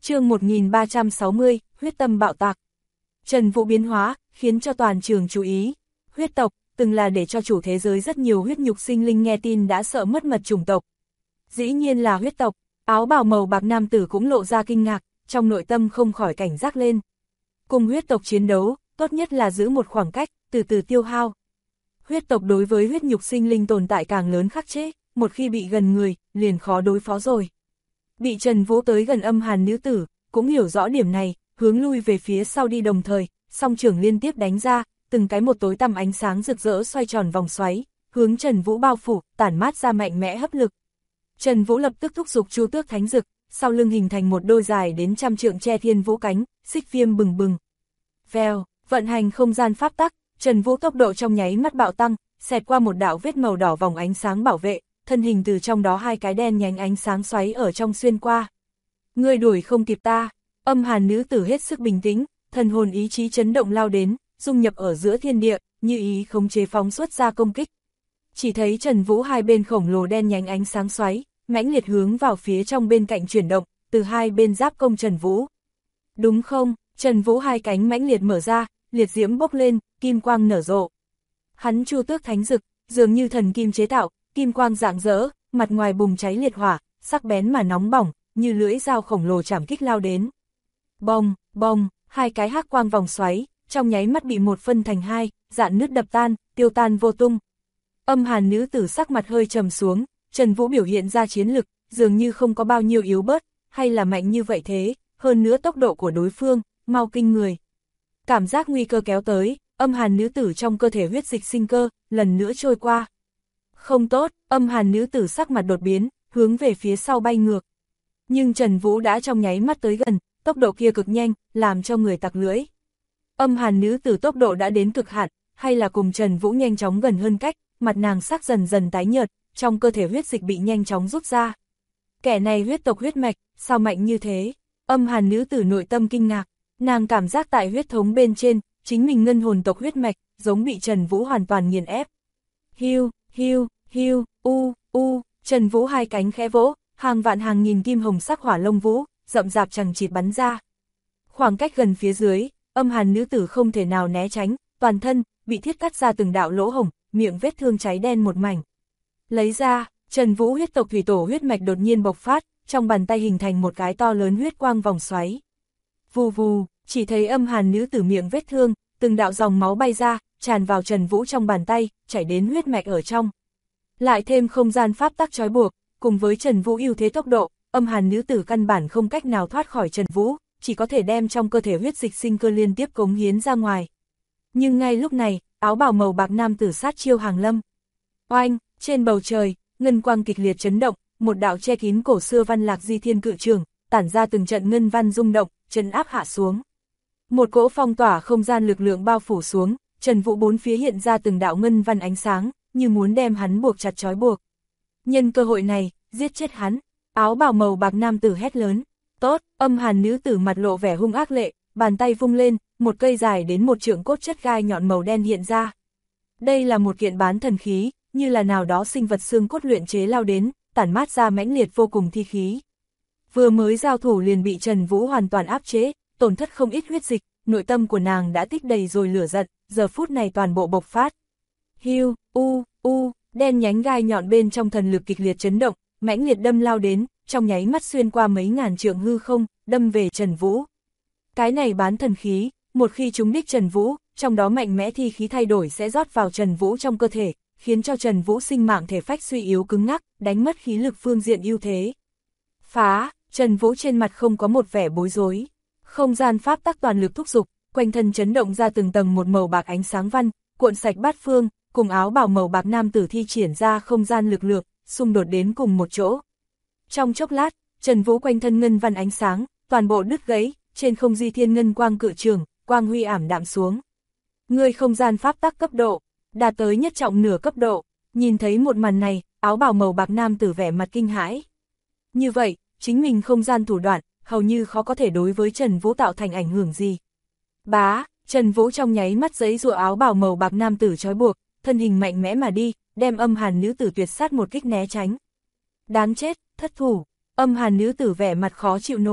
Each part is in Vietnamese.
Chương 1360, huyết tâm bạo tạc. Trần Vũ biến hóa, khiến cho toàn trường chú ý. Huyết tộc, từng là để cho chủ thế giới rất nhiều huyết nhục sinh linh nghe tin đã sợ mất mật chủng tộc. Dĩ nhiên là huyết tộc, áo bào màu bạc nam tử cũng lộ ra kinh ngạc, trong nội tâm không khỏi cảnh giác lên. Cùng huyết tộc chiến đấu, tốt nhất là giữ một khoảng cách, từ từ tiêu hao. Huyết tộc đối với huyết nhục sinh linh tồn tại càng lớn khắc chế, một khi bị gần người, liền khó đối phó rồi. Bị Trần Vũ tới gần âm hàn nữ tử, cũng hiểu rõ điểm này, hướng lui về phía sau đi đồng thời, song trưởng liên tiếp đánh ra, từng cái một tối tăm ánh sáng rực rỡ xoay tròn vòng xoáy, hướng Trần Vũ bao phủ, tản mát ra mạnh mẽ hấp lực. Trần Vũ lập tức thúc giục Chu Tước Thánh Dực, sau lưng hình thành một đôi dài đến 100 trượng che thiên vũ cánh, xích viêm bừng bừng. Vèo, vận hành không gian pháp tắc, Trần Vũ tốc độ trong nháy mắt bạo tăng, xẹt qua một đạo vết màu đỏ vòng ánh sáng bảo vệ, thân hình từ trong đó hai cái đen nhánh ánh sáng xoáy ở trong xuyên qua. Ngươi đuổi không kịp ta, âm hàn nữ tử hết sức bình tĩnh, thần hồn ý chí chấn động lao đến, dung nhập ở giữa thiên địa, như ý khống chế phóng xuất ra công kích. Chỉ thấy Trần Vũ hai bên khổng lồ đen nhánh ánh sáng xoáy, mãnh liệt hướng vào phía trong bên cạnh chuyển động, từ hai bên giáp công Trần Vũ. Đúng không? Trần Vũ hai cánh mãnh liệt mở ra, liệt diễm bốc lên, kim quang nở rộ. Hắn Chu Tước Thánh Dực, dường như thần kim chế tạo, kim quang rạng rỡ, mặt ngoài bùng cháy liệt hỏa, sắc bén mà nóng bỏng, như lưỡi dao khổng lồ chảm kích lao đến. Bong, bong, hai cái hắc quang vòng xoáy, trong nháy mắt bị một phân thành hai, rạn nứt đập tan, tiêu tan vô tung. Âm hàn nữ tử sắc mặt hơi trầm xuống, Trần Vũ biểu hiện ra chiến lực, dường như không có bao nhiêu yếu bớt, hay là mạnh như vậy thế, hơn nữa tốc độ của đối phương, mau kinh người. Cảm giác nguy cơ kéo tới, âm hàn nữ tử trong cơ thể huyết dịch sinh cơ, lần nữa trôi qua. Không tốt, âm hàn nữ tử sắc mặt đột biến, hướng về phía sau bay ngược. Nhưng Trần Vũ đã trong nháy mắt tới gần, tốc độ kia cực nhanh, làm cho người tặc lưỡi. Âm hàn nữ tử tốc độ đã đến cực hạn, hay là cùng Trần Vũ nhanh chóng gần hơn cách, mặt nàng sắc dần dần tái nhợt, trong cơ thể huyết dịch bị nhanh chóng rút ra. Kẻ này huyết tộc huyết mạch, sao mạnh như thế? Âm hàn nữ tử nội tâm kinh ngạc, nàng cảm giác tại huyết thống bên trên, chính mình ngân hồn tộc huyết mạch, giống bị Trần Vũ hoàn toàn nghiền ép. Hiu, hiu, hiu, Trần Vũ hai cánh khẽ vỗ, hàng vạn hàng nghìn kim hồng sắc hỏa lông vũ, rậm rạp chằng chịt bắn ra. Khoảng cách gần phía dưới, âm hàn nữ tử không thể nào né tránh, toàn thân, bị thiết cắt ra từng đạo lỗ hổng, miệng vết thương cháy đen một mảnh. Lấy ra, Trần Vũ huyết tộc thủy tổ huyết mạch đột nhiên bộc phát, trong bàn tay hình thành một cái to lớn huyết quang vòng xoáy. Vù vù, chỉ thấy âm hàn nữ tử miệng vết thương, từng đạo dòng máu bay ra, tràn vào Trần Vũ trong bàn tay, chảy đến huyết mạch ở trong. Lại thêm không gian pháp tắc trói buộc, cùng với Trần Vũ ưu thế tốc độ, âm hàn nữ tử căn bản không cách nào thoát khỏi Trần Vũ, chỉ có thể đem trong cơ thể huyết dịch sinh cơ liên tiếp cống hiến ra ngoài. Nhưng ngay lúc này, áo bào màu bạc nam tử sát chiêu hàng lâm. Oanh, trên bầu trời, ngân quang kịch liệt chấn động, một đạo che kín cổ xưa văn lạc di thiên cự trường, tản ra từng trận ngân văn rung động, trấn áp hạ xuống. Một cỗ phong tỏa không gian lực lượng bao phủ xuống, Trần Vũ bốn phía hiện ra từng đạo ngân văn ánh sáng, như muốn đem hắn buộc chặt trói buộc. Nhân cơ hội này, giết chết hắn, áo bào màu bạc nam tử hét lớn. Tốt, âm hàn nữ tử mặt lộ vẻ hung ác lệ, bàn tay vung lên, một cây dài đến 1 trượng cốt chất gai nhọn màu đen hiện ra. Đây là một kiện bán thần khí, như là nào đó sinh vật xương cốt luyện chế lao đến, tản mát ra mãnh liệt vô cùng thi khí. Vừa mới giao thủ liền bị Trần Vũ hoàn toàn áp chế, tổn thất không ít huyết dịch, nội tâm của nàng đã tích đầy rồi lửa giận, giờ phút này toàn bộ bộc phát. Hiu, đen nhánh gai nhọn bên trong thần lực kịch liệt chấn động, mãnh liệt đâm lao đến, trong nháy mắt xuyên qua mấy ngàn trượng hư không, đâm về Trần Vũ. Cái này bán thần khí, một khi trúng đích Trần Vũ, trong đó mạnh mẽ thi khí thay đổi sẽ rót vào Trần Vũ trong cơ thể, khiến cho Trần Vũ sinh mạng thể phách suy yếu cứng ngắc, đánh mất khí lực phương diện ưu thế. Phá, Trần Vũ trên mặt không có một vẻ bối rối. Không gian pháp tắc toàn lực thúc giục, quanh thân chấn động ra từng tầng một màu bạc ánh sáng văn, cuộn sạch bát phương, cùng áo bào màu bạc nam tử thi triển ra không gian lực lượng, xung đột đến cùng một chỗ. Trong chốc lát, Trần Vũ quanh thân ngân văn ánh sáng, toàn bộ đứt gãy, trên không di thiên ngân quang cự trường, quang huy ảm đạm xuống. Người không gian pháp tắc cấp độ, đạt tới nhất trọng nửa cấp độ, nhìn thấy một màn này, áo bào màu bạc nam tử vẻ mặt kinh hãi. Như vậy, chính mình không gian thủ đoạn, hầu như khó có thể đối với Trần Vũ tạo thành ảnh hưởng gì. Bá, Trần Vũ trong nháy mắt giấy rùa áo bào màu bạc nam tử trói buộc, thân hình mạnh mẽ mà đi, đem âm hàn nữ tử tuyệt sát một kích né tránh. Đáng chết, thất thủ, âm hàn nữ tử vẻ mặt khó chịu nổi.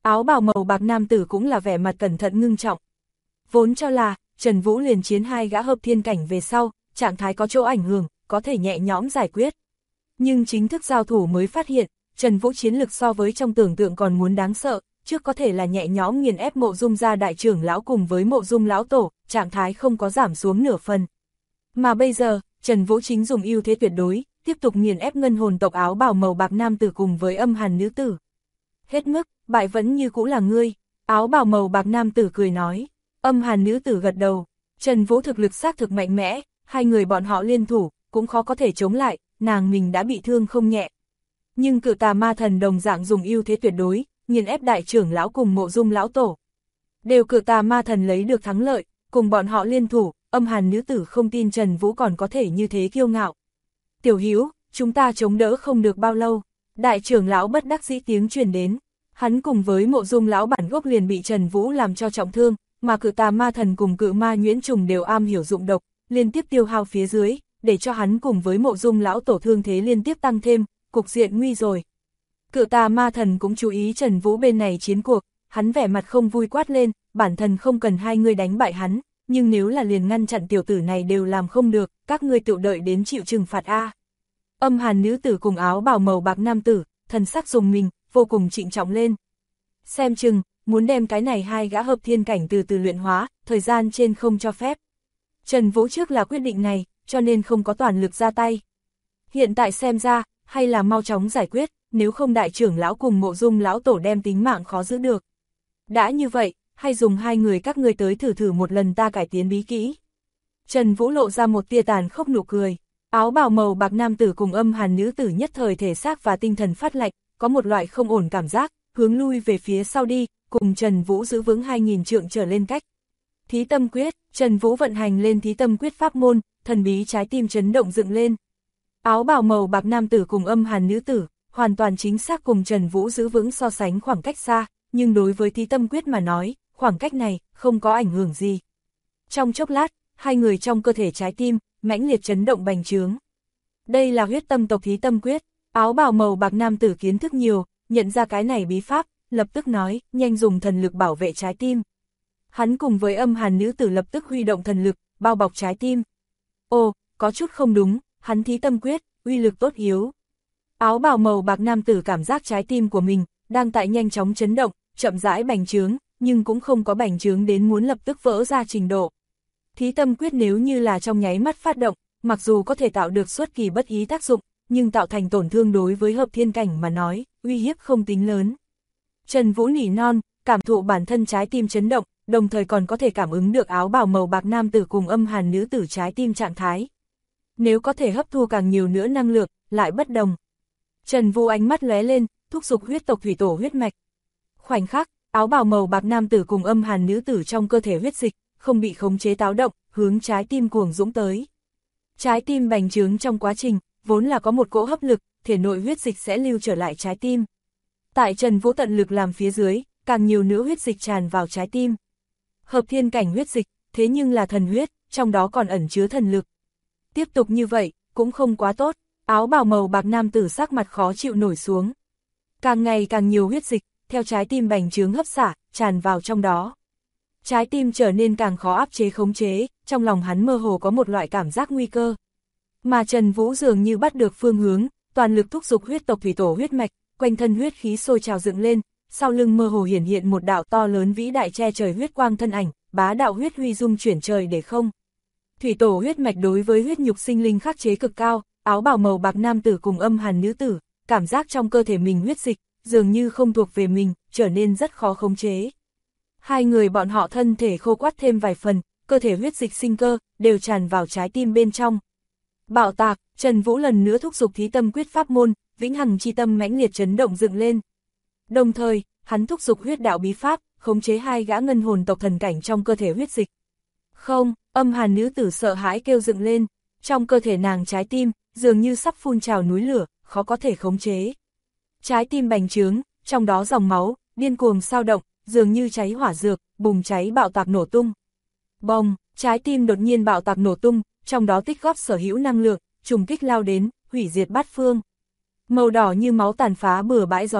Áo bào màu bạc nam tử cũng là vẻ mặt cẩn thận ngưng trọng. Vốn cho là, Trần Vũ liền chiến hai gã hợp thiên cảnh về sau, trạng thái có chỗ ảnh hưởng, có thể nhẹ nhõm giải quyết. Nhưng chính thức giao thủ mới phát hiện, Trần Vũ chiến lực so với trong tưởng tượng còn muốn đáng sợ, trước có thể là nhẹ nhõm nghiền ép Mộ Dung gia đại trưởng lão cùng với Mộ Dung lão tổ, trạng thái không có giảm xuống nửa phần. Mà bây giờ, Trần Vũ chính dùng ưu thế tuyệt đối, tiếp tục nghiền ép ngân hồn tộc áo bào màu bạc nam tử cùng với âm hàn nữ tử. Hết mức, bại vẫn như cũ là ngươi, áo bào màu bạc nam tử cười nói. Âm hàn nữ tử gật đầu, Trần Vũ thực lực xác thực mạnh mẽ, hai người bọn họ liên thủ, cũng khó có thể chống lại, nàng mình đã bị thương không nhẹ. Nhưng cự tà ma thần đồng dạng dùng ưu thế tuyệt đối, nghiền ép đại trưởng lão cùng Mộ Dung lão tổ. Đều cự tà ma thần lấy được thắng lợi, cùng bọn họ liên thủ, âm hàn nữ tử không tin Trần Vũ còn có thể như thế kiêu ngạo. Tiểu Hiếu, chúng ta chống đỡ không được bao lâu, đại trưởng lão bất đắc dĩ tiếng truyền đến. Hắn cùng với Mộ Dung lão bản gốc liền bị Trần Vũ làm cho trọng thương, mà cự tà ma thần cùng cự ma nhuyễn trùng đều am hiểu dụng độc, liên tiếp tiêu hao phía dưới, để cho hắn cùng với Mộ Dung lão tổ thương thế liên tiếp tăng thêm, cục diện nguy rồi. Cự tà ma thần cũng chú ý Trần Vũ bên này chiến cuộc, hắn vẻ mặt không vui quát lên, bản thân không cần hai người đánh bại hắn, nhưng nếu là liền ngăn chặn tiểu tử này đều làm không được, các ngươi tự đợi đến chịu trừng phạt a. Âm hàn nữ tử cùng áo bào màu bạc nam tử, thần sắc dùng mình, vô cùng trịnh trọng lên. Xem chừng, muốn đem cái này hai gã hợp thiên cảnh từ từ luyện hóa, thời gian trên không cho phép. Trần Vũ trước là quyết định này, cho nên không có toàn lực ra tay. Hiện tại xem ra, hay là mau chóng giải quyết, nếu không đại trưởng lão cùng Mộ Dung lão tổ đem tính mạng khó giữ được. Đã như vậy, hay dùng hai người các ngươi tới thử một lần ta cải tiến bí kỹ. Trần Vũ lộ ra một tia tàn khốc nụ cười, áo bào màu bạc nam tử cùng âm hàn nữ tử nhất thời thể xác và tinh thần phát lạnh, có một loại không ổn cảm giác, hướng lui về phía sau đi, cùng Trần Vũ giữ vững 2000 trượng trở lên cách. Thí tâm quyết, Trần Vũ vận hành lên thí tâm quyết pháp môn, thần bí trái tim chấn động dựng lên. Áo bào màu bạc nam tử cùng âm hàn nữ tử, hoàn toàn chính xác cùng Trần Vũ giữ vững so sánh khoảng cách xa, nhưng đối với thí tâm quyết mà nói, khoảng cách này không có ảnh hưởng gì. Trong chốc lát, hai người trong cơ thể trái tim, mãnh liệt chấn động bành trướng. Đây là huyết tâm tộc thí tâm quyết, áo bào màu bạc nam tử kiến thức nhiều, nhận ra cái này bí pháp, lập tức nói, nhanh dùng thần lực bảo vệ trái tim. Hắn cùng với âm hàn nữ tử lập tức huy động thần lực, bao bọc trái tim. Ồ, có chút không đúng, hắn thí tâm quyết, uy lực tốt yếu. Áo bào màu bạc nam tử cảm giác trái tim của mình, đang tại nhanh chóng chấn động, chậm rãi bành trướng, nhưng cũng không có bành trướng đến muốn lập tức vỡ ra trình độ. Thí tâm quyết nếu như là trong nháy mắt phát động, mặc dù có thể tạo được xuất kỳ bất ý tác dụng, nhưng tạo thành tổn thương đối với hợp thiên cảnh mà nói, uy hiếp không tính lớn. Trần Vũ nỉ non, cảm thụ bản thân trái tim chấn động, đồng thời còn có thể cảm ứng được áo bào màu bạc nam tử cùng âm hàn nữ tử trái tim trạng thái. Nếu có thể hấp thu càng nhiều nữa năng lượng, lại bất đồng. Trần Vũ ánh mắt lóe lên, thúc giục huyết tộc thủy tổ huyết mạch. Khoảnh khắc, áo bào màu bạc nam tử cùng âm hàn nữ tử trong cơ thể huyết dịch, không bị khống chế táo động, hướng trái tim cuồng dũng tới. Trái tim bành trướng trong quá trình, vốn là có một cỗ hấp lực, thể nội huyết dịch sẽ lưu trở lại trái tim. Tại Trần Vũ tận lực làm phía dưới, càng nhiều nữa huyết dịch tràn vào trái tim. Hợp thiên cảnh huyết dịch, thế nhưng là thần huyết, trong đó còn ẩn chứa thần lực. Tiếp tục như vậy, cũng không quá tốt, áo bào màu bạc nam tử sắc mặt khó chịu nổi xuống. Càng ngày càng nhiều huyết dịch, theo trái tim bành trướng hấp xả, tràn vào trong đó. Trái tim trở nên càng khó áp chế khống chế, trong lòng hắn mơ hồ có một loại cảm giác nguy cơ. Mà Trần Vũ dường như bắt được phương hướng, toàn lực thúc giục huyết tộc thủy tổ huyết mạch, quanh thân huyết khí sôi trào dựng lên, sau lưng mơ hồ hiển hiện một đạo to lớn vĩ đại che trời huyết quang thân ảnh, bá đạo huyết huy dung chuyển trời để không. Thủy tổ huyết mạch đối với huyết nhục sinh linh khắc chế cực cao, áo bào màu bạc nam tử cùng âm hàn nữ tử, cảm giác trong cơ thể mình huyết dịch, dường như không thuộc về mình, trở nên rất khó khống chế. Hai người bọn họ thân thể khô quắt thêm vài phần, cơ thể huyết dịch sinh cơ, đều tràn vào trái tim bên trong. Bạo tạc, Trần Vũ lần nữa thúc giục thí tâm quyết pháp môn, vĩnh hằng chi tâm mãnh liệt chấn động dựng lên. Đồng thời, hắn thúc giục huyết đạo bí pháp, khống chế hai gã ngân hồn tộc thần cảnh trong cơ thể huyết dịch. Không, âm hàn nữ tử sợ hãi kêu dựng lên, trong cơ thể nàng trái tim, dường như sắp phun trào núi lửa, khó có thể khống chế. Trái tim bành trướng, trong đó dòng máu, điên cuồng sao động, dường như cháy hỏa dược, bùng cháy bạo tạc nổ tung. Bồng, trái tim đột nhiên bạo tạc nổ tung, trong đó tích góp sở hữu năng lượng, trùng kích lao đến, hủy diệt bát phương. Màu đỏ như máu tàn phá bừa bãi gió lốc,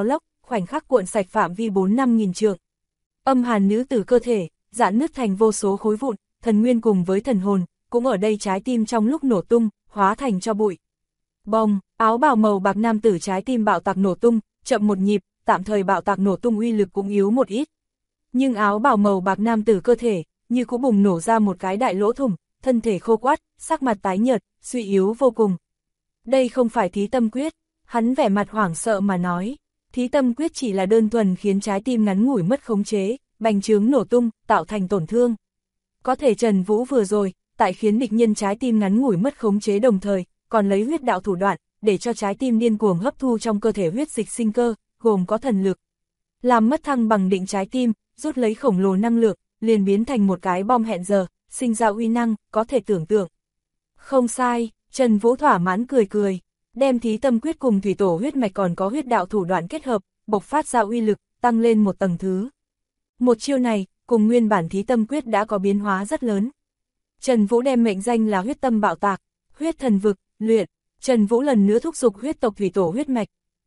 khoảnh khắc cuộn sạch phạm vi 4-5 nghìn trượng. Âm hàn nữ tử cơ thể, rạn nứt thành vô số khối vụn, thần nguyên cùng với thần hồn, cũng ở đây trái tim trong lúc nổ tung, hóa thành cho bụi. Bông, áo bào màu bạc nam tử trái tim bạo tạc nổ tung, chậm một nhịp, tạm thời bạo tạc nổ tung uy lực cũng yếu một ít. Nhưng áo bào màu bạc nam tử cơ thể, như cũng bùng nổ ra một cái đại lỗ thủng, thân thể khô quắt, sắc mặt tái nhợt, suy yếu vô cùng. Đây không phải thí tâm quyết, hắn vẻ mặt hoảng sợ mà nói. Thí tâm quyết chỉ là đơn thuần khiến trái tim ngắn ngủi mất khống chế, bành trướng nổ tung, tạo thành tổn thương. Có thể Trần Vũ vừa rồi, tại khiến địch nhân trái tim ngắn ngủi mất khống chế đồng thời, còn lấy huyết đạo thủ đoạn, để cho trái tim điên cuồng hấp thu trong cơ thể huyết dịch sinh cơ, gồm có thần lực. Làm mất thăng bằng định trái tim, rút lấy khổng lồ năng lượng, liền biến thành một cái bom hẹn giờ, sinh ra uy năng, có thể tưởng tượng. Không sai, Trần Vũ thỏa mãn cười cười, đem thí tâm quyết cùng thủy tổ huyết mạch còn có huyết đạo thủ đoạn kết hợp, bộc phát ra uy lực, tăng lên một tầng thứ. Một chiêu này, cùng nguyên bản thí tâm quyết đã có biến hóa rất lớn. Trần Vũ đem mệnh danh là huyết tâm bạo tạc, huyết thần vực, luyện. Trần Vũ lần nữa thúc giục huyết tộc thủy tổ huyết mạch.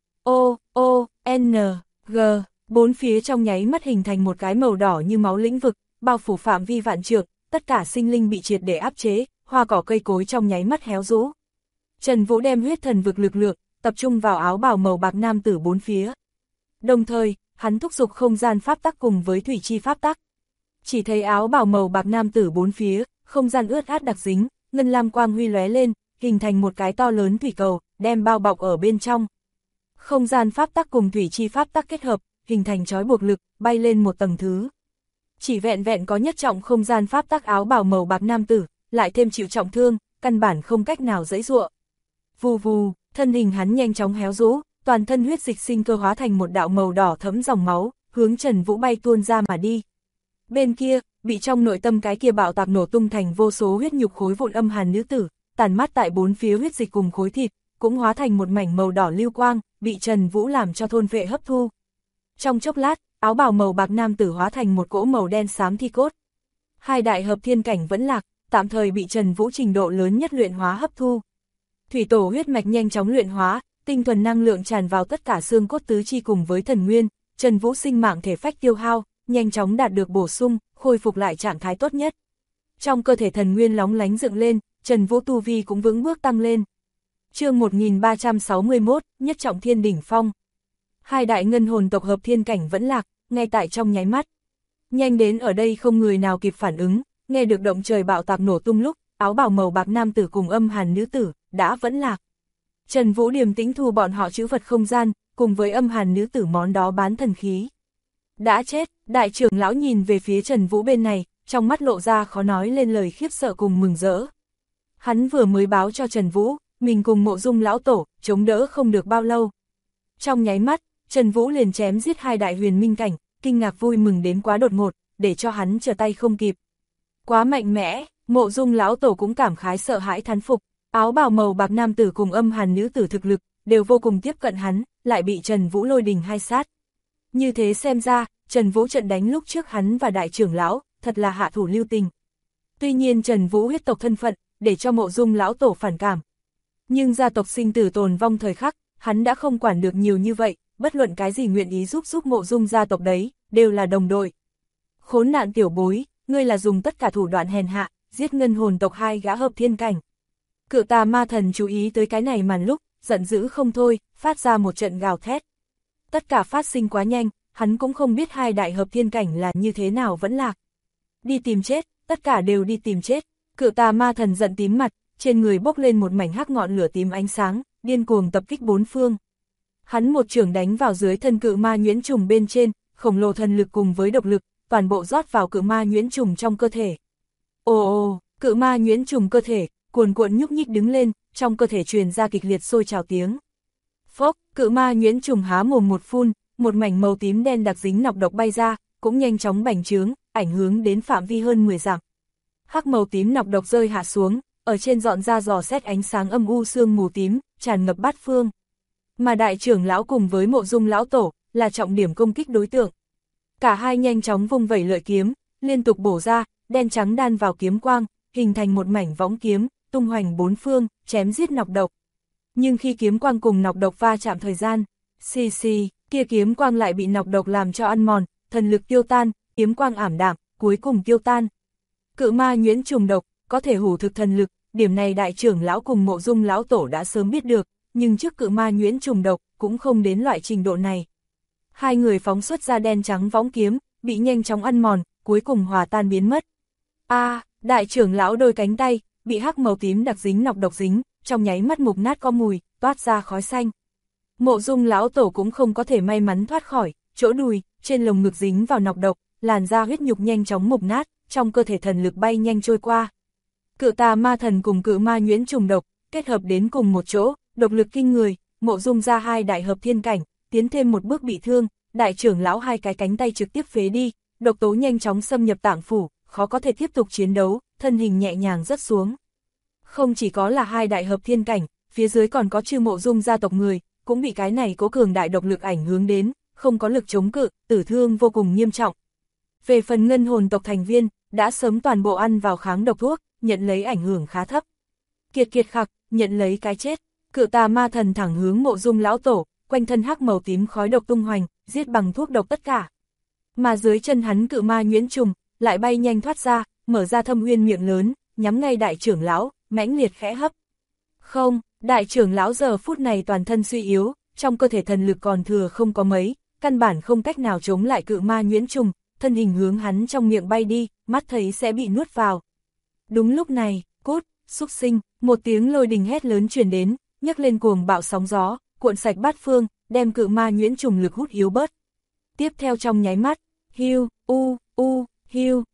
O, O, N, G, bốn phía trong nháy mắt hình thành một cái màu đỏ như máu lĩnh vực, bao phủ phạm vi vạn trượng, tất cả sinh linh bị triệt để áp chế, hoa cỏ cây cối trong nháy mắt héo rũ. Trần Vũ đem huyết thần vực lực lượng, tập trung vào áo bào màu bạc nam tử bốn phía. Đồng thời, hắn thúc giục không gian pháp tắc cùng với thủy chi pháp tắc. Chỉ thấy áo bào màu bạc nam tử bốn phía, không gian ướt át đặc dính, ngân lam quang huy lóe lên, hình thành một cái to lớn thủy cầu, đem bao bọc ở bên trong. Không gian pháp tắc cùng thủy chi pháp tắc kết hợp, hình thành trói buộc lực, bay lên một tầng thứ. Chỉ vẹn vẹn có nhất trọng không gian pháp tắc áo bào màu bạc nam tử, lại thêm chịu trọng thương, căn bản không cách nào giãy giụa. Vù vù, thân hình hắn nhanh chóng héo rũ, toàn thân huyết dịch sinh cơ hóa thành một đạo màu đỏ thấm dòng máu, hướng Trần Vũ bay tuôn ra mà đi. Bên kia, bị trong nội tâm cái kia bạo tạc nổ tung thành vô số huyết nhục khối vụn âm hàn nữ tử, tàn mát tại bốn phía huyết dịch cùng khối thịt, cũng hóa thành một mảnh màu đỏ lưu quang, bị Trần Vũ làm cho thôn vệ hấp thu. Trong chốc lát, áo bào màu bạc nam tử hóa thành một cỗ màu đen xám thi cốt. Hai đại hợp thiên cảnh vẫn lạc, tạm thời bị Trần Vũ trình độ lớn nhất luyện hóa hấp thu. Thủy tổ huyết mạch nhanh chóng luyện hóa, tinh thuần năng lượng tràn vào tất cả xương cốt tứ chi cùng với thần nguyên, Trần Vũ sinh mạng thể phách tiêu hao, nhanh chóng đạt được bổ sung, khôi phục lại trạng thái tốt nhất. Trong cơ thể thần nguyên lóng lánh dựng lên, Trần Vũ tu vi cũng vững bước tăng lên. Chương 1361, nhất trọng thiên đỉnh phong. Hai đại ngân hồn tộc hợp thiên cảnh vẫn lạc, ngay tại trong nháy mắt. Nhanh đến ở đây không người nào kịp phản ứng, nghe được động trời bạo tạc nổ tung lúc, áo bào màu bạc nam tử cùng âm hàn nữ tử đã vẫn lạc. Trần Vũ điềm tĩnh thu bọn họ trữ vật không gian, cùng với âm hàn nữ tử món đó bán thần khí. Đã chết, đại trưởng lão nhìn về phía Trần Vũ bên này, trong mắt lộ ra khó nói lên lời khiếp sợ cùng mừng rỡ. Hắn vừa mới báo cho Trần Vũ, mình cùng Mộ Dung lão tổ, chống đỡ không được bao lâu. Trong nháy mắt, Trần Vũ liền chém giết hai đại huyền minh cảnh, kinh ngạc vui mừng đến quá đột ngột, để cho hắn trở tay không kịp. Quá mạnh mẽ, Mộ Dung lão tổ cũng cảm khái sợ hãi thán phục, áo bào màu bạc nam tử cùng âm hàn nữ tử thực lực, đều vô cùng tiếp cận hắn, lại bị Trần Vũ lôi đình hai sát. Như thế xem ra, Trần Vũ trận đánh lúc trước hắn và đại trưởng lão, thật là hạ thủ lưu tình. Tuy nhiên Trần Vũ huyết tộc thân phận, để cho Mộ Dung lão tổ phản cảm. Nhưng gia tộc sinh tử tồn vong thời khắc, hắn đã không quản được nhiều như vậy, bất luận cái gì nguyện ý giúp Mộ Dung gia tộc đấy, đều là đồng đội. Khốn nạn tiểu bối, ngươi là dùng tất cả thủ đoạn hèn hạ, giết ngân hồn tộc hai gã hợp thiên cảnh. Cự tà ma thần chú ý tới cái này màn lúc, giận dữ không thôi, phát ra một trận gào thét. Tất cả phát sinh quá nhanh, hắn cũng không biết hai đại hợp thiên cảnh là như thế nào vẫn lạc. Đi tìm chết, tất cả đều đi tìm chết. Cự tà ma thần giận tím mặt, trên người bốc lên một mảnh hắc ngọn lửa tím ánh sáng, điên cuồng tập kích bốn phương. Hắn một chưởng đánh vào dưới thân cự ma nhuyễn trùng bên trên, khổng lồ thần lực cùng với độc lực, toàn bộ rót vào cự ma nhuyễn trùng trong cơ thể. Ồ ồ, cự ma nhuyễn trùng cơ thể, cuồn cuộn nhúc nhích đứng lên, trong cơ thể truyền ra kịch liệt sôi trào tiếng. Phốc, cự ma nhuyễn trùng há mồm một phun, một mảnh màu tím đen đặc dính nọc độc bay ra, cũng nhanh chóng bành trướng, ảnh hưởng đến phạm vi hơn 10 dặm. Hắc màu tím nọc độc rơi hạ xuống, ở trên dọn ra dò xét ánh sáng âm u sương mù tím, tràn ngập bát phương. Mà đại trưởng lão cùng với Mộ Dung lão tổ, là trọng điểm công kích đối tượng. Cả hai nhanh chóng vung vẩy lợi kiếm, liên tục bổ ra, đen trắng đan vào kiếm quang, hình thành một mảnh võng kiếm, tung hoành bốn phương, chém giết nọc độc. Nhưng khi kiếm quang cùng nọc độc va chạm thời gian, xì xì, kia kiếm quang lại bị nọc độc làm cho ăn mòn, thần lực tiêu tan, kiếm quang ảm đạm, cuối cùng tiêu tan. Cự ma nhuyễn trùng độc, có thể hủ thực thần lực, điểm này đại trưởng lão cùng Mộ Dung lão tổ đã sớm biết được, nhưng trước cự ma nhuyễn trùng độc cũng không đến loại trình độ này. Hai người phóng xuất ra đen trắng võng kiếm, bị nhanh chóng ăn mòn, cuối cùng hòa tan biến mất. Đại trưởng lão đôi cánh tay, bị hắc màu tím đặc dính nọc độc dính, trong nháy mắt mục nát có mùi, toát ra khói xanh. Mộ Dung lão tổ cũng không có thể may mắn thoát khỏi, chỗ đùi, trên lồng ngực dính vào nọc độc, làn da huyết nhục nhanh chóng mục nát, trong cơ thể thần lực bay nhanh trôi qua. Cự tà ma thần cùng cự ma nhuyễn trùng độc, kết hợp đến cùng một chỗ, độc lực kinh người, Mộ Dung ra hai đại hợp thiên cảnh, tiến thêm một bước bị thương, đại trưởng lão hai cái cánh tay trực tiếp phế đi, độc tố nhanh chóng xâm nhập tạng phủ, khó có thể tiếp tục chiến đấu, thân hình nhẹ nhàng rớt xuống. Không chỉ có là hai đại hợp thiên cảnh, phía dưới còn có chư Mộ Dung gia tộc người, cũng bị cái này cố cường đại độc lực ảnh hưởng đến, không có lực chống cự, tử thương vô cùng nghiêm trọng. Về phần ngân hồn tộc thành viên, đã sớm toàn bộ ăn vào kháng độc thuốc, nhận lấy ảnh hưởng khá thấp. Kiệt kiệt khặc, nhận lấy cái chết, cự tà ma thần thẳng hướng Mộ Dung lão tổ, quanh thân hắc màu tím khói độc tung hoành, giết bằng thuốc độc tất cả. Mà dưới chân hắn cự ma nhuyễn trùng, lại bay nhanh thoát ra, mở ra thâm uyên miệng lớn, nhắm ngay đại trưởng lão, mãnh liệt khẽ hấp. Không, đại trưởng lão giờ phút này toàn thân suy yếu, trong cơ thể thần lực còn thừa không có mấy, căn bản không cách nào chống lại cự ma nhuyễn trùng, thân hình hướng hắn trong miệng bay đi, mắt thấy sẽ bị nuốt vào. Đúng lúc này, cút, xúc sinh, một tiếng lôi đình hét lớn truyền đến, nhấc lên cuồng bạo sóng gió, cuộn sạch bát phương, đem cự ma nhuyễn trùng lực hút yếu bớt. Tiếp theo trong nháy mắt, hiu, hiu,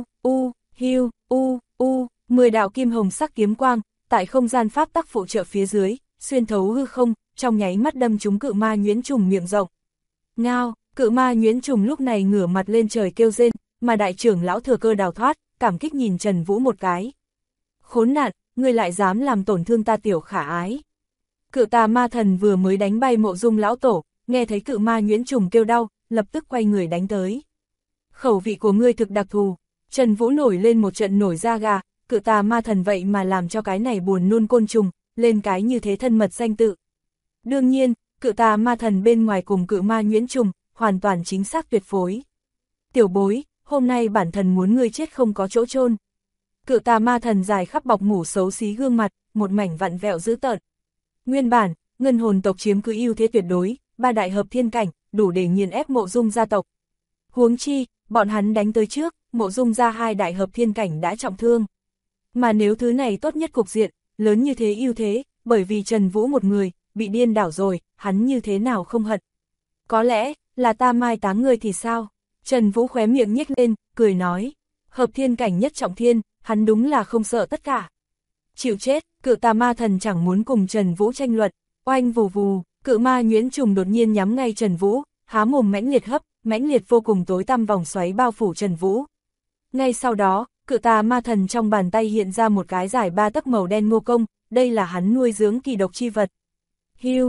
10 đạo kim hồng sắc kiếm quang, tại không gian pháp tắc phụ trợ phía dưới, xuyên thấu hư không, trong nháy mắt đâm trúng cự ma nhuyễn trùng miệng rộng. Ngao, cự ma nhuyễn trùng lúc này ngửa mặt lên trời kêu rên, mà đại trưởng lão thừa cơ đào thoát, cảm kích nhìn Trần Vũ một cái. Khốn nạn, ngươi lại dám làm tổn thương ta tiểu khả ái. Cự tà ma thần vừa mới đánh bay Mộ Dung lão tổ, nghe thấy cự ma nhuyễn trùng kêu đau, lập tức quay người đánh tới. Khẩu vị của ngươi thực đặc thù. Trần Vũ nổi lên một trận nổi da gà, cự tà ma thần vậy mà làm cho cái này buồn nôn côn trùng, lên cái như thế thân mật danh tự. Đương nhiên, cự tà ma thần bên ngoài cùng cự ma nhuyễn trùng, hoàn toàn chính xác tuyệt phối. Tiểu bối, hôm nay bản thần muốn ngươi chết không có chỗ chôn. Cự tà ma thần dài khắp bọc mủ xấu xí gương mặt, một mảnh vặn vẹo dữ tợn. Nguyên bản, ngân hồn tộc chiếm cứ ưu thế tuyệt đối, ba đại hợp thiên cảnh, đủ để nghiền ép Mộ Dung gia tộc. Huống chi, bọn hắn đánh tới trước, Mộ Dung gia hai đại hợp thiên cảnh đã trọng thương. Mà nếu thứ này tốt nhất cục diện, lớn như thế ưu thế, bởi vì Trần Vũ một người, bị điên đảo rồi, hắn như thế nào không hận. Có lẽ, là ta mai táng ngươi thì sao? Trần Vũ khóe miệng nhếch lên, cười nói. Hợp thiên cảnh nhất trọng thiên, hắn đúng là không sợ tất cả. Chịu chết, cự tà ma thần chẳng muốn cùng Trần Vũ tranh luận, oanh vù vù, cự ma nhuyễn trùng đột nhiên nhắm ngay Trần Vũ, há mồm mãnh liệt hấp, mãnh liệt vô cùng tối tăm vòng xoáy bao phủ Trần Vũ. Ngay sau đó, cự tà ma thần trong bàn tay hiện ra một cái dài 3 tấc màu đen ngô công, đây là hắn nuôi dưỡng kỳ độc chi vật. Hiu,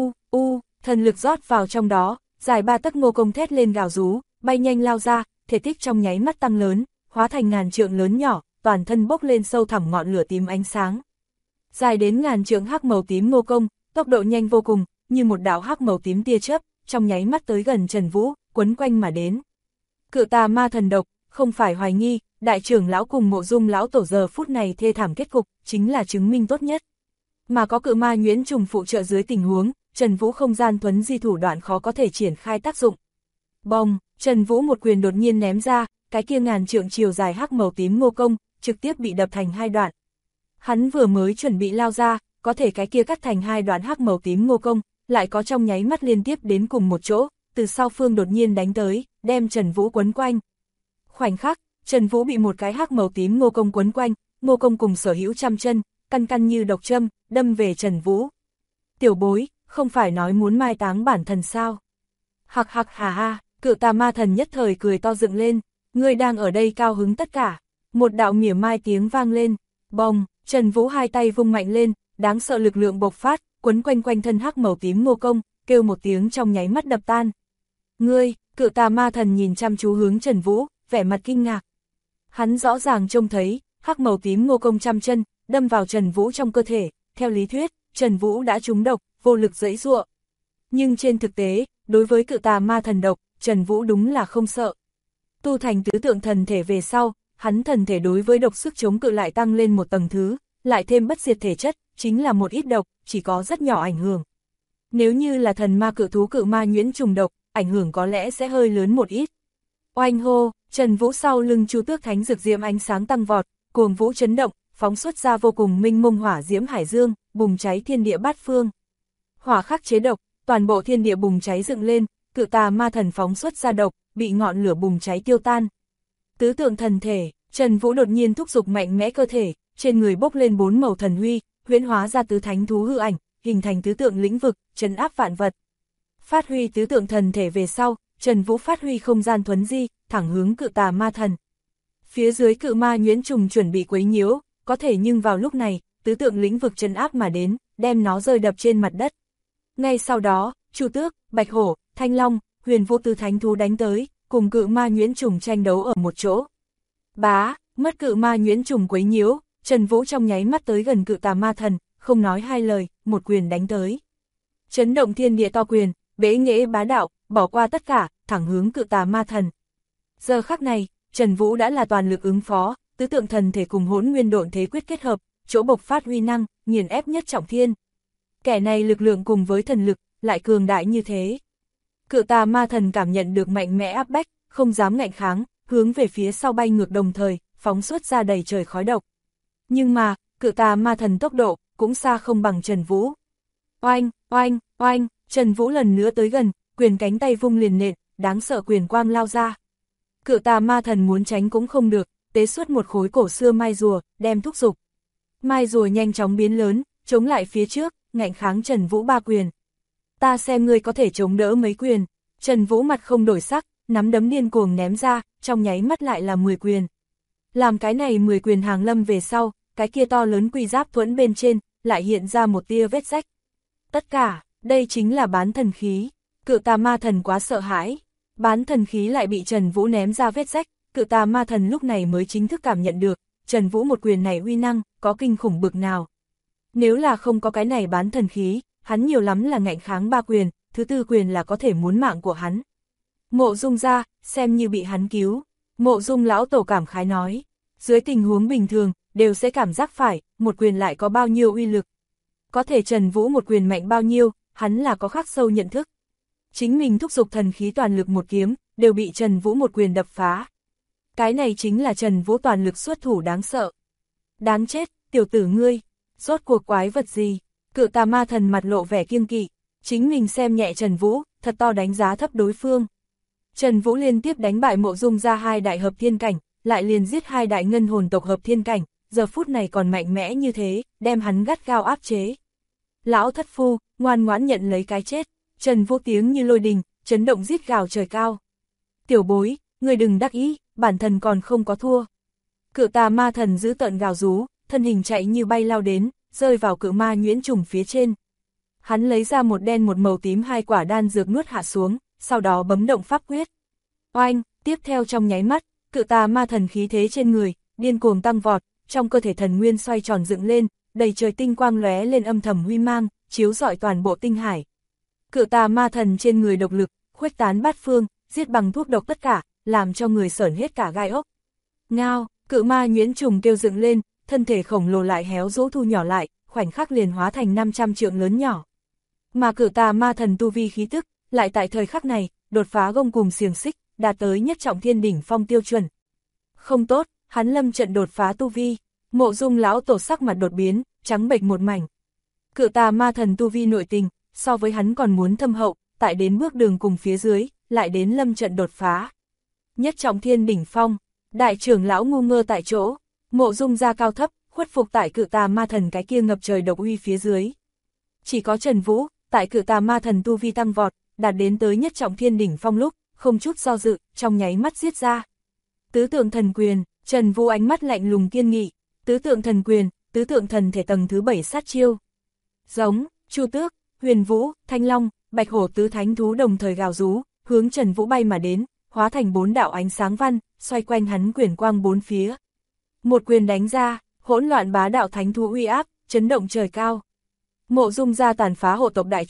thần lực rót vào trong đó, dài 3 tấc ngô công thét lên gào rú, bay nhanh lao ra, thể tích trong nháy mắt tăng lớn, hóa thành ngàn trượng lớn nhỏ, toàn thân bốc lên sâu thẳm ngọn lửa tím ánh sáng. Dài đến ngàn trượng hắc màu tím ngô công, tốc độ nhanh vô cùng, như một đạo hắc màu tím tia chớp, trong nháy mắt tới gần Trần Vũ, quấn quanh mà đến. Cự tà ma thần độc, không phải hoài nghi, đại trưởng lão cùng Mộ Dung lão tổ giờ phút này thê thảm kết cục, chính là chứng minh tốt nhất. Mà có cự ma nhuyễn trùng phụ trợ dưới tình huống, Trần Vũ không gian thuấn di thủ đoạn khó có thể triển khai tác dụng. Bông, Trần Vũ một quyền đột nhiên ném ra, cái kia ngàn trượng chiều dài hắc màu tím ngô công, trực tiếp bị đập thành hai đoạn. Hắn vừa mới chuẩn bị lao ra, có thể cái kia cắt thành hai đoạn hắc màu tím ngô công, lại có trong nháy mắt liên tiếp đến cùng một chỗ, từ sau phương đột nhiên đánh tới, đem Trần Vũ quấn quanh. Khoảnh khắc, Trần Vũ bị một cái hắc màu tím ngô công quấn quanh, ngô công cùng sở hữu trăm chân, căn căn như độc châm, đâm về Trần Vũ. Tiểu bối, không phải nói muốn mai táng bản thần sao? Hặc hặc hà ha, cự tà ma thần nhất thời cười to dựng lên, ngươi đang ở đây cao hứng tất cả. Một đạo mỉa mai tiếng vang lên, bồng, Trần Vũ hai tay vung mạnh lên, đáng sợ lực lượng bộc phát, quấn quanh quanh thân hắc màu tím ngô công, kêu một tiếng trong nháy mắt đập tan. Ngươi, cự tà ma thần nhìn chăm chú hướng Trần Vũ, vẻ mặt kinh ngạc. Hắn rõ ràng trông thấy, hắc màu tím ngô công trăm chân, đâm vào Trần Vũ trong cơ thể, theo lý thuyết, Trần Vũ đã trúng độc, vô lực giãy giụa. Nhưng trên thực tế, đối với cự tà ma thần độc, Trần Vũ đúng là không sợ. Tu thành tứ tượng thần thể về sau, hắn thần thể đối với độc sức chống cự lại tăng lên một tầng thứ, lại thêm bất diệt thể chất, chính là một ít độc, chỉ có rất nhỏ ảnh hưởng. Nếu như là thần ma cự thú cự ma nhuyễn trùng độc, ảnh hưởng có lẽ sẽ hơi lớn một ít. Oanh hô, Trần Vũ sau lưng Chu Tước Thánh Dược Diễm ánh sáng tăng vọt, cuồng vũ chấn động, phóng xuất ra vô cùng minh mông hỏa diễm hải dương, bùng cháy thiên địa bát phương. Hỏa khắc chế độc, toàn bộ thiên địa bùng cháy dựng lên, cự tà ma thần phóng xuất ra độc, bị ngọn lửa bùng cháy tiêu tan. Tứ tượng thần thể, Trần Vũ đột nhiên thúc giục mạnh mẽ cơ thể, trên người bốc lên 4 màu thần huy, huyễn hóa ra tứ thánh thú hư ảnh, hình thành tứ tượng lĩnh vực, trấn áp vạn vật. Phát huy tứ tượng thần thể về sau, Trần Vũ phát huy không gian thuấn di, thẳng hướng cự tà ma thần. Phía dưới cự ma nhuyễn trùng chuẩn bị quấy nhiễu, có thể nhưng vào lúc này, tứ tượng lĩnh vực trấn áp mà đến, đem nó rơi đập trên mặt đất. Ngay sau đó, Chu Tước, Bạch Hổ, Thanh Long, Huyền Vũ tứ thánh thú đánh tới, cùng cự ma nhuyễn trùng tranh đấu ở một chỗ. Bá, mất cự ma nhuyễn trùng quấy nhiễu, Trần Vũ trong nháy mắt tới gần cự tà ma thần, không nói hai lời, một quyền đánh tới. Chấn động thiên địa to quyền, bế nghệ bá đạo, bỏ qua tất cả, thẳng hướng cự tà ma thần. Giờ khắc này, Trần Vũ đã là toàn lực ứng phó, tứ tượng thần thể cùng hỗn nguyên độn thế quyết kết hợp, chỗ bộc phát uy năng, nghiền ép nhất trọng thiên. Kẻ này lực lượng cùng với thần lực, lại cường đại như thế. Cự tà ma thần cảm nhận được mạnh mẽ áp bách, không dám ngạnh kháng, hướng về phía sau bay ngược đồng thời, phóng xuất ra đầy trời khói độc. Nhưng mà, cự tà ma thần tốc độ, cũng xa không bằng Trần Vũ. Oanh, oanh, oanh, Trần Vũ lần nữa tới gần, quyền cánh tay vung liền nện, đáng sợ quyền quang lao ra. Cự tà ma thần muốn tránh cũng không được, tế xuất một khối cổ xưa mai rùa, đem thúc giục. Mai rùa nhanh chóng biến lớn, chống lại phía trước, ngạnh kháng Trần Vũ 3 quyền. Ta xem ngươi có thể chống đỡ mấy quyền. Trần Vũ mặt không đổi sắc, nắm đấm điên cuồng ném ra, trong nháy mắt lại là 10 quyền. Làm cái này 10 quyền hàng lâm về sau, cái kia to lớn quy giáp thuẫn bên trên, lại hiện ra một tia vết rách. Tất cả, đây chính là bán thần khí. Cự tà ma thần quá sợ hãi. Bán thần khí lại bị Trần Vũ ném ra vết rách, cự tà ma thần lúc này mới chính thức cảm nhận được, Trần Vũ một quyền này uy năng, có kinh khủng bực nào. Nếu là không có cái này bán thần khí, hắn nhiều lắm là ngạnh kháng 3 quyền, thứ tư quyền là có thể muốn mạng của hắn. Mộ Dung ra, xem như bị hắn cứu. Mộ Dung lão tổ cảm khái nói, dưới tình huống bình thường, đều sẽ cảm giác phải, một quyền lại có bao nhiêu uy lực. Có thể Trần Vũ một quyền mạnh bao nhiêu, hắn là có khắc sâu nhận thức. Chính mình thúc giục thần khí toàn lực một kiếm, đều bị Trần Vũ một quyền đập phá. Cái này chính là Trần Vũ toàn lực xuất thủ đáng sợ. Đáng chết, tiểu tử ngươi, rốt cuộc quái vật gì? Cự tà ma thần mặt lộ vẻ kiêng kỵ, chính mình xem nhẹ Trần Vũ, thật to đánh giá thấp đối phương. Trần Vũ liên tiếp đánh bại Mộ Dung ra 2 đại hợp thiên cảnh, lại liền giết 2 đại ngân hồn tộc hợp thiên cảnh, giờ phút này còn mạnh mẽ như thế, đem hắn gắt gao áp chế. Lão thất phu, ngoan ngoãn nhận lấy cái chết. Trần Vũ tiếng như lôi đình, chấn động rít gào trời cao. Tiểu bối, người đừng đắc ý, bản thân còn không có thua. Cự tà ma thần giữ tợn gào rú, thân hình chạy như bay lao đến, rơi vào cự ma nhuyễn trùng phía trên. Hắn lấy ra một đen một màu tím 2 quả đan dược nuốt hạ xuống, sau đó bấm động pháp quyết. Oanh, tiếp theo trong nháy mắt, cự tà ma thần khí thế trên người, điên cuồng tăng vọt, trong cơ thể thần nguyên xoay tròn dựng lên, đầy trời tinh quang lóe lên âm thầm huy mang, chiếu rọi toàn bộ tinh hải. Cự tà ma thần trên người độc lực, khuếch tán bát phương, giết bằng thuốc độc tất cả, làm cho người sởn hết cả gai ốc. Ngao, cự ma nhuyễn trùng kêu dựng lên, thân thể khổng lồ lại héo rũ thu nhỏ lại, khoảnh khắc liền hóa thành 500 trượng lớn nhỏ. Mà cự tà ma thần tu vi khí tức, lại tại thời khắc này, đột phá gông cùm xiềng xích, đạt tới nhất trọng thiên đỉnh phong tiêu chuẩn. Không tốt, hắn lâm trận đột phá tu vi. Mộ Dung lão tổ sắc mặt đột biến, trắng bệch một mảnh. Cự tà ma thần tu vi nội tình, so với hắn còn muốn thâm hậu, tại đến bước đường cùng phía dưới, lại đến lâm trận đột phá. Nhất trọng thiên đỉnh phong, đại trưởng lão ngu ngơ tại chỗ, Mộ Dung ra cao thấp, khuất phục tại cự tà ma thần cái kia ngập trời độc uy phía dưới. Chỉ có Trần Vũ, tại cự tà ma thần tu vi tăng vọt, đạt đến tới nhất trọng thiên đỉnh phong lúc, không chút do dự, trong nháy mắt giết ra. Tứ tượng thần quyền, Trần Vũ ánh mắt lạnh lùng kiên nghị, tứ tượng thần quyền, tứ tượng thần thể tầng thứ 7 sát chiêu. Giống, Chu Tước, Huyền Vũ, Thanh Long, Bạch Hổ tứ thánh thú đồng thời gào rú, hướng Trần Vũ bay mà đến, hóa thành 4 đạo ánh sáng văn, xoay quanh hắn quyền quang 4 phía. Một quyền đánh ra, hỗn loạn bá đạo thánh thú uy áp, chấn động trời cao. Mộ Dung ra tàn phá hộ tộc đại trận,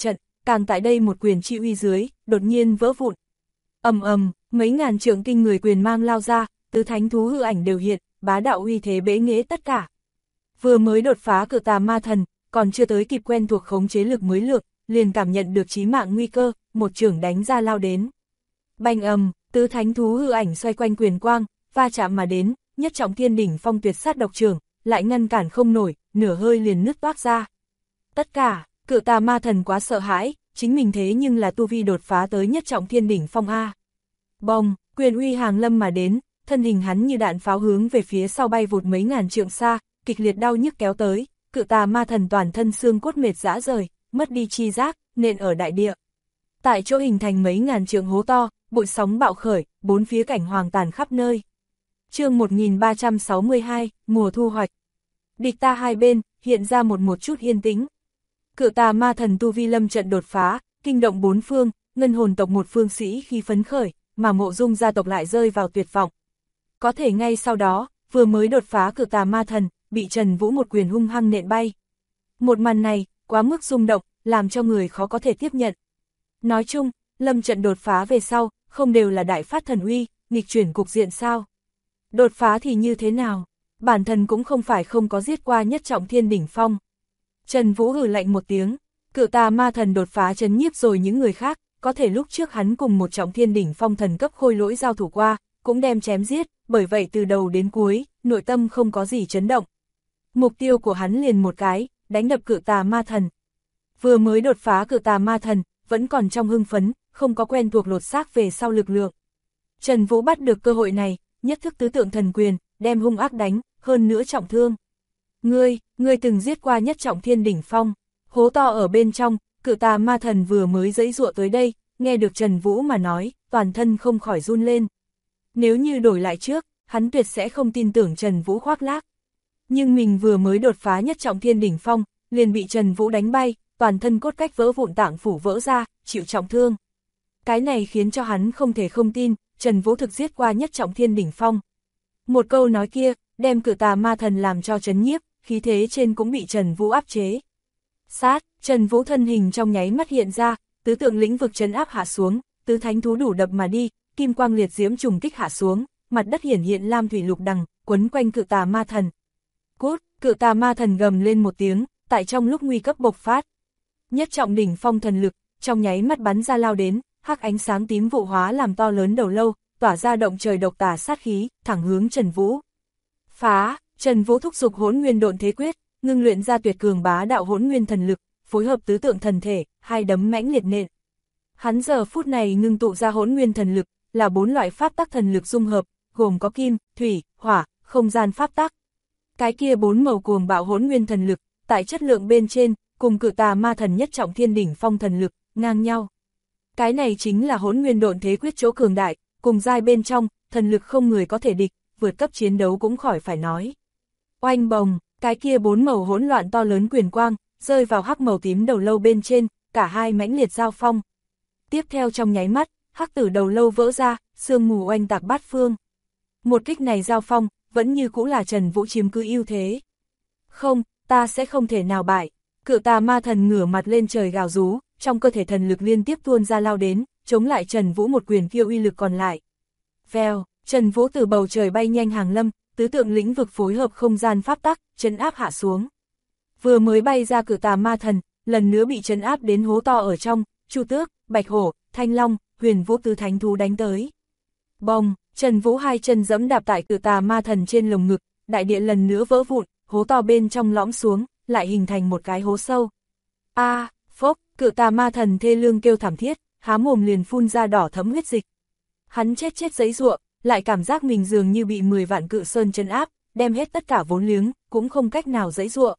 càng tại đây một quyền chi uy dưới, đột nhiên vỡ vụn. Ầm ầm, mấy ngàn trượng kinh người quyền mang lao ra, tứ thánh thú hư ảnh đều hiện, bá đạo uy thế bẽ nghễ tất cả. Vừa mới đột phá cự tà ma thần, còn chưa tới kịp quen thuộc khống chế lực mới lược, liền cảm nhận được chí mạng nguy cơ, một chưởng đánh ra lao đến. Bành ầm, tứ thánh thú hư ảnh xoay quanh quyền quang, va chạm mà đến, nhất trọng thiên đỉnh phong tuyệt sát độc chưởng, lại ngăn cản không nổi, nửa hơi liền nứt toác ra. Tất cả, cự tà ma thần quá sợ hãi, chính mình thế nhưng là tu vi đột phá tới nhất trọng thiên đỉnh phong A. Bồng, quyền uy hàng lâm mà đến, thân hình hắn như đạn pháo hướng về phía sau bay vụt mấy ngàn trượng xa, kịch liệt đau nhức kéo tới, cự tà ma thần toàn thân xương cốt mệt rã rời, mất đi chi giác, nện ở đại địa. Tại chỗ hình thành mấy ngàn trượng hố to, bụi sóng bạo khởi, bốn phía cảnh hoàng tàn khắp nơi. Chương 1362, mùa thu hoạch. Địch ta hai bên, hiện ra một chút yên tĩnh. Cự tà ma thần tu vi lâm trận đột phá, kinh động bốn phương, ngân hồn tộc một phương sĩ khi phấn khởi, mà Mộ Dung gia tộc lại rơi vào tuyệt vọng. Có thể ngay sau đó, vừa mới đột phá cự tà ma thần, bị Trần Vũ một quyền hung hăng nện bay. Một màn này, quá mức rung động, làm cho người khó có thể tiếp nhận. Nói chung, lâm trận đột phá về sau, không đều là đại phát thần uy, nghịch chuyển cục diện sao? Đột phá thì như thế nào? Bản thân cũng không phải không có giết qua nhất trọng thiên đỉnh phong. Trần Vũ hừ lạnh một tiếng, cự tà ma thần đột phá chấn nhiếp rồi những người khác, có thể lúc trước hắn cùng một trọng thiên đỉnh phong thần cấp khôi lỗi giao thủ qua, cũng đem chém giết, bởi vậy từ đầu đến cuối, nội tâm không có gì chấn động. Mục tiêu của hắn liền một cái, đánh đập cự tà ma thần. Vừa mới đột phá cự tà ma thần, vẫn còn trong hưng phấn, không có quen thuộc lột xác về sau lực lượng. Trần Vũ bắt được cơ hội này, nhất thức tứ tượng thần quyền, đem hung ác đánh, hơn nữa trọng thương. Ngươi từng giết qua nhất trọng thiên đỉnh phong, hố to ở bên trong, cự tà ma thần vừa mới giãy giụa tới đây, nghe được Trần Vũ mà nói, toàn thân không khỏi run lên. Nếu như đổi lại trước, hắn tuyệt sẽ không tin tưởng Trần Vũ khoác lác. Nhưng mình vừa mới đột phá nhất trọng thiên đỉnh phong, liền bị Trần Vũ đánh bay, toàn thân cốt cách vỡ vụn tạng phủ vỡ ra, chịu trọng thương. Cái này khiến cho hắn không thể không tin, Trần Vũ thực giết qua nhất trọng thiên đỉnh phong. Một câu nói kia, đem cự tà ma thần làm cho chấn nhiếp, khí thế trên cũng bị Trần Vũ áp chế. Sát, Trần Vũ thân hình trong nháy mắt hiện ra, tứ tượng lĩnh vực trấn áp hạ xuống, tứ thánh thú đủ đập mà đi, kim quang liệt diễm trùng kích hạ xuống, mặt đất hiển hiện lam thủy lục đằng, quấn quanh cự tà ma thần. Cút, cự tà ma thần gầm lên một tiếng, tại trong lúc nguy cấp bộc phát. Nhất trọng đỉnh phong thần lực, trong nháy mắt bắn ra lao đến, hắc ánh sáng tím vụ hóa làm to lớn đầu lâu, tỏa ra động trời độc tà sát khí, thẳng hướng Trần Vũ. Phá, Trần Vũ thúc giục Hỗn Nguyên Độn Thế Quyết, ngưng luyện ra tuyệt cường bá đạo hỗn nguyên thần lực, phối hợp tứ tượng thần thể, hai đấm mãnh liệt nện. Hắn giờ phút này ngưng tụ ra hỗn nguyên thần lực, là 4 loại pháp tắc thần lực dung hợp, gồm có kim, thủy, hỏa, không gian pháp tắc. Cái kia 4 màu cuồng bạo hỗn nguyên thần lực, tại chất lượng bên trên, cùng cự tà ma thần nhất trọng thiên đỉnh phong thần lực, ngang nhau. Cái này chính là Hỗn Nguyên Độn Thế Quyết chỗ cường đại, cùng giai bên trong, thần lực không người có thể địch, vượt cấp chiến đấu cũng khỏi phải nói. Oanh bồng, cái kia 4 màu hỗn loạn to lớn quyền quang, rơi vào hắc màu tím đầu lâu bên trên, cả hai mãnh liệt giao phong. Tiếp theo trong nháy mắt, hắc tử đầu lâu vỡ ra, sương mù oanh tạc bát phương. Một kích này giao phong, vẫn như cũ là Trần Vũ chiếm cứ ưu thế. Không, ta sẽ không thể nào bại. Cự tà ma thần ngửa mặt lên trời gào rú, trong cơ thể thần lực liên tiếp tuôn ra lao đến, chống lại Trần Vũ một quyền kia uy lực còn lại. Vèo, Trần Vũ từ bầu trời bay nhanh hàng lâm, tứ tượng lĩnh vực phối hợp không gian pháp tắc, trấn áp hạ xuống. Vừa mới bay ra cự tà ma thần, lần nữa bị trấn áp đến hố to ở trong, Chu Tước, Bạch Hổ, Thanh Long, Huyền Vũ tứ thánh thú đánh tới. Bồng, Trần Vũ hai chân giẫm đạp tại cự tà ma thần trên lồng ngực, đại địa lần nữa vỡ vụn, hố to bên trong lõm xuống, lại hình thành một cái hố sâu. A, phốc, cự tà ma thần thê lương kêu thảm thiết, há mồm liền phun ra đỏ thẫm huyết dịch. Hắn chết giãy giụa, lại cảm giác mình dường như bị 10 vạn cự sơn trấn áp, đem hết tất cả vốn liếng, cũng không cách nào giãy giụa.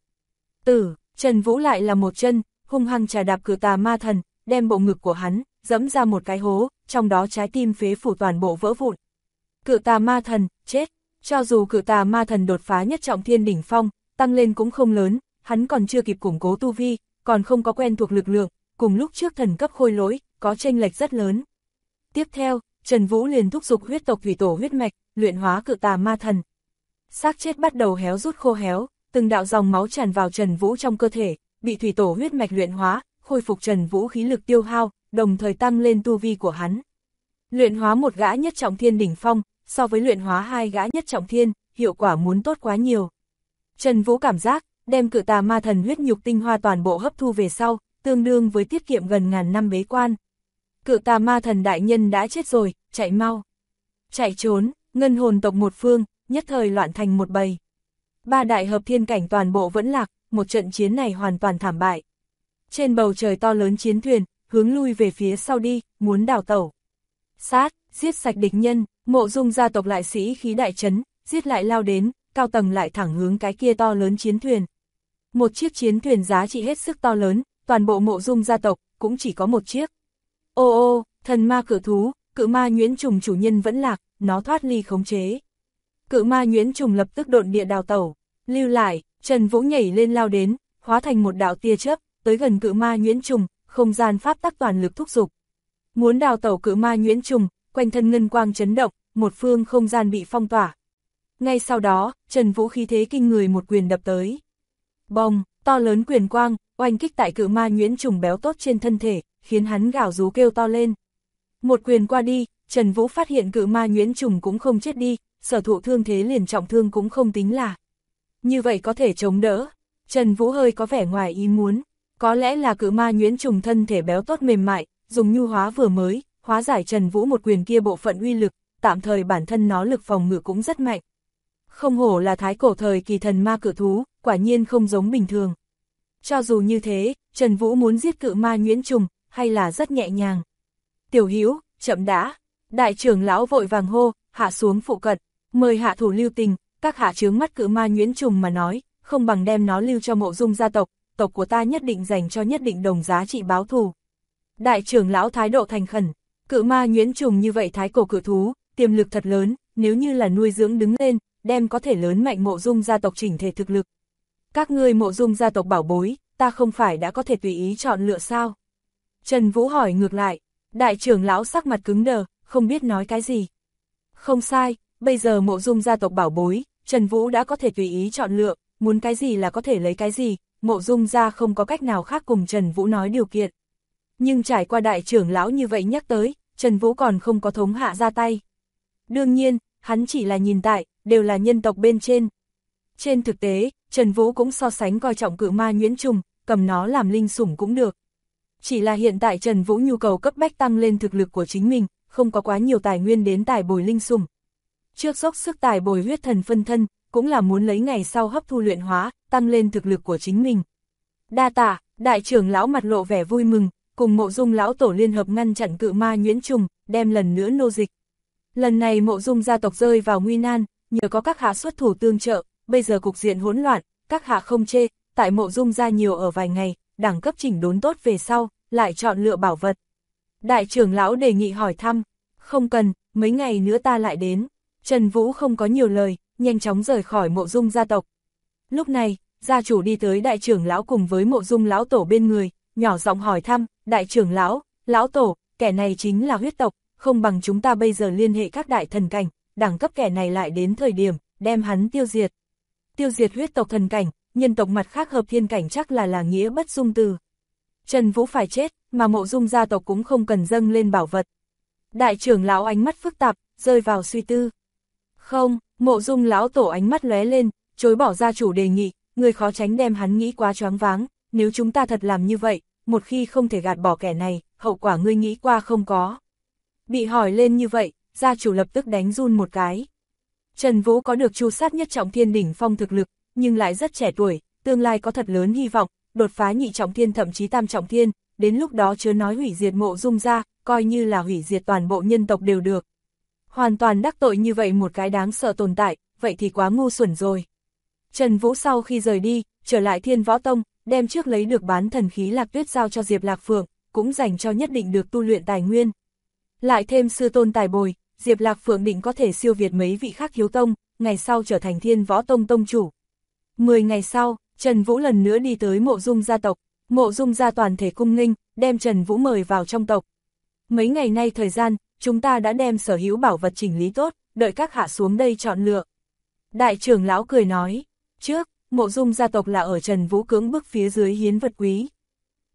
Trần Vũ lại là một chân, hung hăng trà đạp cự tà ma thần, đem bộ ngực của hắn giẫm ra một cái hố, trong đó trái tim phế phủ toàn bộ vỡ vụn. Cự tà ma thần, chết. Cho dù cự tà ma thần đột phá nhất trọng thiên đỉnh phong, tăng lên cũng không lớn, hắn còn chưa kịp củng cố tu vi, còn không có quen thuộc lực lượng, cùng lúc trước thần cấp khôi lỗi, có chênh lệch rất lớn. Tiếp theo, Trần Vũ liền thúc giục huyết tộc thủy tổ huyết mạch, luyện hóa cự tà ma thần. Xác chết bắt đầu héo rút khô héo, từng đạo dòng máu tràn vào Trần Vũ trong cơ thể, bị thủy tổ huyết mạch luyện hóa, khôi phục Trần Vũ khí lực tiêu hao, đồng thời tăng lên tu vi của hắn. Luyện hóa một gã nhất trọng thiên đỉnh phong, so với luyện hóa hai gã nhất trọng thiên, hiệu quả muốn tốt quá nhiều. Trần Vũ cảm giác, đem cự tà ma thần huyết nhục tinh hoa toàn bộ hấp thu về sau, tương đương với tiết kiệm gần ngàn năm bế quan. Cự tà ma thần đại nhân đã chết rồi, chạy mau. Chạy trốn, ngân hồn tộc một phương, nhất thời loạn thành một bầy. Ba đại hợp thiên cảnh toàn bộ vẫn lạc, một trận chiến này hoàn toàn thảm bại. Trên bầu trời to lớn chiến thuyền, hướng lui về phía sau đi, muốn đào tẩu. Sát, giết sạch địch nhân, Mộ Dung gia tộc lại sĩ khí đại trấn, giết lại lao đến, cao tầng lại thẳng hướng cái kia to lớn chiến thuyền. Một chiếc chiến thuyền giá trị hết sức to lớn, toàn bộ Mộ Dung gia tộc cũng chỉ có một chiếc. Ô ô, thần ma cự thú, cự ma nhuyễn trùng chủ nhân vẫn lạc, nó thoát ly khống chế. Cự ma nhuyễn trùng lập tức độn địa đào tẩu, lưu lại, Trần Vũ nhảy lên lao đến, hóa thành một đạo tia chớp, tới gần cự ma nhuyễn trùng, không gian pháp tắc toàn lực thúc giục. Muốn đào tẩu cự ma nhuyễn trùng, quanh thân ngân quang chấn động, một phương không gian bị phong tỏa. Ngay sau đó, Trần Vũ khí thế kinh người một quyền đập tới. Bồng, to lớn quyền quang, oanh kích tại cự ma nhuyễn trùng béo tốt trên thân thể, khiến hắn gào rú kêu to lên. Một quyền qua đi, Trần Vũ phát hiện cự ma nhuyễn trùng cũng không chết đi, sở thụ thương thế liền trọng thương cũng không tính là. Như vậy có thể chống đỡ. Trần Vũ hơi có vẻ ngoài ý muốn, có lẽ là cự ma nhuyễn trùng thân thể béo tốt mềm mại, dùng nhu hóa vừa mới, hóa giải Trần Vũ một quyền kia bộ phận uy lực, tạm thời bản thân nó lực phòng ngự cũng rất mạnh. Không hổ là thái cổ thời kỳ thần ma cự thú, quả nhiên không giống bình thường. Cho dù như thế, Trần Vũ muốn giết cự ma nhuyễn trùng, hay là rất nhẹ nhàng. Tiểu Hữu, chậm đã. Đại trưởng lão vội vàng hô, hạ xuống phụ cận, mời hạ thủ lưu tình, các hạ chướng mắt cự ma nhuyễn trùng mà nói, không bằng đem nó lưu cho Mộ Dung gia tộc, tộc của ta nhất định dành cho nhất định đồng giá trị báo thù. Đại trưởng lão thái độ thành khẩn, cự ma nhuyễn trùng như vậy thái cổ cự thú, tiềm lực thật lớn, nếu như là nuôi dưỡng đứng lên, đem có thể lớn mạnh Mộ Dung gia tộc chỉnh thể thực lực. Các ngươi Mộ Dung gia tộc bảo bối, ta không phải đã có thể tùy ý chọn lựa sao? Trần Vũ hỏi ngược lại, đại trưởng lão sắc mặt cứng đờ, không biết nói cái gì. Không sai, bây giờ Mộ Dung gia tộc bảo bối, Trần Vũ đã có thể tùy ý chọn lựa, muốn cái gì là có thể lấy cái gì, Mộ Dung gia không có cách nào khác cùng Trần Vũ nói điều kiện. Nhưng trải qua đại trưởng lão như vậy nhắc tới, Trần Vũ còn không có thống hạ ra tay. Đương nhiên, hắn chỉ là nhìn tại, đều là nhân tộc bên trên. Trên thực tế, Trần Vũ cũng so sánh coi trọng cự ma nhuyễn trùng, cầm nó làm linh sủng cũng được. Chỉ là hiện tại Trần Vũ nhu cầu cấp bách tăng lên thực lực của chính mình, không có quá nhiều tài nguyên đến tài bồi linh sủng. Trước dốc sức tài bồi huyết thần phân thân, cũng là muốn lấy ngày sau hấp thu luyện hóa, tăng lên thực lực của chính mình. Đa tạ, đại trưởng lão mặt lộ vẻ vui mừng, cùng Mộ Dung lão tổ liên hợp ngăn chặn cự ma nhuyễn trùng, đem lần nữa nô dịch. Lần này Mộ Dung gia tộc rơi vào nguy nan, nhờ có các hạ xuất thủ tương trợ, bây giờ cục diện hỗn loạn, các hạ không chê, tại Mộ Dung gia nhiều ở vài ngày, đẳng cấp chỉnh đốn tốt về sau, lại chọn lựa bảo vật. Đại trưởng lão đề nghị hỏi thăm, không cần, mấy ngày nữa ta lại đến. Trần Vũ không có nhiều lời, nhanh chóng rời khỏi Mộ Dung gia tộc. Lúc này, gia chủ đi tới đại trưởng lão cùng với Mộ Dung lão tổ bên người, nhỏ giọng hỏi thăm, đại trưởng lão, lão tổ, kẻ này chính là huyết tộc, không bằng chúng ta bây giờ liên hệ các đại thần cảnh, đẳng cấp kẻ này lại đến thời điểm, đem hắn tiêu diệt. Tiêu diệt huyết tộc thần cảnh, nhân tộc mặt khác hợp thiên cảnh chắc là nghĩa bất dung từ. Trần Vũ phải chết, mà Mộ Dung gia tộc cũng không cần dâng lên bảo vật. Đại trưởng lão ánh mắt phức tạp, rơi vào suy tư. Không, Mộ Dung lão tổ ánh mắt lóe lên, chối bỏ gia chủ đề nghị, người khó tránh đem hắn nghĩ quá choáng váng, nếu chúng ta thật làm như vậy, một khi không thể gạt bỏ kẻ này, hậu quả ngươi nghĩ qua không có. Bị hỏi lên như vậy, gia chủ lập tức đánh run một cái. Trần Vũ có được chu sát nhất trọng thiên đỉnh phong thực lực, nhưng lại rất trẻ tuổi, tương lai có thật lớn hy vọng, đột phá nhị trọng thiên thậm chí tam trọng thiên, đến lúc đó chớ nói hủy diệt Mộ Dung gia, coi như là hủy diệt toàn bộ nhân tộc đều được. Hoàn toàn đắc tội như vậy một cái đáng sợ tồn tại, vậy thì quá ngu xuẩn rồi. Trần Vũ sau khi rời đi, trở lại Thiên Võ Tông, đem trước lấy được bán thần khí Lạc Tuyết giao cho Diệp Lạc Phượng, cũng dành cho nhất định được tu luyện tài nguyên. Lại thêm sư tôn tài bồi, Diệp Lạc Phượng định có thể siêu việt mấy vị khác hiếu tông, ngày sau trở thành Thiên Võ Tông tông chủ. 10 ngày sau, Trần Vũ lần nữa đi tới Mộ Dung gia tộc, Mộ Dung gia toàn thể cung nghênh, đem Trần Vũ mời vào trong tộc. Mấy ngày nay thời gian, chúng ta đã đem sở hữu bảo vật chỉnh lý tốt, đợi các hạ xuống đây chọn lựa. Đại trưởng lão cười nói, trước, Mộ Dung gia tộc là ở Trần Vũ cưỡng bức phía dưới hiến vật quý.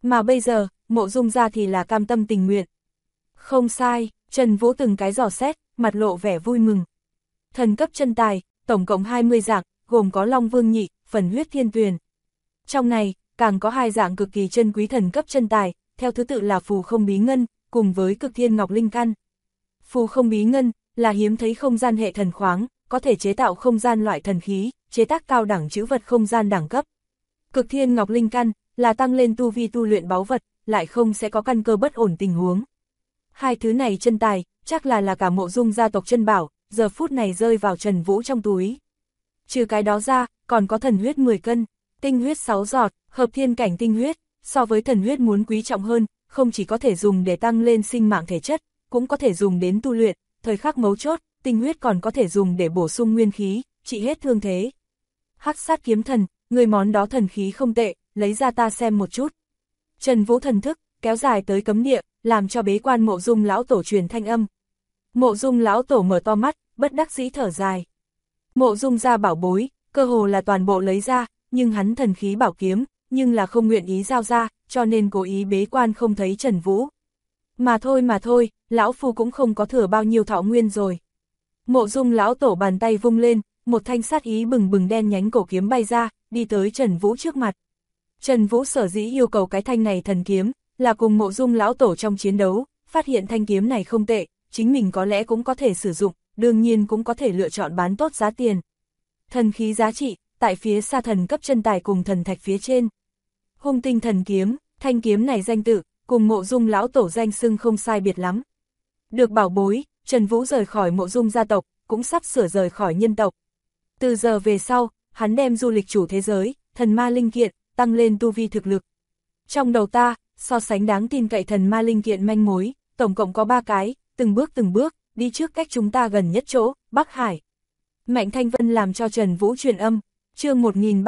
Mà bây giờ, Mộ Dung gia thì là cam tâm tình nguyện. Không sai, Trần Vũ từng cái dò xét, mặt lộ vẻ vui mừng. Thần cấp chân tài, tổng cộng 20 dạng, gồm có Long Vương Nhị, phần huyết thiên tuyền. Trong này, càng có 2 dạng cực kỳ chân quý thần cấp chân tài, theo thứ tự là phù không bí ngân, cùng với cực thiên ngọc linh căn. Phù không bí ngân, là hiếm thấy không gian hệ thần khoáng, có thể chế tạo không gian loại thần khí, chế tác cao đẳng trữ vật không gian đẳng cấp. Cực thiên ngọc linh căn, là tăng lên tu vi tu luyện báu vật, lại không sẽ có căn cơ bất ổn tình huống. 2 thứ này chân tài, chắc là cả Mộ Dung gia tộc chân bảo, giờ phút này rơi vào Trần Vũ trong túi. Trừ cái đó ra, còn có thần huyết 10 cân, tinh huyết 6 giọt, hợp thiên cảnh tinh huyết, so với thần huyết muốn quý trọng hơn, không chỉ có thể dùng để tăng lên sinh mạng thể chất, cũng có thể dùng đến tu luyện, thời khắc mấu chốt, tinh huyết còn có thể dùng để bổ sung nguyên khí, trị hết thương thế. Hắc sát kiếm thần, người món đó thần khí không tệ, lấy ra ta xem một chút. Trần Vũ thần thức, kéo dài tới cấm địa, làm cho bế quan Mộ Dung lão tổ truyền thanh âm. Mộ Dung lão tổ mở to mắt, bất đắc dĩ thở dài. Mộ Dung gia bảo bối, cơ hồ là toàn bộ lấy ra, nhưng hắn thần khí bảo kiếm, nhưng là không nguyện ý giao ra, cho nên cố ý bế quan không thấy Trần Vũ. Mà thôi, lão phu cũng không có thừa bao nhiêu thọ nguyên rồi. Mộ Dung lão tổ bàn tay vung lên, một thanh sát ý bừng bừng đen nhánh cổ kiếm bay ra, đi tới Trần Vũ trước mặt. Trần Vũ sở dĩ yêu cầu cái thanh này thần kiếm, là cùng Mộ Dung lão tổ trong chiến đấu, phát hiện thanh kiếm này không tệ, chính mình có lẽ cũng có thể sử dụng, đương nhiên cũng có thể lựa chọn bán tốt giá tiền. Thần khí giá trị, tại phía xa thần cấp chân tài cùng thần thạch phía trên. Hung tinh thần kiếm, thanh kiếm này danh tự, cùng Mộ Dung lão tổ danh xưng không sai biệt lắm. Được bảo bối, Trần Vũ rời khỏi Mộ Dung gia tộc, cũng sắp sửa rời khỏi nhân tộc. Từ giờ về sau, hắn đem du lịch chủ thế giới, thần ma linh kiện, tăng lên tu vi thực lực. Trong đầu ta, so sánh đáng tin cậy thần ma linh kiện manh mối, tổng cộng có 3 cái, từng bước, đi trước cách chúng ta gần nhất chỗ, Bắc Hải. Mạnh Thanh Vân làm cho Trần Vũ truyền âm, chương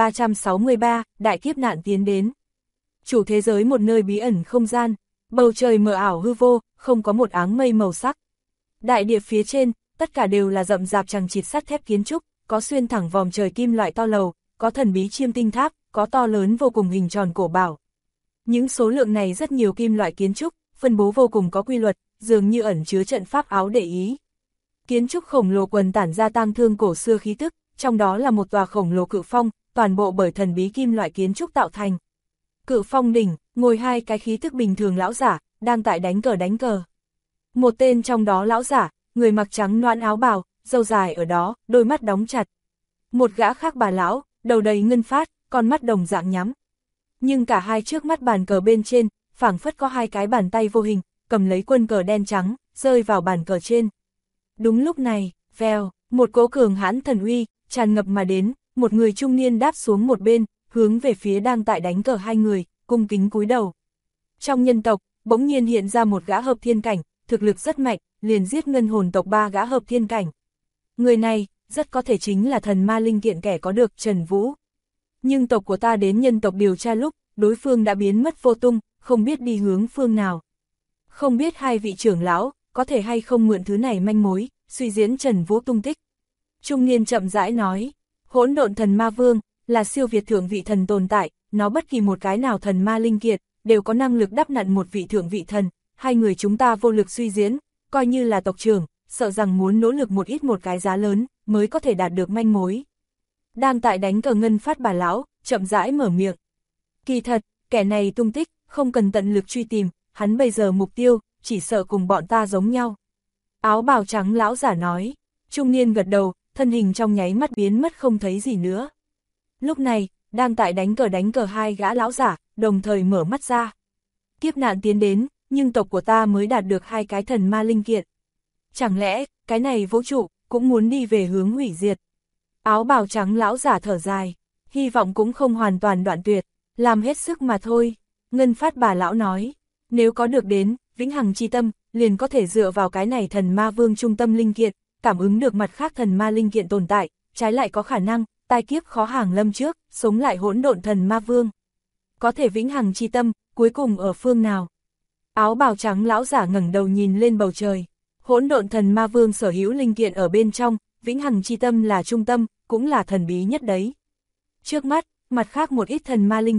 1363, đại kiếp nạn tiến đến. Chủ thế giới một nơi bí ẩn không gian, bầu trời mờ ảo hư vô, không có một áng mây màu sắc. Đại địa phía trên, tất cả đều là rậm rạp chằng chịt sắt thép kiến trúc, có xuyên thẳng vòm trời kim loại to lầu, có thần bí chiêm tinh tháp, có to lớn vô cùng hình tròn cổ bảo. Những số lượng này rất nhiều kim loại kiến trúc, phân bố vô cùng có quy luật, dường như ẩn chứa trận pháp áo để ý. Kiến trúc khổng lồ quần tản ra tang thương cổ xưa khí tức, trong đó là một tòa khổng lồ cự phong, toàn bộ bởi thần bí kim loại kiến trúc tạo thành. Cự phong đỉnh, ngồi 2 cái khí tức bình thường lão giả, đang tại đánh cờ. Một tên trong đó lão giả, người mặc trắng loãng áo bào, râu dài ở đó, đôi mắt đóng chặt. Một gã khác bà lão, đầu đầy ngân phát, con mắt đồng dạng nhắm. Nhưng cả hai trước mắt bàn cờ bên trên, phảng phất có 2 cái bàn tay vô hình, cầm lấy quân cờ đen trắng, rơi vào bàn cờ trên. Đúng lúc này, vèo, một cỗ cường hãn thần uy, tràn ngập mà đến, một người trung niên đáp xuống một bên, hướng về phía đang tại đánh cờ 2 người, cung kính cúi đầu. Trong nhân tộc, bỗng nhiên hiện ra một gã hợp thiên cảnh, thực lực rất mạnh, liền giết ngân hồn tộc 3 gã hợp thiên cảnh. Người này, rất có thể chính là thần ma linh kiện kẻ có được Trần Vũ. Nhưng tộc của ta đến nhân tộc điều tra lúc, đối phương đã biến mất vô tung, không biết đi hướng phương nào. Không biết 2 vị trưởng lão, có thể hay không mượn thứ này manh mối, suy diễn Trần Vũ tung tích. Trung niên chậm rãi nói, hỗn độn thần ma vương, là siêu việt thượng vị thần tồn tại, nó bất kỳ một cái nào thần ma linh kiện, đều có năng lực đắp nặn một vị thượng vị thần, 2 người chúng ta vô lực suy diễn, coi như là tộc trưởng, sợ rằng muốn nỗ lực một cái giá lớn, mới có thể đạt được manh mối. Đang tại đánh cờ ngân phát bà lão, chậm rãi mở miệng. Kỳ thật, kẻ này tung tích, không cần tận lực truy tìm, hắn bây giờ mục tiêu, chỉ sợ cùng bọn ta giống nhau. Áo bào trắng lão giả nói, trung niên gật đầu, thân hình trong nháy mắt biến mất không thấy gì nữa. Lúc này, đang tại đánh cờ 2 gã lão giả, đồng thời mở mắt ra. Kiếp nạn tiến đến, nhưng tộc của ta mới đạt được 2 cái thần ma linh kiện. Chẳng lẽ, cái này vũ trụ, cũng muốn đi về hướng hủy diệt. Áo bào trắng lão giả thở dài, hy vọng cũng không hoàn toàn đoạn tuyệt, làm hết sức mà thôi. Ngân phát bà lão nói, nếu có được đến, vĩnh hằng chi tâm, liền có thể dựa vào cái này thần ma vương trung tâm linh kiện, cảm ứng được mặt khác thần ma linh kiện tồn tại, trái lại có khả năng, tai kiếp khó hàng lâm trước, sống lại hỗn độn thần ma vương. Có thể vĩnh hằng chi tâm, cuối cùng ở phương nào? Áo bào trắng lão giả ngẩng đầu nhìn lên bầu trời, hỗn độn thần ma vương sở hữu linh kiện ở bên trong, vĩnh hằng chi tâm là trung tâm, cũng là thần bí nhất đấy. Trước mắt, mặt khác một ít thần ma linh kiện,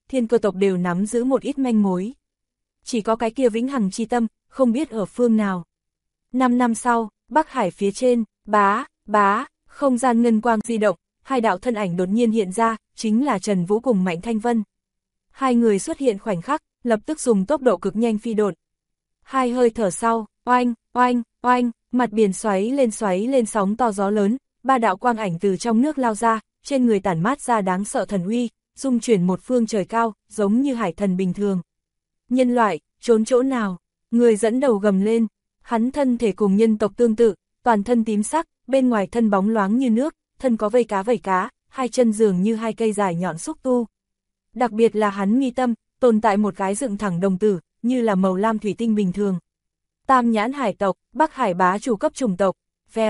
thiên cơ tộc đều nắm giữ một ít manh mối. Chỉ có cái kia vĩnh hằng chi tâm, không biết ở phương nào. 5 năm sau, Bắc Hải phía trên, bá, không gian ngân quang di động, hai đạo thân ảnh đột nhiên hiện ra, chính là Trần Vũ cùng Mạnh Thanh Vân. Hai người xuất hiện khoảnh khắc, lập tức dùng tốc độ cực nhanh phi độn. Hai hơi thở sau, oanh, oanh, oanh, mặt biển xoáy lên sóng to gió lớn, ba đạo quang ảnh từ trong nước lao ra, trên người tản mát ra đáng sợ thần uy, dung chuyển một phương trời cao, giống như hải thần bình thường. Nhân loại, trốn chỗ nào? Người dẫn đầu gầm lên, hắn thân thể cùng nhân tộc tương tự, toàn thân tím sắc, bên ngoài thân bóng loáng như nước, thân có vây cá, hai chân dường như hai cây dài nhọn xúc tu. Đặc biệt là hắn mi tâm, tồn tại một cái dựng thẳng đồng tử, như là màu lam thủy tinh bình thường. Tam nhãn hải tộc, Bắc Hải bá chủ cấp chủng tộc,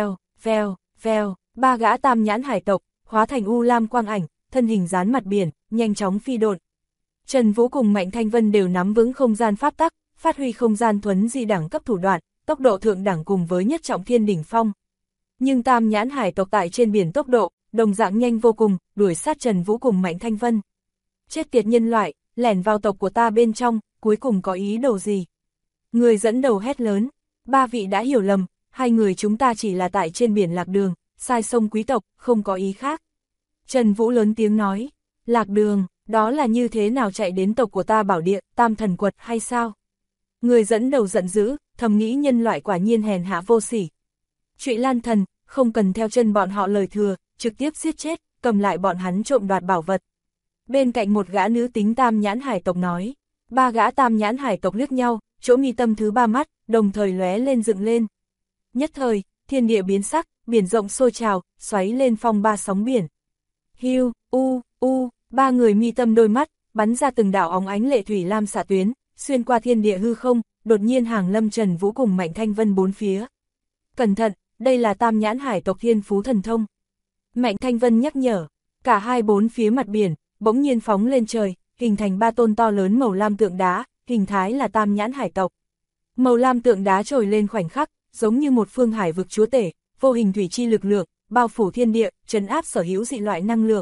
vèo, ba gã tam nhãn hải tộc, hóa thành u lam quang ảnh, thân hình dán mặt biển, nhanh chóng phi độn. Trần Vũ cùng Mạnh Thanh Vân đều nắm vững không gian pháp tắc, phát huy không gian thuấn di đẳng cấp thủ đoạn, tốc độ thượng đẳng cùng với nhất trọng thiên đỉnh phong. Nhưng tam nhãn hải tộc tại trên biển tốc độ, đồng dạng nhanh vô cùng, đuổi sát Trần Vũ cùng Mạnh Thanh Vân. Chết tiệt nhân loại, lẻn vào tộc của ta bên trong, cuối cùng có ý đồ gì? Người dẫn đầu hét lớn, ba vị đã hiểu lầm, hai người chúng ta chỉ là tại trên biển lạc đường, sai sông quý tộc, không có ý khác. Trần Vũ lớn tiếng nói, lạc đường, đó là như thế nào chạy đến tộc của ta bảo địa, Tam Thần Quật hay sao? Người dẫn đầu giận dữ, thầm nghĩ nhân loại quả nhiên hèn hạ vô sỉ. Trụy Lan Thần, không cần theo chân bọn họ lời thừa, trực tiếp giết chết, cầm lại bọn hắn trộm đoạt bảo vật. Bên cạnh một gã nữ tính tam nhãn hải tộc nói, ba gã tam nhãn hải tộc liếc nhau, chỗ mi tâm thứ ba mắt, đồng thời lóe lên dựng lên. Nhất thời, thiên địa biến sắc, biển rộng sôi trào, xoáy lên phong ba sóng biển. Hiu, ba người mi tâm đôi mắt, bắn ra từng đạo óng ánh lệ thủy lam xạ tuyến, xuyên qua thiên địa hư không, đột nhiên hàng lâm Trần Vũ cùng Mạnh Thanh Vân bốn phía. Cẩn thận, đây là tam nhãn hải tộc thiên phú thần thông. Mạnh Thanh Vân nhắc nhở, cả hai bốn phía mặt biển, bỗng nhiên phóng lên trời, hình thành ba tôn to lớn màu lam tượng đá, hình thái là tam nhãn hải tộc. Màu lam tượng đá trồi lên khoảnh khắc, giống như một phương hải vực chúa tể, vô hình thủy chi lực lượng, bao phủ thiên địa, trấn áp sở hữu dị loại năng lượng.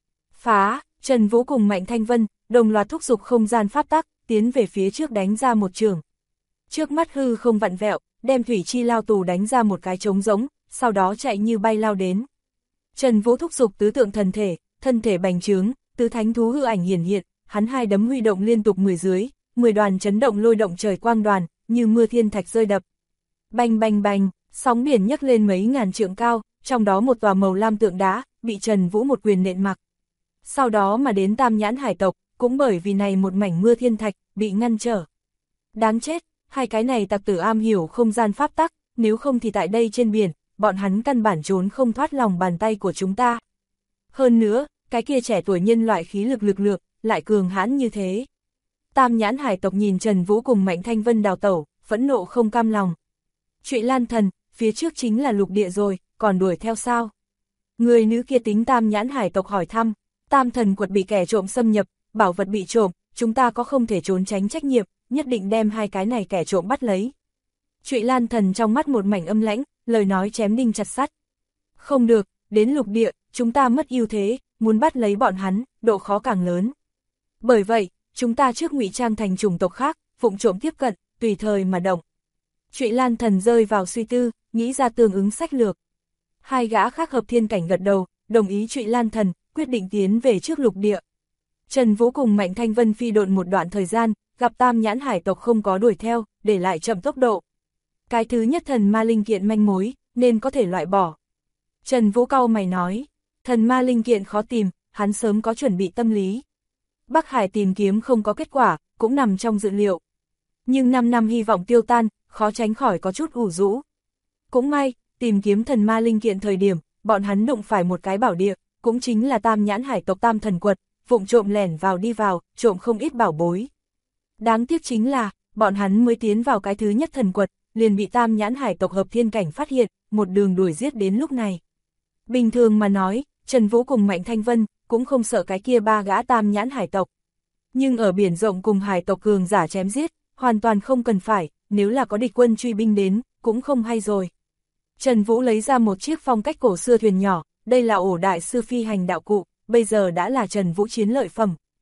Phá, Trần Vũ cùng Mạnh Thanh Vân, đồng loạt thúc giục không gian pháp tắc, tiến về phía trước đánh ra một trường. Trước mắt hư không vặn vẹo, đem thủy chi lao tù đánh ra một cái trống rỗng, sau đó chạy như bay lao đến. Trần Vũ thúc giục tứ tượng thân thể bành trướng, tứ thánh thú hư ảnh hiển hiện, hắn hai đấm huy động liên tục 10 đoàn chấn động lôi động trời quang đoàn, như mưa thiên thạch rơi đập. Bành bành bành, sóng biển nhấc lên mấy ngàn trượng cao, trong đó một tòa màu lam tượng đá, bị Trần Vũ một quyền nện mặc. Sau đó mà đến tam nhãn hải tộc, cũng bởi vì này một mảnh mưa thiên thạch, bị ngăn trở. Đáng chết, hai cái này tặc tử am hiểu không gian pháp tắc, nếu không thì tại đây trên biển, bọn hắn căn bản trốn không thoát lòng bàn tay của chúng ta. Hơn nữa, cái kia trẻ tuổi nhân loại khí lực lượng, lại cường hãn như thế. Tam nhãn hải tộc nhìn Trần Vũ cùng Mạnh Thanh Vân đào tẩu, phẫn nộ không cam lòng. Trụy Lan Thần, phía trước chính là lục địa rồi, còn đuổi theo sao? Người nữ kia tính tam nhãn hải tộc hỏi thăm, Tam Thần Quật bị kẻ trộm xâm nhập, bảo vật bị trộm, chúng ta có không thể trốn tránh trách nhiệm, nhất định đem hai cái này kẻ trộm bắt lấy. Trụy Lan Thần trong mắt một mảnh âm lãnh, lời nói chém đinh chặt sắt. Không được, đến lục địa, chúng ta mất ưu thế, muốn bắt lấy bọn hắn, độ khó càng lớn. Bởi vậy, chúng ta trước ngụy trang thành chủng tộc khác, vụng trộm tiếp cận, tùy thời mà động. Trụy Lan Thần rơi vào suy tư, nghĩ ra tương ứng sách lược. Hai gã khác hợp thiên cảnh gật đầu, đồng ý Trụy Lan Thần, quyết định tiến về trước lục địa. Trần Vũ cùng Mạnh Thanh Vân phi độn một đoạn thời gian, gặp tam nhãn hải tộc không có đuổi theo, để lại chậm tốc độ. Cái thứ nhất thần ma linh kiện manh mối, nên có thể loại bỏ. Trần Vũ cau mày nói, thần ma linh kiện khó tìm, hắn sớm có chuẩn bị tâm lý. Bắc Hải tìm kiếm không có kết quả, cũng nằm trong dự liệu. Nhưng 5 năm hy vọng tiêu tan, khó tránh khỏi có chút ủ rũ. Cũng may, tìm kiếm thần ma linh kiện thời điểm, bọn hắn đụng phải một cái bảo địa, cũng chính là tam nhãn hải tộc Tam Thần Quật, vụng trộm lẻn vào đi vào, trộm không ít bảo bối. Đáng tiếc chính là, bọn hắn mới tiến vào cái thứ nhất thần quật, liền bị tam nhãn hải tộc hợp thiên cảnh phát hiện, một đường đuổi giết đến lúc này. Bình thường mà nói, Trần Vũ cùng Mạnh Thanh Vân cũng không sợ cái kia ba gã tam nhãn hải tộc. Nhưng ở biển rộng cùng hải tộc cường giả chém giết, hoàn toàn không cần phải, nếu là có địch quân truy binh đến, cũng không hay rồi. Trần Vũ lấy ra một chiếc phong cách cổ xưa thuyền nhỏ, đây là ổ đại sư phi hành đạo cụ, bây giờ đã là Trần Vũ chiến lợi phẩm.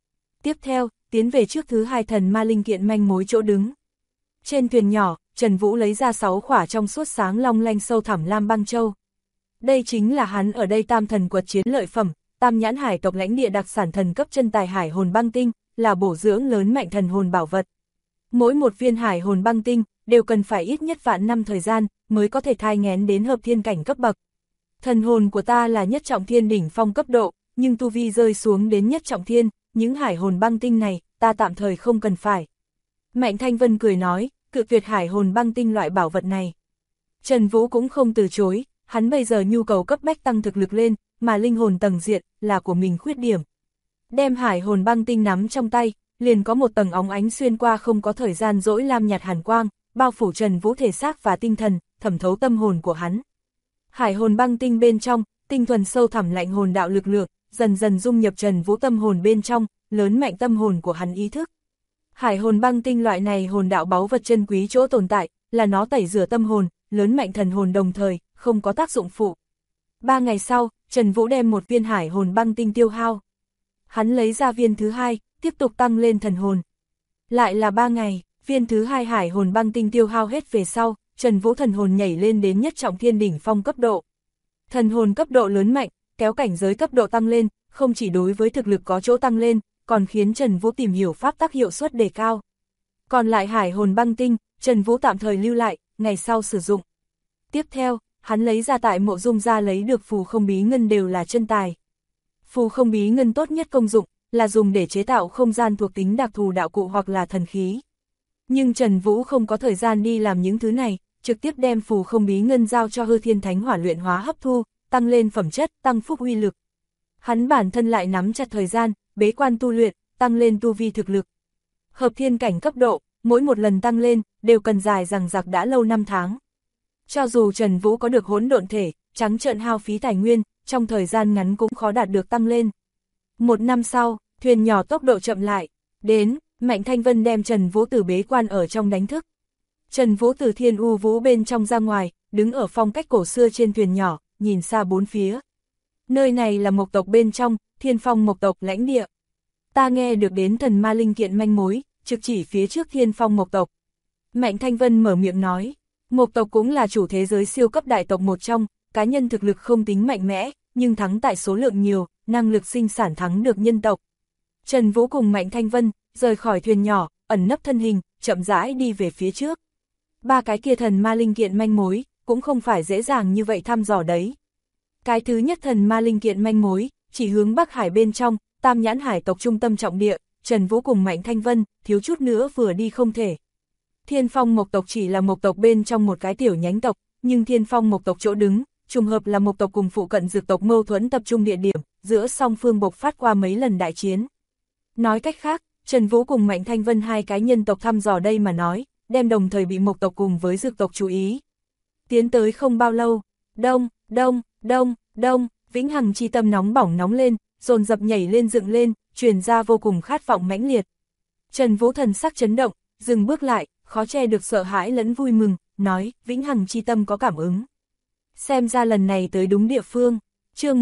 Tiếp theo, tiến về trước thứ hai thần ma linh kiện manh mối chỗ đứng. Trên thuyền nhỏ, Trần Vũ lấy ra 6 khỏa trong suốt sáng long lanh sâu thẳm lam băng châu. Đây chính là hắn ở đây tam thần quật chiến lợi phẩm, tam nhãn hải tộc lãnh địa đặc sản thần cấp chân tài hải hồn băng tinh, là bổ dưỡng lớn mạnh thần hồn bảo vật. Mỗi một viên hải hồn băng tinh, đều cần phải ít nhất vạn năm thời gian, mới có thể thai nghén đến hợp thiên cảnh cấp bậc. Thần hồn của ta là nhất trọng thiên đỉnh phong cấp độ, nhưng tu vi rơi xuống đến nhất trọng thiên, những hải hồn băng tinh này, ta tạm thời không cần phải. Mạnh Thanh Vân cười nói, cự tuyệt hải hồn băng tinh loại bảo vật này. Trần Vũ cũng không từ chối, hắn bây giờ nhu cầu cấp bách tăng thực lực lên, mà linh hồn tầng diện là của mình khuyết điểm. Đem hải hồn băng tinh nắm trong tay, liền có một tầng óng ánh xuyên qua không có thời gian dỗi lam nhạt hàn quang, bao phủ Trần Vũ thể xác và tinh thần, thẩm thấu tâm hồn của hắn. Hải hồn băng tinh bên trong, tinh thuần sâu thẳm lạnh hồn đạo lực lượng, dần dần dung nhập Trần Vũ tâm hồn bên trong, lớn mạnh tâm hồn của hắn ý thức. Hải hồn băng tinh loại này hồn đạo báu vật chân quý chỗ tồn tại, là nó tẩy rửa tâm hồn, lớn mạnh thần hồn đồng thời, không có tác dụng phụ. 3 ngày sau, Trần Vũ đem một viên hải hồn băng tinh tiêu hao. Hắn lấy ra viên thứ hai, tiếp tục tăng lên thần hồn. Lại là 3 ngày, viên thứ hai hải hồn băng tinh tiêu hao hết về sau, Trần Vũ thần hồn nhảy lên đến nhất trọng thiên đỉnh phong cấp độ. Thần hồn cấp độ lớn mạnh, kéo cảnh giới cấp độ tăng lên, không chỉ đối với thực lực có chỗ tăng lên, còn khiến Trần Vũ tìm hiểu pháp tắc hiệu suất đề cao. Còn lại hải hồn băng tinh, Trần Vũ tạm thời lưu lại, ngày sau sử dụng. Tiếp theo, hắn lấy ra tại mộ dung ra lấy được phù không bí ngân đều là chân tài. Phù không bí ngân tốt nhất công dụng, là dùng để chế tạo không gian thuộc tính đặc thù đạo cụ hoặc là thần khí. Nhưng Trần Vũ không có thời gian đi làm những thứ này, trực tiếp đem phù không bí ngân giao cho hư thiên thánh hỏa luyện hóa hấp thu, tăng lên phẩm chất, tăng phúc uy lực. Hắn bản thân lại nắm chặt thời gian, bế quan tu luyện, tăng lên tu vi thực lực. Hợp thiên cảnh cấp độ, mỗi một lần tăng lên, đều cần dài dằng dặc đã lâu 5 tháng. Cho dù Trần Vũ có được hỗn độn thể, trắng trợn hao phí tài nguyên, trong thời gian ngắn cũng khó đạt được tăng lên. 1 năm sau, thuyền nhỏ tốc độ chậm lại, đến, Mạnh Thanh Vân đem Trần Vũ từ bế quan ở trong đánh thức. Trần Vũ từ thiên u vũ bên trong ra ngoài, đứng ở phong cách cổ xưa trên thuyền nhỏ, nhìn xa bốn phía. Nơi này là mộc tộc bên trong, Thiên Phong mộc tộc lãnh địa. Ta nghe được đến thần ma linh kiện manh mối, trực chỉ phía trước Thiên Phong mộc tộc. Mạnh Thanh Vân mở miệng nói, mộc tộc cũng là chủ thế giới siêu cấp đại tộc một trong, cá nhân thực lực không tính mạnh mẽ, nhưng thắng tại số lượng nhiều, năng lực sinh sản thắng được nhân tộc. Trần Vũ cùng Mạnh Thanh Vân, rời khỏi thuyền nhỏ, ẩn nấp thân hình, chậm rãi đi về phía trước. 3 cái kia thần ma linh kiện manh mối, cũng không phải dễ dàng như vậy thăm dò đấy. Cái thứ nhất thần ma linh kiện manh mối, chỉ hướng Bắc Hải bên trong, tam nhãn hải tộc trung tâm trọng địa, Trần Vũ cùng Mạnh Thanh Vân, thiếu chút nữa vừa đi không thể. Thiên Phong mộc tộc chỉ là mộc tộc bên trong một cái tiểu nhánh tộc, nhưng Thiên Phong mộc tộc chỗ đứng, trùng hợp là mộc tộc cùng phụ cận dược tộc mâu thuẫn tập trung địa điểm, giữa song phương bộc phát qua mấy lần đại chiến. Nói cách khác, Trần Vũ cùng Mạnh Thanh Vân hai cái nhân tộc thăm dò đây mà nói, đem đồng thời bị mộc tộc cùng với dược tộc chú ý. Tiến tới không bao lâu, đông, đông, đông, đông, vĩnh hằng chi tâm nóng bỏng nóng lên, dồn dập nhảy lên dựng lên, truyền ra vô cùng khát vọng mãnh liệt. Trần Vũ thần sắc chấn động, dừng bước lại, khó che được sợ hãi lẫn vui mừng, nói, vĩnh hằng chi tâm có cảm ứng. Xem ra lần này tới đúng địa phương, chương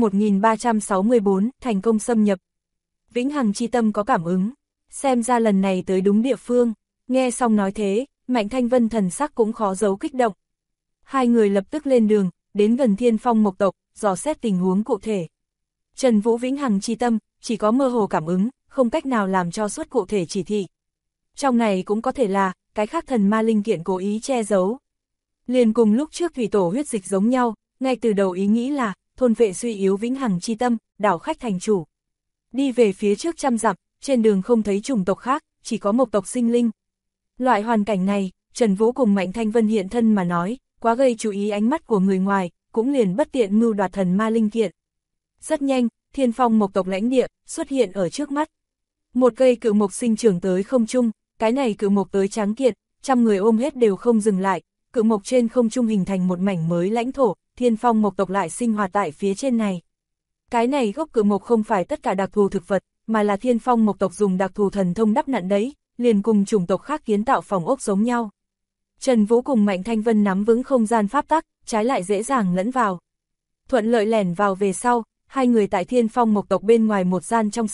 1364, thành công xâm nhập. Vĩnh hằng chi tâm có cảm ứng, xem ra lần này tới đúng địa phương, nghe xong nói thế, Mạnh Thanh Vân thần sắc cũng khó giấu kích động. Hai người lập tức lên đường, đến gần Thiên Phong mộc tộc, dò xét tình huống cụ thể. Trần Vũ vĩnh hằng chi tâm, chỉ có mơ hồ cảm ứng, không cách nào làm cho xuất cụ thể chỉ thị. Trong này cũng có thể là, cái khác thần ma linh kiện cố ý che giấu. Liền cùng lúc trước thủy tổ huyết dịch giống nhau, ngay từ đầu ý nghĩ là, thôn vệ suy yếu vĩnh hằng chi tâm, đảo khách thành chủ. Đi về phía trước 100 dặm, trên đường không thấy chủng tộc khác, chỉ có một tộc sinh linh. Loại hoàn cảnh này, Trần Vũ cùng Mạnh Thanh Vân hiện thân mà nói, quá gây chú ý ánh mắt của người ngoài, cũng liền bất tiện mưu đoạt thần ma linh kiện. Rất nhanh, Thiên Phong mộc tộc lãnh địa, xuất hiện ở trước mắt. Một cây cự mộc sinh trưởng tới không trung, cái này cự mộc tới tráng kiện, 100 người ôm hết đều không dừng lại, cự mộc trên không trung hình thành một mảnh mới lãnh thổ, Thiên Phong mộc tộc lại sinh hoạt tại phía trên này. Cái này gốc cự mộc không phải tất cả đặc thù thực vật, mà là Thiên Phong mộc tộc dùng đặc thù thần thông đắp nặn đấy, liền cùng chủng tộc khác kiến tạo phòng ốc giống nhau. Trần Vũ cùng Mạnh Thanh Vân nắm vững không gian pháp tắc, trái lại dễ dàng lẫn vào. Thuận lợi lẻn vào về sau, hai người tại Thiên Phong mộc tộc bên ngoài một gian trong sân,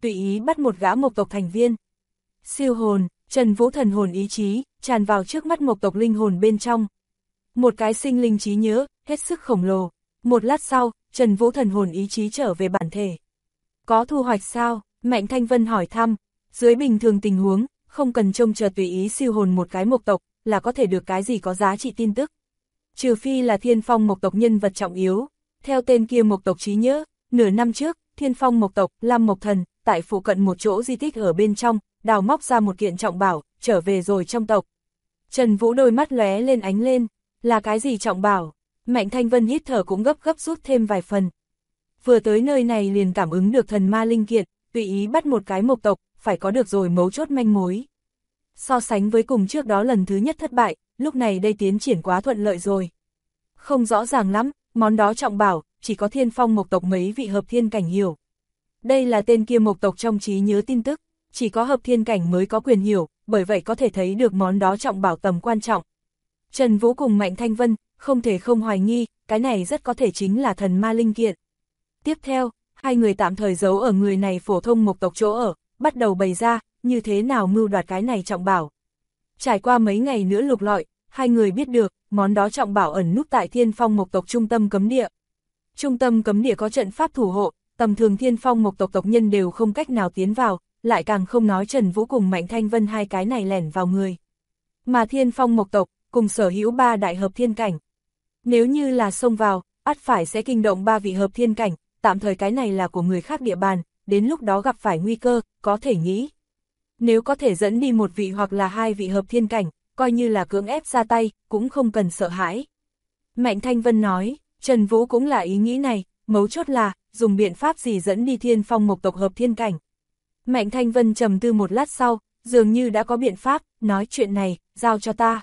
tùy ý bắt một gã mộc tộc thành viên. Siêu hồn, Trần Vũ thần hồn ý chí, tràn vào trước mắt mộc tộc linh hồn bên trong. Một cái sinh linh trí nhớ, hết sức khổng lồ. Một lát sau, Trần Vũ thần hồn ý chí trở về bản thể. Có thu hoạch sao? Mạnh Thanh Vân hỏi thăm. Dưới bình thường tình huống, không cần trông chờ tùy ý siêu hồn một cái mộc tộc, là có thể được cái gì có giá trị tin tức. Trừ phi là Thiên Phong mộc tộc nhân vật trọng yếu. Theo tên kia mộc tộc trí nhớ, nửa năm trước, Thiên Phong mộc tộc, Lam Mộc Thần, tại phụ cận một chỗ di tích ở bên trong, đào móc ra một kiện trọng bảo, trở về rồi trong tộc. Trần Vũ đôi mắt lóe lên ánh lên, là cái gì trọng bảo? Mạnh Thanh Vân hít thở cũng gấp gấp rút thêm vài phần. Vừa tới nơi này liền cảm ứng được thần ma linh kiện, tùy ý bắt một cái mộc tộc, phải có được rồi mấu chốt manh mối. So sánh với cùng trước đó lần thứ nhất thất bại, lúc này đây tiến triển quá thuận lợi rồi. Không rõ ràng lắm, món đó trọng bảo, chỉ có Thiên Phong mộc tộc mấy vị hợp thiên cảnh hiểu. Đây là tên kia mộc tộc trong trí nhớ tin tức, chỉ có hợp thiên cảnh mới có quyền hiểu, bởi vậy có thể thấy được món đó trọng bảo tầm quan trọng. Trần Vũ cùng Mạnh Thanh Vân, không thể không hoài nghi, cái này rất có thể chính là thần ma linh kiện. Tiếp theo, hai người tạm thời giấu ở người này phổ thông mộc tộc chỗ ở, bắt đầu bày ra, như thế nào mưu đoạt cái này trọng bảo. Trải qua mấy ngày nữa lục lọi, hai người biết được, món đó trọng bảo ẩn núp tại Thiên Phong mộc tộc trung tâm cấm địa. Trung tâm cấm địa có trận pháp thủ hộ, tầm thường Thiên Phong mộc tộc tộc nhân đều không cách nào tiến vào, lại càng không nói Trần Vũ cùng Mạnh Thanh Vân hai cái này lẻn vào người. Mà Thiên Phong mộc tộc, cùng sở hữu 3 đại hợp thiên cảnh. Nếu như là xông vào, ắt phải sẽ kinh động 3 vị hợp thiên cảnh, tạm thời cái này là của người khác địa bàn, đến lúc đó gặp phải nguy cơ, có thể nghĩ. Nếu có thể dẫn đi một vị hoặc là 2 vị hợp thiên cảnh, coi như là cưỡng ép ra tay, cũng không cần sợ hãi. Mạnh Thanh Vân nói, Trần Vũ cũng là ý nghĩ này, mấu chốt là, dùng biện pháp gì dẫn đi Thiên Phong mộc tộc hợp thiên cảnh. Mạnh Thanh Vân trầm tư một lát sau, dường như đã có biện pháp, nói chuyện này, giao cho ta.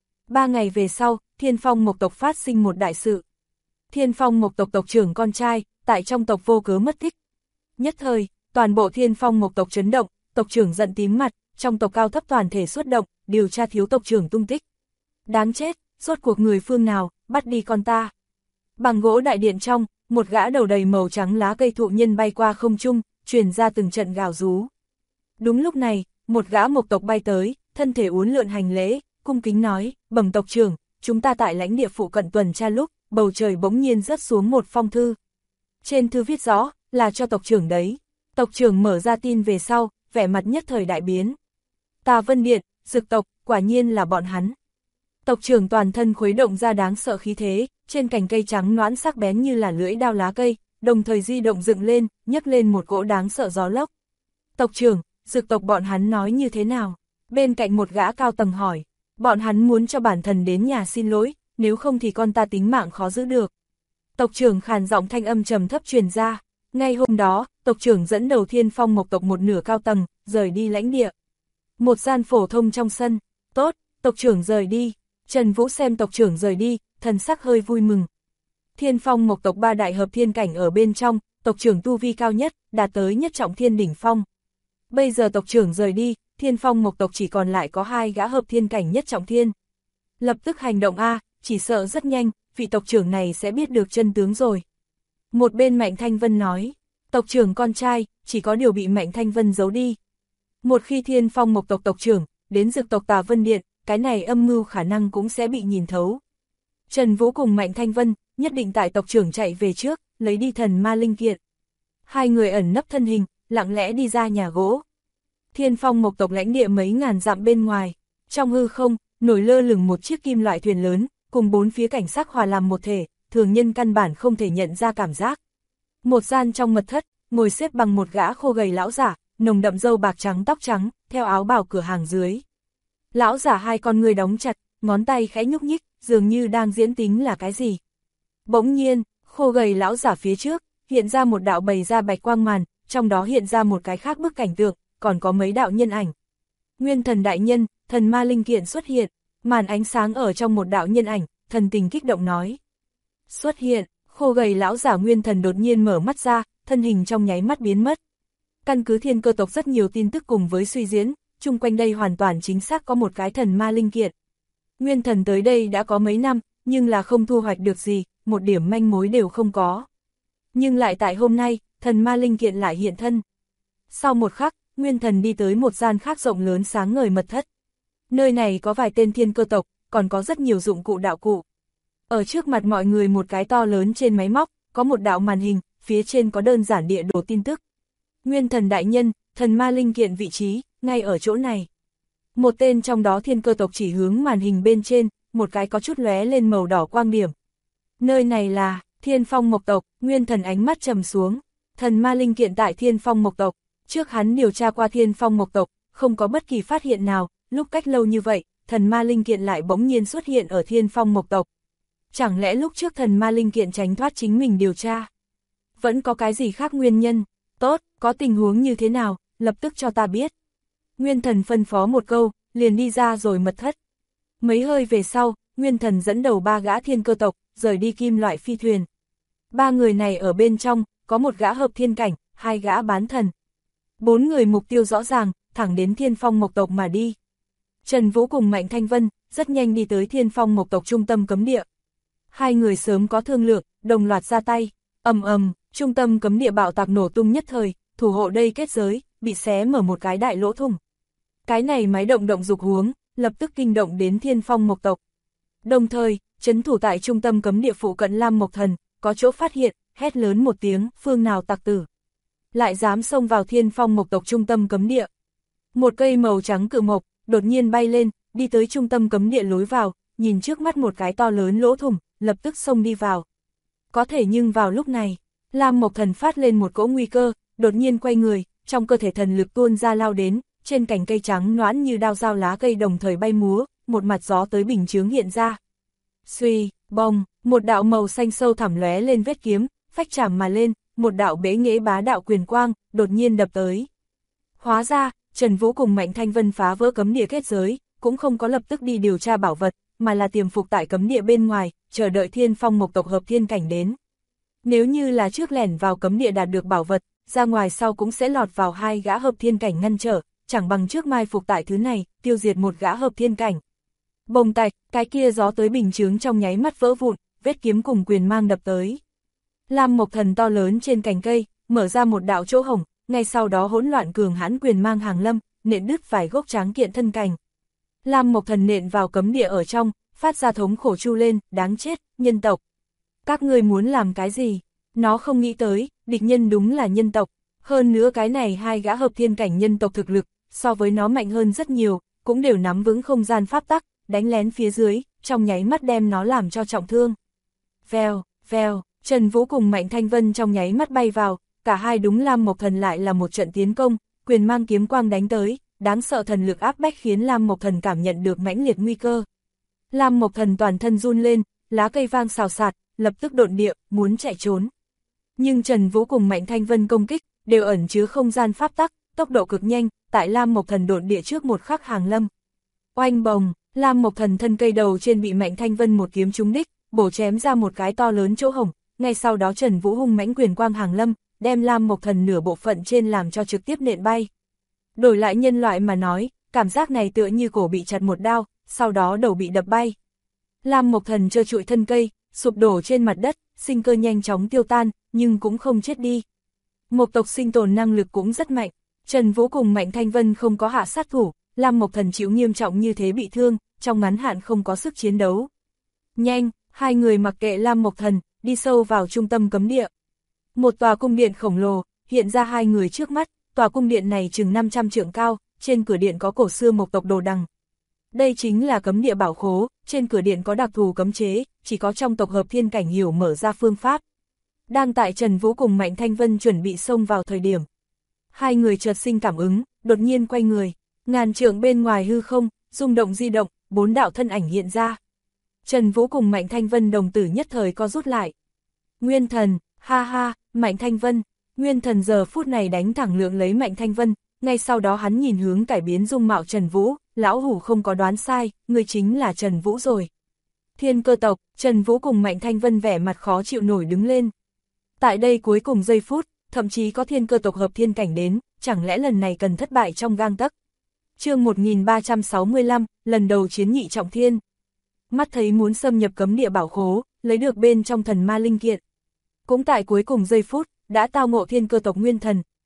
3 ngày về sau, Thiên Phong mộc tộc phát sinh một đại sự. Thiên Phong mộc tộc tộc trưởng con trai, tại trong tộc vô cớ mất tích. Nhất thời, toàn bộ Thiên Phong mộc tộc chấn động, tộc trưởng giận tím mặt, trong tộc cao thấp toàn thể xuất động, điều tra thiếu tộc trưởng tung tích. Đáng chết, rốt cuộc người phương nào, bắt đi con ta. Bằng gỗ đại điện trong, một gã đầu đầy màu trắng lá cây thụ nhân bay qua không trung, truyền ra từng trận gào rú. Đúng lúc này, một gã mộc tộc bay tới, thân thể uốn lượn hành lễ, cung kính nói, bẩm tộc trưởng, chúng ta tại lãnh địa phụ cận tuần tra lúc, bầu trời bỗng nhiên rớt xuống một phong thư. Trên thư viết rõ, là cho tộc trưởng đấy. Tộc trưởng mở ra tin về sau, vẻ mặt nhất thời đại biến. Tà Vân Điện, Dực tộc, quả nhiên là bọn hắn. Tộc trưởng toàn thân khuấy động ra đáng sợ khí thế, trên cành cây trắng nõn sắc bén như là lưỡi đao lá cây, đồng thời di động dựng lên, nhấc lên một cỗ đáng sợ gió lốc. Tộc trưởng, Dực tộc bọn hắn nói như thế nào? Bên cạnh một gã cao tầng hỏi, bọn hắn muốn cho bản thần đến nhà xin lỗi, nếu không thì con ta tính mạng khó giữ được. Tộc trưởng khàn giọng thanh âm trầm thấp truyền ra. Ngay hôm đó, tộc trưởng dẫn đầu Thiên Phong mộc tộc một nửa cao tầng, rời đi lãnh địa. Một gian phổ thông trong sân, tốt, tộc trưởng rời đi. Trần Vũ xem tộc trưởng rời đi, thần sắc hơi vui mừng. Thiên Phong mộc tộc 3 đại hợp thiên cảnh ở bên trong, tộc trưởng tu vi cao nhất, đạt tới nhất trọng thiên đỉnh phong. Bây giờ tộc trưởng rời đi, Thiên Phong mộc tộc chỉ còn lại có 2 gã hợp thiên cảnh nhất trọng thiên. Lập tức hành động a, chỉ sợ rất nhanh, vị tộc trưởng này sẽ biết được chân tướng rồi. Một bên Mạnh Thanh Vân nói, tộc trưởng con trai, chỉ có điều bị Mạnh Thanh Vân giấu đi. Một khi Thiên Phong mộc tộc tộc trưởng, đến Dực tộc Tà Vân Điện, cái này âm mưu khả năng cũng sẽ bị nhìn thấu. Trần Vũ cùng Mạnh Thanh Vân, nhất định tại tộc trưởng chạy về trước, lấy đi thần ma linh kiện. Hai người ẩn nấp thân hình, lặng lẽ đi ra nhà gỗ. Thiên Phong mộc tộc lãnh địa mấy ngàn dặm bên ngoài, trong hư không, nổi lơ lửng một chiếc kim loại thuyền lớn, cùng 4 phía cảnh sắc hòa làm một thể, thường nhân căn bản không thể nhận ra cảm giác. Một gian trong mật thất, ngồi xếp bằng một gã khô gầy lão giả, nồng đậm râu bạc trắng tóc trắng, theo áo bào cửa hàng dưới. Lão giả 2 con ngươi đóng chặt, ngón tay khẽ nhúc nhích, dường như đang diễn tính là cái gì. Bỗng nhiên, khô gầy lão giả phía trước, hiện ra một đạo bày ra bạch quang màn, trong đó hiện ra một cái khác bức cảnh tượng, còn có mấy đạo nhân ảnh. Nguyên thần đại nhân, thần ma linh kiện xuất hiện, màn ánh sáng ở trong một đạo nhân ảnh, thần tình kích động nói. Xuất hiện, khô gầy lão giả nguyên thần đột nhiên mở mắt ra, thân hình trong nháy mắt biến mất. Căn cứ thiên cơ tộc rất nhiều tin tức cùng với suy diễn, chung quanh đây hoàn toàn chính xác có một cái thần ma linh kiện. Nguyên thần tới đây đã có mấy năm, nhưng là không thu hoạch được gì, một điểm manh mối đều không có. Nhưng lại tại hôm nay, thần ma linh kiện lại hiện thân. Sau một khắc, Nguyên Thần đi tới một gian khác rộng lớn sáng ngời mật thất. Nơi này có vài tên thiên cơ tộc, còn có rất nhiều dụng cụ đạo cụ. Ở trước mặt mọi người một cái to lớn trên máy móc, có một đạo màn hình, phía trên có đơn giản địa đồ tin tức. Nguyên Thần đại nhân, thần ma linh kiện vị trí, ngay ở chỗ này. Một tên trong đó thiên cơ tộc chỉ hướng màn hình bên trên, một cái có chút lóe lên màu đỏ quang điểm. Nơi này là Thiên Phong Mộc tộc. Nguyên Thần ánh mắt trầm xuống. Thần ma linh kiện tại Thiên Phong Mộc tộc. Trước hắn điều tra qua Thiên Phong Mộc tộc, không có bất kỳ phát hiện nào, lúc cách lâu như vậy, thần ma linh kiện lại bỗng nhiên xuất hiện ở Thiên Phong Mộc tộc. Chẳng lẽ lúc trước thần ma linh kiện tránh thoát chính mình điều tra? Vẫn có cái gì khác nguyên nhân? Tốt, có tình huống như thế nào, lập tức cho ta biết. Nguyên Thần phân phó một câu, liền đi ra rồi mật thất. Mấy hơi về sau, Nguyên Thần dẫn đầu 3 gã thiên cơ tộc, rời đi kim loại phi thuyền. 3 người này ở bên trong, có một gã hợp thiên cảnh, 2 gã bán thần. 4 người mục tiêu rõ ràng, thẳng đến Thiên Phong Mộc tộc mà đi. Trần Vũ cùng Mạnh Thanh Vân, rất nhanh đi tới Thiên Phong Mộc tộc trung tâm cấm địa. 2 người sớm có thương lượng, đồng loạt ra tay, ầm ầm, trung tâm cấm địa bạo tạc nổ tung nhất thời, thủ hộ đây kết giới, bị xé mở một cái đại lỗ thủng. Cái này máy động dục huống, lập tức kinh động đến Thiên Phong Mộc tộc. Đồng thời, trấn thủ tại trung tâm cấm địa phụ cận Lam Mộc Thần, có chỗ phát hiện, hét lớn một tiếng, phương nào tặc tử. Lại dám xông vào Thiên Phong Mộc tộc trung tâm cấm địa. Một cây màu trắng cự mộc, đột nhiên bay lên, đi tới trung tâm cấm địa lối vào, nhìn trước mắt một cái to lớn lỗ thủng, lập tức xông đi vào. Có thể nhưng vào lúc này, Lam Mộc Thần phát lên một cỗ nguy cơ, đột nhiên quay người, trong cơ thể thần lực tuôn ra lao đến, trên cành cây trắng noãn như đao dao lá cây đồng thời bay múa, một mặt gió tới bình chướng hiện ra. Xuy, bông, một đạo màu xanh sâu thẳm lóe lên vết kiếm, phách chạm mà lên, một đạo bế nghễ bá đạo quyền quang, đột nhiên đập tới. Hóa ra, Trần Vũ cùng Mạnh Thanh Vân phá vỡ cấm địa kết giới, cũng không có lập tức đi điều tra bảo vật, mà là tiềm phục tại cấm địa bên ngoài, chờ đợi Thiên Phong Mộc tộc hợp thiên cảnh đến. Nếu như là trước lẻn vào cấm địa đạt được bảo vật, ra ngoài sau cũng sẽ lọt vào 2 gã hợp thiên cảnh ngăn trở, chẳng bằng trước mai phục tại thứ này, tiêu diệt một gã hợp thiên cảnh. Bồng tạch, cái kia gió tới bình chướng trong nháy mắt vỡ vụn, vết kiếm cùng quyền mang đập tới. Lam Mộc Thần to lớn trên cành cây, mở ra một đạo chỗ hổng, ngay sau đó hỗn loạn cường hãn quyền mang hàng lâm, nện đứt vài gốc tráng kiện thân cành. Lam Mộc Thần nện vào cấm địa ở trong, phát ra thống khổ chu lên, đáng chết, nhân tộc. Các ngươi muốn làm cái gì? Nó không nghĩ tới, địch nhân đúng là nhân tộc. Hơn nữa cái này 2 gã hợp thiên cảnh nhân tộc thực lực, so với nó mạnh hơn rất nhiều, cũng đều nắm vững không gian pháp tắc, đánh lén phía dưới, trong nháy mắt đem nó làm cho trọng thương. Vèo, vèo, Trần Vũ cùng Mạnh Thanh Vân trong nháy mắt bay vào, cả hai đúng Lam Mộc Thần lại là một trận tiến công, quyền mang kiếm quang đánh tới, đáng sợ thần lực áp bách khiến Lam Mộc Thần cảm nhận được mãnh liệt nguy cơ. Lam Mộc Thần toàn thân run lên, lá cây vang xào xạc, lập tức độn địa, muốn chạy trốn. Nhưng Trần Vũ cùng Mạnh Thanh Vân công kích, đều ẩn chứa không gian pháp tắc, tốc độ cực nhanh, tại Lam Mộc Thần độn địa trước một khắc hàng lâm. Oanh bồng, Lam Mộc Thần thân cây đầu trên bị Mạnh Thanh Vân một kiếm trúng đích, bổ chém ra một cái to lớn chỗ hổng, ngay sau đó Trần Vũ hung mãnh quyền quang hàng lâm, đem Lam Mộc Thần nửa bộ phận trên làm cho trực tiếp nện bay. Đổi lại nhân loại mà nói, cảm giác này tựa như cổ bị chặt một đao, sau đó đầu bị đập bay. Lam Mộc Thần trơ trụi thân cây, sụp đổ trên mặt đất, sinh cơ nhanh chóng tiêu tan, nhưng cũng không chết đi. Mộc tộc sinh tồn năng lực cũng rất mạnh, Trần Vũ cùng Mạnh Thanh Vân không có hạ sát thủ, Lam Mộc Thần chịu nghiêm trọng như thế bị thương, trong ngắn hạn không có sức chiến đấu. Nhanh, 2 người mặc kệ Lam Mộc Thần, đi sâu vào trung tâm cấm địa. Một tòa cung điện khổng lồ, hiện ra 2 người trước mắt, tòa cung điện này chừng 500 trượng cao, trên cửa điện có cổ xưa mộc tộc đồ đằng. Đây chính là cấm địa bảo khố, trên cửa điện có đặc thù cấm chế, chỉ có trong tộc hợp thiên cảnh hiểu mở ra phương pháp. Đang tại Trần Vũ cùng Mạnh Thanh Vân chuẩn bị xông vào thời điểm. 2 người chợt sinh cảm ứng, đột nhiên quay người, ngàn trượng bên ngoài hư không, rung động di động, 4 đạo thân ảnh hiện ra. Trần Vũ cùng Mạnh Thanh Vân đồng tử nhất thời co rút lại. Nguyên Thần, ha ha, Mạnh Thanh Vân. Nguyên Thần giờ phút này đánh thẳng lượng lấy Mạnh Thanh Vân, ngay sau đó hắn nhìn hướng cải biến dung mạo Trần Vũ, lão hủ không có đoán sai, người chính là Trần Vũ rồi. Thiên cơ tộc, Trần Vũ cùng Mạnh Thanh Vân vẻ mặt khó chịu nổi đứng lên. Tại đây cuối cùng giây phút, thậm chí có thiên cơ tộc hợp thiên cảnh đến, chẳng lẽ lần này cần thất bại trong gang tấc. Chương 1365, lần đầu chiến nhị trọng thiên. Mắt thấy muốn xâm nhập cấm địa bảo khố, lấy được bên trong thần ma linh kiện. Cũng tại cuối cùng giây phút, đã tao ngộ thiên cơ tộc nguyên thần.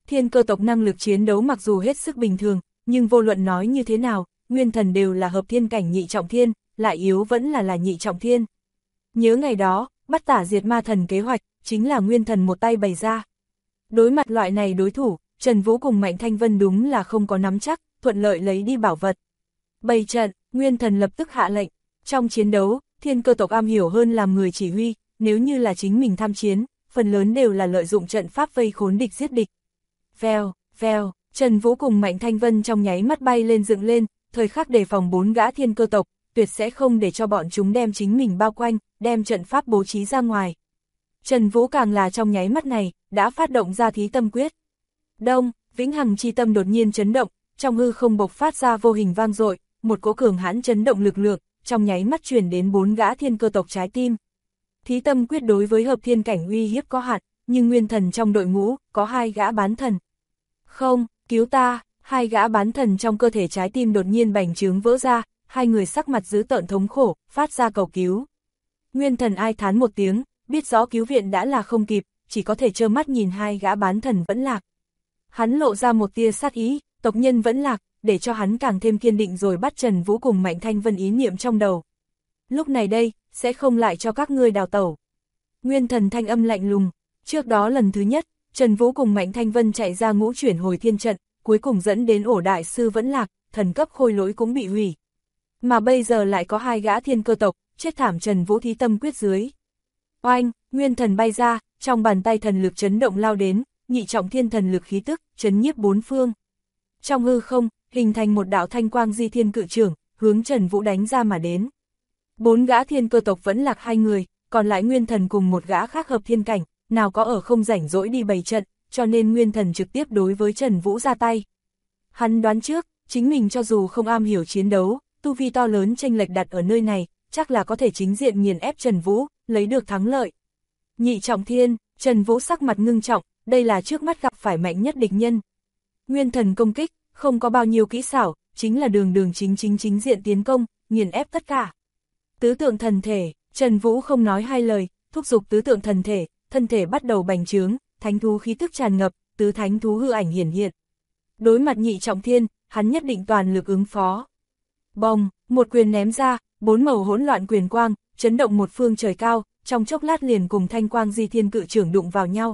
thiên cơ tộc năng lực chiến đấu mặc dù hết sức bình thường, nhưng vô luận nói như thế nào, nguyên thần đều là hợp thiên cảnh nhị trọng thiên, lại yếu vẫn là nhị trọng thiên. Nhớ ngày đó, bắt tả diệt ma thần kế hoạch, chính là nguyên thần một tay bày ra. Đối mặt loại này đối thủ, Trần Vũ cùng Mạnh Thanh Vân đúng là không có nắm chắc, thuận lợi lấy đi bảo vật. Bày trận, nguyên thần lập tức hạ lệnh. Trong chiến đấu, thiên cơ tộc am hiểu hơn làm người chỉ huy, nếu như là chính mình tham chiến, phần lớn đều là lợi dụng trận pháp vây khốn địch giết địch. Vèo, vèo, Trần Vũ cùng Mạnh Thanh Vân trong nháy mắt bay lên dựng lên, thời khắc đề phòng 4 gã thiên cơ tộc, tuyệt sẽ không để cho bọn chúng đem chính mình bao quanh, đem trận pháp bố trí ra ngoài. Trần Vũ càng là trong nháy mắt này, đã phát động ra thí tâm quyết. Đông, vĩnh hằng chi tâm đột nhiên chấn động, trong hư không bộc phát ra vô hình vang dội, một cỗ cường hãn chấn động lực lượng, trong nháy mắt truyền đến 4 gã thiên cơ tộc trái tim. Thí tâm quyết đối với hợp thiên cảnh uy hiếp có hạn, nhưng nguyên thần trong đội ngũ, có 2 gã bán thần. Không, cứu ta, 2 gã bán thần trong cơ thể trái tim đột nhiên bành trướng vỡ ra, 2 người sắc mặt dữ tợn thống khổ, phát ra cầu cứu. Nguyên thần ai thán một tiếng, biết rõ cứu viện đã là không kịp, chỉ có thể trơ mắt nhìn 2 gã bán thần vẫn lạc. Hắn lộ ra một tia sát ý, tộc nhân vẫn lạc, để cho hắn càng thêm kiên định rồi bắt Trần Vũ cùng Mạnh Thanh Vân ý niệm trong đầu. Lúc này đây, sẽ không lại cho các ngươi đào tẩu. Nguyên thần thanh âm lạnh lùng, trước đó lần thứ nhất, Trần Vũ cùng Mạnh Thanh Vân chạy ra ngũ chuyển hồi thiên trận, cuối cùng dẫn đến ổ đại sư vẫn lạc, thần cấp khôi lỗi cũng bị hủy. Mà bây giờ lại có 2 gã thiên cơ tộc, chết thảm Trần Vũ thí tâm quyết dưới. Oanh, nguyên thần bay ra, trong bàn tay thần lực chấn động lao đến, nhị trọng thiên thần lực khí tức, chấn nhiếp 4 phương. Trong hư không, hình thành một đạo thanh quang di thiên cự trưởng, hướng Trần Vũ đánh ra mà đến. 4 gã thiên cơ tộc vẫn lạc 2 người, còn lại nguyên thần cùng một gã khác hợp thiên cảnh, nào có ở không rảnh rỗi đi bày trận, cho nên nguyên thần trực tiếp đối với Trần Vũ ra tay. Hắn đoán trước, chính mình cho dù không am hiểu chiến đấu, tu vi to lớn chênh lệch đặt ở nơi này, chắc là có thể chính diện nghiền ép Trần Vũ, lấy được thắng lợi. Nhị trọng thiên, Trần Vũ sắc mặt ngưng trọng, đây là trước mắt gặp phải mạnh nhất địch nhân. Nguyên thần công kích, không có bao nhiêu kỹ xảo, chính là đường chính diện tiến công, nghiền ép tất cả. Tứ tượng thần thể, Trần Vũ không nói hai lời, thúc giục tứ tượng thần thể, thân thể bắt đầu bành trướng, thánh thú khí tức tràn ngập, tứ thánh thú hư ảnh hiển hiện. Đối mặt nhị trọng thiên, hắn nhất định toàn lực ứng phó. Bồng, một quyền ném ra, 4 màu hỗn loạn quyền quang, chấn động một phương trời cao, trong chốc lát liền cùng thanh quang di thiên cự trưởng đụng vào nhau.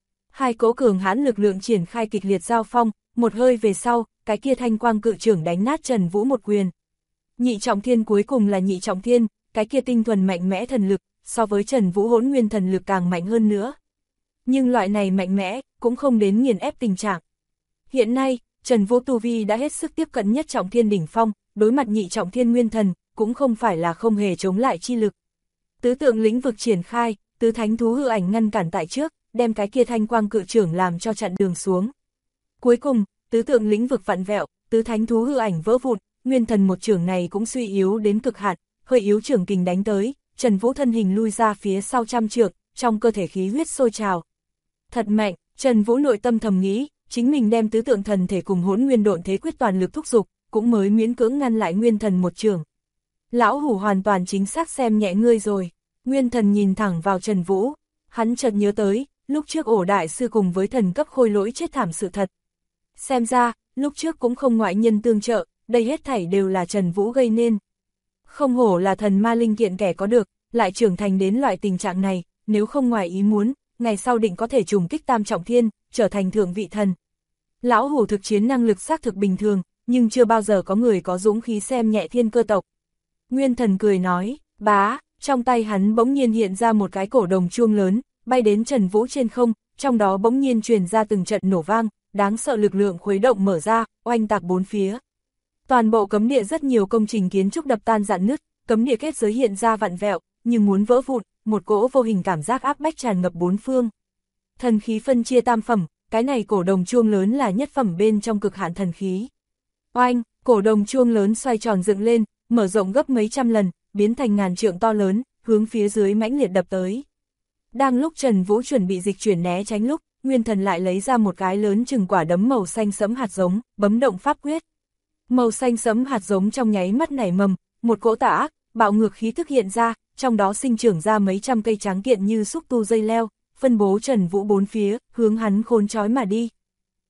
2 cỗ cường hãn lực lượng triển khai kịch liệt giao phong, một hơi về sau, cái kia thanh quang cự trưởng đánh nát Trần Vũ một quyền. Nhị trọng thiên cuối cùng là nhị trọng thiên, cái kia tinh thuần mạnh mẽ thần lực, so với Trần Vũ hỗn nguyên thần lực càng mạnh hơn nữa. Nhưng loại này mạnh mẽ, cũng không đến nghiền ép tình trạng. Hiện nay, Trần Vũ tu vi đã hết sức tiếp cận nhất trọng thiên đỉnh phong, đối mặt nhị trọng thiên nguyên thần, cũng không phải là không hề chống lại chi lực. Tứ tượng lĩnh vực triển khai, tứ thánh thú hư ảnh ngăn cản tại trước, đem cái kia thanh quang cự trưởng làm cho chặn đường xuống. Cuối cùng, tứ tượng lĩnh vực vặn vẹo, tứ thánh thú hư ảnh vỡ vụn, nguyên thần một trưởng này cũng suy yếu đến cực hạn, hơi yếu trưởng kình đánh tới, Trần Vũ thân hình lui ra phía sau trăm trượng, trong cơ thể khí huyết sôi trào. Thật mạnh, Trần Vũ nội tâm thầm nghĩ, chính mình đem tứ tượng thần thể cùng hỗn nguyên độn thế quyết toàn lực thúc giục, cũng mới miễn cưỡng ngăn lại nguyên thần một trường. Lão hủ hoàn toàn chính xác xem nhẹ ngươi rồi. Nguyên thần nhìn thẳng vào Trần Vũ, hắn chợt nhớ tới, lúc trước ổ đại sư cùng với thần cấp khôi lỗi chết thảm sự thật. Xem ra, lúc trước cũng không ngoại nhân tương trợ, đây hết thảy đều là Trần Vũ gây nên. Không hổ là thần ma linh kiện kẻ có được, lại trưởng thành đến loại tình trạng này, nếu không ngoài ý muốn, ngày sau định có thể trùng kích tam trọng thiên, trở thành thượng vị thần. Lão hủ thực chiến năng lực xác thực bình thường, nhưng chưa bao giờ có người có dũng khí xem nhẹ thiên cơ tộc. Nguyên thần cười nói, bá, trong tay hắn bỗng nhiên hiện ra một cái cổ đồng chuông lớn, bay đến Trần Vũ trên không, trong đó bỗng nhiên truyền ra từng trận nổ vang, đáng sợ lực lượng khuấy động mở ra, oanh tạc bốn phía. Toàn bộ cấm địa rất nhiều công trình kiến trúc đập tan rạn nứt, cấm địa kết giới hiện ra vặn vẹo, nhưng muốn vỡ vụn, một cỗ vô hình cảm giác áp bách tràn ngập bốn phương. Thần khí phân chia tam phẩm, cái này cổ đồng chuông lớn là nhất phẩm bên trong cực hạn thần khí. Oanh, cổ đồng chuông lớn xoay tròn dựng lên, mở rộng gấp mấy trăm lần, biến thành ngàn trượng to lớn, hướng phía dưới mãnh liệt đập tới. Đang lúc Trần Vũ chuẩn bị dịch chuyển né tránh lúc, Nguyên thần lại lấy ra một cái lớn chừng quả đấm màu xanh sẫm hạt giống, bấm động pháp quyết. Màu xanh sẫm hạt giống trong nháy mắt nảy mầm, một cỗ tà ác, bạo ngược khí thức hiện ra, trong đó sinh trưởng ra mấy trăm cây tráng kiện như xúc tu dây leo, phân bố Trần Vũ bốn phía, hướng hắn khốn trói mà đi.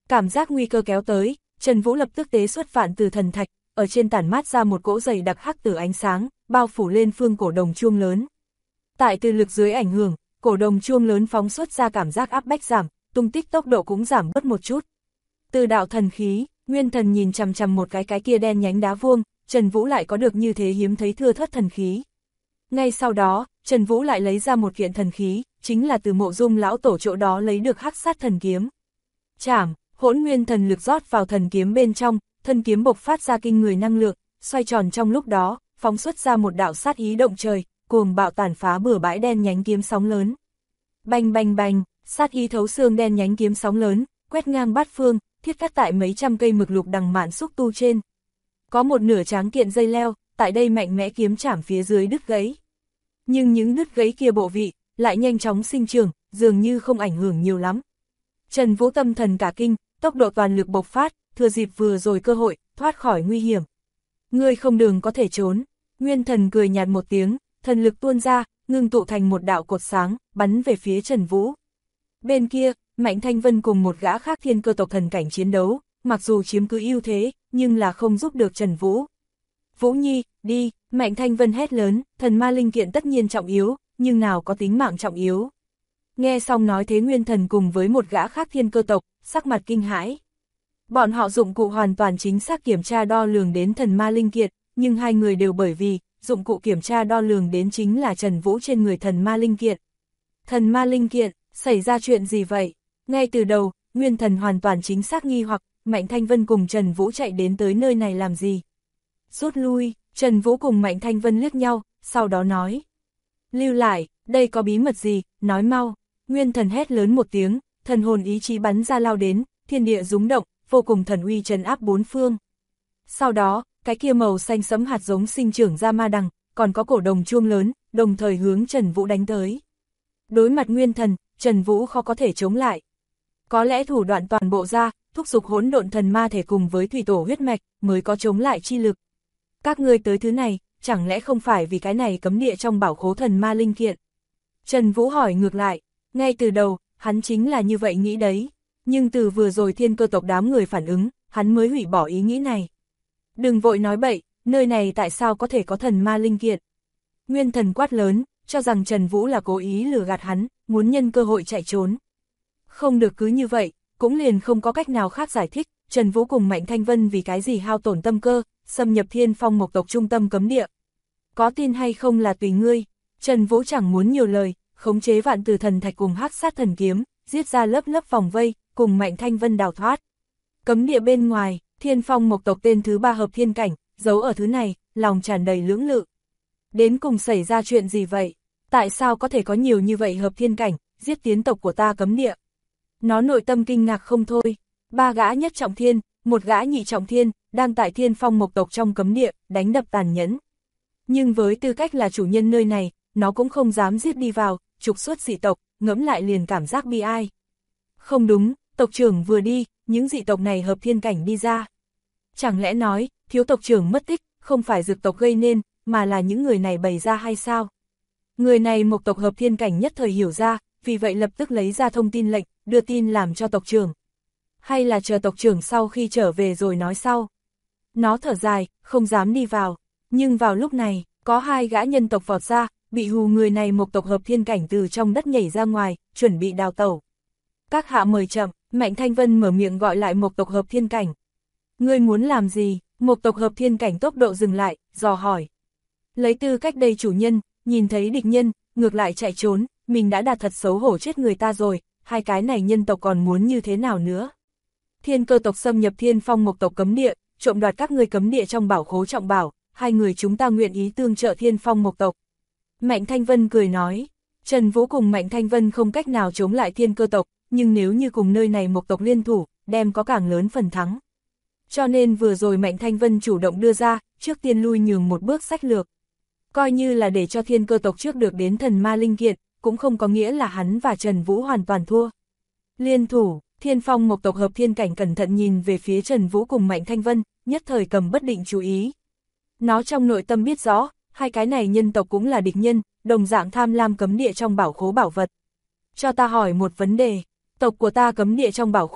Cảm giác nguy cơ kéo tới, Trần Vũ lập tức tế xuất vạn từ thần thạch, ở trên tản mát ra một cỗ dày đặc hắc tử ánh sáng, bao phủ lên phương cổ đồng chuông lớn. Tại từ lực dưới ảnh hưởng, cổ đồng chuông lớn phóng xuất ra cảm giác áp bách giảm, tung tích tốc độ cũng giảm bớt một chút. Từ đạo thần khí, Nguyên Thần nhìn chằm chằm một cái kia đen nhánh đá vuông, Trần Vũ lại có được như thế hiếm thấy thưa thớt thần khí. Ngay sau đó, Trần Vũ lại lấy ra một kiện thần khí, chính là từ Mộ Dung lão tổ chỗ đó lấy được hắc sát thần kiếm. Chảm, hỗn nguyên thần lực rót vào thần kiếm bên trong, thân kiếm bộc phát ra kinh người năng lượng, xoay tròn trong lúc đó, phóng xuất ra một đạo sát ý động trời, cuồng bạo tàn phá bừa bãi đen nhánh kiếm sóng lớn. Bành bành bành, sát ý thấu xương đen nhánh kiếm sóng lớn, quét ngang bát phương, thiết cắt tại mấy trăm cây mực lục đằng mạn xúc tu trên. Có một nửa tráng kiện dây leo, tại đây mạnh mẽ kiếm chảm phía dưới đứt gãy. Nhưng những đứt gãy kia bộ vị, lại nhanh chóng sinh trưởng, dường như không ảnh hưởng nhiều lắm. Trần Vũ tâm thần cả kinh, tốc độ toàn lực bộc phát, thừa dịp vừa rồi cơ hội, thoát khỏi nguy hiểm. Ngươi không đường có thể trốn. Nguyên Thần cười nhạt một tiếng, thần lực tuôn ra, ngưng tụ thành một đạo cột sáng, bắn về phía Trần Vũ. Bên kia, Mạnh Thanh Vân cùng một gã khác thiên cơ tộc thần cảnh chiến đấu, mặc dù chiếm cứ ưu thế, nhưng là không giúp được Trần Vũ. Vũ Nhi, đi, Mạnh Thanh Vân hét lớn, thần ma linh kiện tất nhiên trọng yếu, nhưng nào có tính mạng trọng yếu. Nghe xong nói thế Nguyên Thần cùng với một gã khác thiên cơ tộc, sắc mặt kinh hãi. Bọn họ dụng cụ hoàn toàn chính xác kiểm tra đo lường đến thần ma linh kiện, nhưng hai người đều bởi vì, dụng cụ kiểm tra đo lường đến chính là Trần Vũ trên người thần ma linh kiện. Thần ma linh kiện, xảy ra chuyện gì vậy? Ngay từ đầu, Nguyên Thần hoàn toàn chính xác nghi hoặc, Mạnh Thanh Vân cùng Trần Vũ chạy đến tới nơi này làm gì? Rút lui, Trần Vũ cùng Mạnh Thanh Vân liếc nhau, sau đó nói. Lưu lại, đây có bí mật gì, nói mau. Nguyên Thần hét lớn một tiếng, thần hồn ý chí bắn ra lao đến, thiên địa rúng động, vô cùng thần uy trấn áp bốn phương. Sau đó, cái kia màu xanh sẫm hạt giống sinh trưởng ra ma đằng, còn có cổ đồng chuông lớn, đồng thời hướng Trần Vũ đánh tới. Đối mặt Nguyên Thần, Trần Vũ khó có thể chống lại. Có lẽ thủ đoạn toàn bộ ra, thúc giục hỗn độn thần ma thể cùng với thủy tổ huyết mạch, mới có chống lại chi lực. Các ngươi tới thứ này, chẳng lẽ không phải vì cái này cấm địa trong bảo khố thần ma linh kiện? Trần Vũ hỏi ngược lại, ngay từ đầu, hắn chính là như vậy nghĩ đấy. Nhưng từ vừa rồi thiên cơ tộc đám người phản ứng, hắn mới hủy bỏ ý nghĩ này. Đừng vội nói bậy, nơi này tại sao có thể có thần ma linh kiện? Nguyên Thần quát lớn, cho rằng Trần Vũ là cố ý lừa gạt hắn, muốn nhân cơ hội chạy trốn. Không được cứ như vậy, cũng liền không có cách nào khác giải thích, Trần Vũ cùng Mạnh Thanh Vân vì cái gì hao tổn tâm cơ, xâm nhập Thiên Phong Mộc tộc trung tâm cấm địa. Có tin hay không là tùy ngươi, Trần Vũ chẳng muốn nhiều lời, khống chế vạn từ thần thạch cùng hắc sát thần kiếm, giết ra lớp lớp vòng vây, cùng Mạnh Thanh Vân đào thoát. Cấm địa bên ngoài, Thiên Phong Mộc tộc tên thứ 3 hợp thiên cảnh, giấu ở thứ này, lòng tràn đầy lưỡng lự. Đến cùng xảy ra chuyện gì vậy? Tại sao có thể có nhiều như vậy hợp thiên cảnh, giết tiến tộc của ta cấm địa? Nó nội tâm kinh ngạc không thôi. 3 gã nhất trọng thiên, 1 gã nhị trọng thiên, đang tại Thiên Phong Mộc tộc trong cấm địa, đánh đập tàn nhẫn. Nhưng với tư cách là chủ nhân nơi này, nó cũng không dám giết đi vào, trục xuất dị tộc, ngẫm lại liền cảm giác bi ai. Không đúng, tộc trưởng vừa đi, những dị tộc này hợp thiên cảnh đi ra. Chẳng lẽ nói, thiếu tộc trưởng mất tích, không phải dược tộc gây nên, mà là những người này bày ra hay sao? Người này Mộc tộc hợp thiên cảnh nhất thời hiểu ra, vì vậy lập tức lấy ra thông tin lệnh, đưa tin làm cho tộc trưởng. Hay là chờ tộc trưởng sau khi trở về rồi nói sau? Nó thở dài, không dám đi vào. Nhưng vào lúc này, có 2 gã nhân tộc vọt ra, bị hù người này Mộc tộc hợp thiên cảnh từ trong đất nhảy ra ngoài, chuẩn bị đào tẩu. Các hạ mời chậm, Mạnh Thanh Vân mở miệng gọi lại Mộc tộc hợp thiên cảnh. Ngươi muốn làm gì? Mộc tộc hợp thiên cảnh tốc độ dừng lại, dò hỏi. Lấy tư cách đây chủ nhân, nhìn thấy địch nhân, ngược lại chạy trốn, mình đã đạt thật xấu hổ chết người ta rồi, 2 cái này nhân tộc còn muốn như thế nào nữa? Thiên cơ tộc xâm nhập Thiên Phong Mộc tộc cấm địa, trộm đoạt các ngươi cấm địa trong bảo khố trọng bảo, 2 người chúng ta nguyện ý tương trợ Thiên Phong Mộc tộc. Mạnh Thanh Vân cười nói, Trần Vũ cùng Mạnh Thanh Vân không cách nào chống lại thiên cơ tộc, nhưng nếu như cùng nơi này Mộc tộc liên thủ, đem có càng lớn phần thắng. Cho nên vừa rồi Mạnh Thanh Vân chủ động đưa ra, trước tiên lui nhường một bước sách lược. Coi như là để cho thiên cơ tộc trước được đến thần ma linh kiện, cũng không có nghĩa là hắn và Trần Vũ hoàn toàn thua. Liên thủ, Thiên Phong Mộc tộc hợp thiên cảnh cẩn thận nhìn về phía Trần Vũ cùng Mạnh Thanh Vân, nhất thời cầm bất định chú ý. Nó trong nội tâm biết rõ, 2 cái này nhân tộc cũng là địch nhân, đồng dạng tham lam cấm địa trong bảo khố bảo vật. Cho ta hỏi một vấn đề, tộc của ta cấm địa trong bảo khố,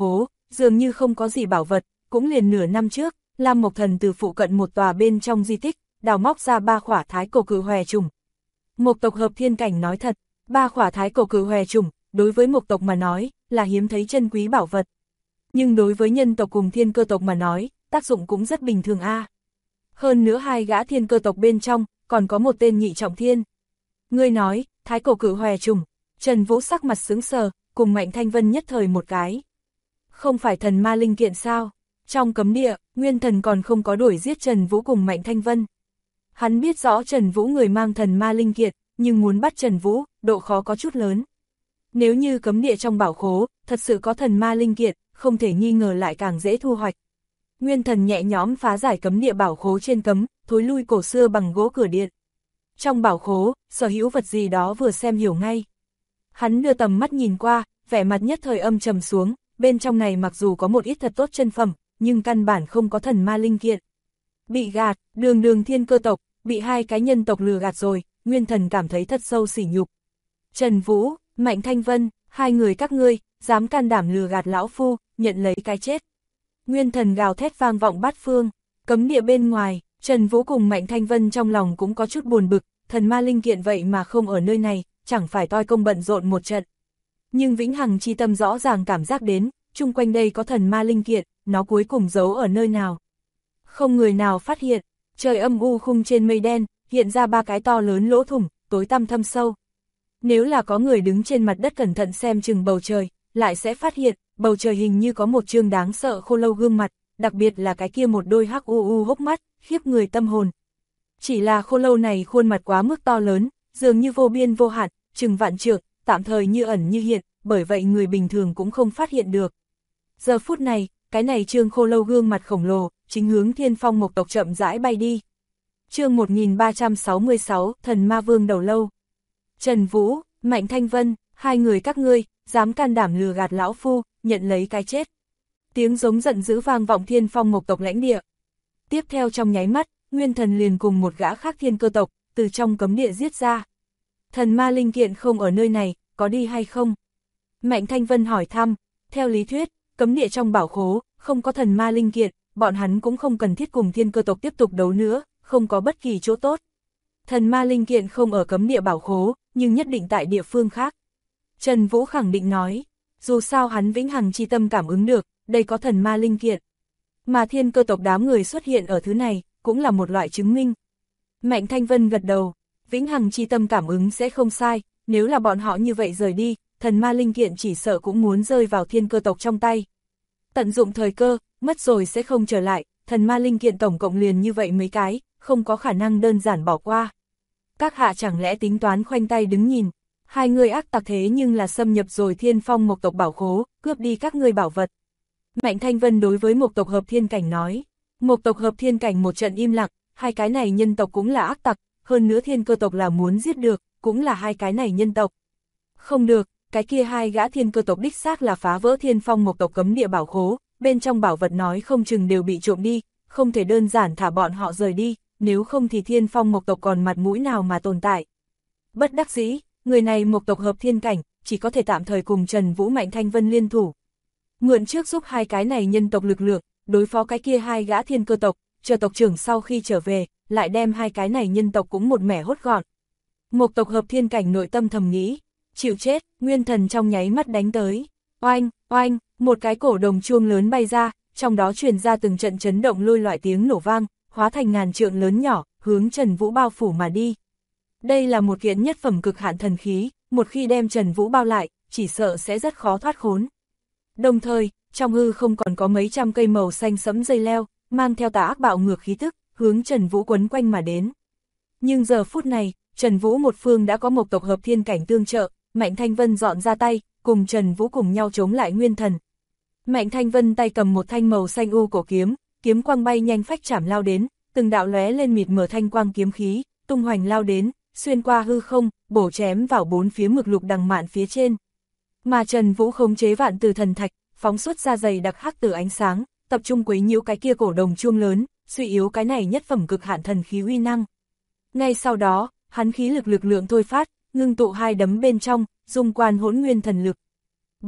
dường như không có gì bảo vật, cũng liền nửa năm trước, Lam Mộc Thần từ phụ cận một tòa bên trong di tích, đào móc ra 3 khỏa thái cổ cự hòe trùng. Mộc tộc Hợp Thiên Cảnh nói thật, 3 khỏa thái cổ cự hòe trùng, đối với mộc tộc mà nói, là hiếm thấy chân quý bảo vật. Nhưng đối với nhân tộc cùng thiên cơ tộc mà nói, tác dụng cũng rất bình thường a. Hơn nữa 2 gã thiên cơ tộc bên trong, còn có một tên Nhị Trọng Thiên. Ngươi nói, thái cổ cự hòe trùng, Trần Vũ sắc mặt sững sờ, cùng Mạnh Thanh Vân nhất thời một cái. Không phải thần ma linh kiện sao? Trong cấm địa, Nguyên Thần còn không có đuổi giết Trần Vũ cùng Mạnh Thanh Vân. Hắn biết rõ Trần Vũ người mang thần ma linh kiện, nhưng muốn bắt Trần Vũ, độ khó có chút lớn. Nếu như cấm địa trong bảo khố, thật sự có thần ma linh kiện, không thể nghi ngờ lại càng dễ thu hoạch. Nguyên Thần nhẹ nhõm phá giải cấm địa bảo khố trên cấm, thối lui cổ xưa bằng gỗ cửa điện. Trong bảo khố, sở hữu vật gì đó vừa xem hiểu ngay. Hắn đưa tầm mắt nhìn qua, vẻ mặt nhất thời âm trầm xuống, bên trong này mặc dù có một ít thật tốt chân phẩm, nhưng căn bản không có thần ma linh kiện. Bị gạt, đường thiên cơ tộc, bị 2 cái nhân tộc lừa gạt rồi, Nguyên Thần cảm thấy thật sâu sỉ nhục. Trần Vũ, Mạnh Thanh Vân, 2 người các ngươi, dám can đảm lừa gạt lão phu, nhận lấy cái chết. Nguyên Thần gào thét vang vọng bát phương, cấm địa bên ngoài, Trần Vũ cùng Mạnh Thanh Vân trong lòng cũng có chút buồn bực, thần ma linh kiện vậy mà không ở nơi này, chẳng phải toi công bận rộn một trận. Nhưng Vĩnh Hằng chi tâm rõ ràng cảm giác đến, chung quanh đây có thần ma linh kiện, nó cuối cùng giấu ở nơi nào. Không người nào phát hiện, trời âm u khung trên mây đen, hiện ra 3 cái to lớn lỗ thủng, tối tăm thâm sâu. Nếu là có người đứng trên mặt đất cẩn thận xem chừng bầu trời, lại sẽ phát hiện, bầu trời hình như có một trương đáng sợ khô lâu gương mặt, đặc biệt là cái kia một đôi hắc hốc mắt, khiếp người tâm hồn. Chỉ là khô lâu này khuôn mặt quá mức to lớn, dường như vô biên vô hạn, chừng vạn trượng, tạm thời như ẩn như hiện, bởi vậy người bình thường cũng không phát hiện được. Giờ phút này, cái này trương khô lâu gương mặt khổng lồ, chính hướng Thiên Phong Mộc tộc chậm rãi bay đi. Chương 1366, Thần Ma Vương đầu lâu. Trần Vũ, Mạnh Thanh Vân, 2 người các ngươi, dám can đảm lừa gạt lão phu, nhận lấy cái chết. Tiếng giống giận dữ vang vọng Thiên Phong Mộc tộc lãnh địa. Tiếp theo trong nháy mắt, Nguyên Thần liền cùng một gã khác thiên cơ tộc, từ trong cấm địa giết ra. Thần ma linh kiện không ở nơi này, có đi hay không? Mạnh Thanh Vân hỏi thăm, theo lý thuyết, cấm địa trong bảo khố, không có thần ma linh kiện, bọn hắn cũng không cần thiết cùng thiên cơ tộc tiếp tục đấu nữa, không có bất kỳ chỗ tốt. Thần ma linh kiện không ở cấm địa bảo khố, nhưng nhất định tại địa phương khác. Trần Vũ khẳng định nói, dù sao hắn Vĩnh Hằng chi tâm cảm ứng được, đây có thần ma linh kiện. Mà thiên cơ tộc đám người xuất hiện ở thứ này, cũng là một loại chứng minh. Mạnh Thanh Vân gật đầu, Vĩnh Hằng chi tâm cảm ứng sẽ không sai, nếu là bọn họ như vậy rời đi, thần ma linh kiện chỉ sợ cũng muốn rơi vào thiên cơ tộc trong tay. Tận dụng thời cơ, mất rồi sẽ không trở lại, thần ma linh kiện tổng cộng liền như vậy mấy cái, không có khả năng đơn giản bỏ qua. Các hạ chẳng lẽ tính toán khoanh tay đứng nhìn, 2 người ác tặc thế nhưng là xâm nhập rồi Thiên Phong Mộc tộc bảo khố, cướp đi các ngươi bảo vật. Mạnh Thanh Vân đối với Mộc tộc Hợp Thiên Cảnh nói, Mộc tộc Hợp Thiên Cảnh một trận im lặng, 2 cái này nhân tộc cũng là ác tặc, hơn nữa thiên cơ tộc là muốn giết được, cũng là 2 cái này nhân tộc. Không được, cái kia 2 gã thiên cơ tộc đích xác là phá vỡ Thiên Phong Mộc tộc cấm địa bảo khố, bên trong bảo vật nói không chừng đều bị trộm đi, không thể đơn giản thả bọn họ rời đi, nếu không thì Thiên Phong Mộc tộc còn mặt mũi nào mà tồn tại. Bất đắc dĩ, người này Mộc tộc Hợp Thiên Cảnh, chỉ có thể tạm thời cùng Trần Vũ Mạnh Thanh Vân liên thủ. Mượn trước giúp 2 cái này nhân tộc lực lượng, đối phó cái kia 2 gã thiên cơ tộc, chờ tộc trưởng sau khi trở về, lại đem 2 cái này nhân tộc cũng một mẻ hốt gọn. Mộc tộc Hợp Thiên Cảnh nội tâm thầm nghĩ, chịu chết, Nguyên Thần trong nháy mắt đánh tới. Oanh, oanh, một cái cổ đồng chuông lớn bay ra, trong đó truyền ra từng trận chấn động lôi loại tiếng nổ vang, hóa thành ngàn trượng lớn nhỏ, hướng Trần Vũ bao phủ mà đi. Đây là một kiện nhất phẩm cực hạn thần khí, một khi đem Trần Vũ bao lại, chỉ sợ sẽ rất khó thoát khốn. Đồng thời, trong hư không còn có mấy trăm cây màu xanh sẫm dây leo, mang theo tà ác bạo ngược khí tức, hướng Trần Vũ quấn quanh mà đến. Nhưng giờ phút này, Trần Vũ một phương đã có Mộc tộc Hợp Thiên Cảnh tương trợ, Mạnh Thanh Vân dọn ra tay, cùng Trần Vũ cùng nhau chống lại Nguyên Thần. Mạnh Thanh Vân tay cầm một thanh màu xanh u cổ kiếm, kiếm quang bay nhanh phách chảm lao đến, từng đạo lóe lên mịt mờ thanh quang kiếm khí, tung hoành lao đến, xuyên qua hư không, bổ chém vào 4 phía mực lục đằng mạn phía trên. Mà Trần Vũ khống chế vạn từ thần thạch, phóng xuất ra dày đặc hắc tử ánh sáng, tập trung quấy nhiễu cái kia cổ đồng chuông lớn, suy yếu cái này nhất phẩm cực hạn thần khí uy năng. Ngay sau đó, hắn khí lực lượng thôi phát, ngưng tụ 2 đấm bên trong, dung quan hỗn nguyên thần lực. Bồng,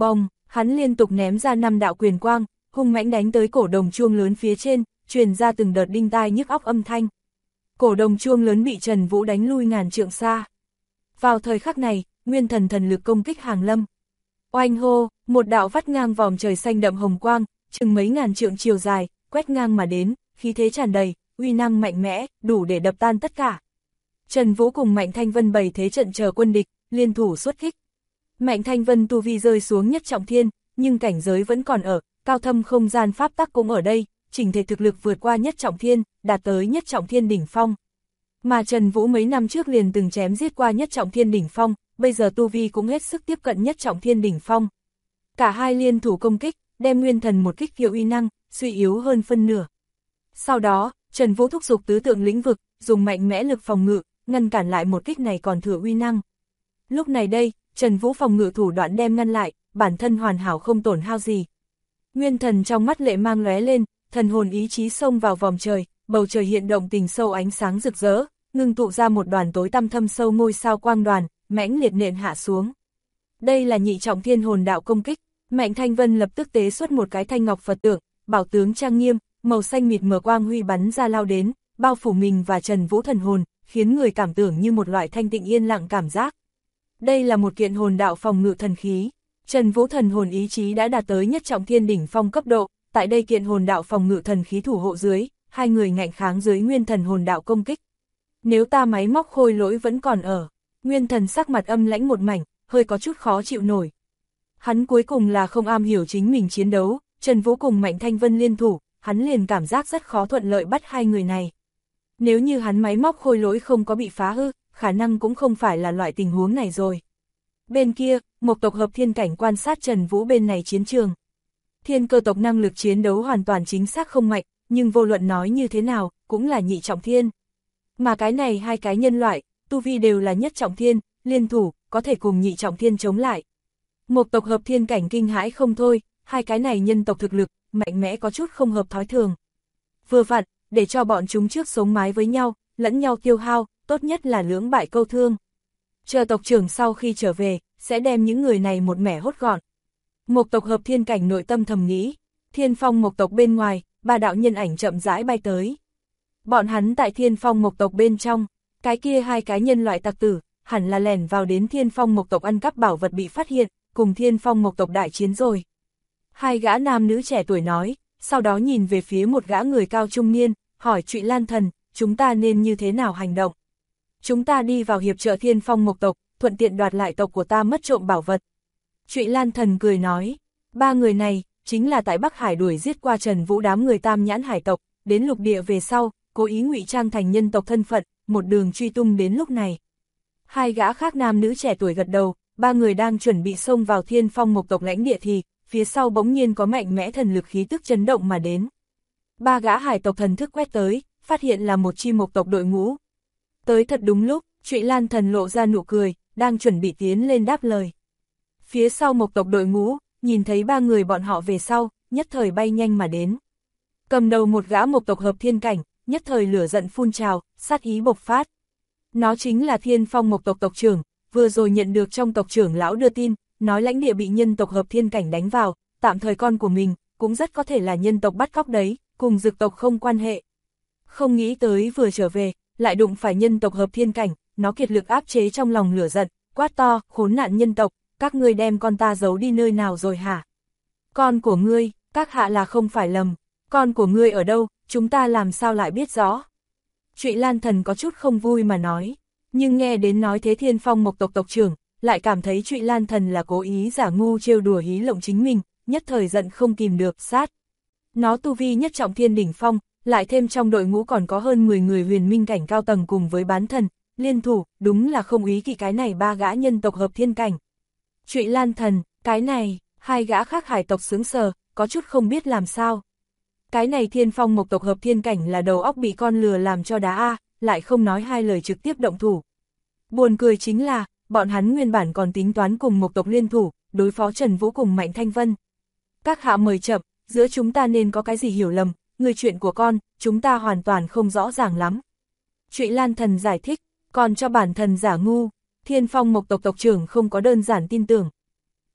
Hắn liên tục ném ra 5 đạo quyền quang, hung mãnh đánh tới cổ đồng chuông lớn phía trên, truyền ra từng đợt đinh tai nhức óc âm thanh. Cổ đồng chuông lớn bị Trần Vũ đánh lui ngàn trượng xa. Vào thời khắc này, nguyên thần thần lực công kích hàng lâm. Oanh hô, một đạo vắt ngang vòm trời xanh đậm hồng quang, chừng mấy ngàn trượng chiều dài, quét ngang mà đến, khí thế tràn đầy, uy năng mạnh mẽ, đủ để đập tan tất cả. Trần Vũ cùng Mạnh Thanh Vân bày thế trận chờ quân địch, liên thủ xuất kích. Mạnh Thanh Vân tu vi rơi xuống nhất trọng thiên, nhưng cảnh giới vẫn còn ở, cao thâm không gian pháp tắc cũng ở đây, chỉnh thể thực lực vượt qua nhất trọng thiên, đạt tới nhất trọng thiên đỉnh phong. Mà Trần Vũ mấy năm trước liền từng chém giết qua nhất trọng thiên đỉnh phong, bây giờ tu vi cũng hết sức tiếp cận nhất trọng thiên đỉnh phong. Cả hai liên thủ công kích, đem nguyên thần một kích hiệu uy năng, suy yếu hơn phân nửa. Sau đó, Trần Vũ thúc giục tứ tượng lĩnh vực, dùng mạnh mẽ lực phòng ngự, ngăn cản lại một kích này còn thừa uy năng. Lúc này đây, Trần Vũ phòng ngự thủ đoạn đem ngăn lại, bản thân hoàn hảo không tổn hao gì. Nguyên thần trong mắt lệ mang lóe lên, thần hồn ý chí xông vào vòm trời, bầu trời hiện động tình sâu ánh sáng rực rỡ, ngưng tụ ra một đoàn tối tăm thâm sâu ngôi sao quang đoàn, mãnh liệt nện hạ xuống. Đây là nhị trọng thiên hồn đạo công kích, Mạnh Thanh Vân lập tức tế xuất một cái thanh ngọc Phật tượng, bảo tướng trang nghiêm, màu xanh mịt mờ quang huy bắn ra lao đến, bao phủ mình và Trần Vũ thần hồn, khiến người cảm tưởng như một loại thanh tịnh yên lặng cảm giác. Đây là một kiện hồn đạo phòng ngự thần khí. Trần Vũ thần hồn ý chí đã đạt tới nhất trọng thiên đỉnh phong cấp độ, tại đây kiện hồn đạo phòng ngự thần khí thủ hộ dưới, hai người ngạnh kháng dưới nguyên thần hồn đạo công kích. Nếu ta máy móc khôi lỗi vẫn còn ở, nguyên thần sắc mặt âm lãnh một mảnh, hơi có chút khó chịu nổi. Hắn cuối cùng là không am hiểu chính mình chiến đấu, Trần Vũ cùng Mạnh Thanh Vân liên thủ, hắn liền cảm giác rất khó thuận lợi bắt hai người này. Nếu như hắn máy móc khôi lỗi không có bị phá hư, khả năng cũng không phải là loại tình huống này rồi. Bên kia, một tộc hợp thiên cảnh quan sát Trần Vũ bên này chiến trường. Thiên cơ tộc năng lực chiến đấu hoàn toàn chính xác không mạnh, nhưng vô luận nói như thế nào, cũng là nhị trọng thiên. Mà cái này hai cái nhân loại, tu vi đều là nhất trọng thiên, liên thủ, có thể cùng nhị trọng thiên chống lại. Một tộc hợp thiên cảnh kinh hãi không thôi, hai cái này nhân tộc thực lực, mạnh mẽ có chút không hợp thói thường. Vừa vặn, để cho bọn chúng trước sống mái với nhau, lẫn nhau tiêu hao, tốt nhất là lưỡng bại câu thương. Chờ tộc trưởng sau khi trở về, sẽ đem những người này một mẻ hốt gọn. Một tộc hợp thiên cảnh nội tâm thầm nghĩ, Thiên Phong một tộc bên ngoài, ba đạo nhân ảnh chậm rãi bay tới. Bọn hắn tại Thiên Phong một tộc bên trong, cái kia hai cái nhân loại tặc tử, hẳn là lẻn vào đến Thiên Phong một tộc ăn cắp bảo vật bị phát hiện, cùng Thiên Phong một tộc đại chiến rồi. Hai gã nam nữ trẻ tuổi nói, sau đó nhìn về phía một gã người cao trung niên, hỏi Trụy Lan Thần, chúng ta nên như thế nào hành động? Chúng ta đi vào hiệp trợ Thiên Phong một tộc, thuận tiện đoạt lại tộc của ta mất trộm bảo vật. Trụy Lan Thần cười nói, ba người này, chính là tại Bắc Hải đuổi giết qua Trần Vũ đám người Tam Nhãn Hải tộc, đến lục địa về sau, cố ý ngụy trang thành nhân tộc thân phận, một đường truy tung đến lúc này. Hai gã khác nam nữ trẻ tuổi gật đầu, ba người đang chuẩn bị xông vào Thiên Phong một tộc lãnh địa thì, phía sau bỗng nhiên có mạnh mẽ thần lực khí tức chấn động mà đến. Ba gã hải tộc thần thức quét tới, phát hiện là một chi một tộc đội ngũ. Tới thật đúng lúc, Trụy Lan Thần lộ ra nụ cười, đang chuẩn bị tiến lên đáp lời. Phía sau một tộc đội ngũ, nhìn thấy ba người bọn họ về sau, nhất thời bay nhanh mà đến. Cầm đầu một gã một tộc hợp thiên cảnh, nhất thời lửa giận phun trào, sát ý bộc phát. Nó chính là Thiên Phong một tộc tộc trưởng, vừa rồi nhận được trong tộc trưởng lão đưa tin, nói lãnh địa bị nhân tộc hợp thiên cảnh đánh vào, tạm thời con của mình, cũng rất có thể là nhân tộc bắt cóc đấy, cùng dực tộc không quan hệ. Không nghĩ tới vừa trở về, lại đụng phải nhân tộc hợp thiên cảnh, nó kiệt lực áp chế trong lòng lửa giận, quát to, khốn nạn nhân tộc, các ngươi đem con ta giấu đi nơi nào rồi hả? Con của ngươi, các hạ là không phải lầm, con của ngươi ở đâu, chúng ta làm sao lại biết rõ? Trụy Lan Thần có chút không vui mà nói, nhưng nghe đến nói thế Thiên Phong một tộc tộc trưởng, lại cảm thấy Trụy Lan Thần là cố ý giả ngu trêu đùa hí lộng chính mình, nhất thời giận không kìm được, sát. Nó tu vi nhất trọng thiên đỉnh phong, lại thêm trong đội ngũ còn có hơn 10 người huyền minh cảnh cao tầng cùng với bán thần, liên thủ, đúng là không ý kỵ cái này ba gã nhân tộc hợp thiên cảnh. Trụy Lan Thần, cái này, hai gã khác hải tộc sướng sờ, có chút không biết làm sao. Cái này Thiên Phong một tộc hợp thiên cảnh là đầu óc bị con lừa làm cho đá a, lại không nói hai lời trực tiếp động thủ. Buồn cười chính là, bọn hắn nguyên bản còn tính toán cùng một tộc liên thủ, đối phó Trần Vũ cùng Mạnh Thanh Vân. Các hạ mời chậm, giữa chúng ta nên có cái gì hiểu lầm, người chuyện của con, chúng ta hoàn toàn không rõ ràng lắm. Trụy Lan Thần giải thích, còn cho bản thần giả ngu, Thiên Phong một tộc tộc trưởng không có đơn giản tin tưởng.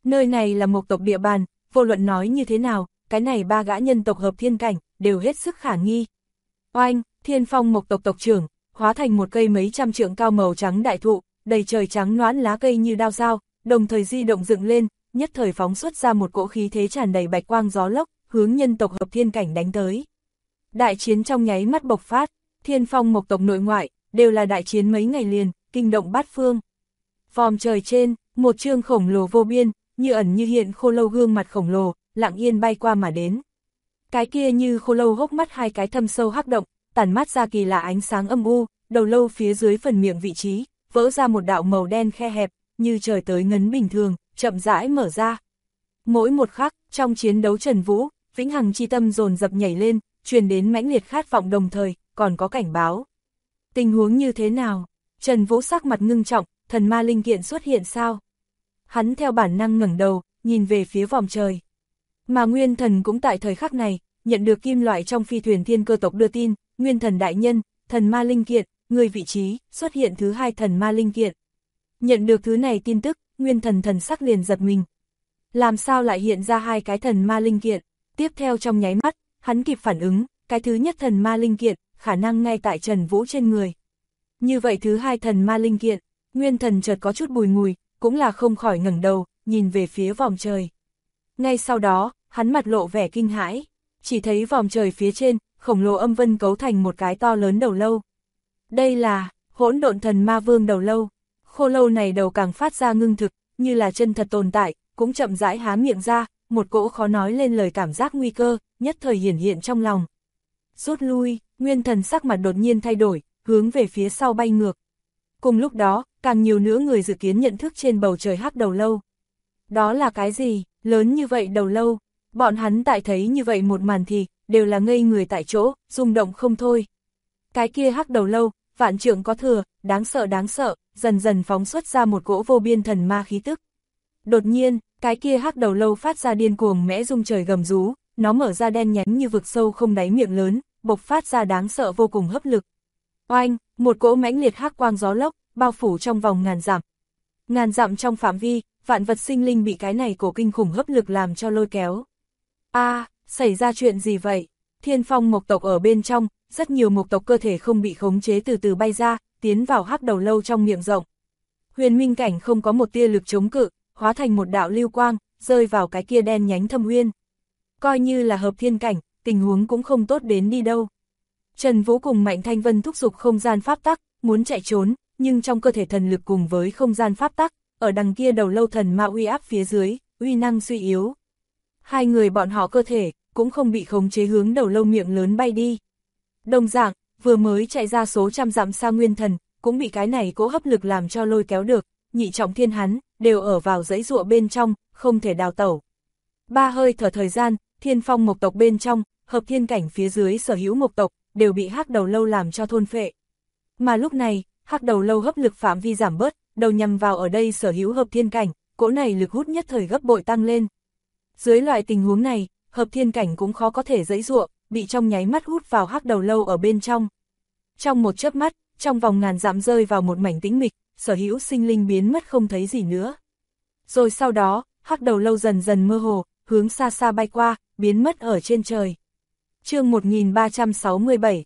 Nơi này là Mộc tộc địa bàn, vô luận nói như thế nào, cái này ba gã nhân tộc hợp thiên cảnh, đều hết sức khả nghi. Oanh, Thiên Phong Mộc tộc tộc trưởng, hóa thành một cây mấy trăm trượng cao màu trắng đại thụ, đầy trời trắng nõn lá cây như đao dao, đồng thời di động dựng lên, nhất thời phóng xuất ra một cỗ khí thế tràn đầy bạch quang gió lốc, hướng nhân tộc hợp thiên cảnh đánh tới. Đại chiến trong nháy mắt bộc phát, Thiên Phong Mộc tộc nội ngoại, đều là đại chiến mấy ngày liền, kinh động bát phương. Vòm trời trên, một chương khổng lồ vô biên, như ẩn như hiện khô lâu gương mặt khổng lồ, lặng yên bay qua mà đến. Cái kia như khô lâu hốc mắt hai cái thâm sâu hắc động, tản mát ra kỳ lạ ánh sáng âm u, đầu lâu phía dưới phần miệng vị trí, vỡ ra một đạo màu đen khe hẹp, như trời tới ngấn bình thường, chậm rãi mở ra. Mỗi một khắc, trong chiến đấu Trần Vũ, vĩnh hằng chi tâm dồn dập nhảy lên, truyền đến mãnh liệt khát vọng đồng thời, còn có cảnh báo. Tình huống như thế nào? Trần Vũ sắc mặt ngưng trọng, thần ma linh kiện xuất hiện sao? Hắn theo bản năng ngẩng đầu, nhìn về phía vòm trời. Mà Nguyên Thần cũng tại thời khắc này, nhận được kim loại trong phi thuyền thiên cơ tộc đưa tin, Nguyên Thần đại nhân, thần ma linh kiện, người vị trí, xuất hiện thứ hai thần ma linh kiện. Nhận được thứ này tin tức, Nguyên Thần thần sắc liền giật mình. Làm sao lại hiện ra hai cái thần ma linh kiện? Tiếp theo trong nháy mắt, hắn kịp phản ứng, cái thứ nhất thần ma linh kiện, khả năng ngay tại Trần Vũ trên người. Như vậy thứ hai thần ma linh kiện, Nguyên Thần chợt có chút bùi ngùi, cũng là không khỏi ngẩng đầu, nhìn về phía vòm trời. Ngay sau đó, hắn mặt lộ vẻ kinh hãi, chỉ thấy vòm trời phía trên, khổng lồ âm vân cấu thành một cái to lớn đầu lâu. Đây là Hỗn Độn Thần Ma Vương đầu lâu. Khô lâu này đầu càng phát ra ngưng thực, như là chân thật tồn tại, cũng chậm rãi há miệng ra, một cỗ khó nói lên lời cảm giác nguy cơ, nhất thời hiển hiện trong lòng. Rút lui, Nguyên Thần sắc mặt đột nhiên thay đổi, hướng về phía sau bay ngược. Cùng lúc đó, càng nhiều nữa người dự kiến nhận thức trên bầu trời hắc đầu lâu. Đó là cái gì, lớn như vậy đầu lâu? Bọn hắn tại thấy như vậy một màn thì, đều là ngây người tại chỗ, rung động không thôi. Cái kia hắc đầu lâu, vạn trượng có thừa, đáng sợ, dần dần phóng xuất ra một cỗ vô biên thần ma khí tức. Đột nhiên, cái kia hắc đầu lâu phát ra điên cuồng mẽ rung trời gầm rú, nó mở ra đen nhánh như vực sâu không đáy miệng lớn, bộc phát ra đáng sợ vô cùng hấp lực. Oanh, một cỗ mãnh liệt hắc quang gió lốc, bao phủ trong vòng ngàn dặm. Ngàn dặm trong phạm vi, vạn vật sinh linh bị cái này cổ kinh khủng hấp lực làm cho lôi kéo. Xảy ra chuyện gì vậy? Thiên Phong Mộc tộc ở bên trong, rất nhiều mộc tộc cơ thể không bị khống chế từ từ bay ra, tiến vào hắc đầu lâu trong miệng rộng. Huyền Minh Cảnh không có một tia lực chống cự, hóa thành một đạo lưu quang, rơi vào cái kia đen nhánh thâm uyên. Coi như là hợp thiên cảnh, tình huống cũng không tốt đến đi đâu. Trần Vũ cùng Mạnh Thanh Vân thúc giục không gian pháp tắc, muốn chạy trốn, nhưng trong cơ thể thần lực cùng với không gian pháp tắc, ở đằng kia đầu lâu thần ma uy áp phía dưới, uy năng suy yếu. Hai người bọn họ cơ thể, cũng không bị khống chế hướng đầu lâu miệng lớn bay đi. Đồng dạng, vừa mới chạy ra số trăm dặm xa Nguyên Thần, cũng bị cái này cỗ hấp lực làm cho lôi kéo được, nhị trọng thiên hắn, đều ở vào dãy ruộng bên trong, không thể đào tẩu. Ba hơi thở thời gian, Thiên Phong Mộc tộc bên trong, hợp thiên cảnh phía dưới sở hữu mộc tộc, đều bị hắc đầu lâu làm cho thôn phệ. Mà lúc này, hắc đầu lâu hấp lực phạm vi giảm bớt, đầu nhằm vào ở đây sở hữu hợp thiên cảnh, cỗ này lực hút nhất thời gấp bội tăng lên. Dưới loại tình huống này, hợp thiên cảnh cũng khó có thể dãy ruộng, bị trong nháy mắt hút vào hắc đầu lâu ở bên trong. Trong một chớp mắt, trong vòng ngàn dặm rơi vào một mảnh tĩnh mịch, sở hữu sinh linh biến mất không thấy gì nữa. Rồi sau đó, hắc đầu lâu dần dần mơ hồ, hướng xa xa bay qua, biến mất ở trên trời. Chương 1367,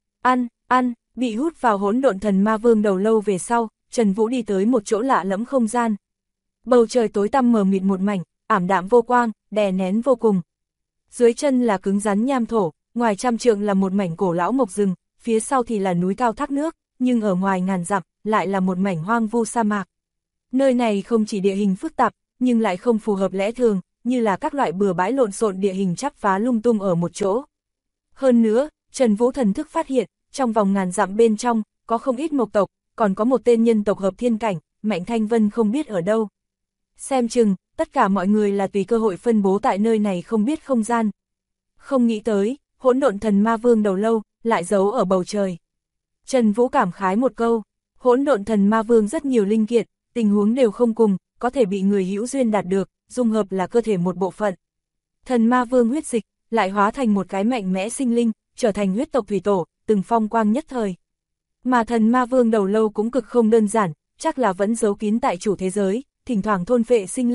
ăn, bị hút vào Hỗn Độn Thần Ma Vương đầu lâu về sau, Trần Vũ đi tới một chỗ lạ lẫm không gian. Bầu trời tối tăm mờ mịt một mảnh, ảm đạm vô quang, đè nén vô cùng. Dưới chân là cứng rắn nham thổ, ngoài trăm trượng là một mảnh cổ lão mộc rừng, phía sau thì là núi cao thác nước, nhưng ở ngoài ngàn dặm lại là một mảnh hoang vu sa mạc. Nơi này không chỉ địa hình phức tạp, nhưng lại không phù hợp lẽ thường, như là các loại bừa bãi lộn xộn địa hình chắp vá lung tung ở một chỗ. Hơn nữa, Trần Vũ thần thức phát hiện, trong vòng ngàn dặm bên trong, có không ít mộc tộc, còn có một tên nhân tộc hợp thiên cảnh, Mạnh Thanh Vân không biết ở đâu. Xem chừng, tất cả mọi người là tùy cơ hội phân bố tại nơi này không biết không gian. Không nghĩ tới, Hỗn Độn Thần Ma Vương đầu lâu, lại giấu ở bầu trời. Trần Vũ cảm khái một câu, Hỗn Độn Thần Ma Vương rất nhiều linh kiện, tình huống đều không cùng, có thể bị người hữu duyên đạt được, dung hợp là cơ thể một bộ phận. Thần Ma Vương huyết dịch, lại hóa thành một cái mạnh mẽ sinh linh, trở thành huyết tộc thủy tổ, từng phong quang nhất thời. Mà Thần Ma Vương đầu lâu cũng cực không đơn giản, chắc là vẫn giấu kín tại chủ thế giới, thỉnh thoảng thôn phệ sinh linh,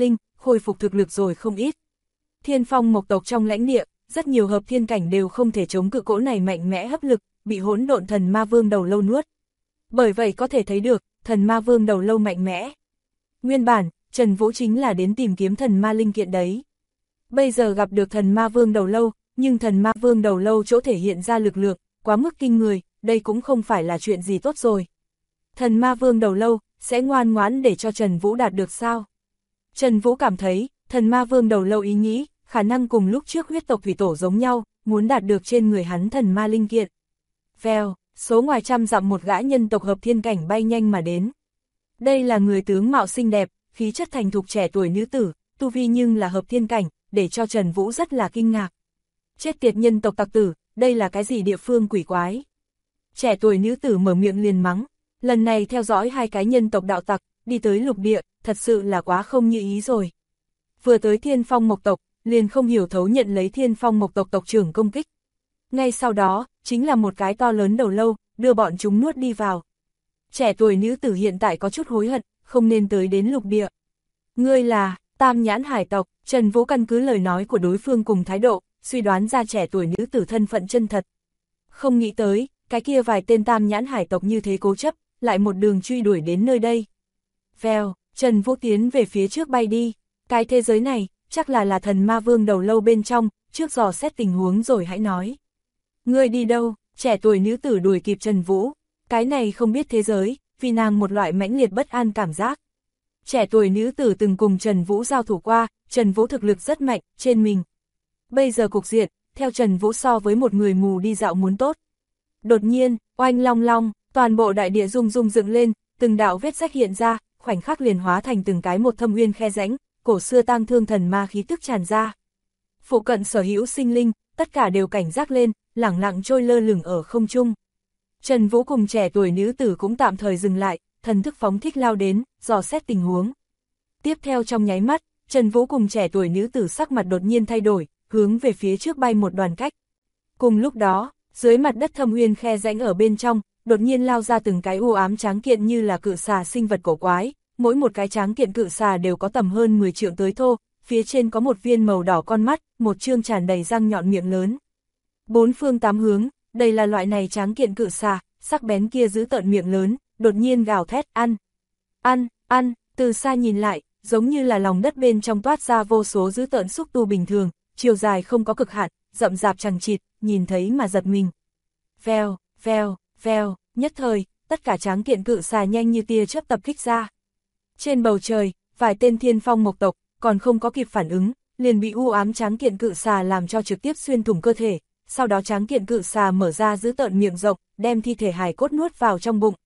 khôi phục thực lực rồi không ít. Thiên phong mộc tộc trong lãnh địa, rất nhiều hợp thiên cảnh đều không thể chống cự cỗ này mạnh mẽ hấp lực, bị hỗn độn thần ma vương đầu lâu nuốt. Bởi vậy có thể thấy được, thần ma vương đầu lâu mạnh mẽ. Nguyên bản, Trần Vũ chính là đến tìm kiếm thần ma linh kiện đấy. Bây giờ gặp được thần ma vương đầu lâu, nhưng thần ma vương đầu lâu chỗ thể hiện ra lực lượng, quá mức kinh người, đây cũng không phải là chuyện gì tốt rồi. Thần ma vương đầu lâu, sẽ ngoan ngoãn để cho Trần Vũ đạt được sao? Trần Vũ cảm thấy, thần ma vương đầu lâu ý nghĩ, khả năng cùng lúc trước huyết tộc thủy tổ giống nhau, muốn đạt được trên người hắn thần ma linh kiện. Vèo, số ngoài trăm dặm một gã nhân tộc hợp thiên cảnh bay nhanh mà đến. Đây là người tướng mạo xinh đẹp, khí chất thành thục trẻ tuổi nữ tử, tu vi nhưng là hợp thiên cảnh, để cho Trần Vũ rất là kinh ngạc. Chết tiệt nhân tộc tặc tử, đây là cái gì địa phương quỷ quái? Trẻ tuổi nữ tử mở miệng liền mắng, lần này theo dõi hai cái nhân tộc đạo tặc, đi tới lục địa, thật sự là quá không như ý rồi. Vừa tới Thiên Phong Mộc tộc, liền không hiểu thấu nhận lấy Thiên Phong Mộc tộc tộc trưởng công kích. Ngay sau đó, chính là một cái to lớn đầu lâu, đưa bọn chúng nuốt đi vào. Trẻ tuổi nữ tử hiện tại có chút hối hận, không nên tới đến lục địa. Ngươi là Tam Nhãn Hải tộc. Trần Vũ căn cứ lời nói của đối phương cùng thái độ, suy đoán ra trẻ tuổi nữ tử thân phận chân thật. Không nghĩ tới, cái kia vài tên Tam Nhãn Hải tộc như thế cố chấp, lại một đường truy đuổi đến nơi đây. Vèo, Trần Vũ tiến về phía trước bay đi. Cái thế giới này, chắc là thần ma vương đầu lâu bên trong, trước dò xét tình huống rồi hãy nói. Ngươi đi đâu? Trẻ tuổi nữ tử đuổi kịp Trần Vũ. Cái này không biết thế giới, vì nàng một loại mãnh liệt bất an cảm giác. Trẻ tuổi nữ tử từng cùng Trần Vũ giao thủ qua, Trần Vũ thực lực rất mạnh, trên mình. Bây giờ cục diện, theo Trần Vũ so với một người mù đi dạo muốn tốt. Đột nhiên, oanh long long, toàn bộ đại địa rung rung dựng lên, từng đạo vết rách hiện ra, khoảnh khắc liền hóa thành từng cái một thâm uyên khe rãnh, cổ xưa tang thương thần ma khí tức tràn ra. Phụ cận sở hữu sinh linh, tất cả đều cảnh giác lên, lẳng lặng trôi lơ lửng ở không trung. Trần Vũ cùng trẻ tuổi nữ tử cũng tạm thời dừng lại, thần thức phóng thích lao đến, dò xét tình huống. Tiếp theo trong nháy mắt, Trần Vũ cùng trẻ tuổi nữ tử sắc mặt đột nhiên thay đổi, hướng về phía trước bay một đoàn cách. Cùng lúc đó, dưới mặt đất thâm uyên khe rãnh ở bên trong, đột nhiên lao ra từng cái u ám tráng kiện như là cự xà sinh vật cổ quái, mỗi một cái tráng kiện cự xà đều có tầm hơn 10 trượng tới thô, phía trên có một viên màu đỏ con mắt, một trương tràn đầy răng nhọn miệng lớn. Bốn phương tám hướng, đây là loại này tráng kiện cự xà, sắc bén kia giữ tợn miệng lớn, đột nhiên gào thét ăn. Ăn, ăn, từ xa nhìn lại, giống như là lòng đất bên trong toát ra vô số giữ tợn xúc tu bình thường, chiều dài không có cực hạn, rậm rạp chằng chịt, nhìn thấy mà giật mình. Vèo, vèo, vèo, nhất thời, tất cả tráng kiện cự xà nhanh như tia chớp tập kích ra. Trên bầu trời, vài tên Thiên Phong Mộc tộc, còn không có kịp phản ứng, liền bị u ám tráng kiện cự xà làm cho trực tiếp xuyên thủng cơ thể, sau đó tráng kiện cự xà mở ra giữ tợn miệng rộng, đem thi thể hài cốt nuốt vào trong bụng.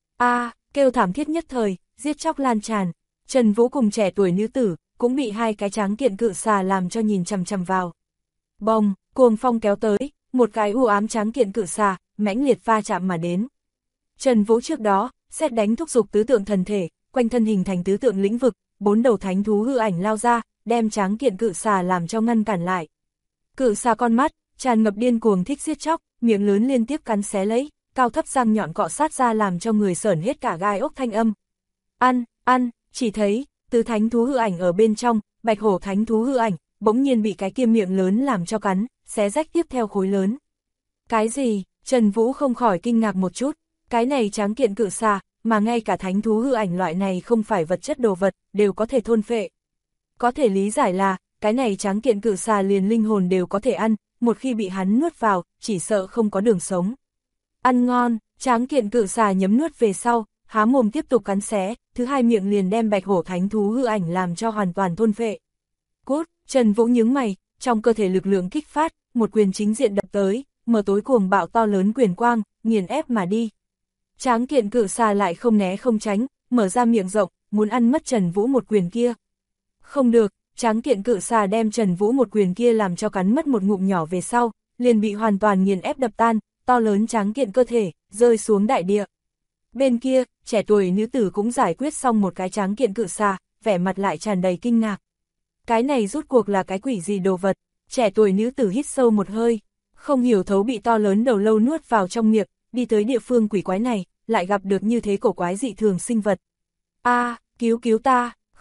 Kêu thảm thiết nhất thời, giết chóc lan tràn. Trần Vũ cùng trẻ tuổi nữ tử, cũng bị hai cái tráng kiện cự xà làm cho nhìn chằm chằm vào. Bồng, cuồng phong kéo tới, một cái u ám tráng kiện cự xà, mãnh liệt va chạm mà đến. Trần Vũ trước đó, sét đánh thúc giục tứ tượng thần thể, quanh thân hình thành tứ tượng lĩnh vực, bốn đầu thánh thú hư ảnh lao ra, đem tráng kiện cự xà làm cho ngăn cản lại. Cự xà con mắt, tràn ngập điên cuồng thích giết chóc, miệng lớn liên tiếp cắn xé lấy, cao thấp răng nhọn cọ sát ra làm cho người sởn hết cả gai ốc thanh âm. Ăn, ăn, chỉ thấy, tứ thánh thú hư ảnh ở bên trong, bạch hổ thánh thú hư ảnh, bỗng nhiên bị cái kia miệng lớn làm cho cắn, xé rách tiếp theo khối lớn. Cái gì? Trần Vũ không khỏi kinh ngạc một chút, cái này tráng kiện cự xà, mà ngay cả thánh thú hư ảnh loại này không phải vật chất đồ vật, đều có thể thôn phệ. Có thể lý giải là, cái này tráng kiện cự xà liền linh hồn đều có thể ăn, một khi bị hắn nuốt vào, chỉ sợ không có đường sống. Ăn ngon, tráng kiện cự xà nhấm nuốt về sau, há mồm tiếp tục cắn xé, thứ hai miệng liền đem bạch hổ thánh thú hư ảnh làm cho hoàn toàn thôn phệ. Cút, Trần Vũ nhướng mày, trong cơ thể lực lượng kích phát, một quyền chính diện đập tới, mở tối cuồng bạo to lớn quyền quang, nghiền ép mà đi. Tráng kiện cự xà lại không né không tránh, mở ra miệng rộng, muốn ăn mất Trần Vũ một quyền kia. Không được, tráng kiện cự xà đem Trần Vũ một quyền kia làm cho cắn mất một ngụm nhỏ về sau, liền bị hoàn toàn nghiền ép đập tan, to lớn tráng kiện cơ thể, rơi xuống đại địa. Bên kia, trẻ tuổi nữ tử cũng giải quyết xong một cái tráng kiện cự xà, vẻ mặt lại tràn đầy kinh ngạc. Cái này rút cuộc là cái quỷ gì đồ vật? Trẻ tuổi nữ tử hít sâu một hơi, không hiểu thấu bị to lớn đầu lâu nuốt vào trong miệng, đi tới địa phương quỷ quái này, lại gặp được như thế cổ quái dị thường sinh vật. Cứu cứu ta,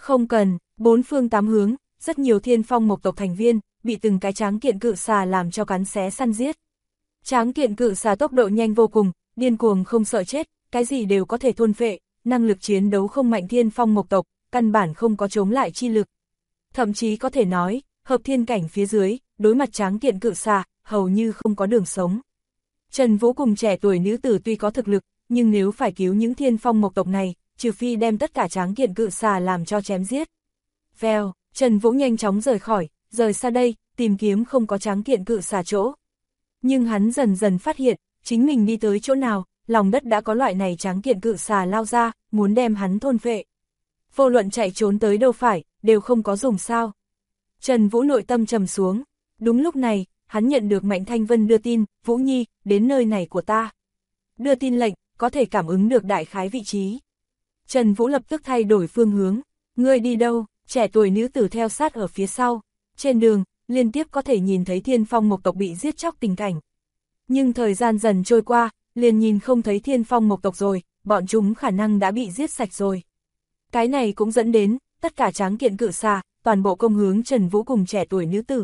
Không cần, bốn phương tám hướng, rất nhiều Thiên Phong Mộc tộc thành viên, bị từng cái tráng kiện cự xà làm cho cắn xé săn giết. Tráng kiện cự xà tốc độ nhanh vô cùng, điên cuồng không sợ chết, cái gì đều có thể thôn phệ, năng lực chiến đấu không mạnh Thiên Phong Mộc tộc, căn bản không có chống lại chi lực. Thậm chí có thể nói, hợp thiên cảnh phía dưới, đối mặt tráng kiện cự xà, hầu như không có đường sống. Trần Vũ cùng trẻ tuổi nữ tử tuy có thực lực, nhưng nếu phải cứu những Thiên Phong Mộc tộc này, trừ phi đem tất cả tráng kiện cự xà làm cho chém giết. Vèo, Trần Vũ nhanh chóng rời xa đây, tìm kiếm không có tráng kiện cự xà chỗ. Nhưng hắn dần dần phát hiện, chính mình đi tới chỗ nào, lòng đất đã có loại này tráng kiện cự xà lao ra, muốn đem hắn thôn phệ. Vô luận chạy trốn tới đâu phải, đều không có dùng sao. Trần Vũ nội tâm trầm xuống. Đúng lúc này, hắn nhận được Mạnh Thanh Vân đưa tin, Vũ Nhi, đến nơi này của ta. Đưa tin lệnh, có thể cảm ứng được đại khái vị trí. Trần Vũ lập tức thay đổi phương hướng. Ngươi đi đâu? Trẻ tuổi nữ tử theo sát ở phía sau. Trên đường, liên tiếp có thể nhìn thấy Thiên Phong Mộc tộc bị giết chóc tình cảnh. Nhưng thời gian dần trôi qua, liền nhìn không thấy Thiên Phong Mộc tộc rồi, bọn chúng khả năng đã bị giết sạch rồi. Cái này cũng dẫn đến, tất cả tráng kiện cự xà, toàn bộ công hướng Trần Vũ cùng trẻ tuổi nữ tử.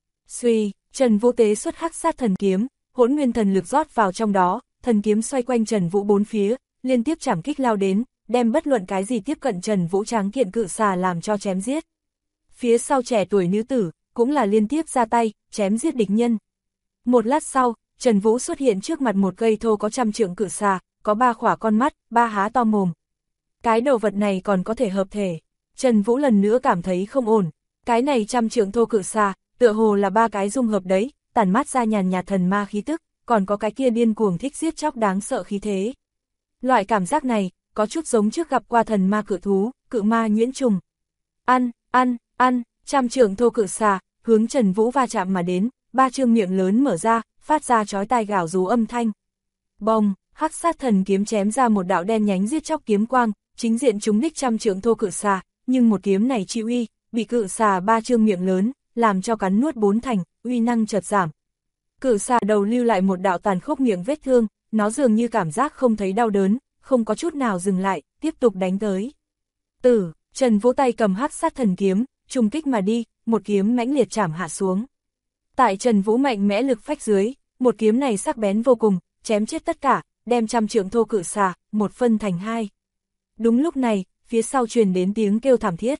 Suy, Trần Vũ tế xuất hắc sát thần kiếm, hỗn nguyên thần lực rót vào trong đó, thần kiếm xoay quanh Trần Vũ bốn phía, liên tiếp chảm kích lao đến, đem bất luận cái gì tiếp cận Trần Vũ tráng kiện cự xà làm cho chém giết. Phía sau trẻ tuổi nữ tử, cũng là liên tiếp ra tay, chém giết địch nhân. Một lát sau, Trần Vũ xuất hiện trước mặt một cây thô có 100 trượng cự xà, có 3 khỏa con mắt, 3 há to mồm. Cái đồ vật này còn có thể hợp thể. Trần Vũ lần nữa cảm thấy không ổn. Cái này 100 trượng thô cự xà, tựa hồ là 3 cái dung hợp đấy, tản mát ra nhàn nhạt thần ma khí tức, còn có cái kia điên cuồng thích giết chóc đáng sợ khí thế. Loại cảm giác này, có chút giống trước gặp qua thần ma cự thú, cự ma nhuyễn trùng. Ăn, 100 trượng thô cự xà, hướng Trần Vũ va chạm mà đến, 3 trương miệng lớn mở ra, phát ra chói tai gào rú âm thanh. Bồng, hắc sát thần kiếm chém ra một đạo đen nhánh giết chóc kiếm quang, chính diện trúng đích 100 trượng thô cự xà, nhưng một kiếm này chi uy, bị cự xà 3 trương miệng lớn, làm cho cắn nuốt 4 thành, uy năng chợt giảm. Cự xà đầu lưu lại một đạo tàn khốc miệng vết thương, nó dường như cảm giác không thấy đau đớn, không có chút nào dừng lại, tiếp tục đánh tới. Trần Vũ tay cầm hắc sát thần kiếm, trùng kích mà đi, một kiếm mãnh liệt chảm hạ xuống. Tại Trần Vũ mạnh mẽ lực phách dưới, một kiếm này sắc bén vô cùng, chém chết tất cả, đem 100 trượng thô cự xà, một phân thành 2. Đúng lúc này, phía sau truyền đến tiếng kêu thảm thiết.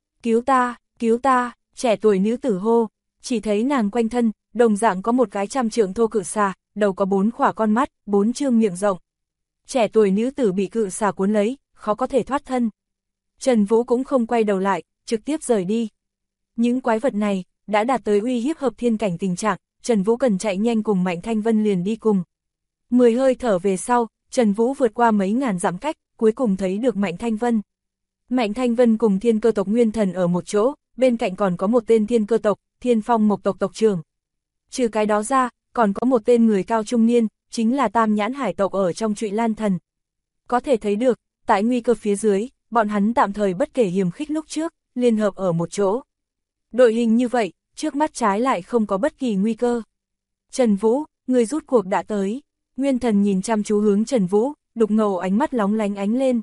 Cứu ta, trẻ tuổi nữ tử hô, chỉ thấy nàng quanh thân, đồng dạng có một cái 100 trượng thô cự xà, đầu có 4 khỏa con mắt, 4 trương miệng rộng. Trẻ tuổi nữ tử bị cự xà cuốn lấy, khó có thể thoát thân. Trần Vũ cũng không quay đầu lại, trực tiếp rời đi. Những quái vật này, đã đạt tới uy hiếp hợp thiên cảnh tình trạng, Trần Vũ cần chạy nhanh cùng Mạnh Thanh Vân liền đi cùng. 10 hơi thở về sau, Trần Vũ vượt qua mấy ngàn dặm cách, cuối cùng thấy được Mạnh Thanh Vân. Mạnh Thanh Vân cùng Thiên Cơ tộc Nguyên Thần ở một chỗ, bên cạnh còn có một tên Thiên Cơ tộc, Thiên Phong Mộc tộc tộc trưởng. Trừ cái đó ra, còn có một tên người cao trung niên, chính là Tam Nhãn Hải tộc ở trong Trụy Lan Thần. Có thể thấy được, tại nguy cơ phía dưới, bọn hắn tạm thời bất kể hiềm khích lúc trước, liên hợp ở một chỗ. Đội hình như vậy, trước mắt trái lại không có bất kỳ nguy cơ. Trần Vũ, người rút cuộc đã tới. Nguyên Thần nhìn chăm chú hướng Trần Vũ, đục ngầu ánh mắt lóng lánh ánh lên.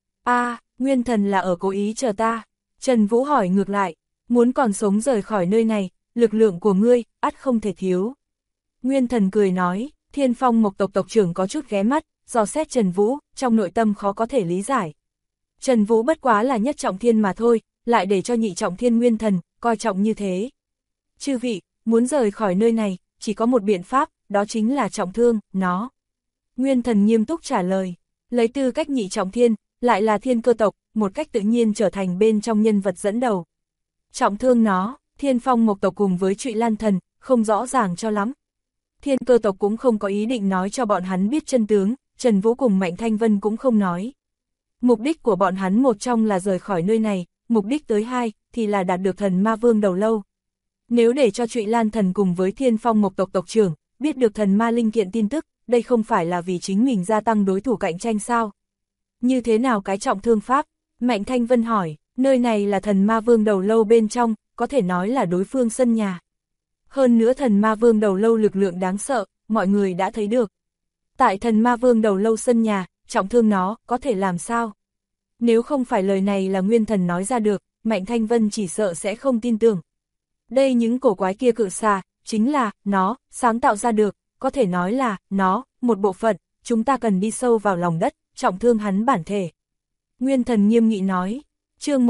Nguyên Thần là ở cố ý chờ ta. Trần Vũ hỏi ngược lại, muốn còn sống rời khỏi nơi này, lực lượng của ngươi, ắt không thể thiếu. Nguyên Thần cười nói, Thiên Phong Mộc tộc tộc trưởng có chút ghé mắt, dò xét Trần Vũ, trong nội tâm khó có thể lý giải. Trần Vũ bất quá là nhất trọng thiên mà thôi, lại để cho nhị trọng thiên Nguyên Thần, coi trọng như thế. Chư vị, muốn rời khỏi nơi này, chỉ có một biện pháp, đó chính là trọng thương, nó. Nguyên Thần nghiêm túc trả lời, lấy tư cách nhị trọng thiên, lại là Thiên Cơ tộc, một cách tự nhiên trở thành bên trong nhân vật dẫn đầu. Trọng thương nó, Thiên Phong Mộc tộc cùng với Trụy Lan Thần, không rõ ràng cho lắm. Thiên Cơ tộc cũng không có ý định nói cho bọn hắn biết chân tướng, Trần Vũ cùng Mạnh Thanh Vân cũng không nói. Mục đích của bọn hắn một trong là rời khỏi nơi này, mục đích tới 2, thì là đạt được thần ma vương đầu lâu. Nếu để cho Trụy Lan Thần cùng với Thiên Phong Mộc tộc tộc trưởng, biết được thần ma linh kiện tin tức, đây không phải là vì chính mình gia tăng đối thủ cạnh tranh sao? Như thế nào cái trọng thương pháp? Mạnh Thanh Vân hỏi, nơi này là thần ma vương đầu lâu bên trong, có thể nói là đối phương sân nhà. Hơn nữa thần ma vương đầu lâu lực lượng đáng sợ, mọi người đã thấy được. Tại thần ma vương đầu lâu sân nhà, trọng thương nó, có thể làm sao? Nếu không phải lời này là Nguyên Thần nói ra được, Mạnh Thanh Vân chỉ sợ sẽ không tin tưởng. Đây những cổ quái kia cự xà, chính là, nó, sáng tạo ra được, có thể nói là, nó, một bộ phận, chúng ta cần đi sâu vào lòng đất, trọng thương hắn bản thể. Nguyên Thần nghiêm nghị nói, chương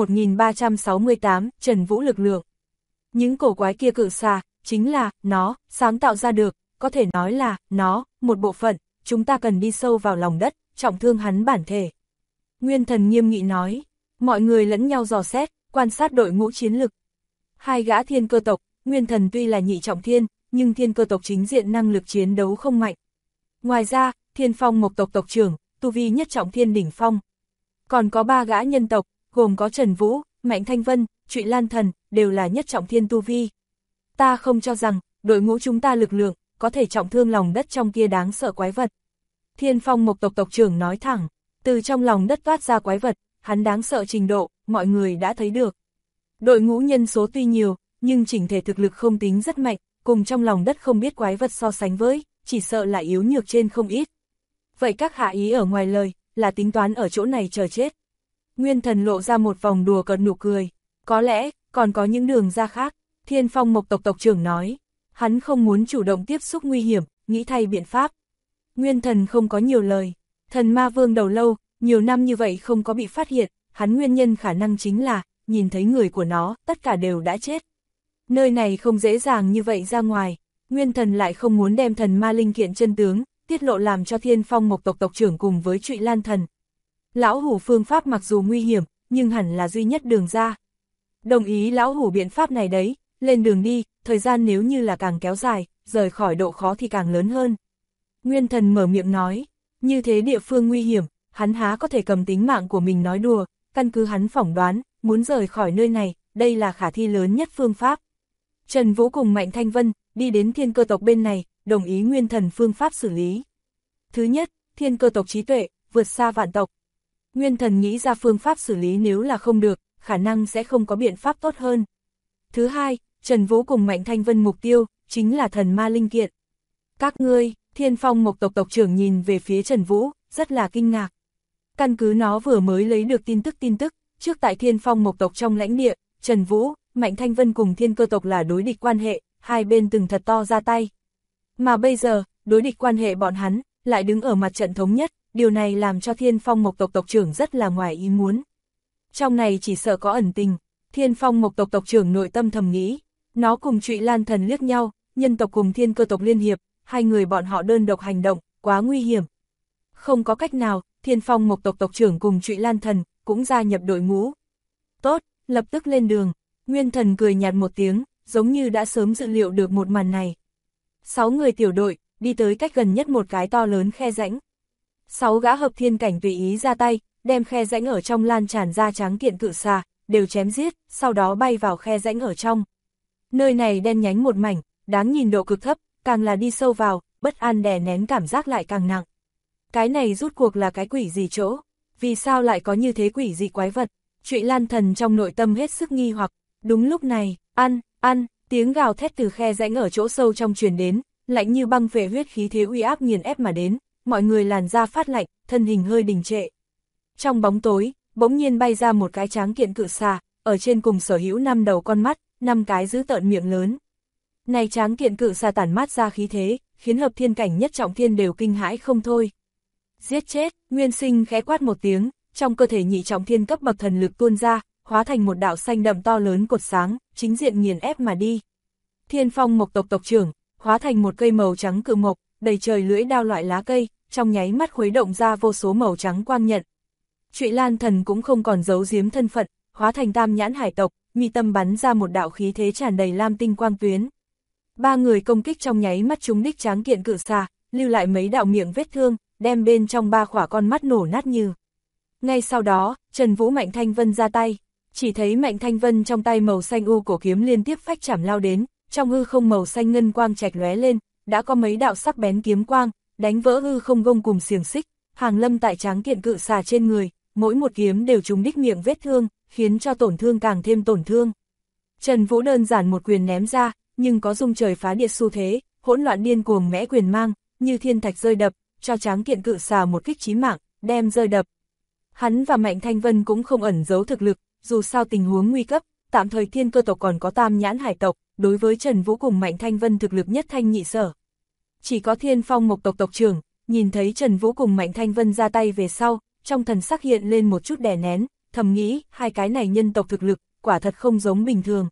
1368, Trần Vũ lực lượng. Những cổ quái kia cự xà, chính là, nó, sáng tạo ra được, có thể nói là, nó, một bộ phận, chúng ta cần đi sâu vào lòng đất, trọng thương hắn bản thể. Nguyên Thần nghiêm nghị nói, mọi người lẫn nhau dò xét, quan sát đội ngũ chiến lực. Hai gã thiên cơ tộc, Nguyên Thần tuy là nhị trọng thiên, nhưng thiên cơ tộc chính diện năng lực chiến đấu không mạnh. Ngoài ra, Thiên Phong Mộc tộc tộc trưởng, tu vi nhất trọng thiên đỉnh phong. Còn có ba gã nhân tộc, gồm có Trần Vũ, Mạnh Thanh Vân, Trụy Lan Thần, đều là nhất trọng thiên tu vi. Ta không cho rằng, đội ngũ chúng ta lực lượng, có thể trọng thương lòng đất trong kia đáng sợ quái vật. Thiên Phong Mộc tộc tộc trưởng nói thẳng, từ trong lòng đất toát ra quái vật, hắn đáng sợ trình độ, mọi người đã thấy được. Đội ngũ nhân số tuy nhiều, nhưng chỉnh thể thực lực không tính rất mạnh, cùng trong lòng đất không biết quái vật so sánh với, chỉ sợ là yếu nhược trên không ít. Vậy các hạ ý ở ngoài lời, là tính toán ở chỗ này chờ chết. Nguyên Thần lộ ra một vòng đùa cợt nụ cười, có lẽ, còn có những đường ra khác, Thiên Phong Mộc tộc tộc trưởng nói, hắn không muốn chủ động tiếp xúc nguy hiểm, nghĩ thay biện pháp. Nguyên Thần không có nhiều lời, Thần Ma Vương đầu lâu, nhiều năm như vậy không có bị phát hiện, hắn nguyên nhân khả năng chính là, nhìn thấy người của nó, tất cả đều đã chết. Nơi này không dễ dàng như vậy ra ngoài, Nguyên Thần lại không muốn đem thần ma linh kiện chân tướng, tiết lộ làm cho Thiên Phong Mộc tộc tộc trưởng cùng với Trụy Lan Thần. Lão hủ phương pháp mặc dù nguy hiểm, nhưng hẳn là duy nhất đường ra. Đồng ý lão hủ biện pháp này đấy, lên đường đi, thời gian nếu như là càng kéo dài, rời khỏi độ khó thì càng lớn hơn. Nguyên Thần mở miệng nói, như thế địa phương nguy hiểm, hắn há có thể cầm tính mạng của mình nói đùa, căn cứ hắn phỏng đoán, muốn rời khỏi nơi này, đây là khả thi lớn nhất phương pháp. Trần Vũ cùng Mạnh Thanh Vân, đi đến thiên cơ tộc bên này, đồng ý Nguyên Thần phương pháp xử lý. Thứ nhất, thiên cơ tộc trí tuệ, vượt xa vạn tộc. Nguyên Thần nghĩ ra phương pháp xử lý nếu là không được, khả năng sẽ không có biện pháp tốt hơn. Thứ hai, Trần Vũ cùng Mạnh Thanh Vân mục tiêu, chính là thần ma linh kiện. Các ngươi, Thiên Phong Mộc tộc tộc trưởng nhìn về phía Trần Vũ, rất là kinh ngạc. Căn cứ nó vừa mới lấy được tin tức, trước tại Thiên Phong Mộc tộc trong lãnh địa, Trần Vũ, Mạnh Thanh Vân cùng thiên cơ tộc là đối địch quan hệ, hai bên từng thật to ra tay. Mà bây giờ, đối địch quan hệ bọn hắn, lại đứng ở mặt trận thống nhất, điều này làm cho Thiên Phong Mộc tộc tộc trưởng rất là ngoài ý muốn. Trong này chỉ sợ có ẩn tình, Thiên Phong Mộc tộc tộc trưởng nội tâm thầm nghĩ, nó cùng Trụy Lan Thần liếc nhau, nhân tộc cùng thiên cơ tộc liên hiệp, hai người bọn họ đơn độc hành động, quá nguy hiểm. Không có cách nào, Thiên Phong Mộc tộc tộc trưởng cùng Trụy Lan Thần, cũng gia nhập đội ngũ. Tốt, lập tức lên đường, Nguyên Thần cười nhạt một tiếng, giống như đã sớm dự liệu được một màn này. 6 người tiểu đội, đi tới cách gần nhất một cái to lớn khe rãnh. 6 gã hợp thiên cảnh tùy ý ra tay, đem khe rãnh ở trong lan tràn ra tráng kiện cự xà, đều chém giết, sau đó bay vào khe rãnh ở trong. Nơi này đen nhánh một mảnh, đáng nhìn độ cực thấp, càng là đi sâu vào, bất an đè nén cảm giác lại càng nặng. Cái này rút cuộc là cái quỷ gì chỗ? Vì sao lại có như thế quỷ dị quái vật? Trụy Lan Thần trong nội tâm hết sức nghi hoặc. Đúng lúc này, ăn, tiếng gào thét từ khe rãnh ở chỗ sâu trong truyền đến, lạnh như băng về huyết khí thế uy áp nghiền ép mà đến, mọi người làn da phát lạnh, thân hình hơi đình trệ. Trong bóng tối, bỗng nhiên bay ra một cái tráng kiện cự xà, ở trên cùng sở hữu 5 đầu con mắt, 5 cái dữ tợn miệng lớn. Này tráng kiện cự xà tản mát ra khí thế, khiến hợp thiên cảnh nhất trọng thiên đều kinh hãi không thôi. Giết chết, Nguyên Sinh khẽ quát một tiếng, trong cơ thể nhị trọng thiên cấp bậc thần lực tuôn ra, hóa thành một đạo xanh đậm to lớn cột sáng, chính diện nghiền ép mà đi. Thiên Phong Mộc tộc tộc trưởng, hóa thành một cây màu trắng cự mộc, đầy trời lưỡi đao loại lá cây, trong nháy mắt khuấy động ra vô số màu trắng quang nhận. Trụy Lan Thần cũng không còn giấu giếm thân phận, hóa thành tam nhãn hải tộc, mi tâm bắn ra một đạo khí thế tràn đầy lam tinh quang tuyến. 3 người công kích trong nháy mắt trúng đích tráng kiện cự xà, lưu lại mấy đạo miệng vết thương, đem bên trong 3 khỏa con mắt nổ nát như. Ngay sau đó, Trần Vũ Mạnh Thanh Vân ra tay, chỉ thấy Mạnh Thanh Vân trong tay màu xanh u cổ kiếm liên tiếp phách chảm lao đến, trong hư không màu xanh ngân quang chạch lóe lên, đã có mấy đạo sắc bén kiếm quang, đánh vỡ hư không gông cùng xiềng xích, hàng lâm tại tráng kiện cự xà trên người, mỗi một kiếm đều trúng đích miệng vết thương, khiến cho tổn thương càng thêm tổn thương. Trần Vũ đơn giản một quyền ném ra, nhưng có rung trời phá địa xu thế, hỗn loạn điên cuồng mẽ quyền mang, như thiên thạch rơi đập, cho tráng kiện cự xà một kích chí mạng, đem rơi đập. Hắn và Mạnh Thanh Vân cũng không ẩn giấu thực lực, dù sao tình huống nguy cấp, tạm thời Thiên Cơ tộc còn có Tam Nhãn Hải tộc, đối với Trần Vũ cùng Mạnh Thanh Vân thực lực nhất thanh nhị sở. Chỉ có Thiên Phong Mộc tộc tộc trưởng, nhìn thấy Trần Vũ cùng Mạnh Thanh Vân ra tay về sau, trong thần sắc hiện lên một chút đè nén, thầm nghĩ, hai cái này nhân tộc thực lực, quả thật không giống bình thường.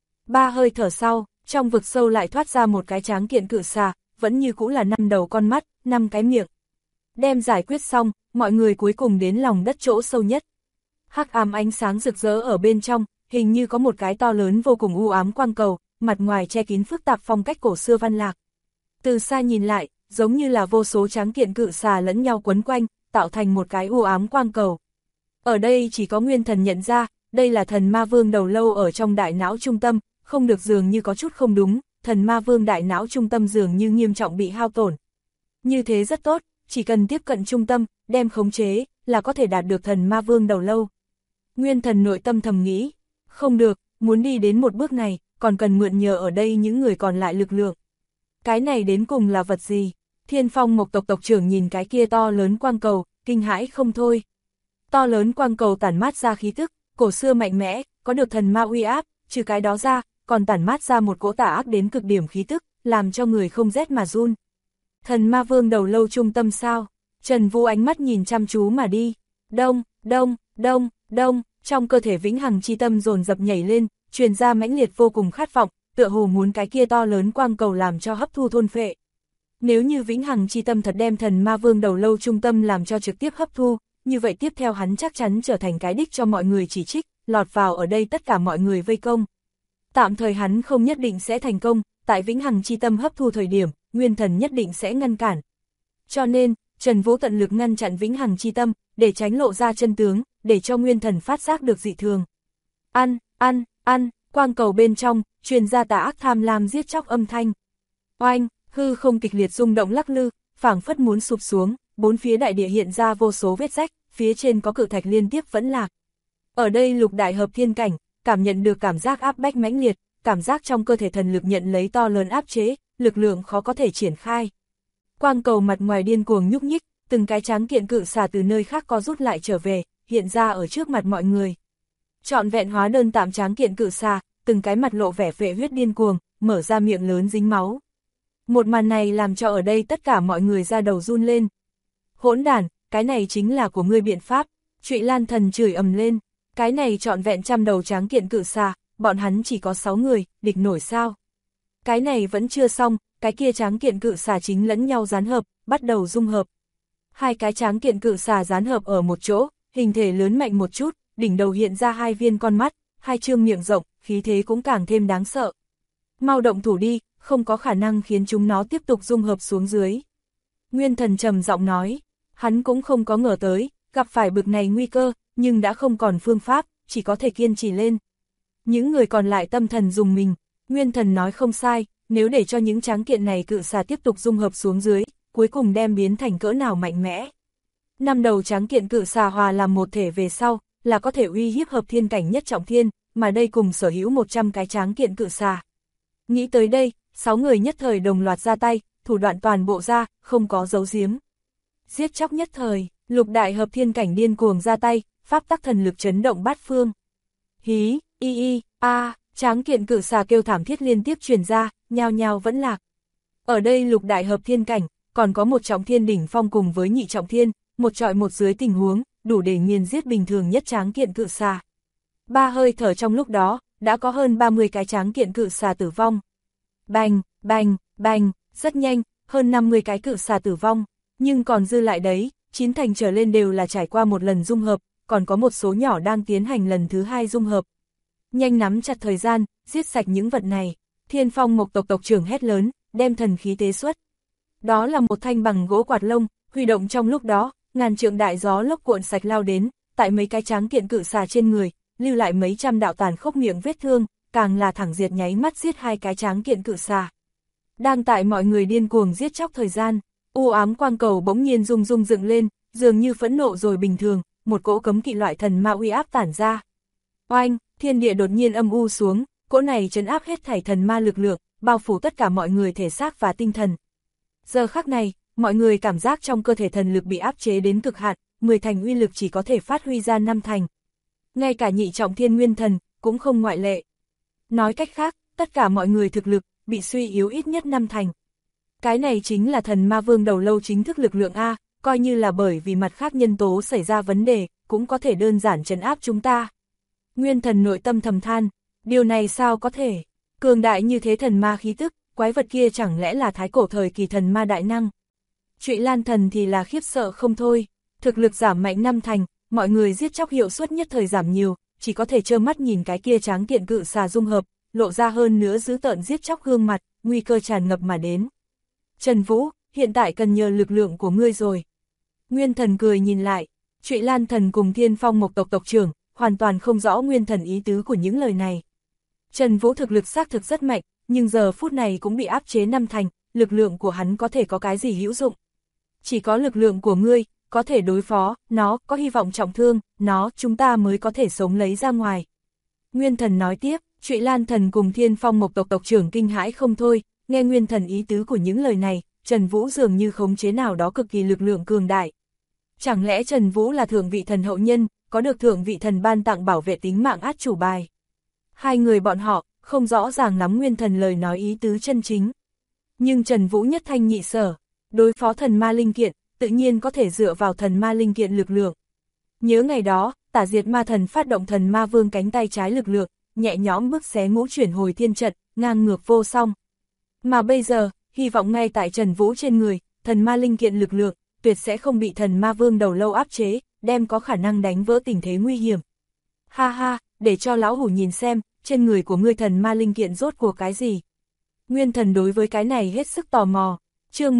3 hơi thở sau, trong vực sâu lại thoát ra một cái tráng kiện cự xà, vẫn như cũ là 5 đầu con mắt, 5 cái miệng. Đem giải quyết xong, mọi người cuối cùng đến lòng đất chỗ sâu nhất. Hắc ám ánh sáng rực rỡ ở bên trong, hình như có một cái to lớn vô cùng u ám quang cầu, mặt ngoài che kín phức tạp phong cách cổ xưa văn lạc. Từ xa nhìn lại, giống như là vô số tráng kiện cự xà lẫn nhau quấn quanh, tạo thành một cái u ám quang cầu. Ở đây chỉ có Nguyên Thần nhận ra, đây là thần ma vương đầu lâu ở trong đại não trung tâm, không được dường như có chút không đúng, thần ma vương đại não trung tâm dường như nghiêm trọng bị hao tổn. Như thế rất tốt, chỉ cần tiếp cận trung tâm, đem khống chế, là có thể đạt được thần ma vương đầu lâu. Nguyên Thần nội tâm thầm nghĩ, không được, muốn đi đến một bước này, còn cần mượn nhờ ở đây những người còn lại lực lượng. Cái này đến cùng là vật gì? Thiên Phong Mộc tộc tộc trưởng nhìn cái kia to lớn quang cầu, kinh hãi không thôi. To lớn quang cầu tản mát ra khí tức, cổ xưa mạnh mẽ, có được thần ma uy áp, trừ cái đó ra, còn tản mát ra một cỗ tà ác đến cực điểm khí tức, làm cho người không rét mà run. Thần ma vương đầu lâu trung tâm sao? Trần Vũ ánh mắt nhìn chăm chú mà đi. Đông, đông, đông, đông, trong cơ thể vĩnh hằng chi tâm dồn dập nhảy lên, truyền ra mãnh liệt vô cùng khát vọng, tựa hồ muốn cái kia to lớn quang cầu làm cho hấp thu thôn phệ. Nếu như vĩnh hằng chi tâm thật đem thần ma vương đầu lâu trung tâm làm cho trực tiếp hấp thu, như vậy tiếp theo hắn chắc chắn trở thành cái đích cho mọi người chỉ trích, lọt vào ở đây tất cả mọi người vây công. Tạm thời hắn không nhất định sẽ thành công, tại vĩnh hằng chi tâm hấp thu thời điểm, Nguyên Thần nhất định sẽ ngăn cản. Cho nên, Trần Vũ tận lực ngăn chặn vĩnh hằng chi tâm, để tránh lộ ra chân tướng, để cho Nguyên Thần phát giác được dị thường. Ăn, quang cầu bên trong, truyền ra tà ác tham lam giết chóc âm thanh. Oanh, hư không kịch liệt rung động lắc lư, phảng phất muốn sụp xuống, bốn phía đại địa hiện ra vô số vết rách, phía trên có cự thạch liên tiếp vẫn lạc. Ở đây Lục Đại Hợp Thiên Cảnh, cảm nhận được cảm giác áp bách mãnh liệt, cảm giác trong cơ thể thần lực nhận lấy to lớn áp chế, lực lượng khó có thể triển khai. Quang cầu mặt ngoài điên cuồng nhúc nhích, từng cái tráng kiện cự xà từ nơi khác co rút lại trở về, hiện ra ở trước mặt mọi người. Trọn vẹn hóa đơn tạm tráng kiện cự xà, từng cái mặt lộ vẻ vệ huyết điên cuồng, mở ra miệng lớn dính máu. Một màn này làm cho ở đây tất cả mọi người ra đầu run lên. Hỗn đản, cái này chính là của ngươi biện pháp. Trụy Lan Thần chửi ầm lên, cái này trọn vẹn 100 đầu tráng kiện cự xà, bọn hắn chỉ có 6 người, địch nổi sao? Cái này vẫn chưa xong, cái kia tráng kiện cự xà chính lẫn nhau gián hợp, bắt đầu dung hợp. Hai cái tráng kiện cự xà gián hợp ở một chỗ, hình thể lớn mạnh một chút, đỉnh đầu hiện ra 2 viên con mắt, 2 trương miệng rộng, khí thế cũng càng thêm đáng sợ. Mau động thủ đi, không có khả năng khiến chúng nó tiếp tục dung hợp xuống dưới. Nguyên Thần trầm giọng nói, hắn cũng không có ngờ tới, gặp phải bực này nguy cơ, nhưng đã không còn phương pháp, chỉ có thể kiên trì lên. Những người còn lại tâm thần dùng mình, Nguyên Thần nói không sai, nếu để cho những tráng kiện này cự xà tiếp tục dung hợp xuống dưới, cuối cùng đem biến thành cỡ nào mạnh mẽ. 5 đầu tráng kiện cự xà hòa làm một thể về sau, là có thể uy hiếp Hợp Thiên Cảnh nhất trọng thiên, mà đây cùng sở hữu 100 cái tráng kiện cự xà. Nghĩ tới đây, 6 người nhất thời đồng loạt ra tay, thủ đoạn toàn bộ ra, không có giấu giếm. Giết chóc nhất thời, Lục Đại Hợp Thiên Cảnh điên cuồng ra tay, pháp tắc thần lực chấn động bát phương. Hí, tráng kiện cự xà kêu thảm thiết liên tiếp truyền ra, nhao nhao vẫn lạc. Ở đây Lục Đại Hợp Thiên Cảnh, còn có một trọng thiên đỉnh phong cùng với nhị trọng thiên, một trọi một dưới tình huống, đủ để nghiền giết bình thường nhất tráng kiện cự xà. 3 hơi thở trong lúc đó, đã có hơn 30 cái tráng kiện cự xà tử vong. Bành, bành, bành, rất nhanh, hơn 50 cái cự xà tử vong, nhưng còn dư lại đấy, 9 thành trở lên đều là trải qua một lần dung hợp, còn có một số nhỏ đang tiến hành lần thứ 2 dung hợp. Nhanh nắm chặt thời gian, giết sạch những vật này. Thiên Phong Mộc tộc tộc trưởng hét lớn, đem thần khí tế xuất. Đó là một thanh bằng gỗ quạt lông, huy động trong lúc đó, ngàn trượng đại gió lốc cuộn sạch lao đến, tại mấy cái tráng kiện cự xà trên người, lưu lại mấy trăm đạo tàn khốc miệng vết thương, càng là thẳng diệt nháy mắt giết 2 cái tráng kiện cự xà. Đang tại mọi người điên cuồng giết chóc thời gian, u ám quang cầu bỗng nhiên rung rung dựng lên, dường như phẫn nộ rồi bình thường, một cỗ cấm kỵ loại thần ma uy áp tản ra. Oanh, thiên địa đột nhiên âm u xuống, cỗ này trấn áp hết thảy thần ma lực lượng, bao phủ tất cả mọi người thể xác và tinh thần. Giờ khắc này, mọi người cảm giác trong cơ thể thần lực bị áp chế đến cực hạn, 10 thành uy lực chỉ có thể phát huy ra 5 thành. Ngay cả nhị trọng thiên nguyên thần, cũng không ngoại lệ. Nói cách khác, tất cả mọi người thực lực, bị suy yếu ít nhất 5 thành. Cái này chính là thần ma vương đầu lâu chính thức lực lượng A, coi như là bởi vì mặt khác nhân tố xảy ra vấn đề, cũng có thể đơn giản trấn áp chúng ta. Nguyên thần nội tâm thầm than, điều này sao có thể, cường đại như thế thần ma khí tức, quái vật kia chẳng lẽ là thái cổ thời kỳ thần ma đại năng. Trụy Lan thần thì là khiếp sợ không thôi, thực lực giảm mạnh 5 thành, mọi người giết chóc hiệu suất nhất thời giảm nhiều, chỉ có thể trơ mắt nhìn cái kia tráng kiện cự xà dung hợp, lộ ra hơn nữa dữ tợn giết chóc gương mặt, nguy cơ tràn ngập mà đến. Trần Vũ, hiện tại cần nhờ lực lượng của ngươi rồi. Nguyên thần cười nhìn lại, Trụy Lan thần cùng Thiên Phong Mộc tộc tộc trưởng, hoàn toàn không rõ Nguyên thần ý tứ của những lời này. Trần Vũ thực lực xác thực rất mạnh, nhưng giờ phút này cũng bị áp chế 5 thành, lực lượng của hắn có thể có cái gì hữu dụng. Chỉ có lực lượng của ngươi, có thể đối phó, nó có hy vọng trọng thương, nó chúng ta mới có thể sống lấy ra ngoài. Nguyên thần nói tiếp, Trụy Lan thần cùng Thiên Phong Mộc tộc tộc trưởng kinh hãi không thôi, nghe Nguyên thần ý tứ của những lời này, Trần Vũ dường như khống chế nào đó cực kỳ lực lượng cường đại. Chẳng lẽ Trần Vũ là thượng vị thần hậu nhân, có được thượng vị thần ban tặng bảo vệ tính mạng át chủ bài. Hai người bọn họ, không rõ ràng lắm Nguyên thần lời nói ý tứ chân chính. Nhưng Trần Vũ nhất thanh nhị sở, đối phó thần ma linh kiện, tự nhiên có thể dựa vào thần ma linh kiện lực lượng. Nhớ ngày đó, Tả Diệt Ma Thần phát động thần ma vương cánh tay trái lực lượng, nhẹ nhõm bước xé ngũ chuyển hồi thiên trận, ngang ngược vô song. Mà bây giờ, hy vọng ngay tại Trần Vũ trên người, thần ma linh kiện lực lượng, tuyệt sẽ không bị thần ma vương đầu lâu áp chế, đem có khả năng đánh vỡ tình thế nguy hiểm. Ha ha, để cho lão hủ nhìn xem, trên người của ngươi thần ma linh kiện rốt cuộc cái gì. Nguyên thần đối với cái này hết sức tò mò. Chương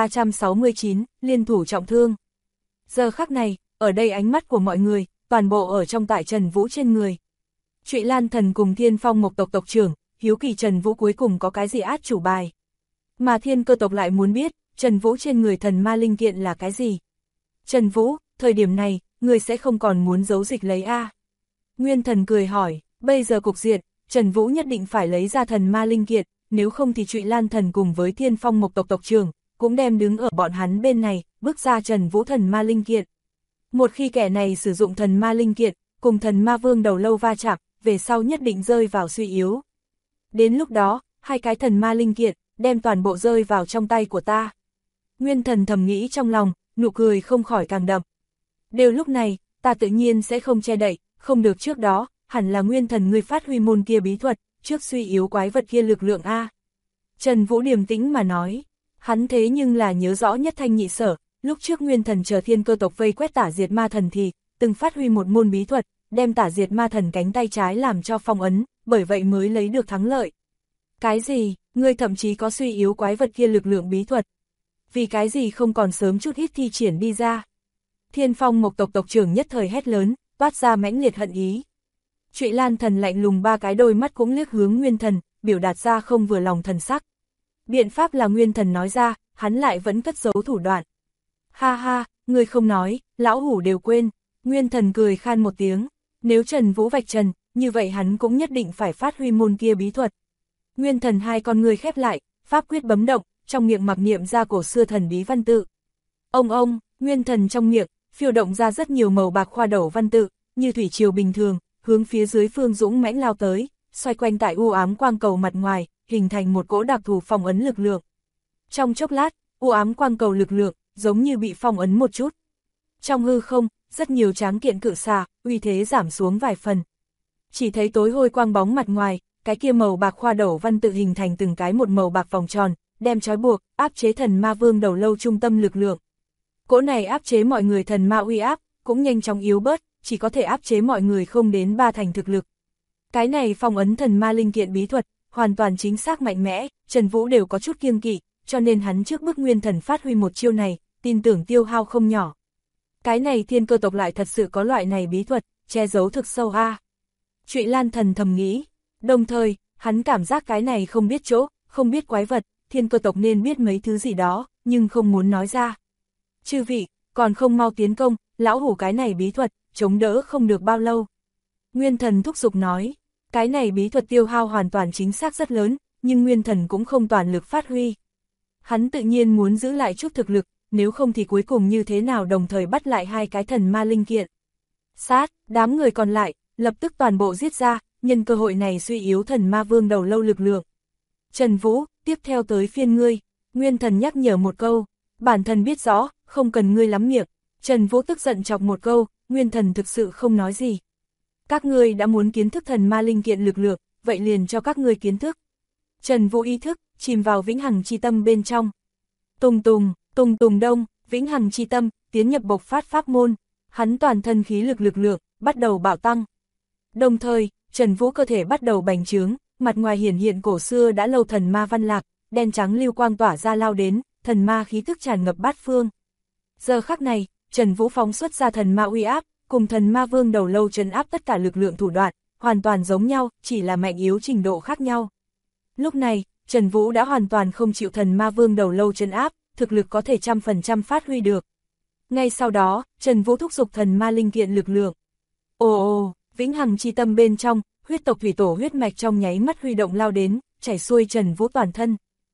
1369, liên thủ trọng thương. Giờ khắc này, ở đây ánh mắt của mọi người, toàn bộ ở trong tại Trần Vũ trên người. Trụy Lan thần cùng Thiên Phong Mộc tộc tộc trưởng, hiếu kỳ Trần Vũ cuối cùng có cái gì át chủ bài. Mà Thiên Cơ tộc lại muốn biết, Trần Vũ trên người thần ma linh kiện là cái gì. Trần Vũ, thời điểm này, người sẽ không còn muốn giấu dịch lấy A. Nguyên thần cười hỏi, bây giờ cục diện, Trần Vũ nhất định phải lấy ra thần ma linh kiện, nếu không thì Trụy Lan thần cùng với Thiên Phong Mộc tộc tộc trưởng, cũng đem đứng ở bọn hắn bên này, bước ra Trần Vũ thần ma linh kiện. Một khi kẻ này sử dụng thần ma linh kiện, cùng thần ma vương đầu lâu va chạm, về sau nhất định rơi vào suy yếu. Đến lúc đó, hai cái thần ma linh kiện, đem toàn bộ rơi vào trong tay của ta. Nguyên thần thầm nghĩ trong lòng, nụ cười không khỏi càng đậm. Đều lúc này, ta tự nhiên sẽ không che đậy, không được trước đó, hẳn là Nguyên thần ngươi phát huy môn kia bí thuật, trước suy yếu quái vật kia lực lượng A. Trần Vũ điềm tĩnh mà nói, hắn thế nhưng là nhớ rõ nhất thanh nhị sở, lúc trước Nguyên thần chờ Thiên Cơ tộc vây quét Tả Diệt Ma Thần thì, từng phát huy một môn bí thuật, đem Tả Diệt Ma Thần cánh tay trái làm cho phong ấn, bởi vậy mới lấy được thắng lợi. Cái gì, ngươi thậm chí có suy yếu quái vật kia lực lượng bí thuật. Vì cái gì không còn sớm chút ít thi triển đi ra. Thiên Phong Mộc tộc tộc trưởng nhất thời hét lớn, toát ra mãnh liệt hận ý. Trụy Lan thần lạnh lùng ba cái đôi mắt cũng liếc hướng Nguyên thần, biểu đạt ra không vừa lòng thần sắc. Biện pháp là Nguyên thần nói ra, hắn lại vẫn cất giấu thủ đoạn. Ha ha, người không nói, lão hủ đều quên. Nguyên thần cười khan một tiếng, nếu Trần Vũ vạch trần, như vậy hắn cũng nhất định phải phát huy môn kia bí thuật. Nguyên thần hai con người khép lại, pháp quyết bấm động, trong miệng mặc niệm ra cổ xưa thần bí văn tự. Ông, Nguyên thần trong miệng, phiêu động ra rất nhiều màu bạc khoa đẩu văn tự, như thủy triều bình thường, hướng phía dưới phương dũng mãnh lao tới, xoay quanh tại u ám quang cầu mặt ngoài, hình thành một cỗ đặc thù phong ấn lực lượng. Trong chốc lát, u ám quang cầu lực lượng, giống như bị phong ấn một chút. Trong hư không, rất nhiều tráng kiện cự xà, uy thế giảm xuống vài phần. Chỉ thấy tối hôi quang bóng mặt ngoài, cái kia màu bạc khoa đẩu văn tự hình thành từng cái một màu bạc vòng tròn, đem trói buộc, áp chế thần ma vương đầu lâu trung tâm lực lượng. Cỗ này áp chế mọi người thần ma uy áp, cũng nhanh chóng yếu bớt, chỉ có thể áp chế mọi người không đến 3 thành thực lực. Cái này phong ấn thần ma linh kiện bí thuật, hoàn toàn chính xác mạnh mẽ, Trần Vũ đều có chút kiêng kỵ, cho nên hắn trước bức Nguyên thần phát huy một chiêu này, tin tưởng tiêu hao không nhỏ. Cái này Thiên Cơ tộc lại thật sự có loại này bí thuật, che giấu thực sâu a. Trụy Lan thần thầm nghĩ, đồng thời, hắn cảm giác cái này không biết chỗ, không biết quái vật, Thiên Cơ tộc nên biết mấy thứ gì đó, nhưng không muốn nói ra. Chư vị, còn không mau tiến công, lão hủ cái này bí thuật, chống đỡ không được bao lâu. Nguyên thần thúc giục nói, cái này bí thuật tiêu hao hoàn toàn chính xác rất lớn, nhưng Nguyên thần cũng không toàn lực phát huy. Hắn tự nhiên muốn giữ lại chút thực lực, nếu không thì cuối cùng như thế nào đồng thời bắt lại hai cái thần ma linh kiện. Sát, đám người còn lại, lập tức toàn bộ giết ra, nhân cơ hội này suy yếu thần ma vương đầu lâu lực lượng. Trần Vũ, tiếp theo tới phiên ngươi, Nguyên Thần nhắc nhở một câu, bản thân biết rõ, không cần ngươi lắm miệng. Trần Vũ tức giận chọc một câu, Nguyên Thần thực sự không nói gì. Các ngươi đã muốn kiến thức thần ma linh kiện lực lượng, vậy liền cho các ngươi kiến thức. Trần Vũ ý thức, chìm vào vĩnh hằng chi tâm bên trong. Tùng tùng, tùng tùng đông, vĩnh hằng chi tâm, tiến nhập bộc phát pháp môn, hắn toàn thân khí lực lượng, bắt đầu bạo tăng. Đồng thời, Trần Vũ cơ thể bắt đầu bành trướng, mặt ngoài hiển hiện cổ xưa đã lâu thần ma văn lạc, đen trắng lưu quang tỏa ra lao đến, thần ma khí thức tràn ngập bát phương. Giờ khắc này, Trần Vũ phóng xuất ra thần ma uy áp, cùng thần ma vương đầu lâu trấn áp tất cả lực lượng thủ đoạn, hoàn toàn giống nhau, chỉ là mạnh yếu trình độ khác nhau. Lúc này, Trần Vũ đã hoàn toàn không chịu thần ma vương đầu lâu trấn áp, thực lực có thể 100% phát huy được. Ngay sau đó, Trần Vũ thúc giục thần ma linh kiện lực lượng. Ồ, vĩnh hằng chi tâm bên trong, huyết tộc thủy tổ huyết mạch trong nháy mắt huy động lao đến, chảy xuôi Trần Vũ toàn thân.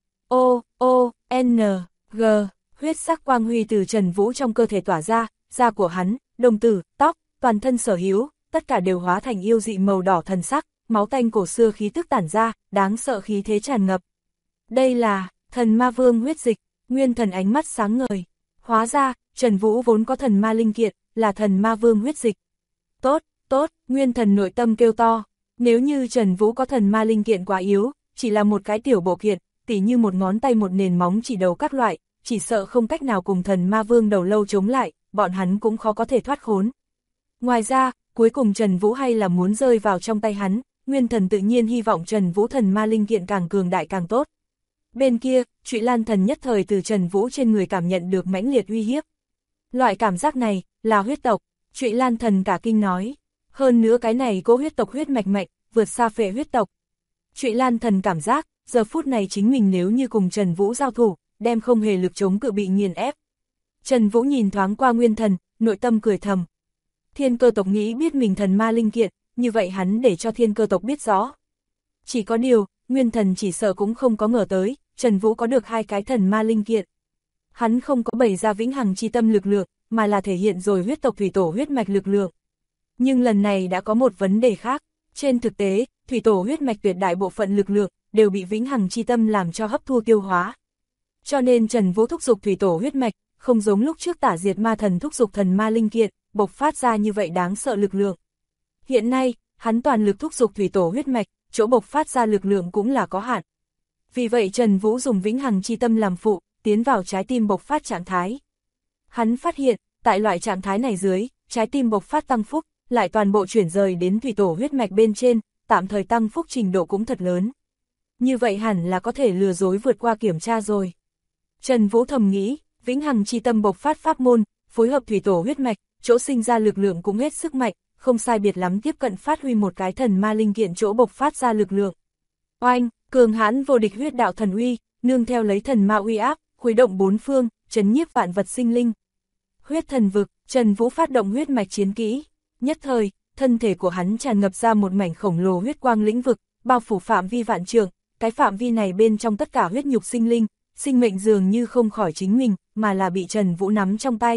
N, G, huyết sắc quang huy từ Trần Vũ trong cơ thể tỏa ra, da của hắn, đồng tử, tóc, toàn thân sở hữu, tất cả đều hóa thành yêu dị màu đỏ thần sắc, máu tanh cổ xưa khí tức tản ra, đáng sợ khí thế tràn ngập. Đây là thần ma vương huyết dịch. Nguyên Thần ánh mắt sáng ngời. Hóa ra, Trần Vũ vốn có thần ma linh kiện, là thần ma vương huyết dịch. Tốt, tốt, Nguyên Thần nội tâm kêu to. Nếu như Trần Vũ có thần ma linh kiện quá yếu, chỉ là một cái tiểu bộ kiện, tỉ như một ngón tay một nền móng chỉ đầu các loại, chỉ sợ không cách nào cùng thần ma vương đầu lâu chống lại, bọn hắn cũng khó có thể thoát khốn. Ngoài ra, cuối cùng Trần Vũ hay là muốn rơi vào trong tay hắn, Nguyên Thần tự nhiên hy vọng Trần Vũ thần ma linh kiện càng cường đại càng tốt. Bên kia, Trụy Lan Thần nhất thời từ Trần Vũ trên người cảm nhận được mãnh liệt uy hiếp. Loại cảm giác này, là huyết tộc, Trụy Lan Thần cả kinh nói. Hơn nữa cái này cỗ huyết tộc huyết mạch mạnh, vượt xa phệ huyết tộc. Trụy Lan Thần cảm giác, giờ phút này chính mình nếu như cùng Trần Vũ giao thủ, đem không hề lực chống cự bị nghiền ép. Trần Vũ nhìn thoáng qua Nguyên Thần, nội tâm cười thầm. Thiên Cơ tộc nghĩ biết mình thần ma linh kiện, như vậy hắn để cho Thiên Cơ tộc biết rõ. Chỉ có điều, Nguyên Thần chỉ sợ cũng không có ngờ tới, Trần Vũ có được hai cái thần ma linh kiện. Hắn không có bày ra vĩnh hằng chi tâm lực lượng, mà là thể hiện rồi huyết tộc thủy tổ huyết mạch lực lượng. Nhưng lần này đã có một vấn đề khác, trên thực tế, thủy tổ huyết mạch tuyệt đại bộ phận lực lượng, đều bị vĩnh hằng chi tâm làm cho hấp thu tiêu hóa. Cho nên Trần Vũ thúc giục thủy tổ huyết mạch, không giống lúc trước Tả Diệt Ma Thần thúc giục thần ma linh kiện, bộc phát ra như vậy đáng sợ lực lượng. Hiện nay, hắn toàn lực thúc giục thủy tổ huyết mạch, chỗ bộc phát ra lực lượng cũng là có hạn. Vì vậy Trần Vũ dùng vĩnh hằng chi tâm làm phụ, tiến vào trái tim bộc phát trạng thái. Hắn phát hiện, tại loại trạng thái này dưới, trái tim bộc phát tăng phúc, lại toàn bộ chuyển rời đến thủy tổ huyết mạch bên trên, tạm thời tăng phúc trình độ cũng thật lớn. Như vậy hẳn là có thể lừa dối vượt qua kiểm tra rồi. Trần Vũ thầm nghĩ, vĩnh hằng chi tâm bộc phát pháp môn, phối hợp thủy tổ huyết mạch, chỗ sinh ra lực lượng cũng hết sức mạnh, không sai biệt lắm tiếp cận phát huy một cái thần ma linh kiện chỗ bộc phát ra lực lượng. Oanh, cường hãn vô địch huyết đạo thần uy, nương theo lấy thần ma uy áp, khuấy động bốn phương, trấn nhiếp vạn vật sinh linh. Huyết thần vực, Trần Vũ phát động huyết mạch chiến kỹ, nhất thời, thân thể của hắn tràn ngập ra một mảnh khổng lồ huyết quang lĩnh vực, bao phủ phạm vi vạn trượng, cái phạm vi này bên trong tất cả huyết nhục sinh linh, sinh mệnh dường như không khỏi chính mình, mà là bị Trần Vũ nắm trong tay.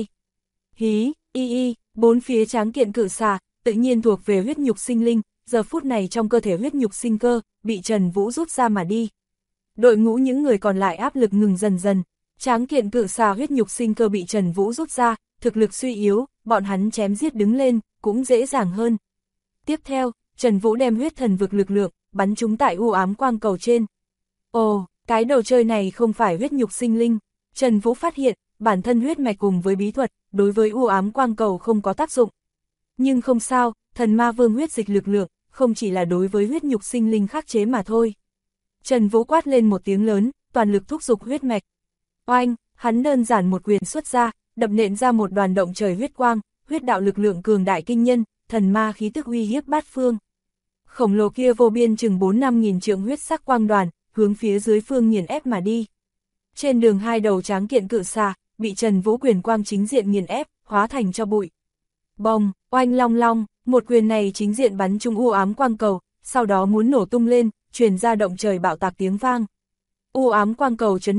Hí, bốn phía tráng kiện cự xà, tự nhiên thuộc về huyết nhục sinh linh, giờ phút này trong cơ thể huyết nhục sinh cơ, bị Trần Vũ rút ra mà đi. Đội ngũ những người còn lại áp lực ngừng dần dần, tráng kiện cự xà huyết nhục sinh cơ bị Trần Vũ rút ra, thực lực suy yếu, bọn hắn chém giết đứng lên, cũng dễ dàng hơn. Tiếp theo, Trần Vũ đem huyết thần vực lực lượng, bắn chúng tại u ám quang cầu trên. Ồ, cái đồ chơi này không phải huyết nhục sinh linh. Trần Vũ phát hiện, bản thân huyết mạch cùng với bí thuật, đối với u ám quang cầu không có tác dụng. Nhưng không sao, thần ma vương huyết dịch lực lượng, không chỉ là đối với huyết nhục sinh linh khắc chế mà thôi. Trần Vũ quát lên một tiếng lớn, toàn lực thúc giục huyết mạch. Oanh, hắn đơn giản một quyền xuất ra, đập nện ra một đoàn động trời huyết quang, huyết đạo lực lượng cường đại kinh nhân, thần ma khí tức uy hiếp bát phương. Khổng lồ kia vô biên chừng 4-5 nghìn trượng huyết sắc quang đoàn, hướng phía dưới phương nghiền ép mà đi. Trên đường hai đầu tráng kiện cự xà, bị Trần Vũ quyền quang chính diện nghiền ép, hóa thành cho bụi. Bồng, oanh long long, một quyền này chính diện bắn trúng u ám quang cầu, sau đó muốn nổ tung lên, truyền ra động trời bạo tạc tiếng vang. U ám quang cầu chấn động,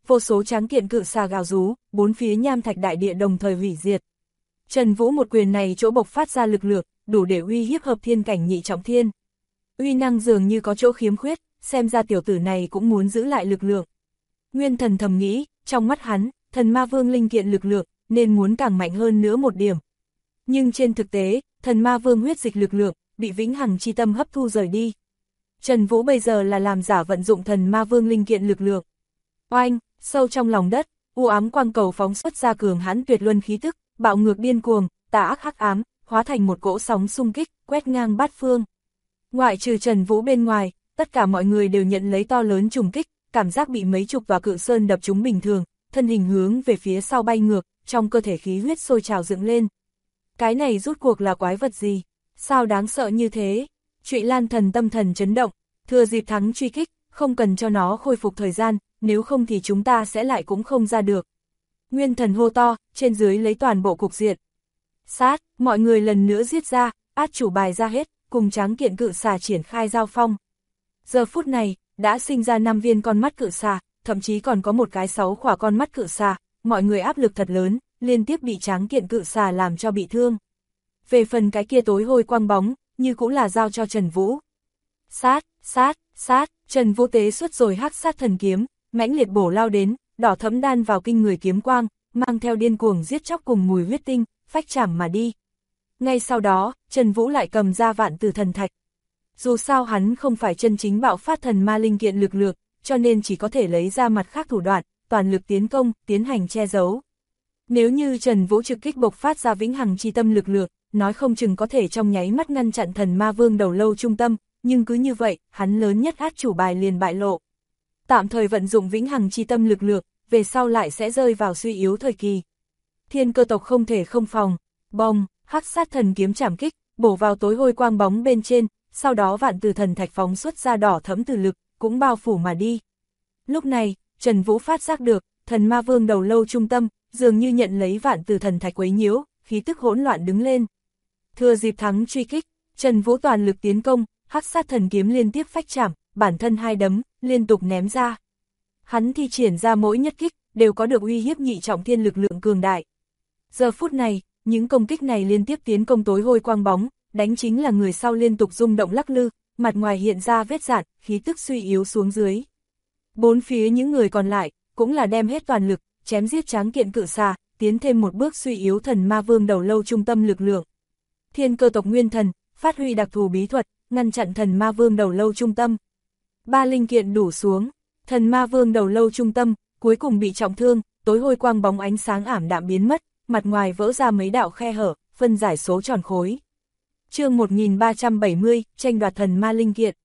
vô số tráng kiện cự xà gào rú, bốn phía nham thạch đại địa đồng thời hủy diệt. Trần Vũ một quyền này chỗ bộc phát ra lực lượng, đủ để uy hiếp hợp thiên cảnh nhị trọng thiên. Uy năng dường như có chỗ khiếm khuyết, xem ra tiểu tử này cũng muốn giữ lại lực lượng. Nguyên Thần thầm nghĩ, trong mắt hắn, thần ma vương linh kiện lực lượng, nên muốn càng mạnh hơn nữa một điểm. Nhưng trên thực tế, thần ma vương huyết dịch lực lượng, bị vĩnh hằng chi tâm hấp thu rời đi. Trần Vũ bây giờ là làm giả vận dụng thần ma vương linh kiện lực lượng. Oanh, sâu trong lòng đất, u ám quang cầu phóng xuất ra cường hãn tuyệt luân khí tức, bạo ngược điên cuồng, tà ác hắc ám, hóa thành một cỗ sóng xung kích, quét ngang bát phương. Ngoại trừ Trần Vũ bên ngoài, tất cả mọi người đều nhận lấy to lớn trùng kích, cảm giác bị mấy chục tòa cự sơn đập trúng bình thường, thân hình hướng về phía sau bay ngược, trong cơ thể khí huyết sôi trào dựng lên. Cái này rút cuộc là quái vật gì? Sao đáng sợ như thế? Trụy Lan Thần tâm thần chấn động, thừa dịp thắng truy kích, không cần cho nó khôi phục thời gian, nếu không thì chúng ta sẽ lại cũng không ra được. Nguyên Thần hô to, trên dưới lấy toàn bộ cục diện. Sát, mọi người lần nữa giết ra, át chủ bài ra hết, cùng tráng kiện cự xà triển khai giao phong. Giờ phút này, đã sinh ra 5 viên con mắt cự xà, thậm chí còn có một cái 6 khỏa con mắt cự xà, mọi người áp lực thật lớn, liên tiếp bị tráng kiện cự xà làm cho bị thương. Về phần cái kia tối hôi quang bóng, như cũng là giao cho Trần Vũ. Sát, sát, sát, Trần Vũ tế xuất rồi hắc sát thần kiếm, mãnh liệt bổ lao đến, đỏ thẫm đan vào kinh người kiếm quang, mang theo điên cuồng giết chóc cùng mùi huyết tinh, phách chảm mà đi. Ngay sau đó, Trần Vũ lại cầm ra vạn tử thần thạch. Dù sao hắn không phải chân chính bạo phát thần ma linh kiện lực lượng, cho nên chỉ có thể lấy ra mặt khác thủ đoạn, toàn lực tiến công, tiến hành che giấu. Nếu như Trần Vũ trực kích bộc phát ra vĩnh hằng chi tâm lực lượng, nói không chừng có thể trong nháy mắt ngăn chặn thần ma vương đầu lâu trung tâm, nhưng cứ như vậy, hắn lớn nhất át chủ bài liền bại lộ. Tạm thời vận dụng vĩnh hằng chi tâm lực lượng, về sau lại sẽ rơi vào suy yếu thời kỳ. Thiên Cơ tộc không thể không phòng, bong, hắc sát thần kiếm chảm kích, bổ vào tối hôi quang bóng bên trên, sau đó vạn tử thần thạch phóng xuất ra đỏ thẫm tử lực, cũng bao phủ mà đi. Lúc này, Trần Vũ phát giác được, thần ma vương đầu lâu trung tâm, dường như nhận lấy vạn tử thần thạch quấy nhiễu, khí tức hỗn loạn đứng lên. Thừa dịp thắng truy kích, Trần Vũ toàn lực tiến công, hắc sát thần kiếm liên tiếp phách chảm, bản thân hai đấm, liên tục ném ra. Hắn thi triển ra mỗi nhất kích, đều có được uy hiếp nhị trọng thiên lực lượng cường đại. Giờ phút này, những công kích này liên tiếp tiến công tối hôi quang bóng, đánh chính là người sau liên tục rung động lắc lư, mặt ngoài hiện ra vết rạn, khí tức suy yếu xuống dưới. Bốn phía những người còn lại, cũng là đem hết toàn lực, chém giết tráng kiện cự xà, tiến thêm một bước suy yếu thần ma vương đầu lâu trung tâm lực lượng. Thiên Cơ tộc Nguyên Thần, phát huy đặc thù bí thuật, ngăn chặn thần ma vương đầu lâu trung tâm. 3 linh kiện đủ xuống, thần ma vương đầu lâu trung tâm, cuối cùng bị trọng thương, tối hôi quang bóng ánh sáng ảm đạm biến mất, mặt ngoài vỡ ra mấy đạo khe hở, phân giải số tròn khối. Chương 1370, tranh đoạt thần ma linh kiện.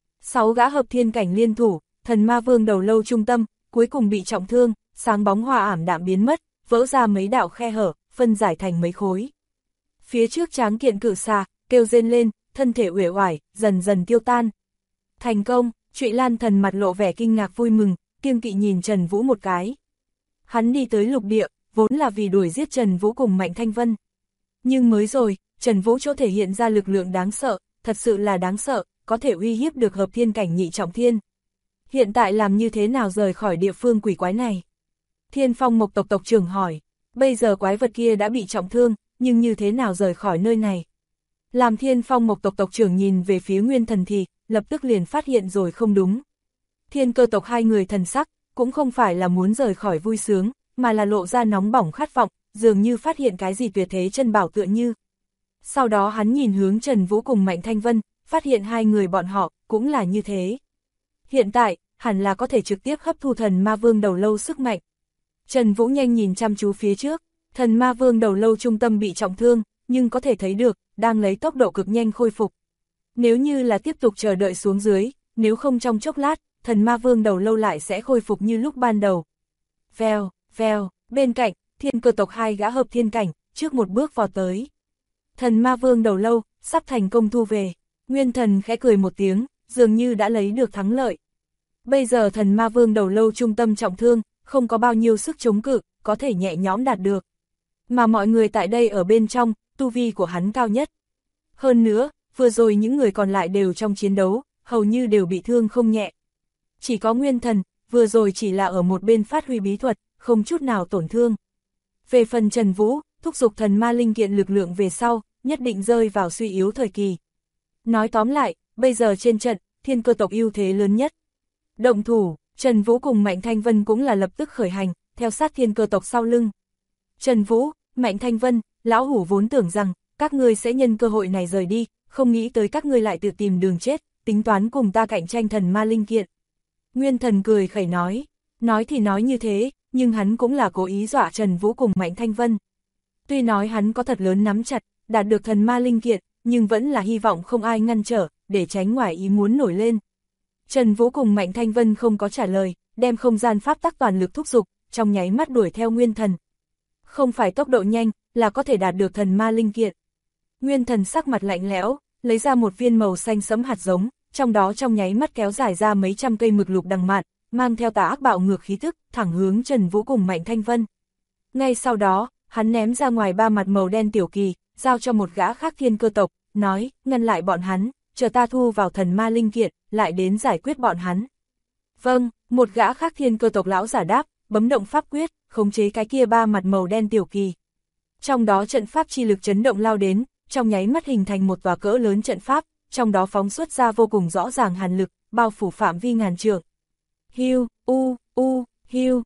6 gã hợp thiên cảnh liên thủ, thần ma vương đầu lâu trung tâm, cuối cùng bị trọng thương, sáng bóng hòa ảm đạm biến mất, vỡ ra mấy đạo khe hở, phân giải thành mấy khối. Phía trước tráng kiện cự xà, kêu rên lên, thân thể uể oải, dần dần tiêu tan. Thành công, Trụy Lan Thần mặt lộ vẻ kinh ngạc vui mừng, kiêng kỵ nhìn Trần Vũ một cái. Hắn đi tới lục địa, vốn là vì đuổi giết Trần Vũ cùng Mạnh Thanh Vân. Nhưng mới rồi, Trần Vũ chỗ thể hiện ra lực lượng đáng sợ, thật sự là đáng sợ, có thể uy hiếp được hợp thiên cảnh nhị trọng thiên. Hiện tại làm như thế nào rời khỏi địa phương quỷ quái này? Thiên Phong Mộc tộc tộc trưởng hỏi, bây giờ quái vật kia đã bị trọng thương, nhưng như thế nào rời khỏi nơi này? Làm Thiên Phong Mộc tộc tộc trưởng nhìn về phía Nguyên Thần thì, lập tức liền phát hiện rồi không đúng. Thiên Cơ tộc hai người thần sắc, cũng không phải là muốn rời khỏi vui sướng, mà là lộ ra nóng bỏng khát vọng, dường như phát hiện cái gì tuyệt thế chân bảo tựa như. Sau đó hắn nhìn hướng Trần Vũ cùng Mạnh Thanh Vân, phát hiện hai người bọn họ, cũng là như thế. Hiện tại, hẳn là có thể trực tiếp hấp thu thần ma vương đầu lâu sức mạnh. Trần Vũ nhanh nhìn chăm chú phía trước, thần ma vương đầu lâu trung tâm bị trọng thương, nhưng có thể thấy được, đang lấy tốc độ cực nhanh khôi phục. Nếu như là tiếp tục chờ đợi xuống dưới, nếu không trong chốc lát, thần ma vương đầu lâu lại sẽ khôi phục như lúc ban đầu. Vèo, vèo, bên cạnh, Thiên Cơ tộc hai gã hợp thiên cảnh, trước một bước vào tới. Thần ma vương đầu lâu, sắp thành công thu về. Nguyên Thần khẽ cười một tiếng, dường như đã lấy được thắng lợi. Bây giờ thần ma vương đầu lâu trung tâm trọng thương, không có bao nhiêu sức chống cự, có thể nhẹ nhõm đạt được. Mà mọi người tại đây ở bên trong, tu vi của hắn cao nhất. Hơn nữa, vừa rồi những người còn lại đều trong chiến đấu, hầu như đều bị thương không nhẹ. Chỉ có Nguyên Thần, vừa rồi chỉ là ở một bên phát huy bí thuật, không chút nào tổn thương. Về phần Trần Vũ, thúc giục thần ma linh kiện lực lượng về sau, nhất định rơi vào suy yếu thời kỳ. Nói tóm lại, bây giờ trên trận, thiên cơ tộc ưu thế lớn nhất. Động thủ, Trần Vũ cùng Mạnh Thanh Vân cũng là lập tức khởi hành, theo sát thiên cơ tộc sau lưng. Trần Vũ, Mạnh Thanh Vân, lão hủ vốn tưởng rằng, các ngươi sẽ nhân cơ hội này rời đi, không nghĩ tới các ngươi lại tự tìm đường chết, tính toán cùng ta cạnh tranh thần ma linh kiện. Nguyên Thần cười khẩy nói thì nói như thế, nhưng hắn cũng là cố ý dọa Trần Vũ cùng Mạnh Thanh Vân. Tuy nói hắn có thật lớn nắm chặt, đạt được thần ma linh kiện, nhưng vẫn là hy vọng không ai ngăn trở, để tránh ngoài ý muốn nổi lên. Trần Vũ cùng Mạnh Thanh Vân không có trả lời, đem không gian pháp tắc toàn lực thúc giục, trong nháy mắt đuổi theo Nguyên Thần. Không phải tốc độ nhanh, là có thể đạt được thần ma linh kiện. Nguyên Thần sắc mặt lạnh lẽo, lấy ra một viên màu xanh sẫm hạt giống, trong đó trong nháy mắt kéo dài ra mấy trăm cây mực lục đằng mạn, mang theo tà ác bạo ngược khí tức, thẳng hướng Trần Vũ cùng Mạnh Thanh Vân. Ngay sau đó, hắn ném ra ngoài 3 mặt màu đen tiểu kỳ, giao cho một gã khác thiên cơ tộc, nói, ngăn lại bọn hắn, chờ ta thu vào thần ma linh kiện, lại đến giải quyết bọn hắn. Vâng, một gã khác thiên cơ tộc lão giả đáp, bấm động pháp quyết, khống chế cái kia 3 mặt màu đen tiểu kỳ. Trong đó trận pháp chi lực chấn động lao đến, trong nháy mắt hình thành một tòa cỡ lớn trận pháp, trong đó phóng xuất ra vô cùng rõ ràng hàn lực, bao phủ phạm vi ngàn trượng. Hiu, hiu,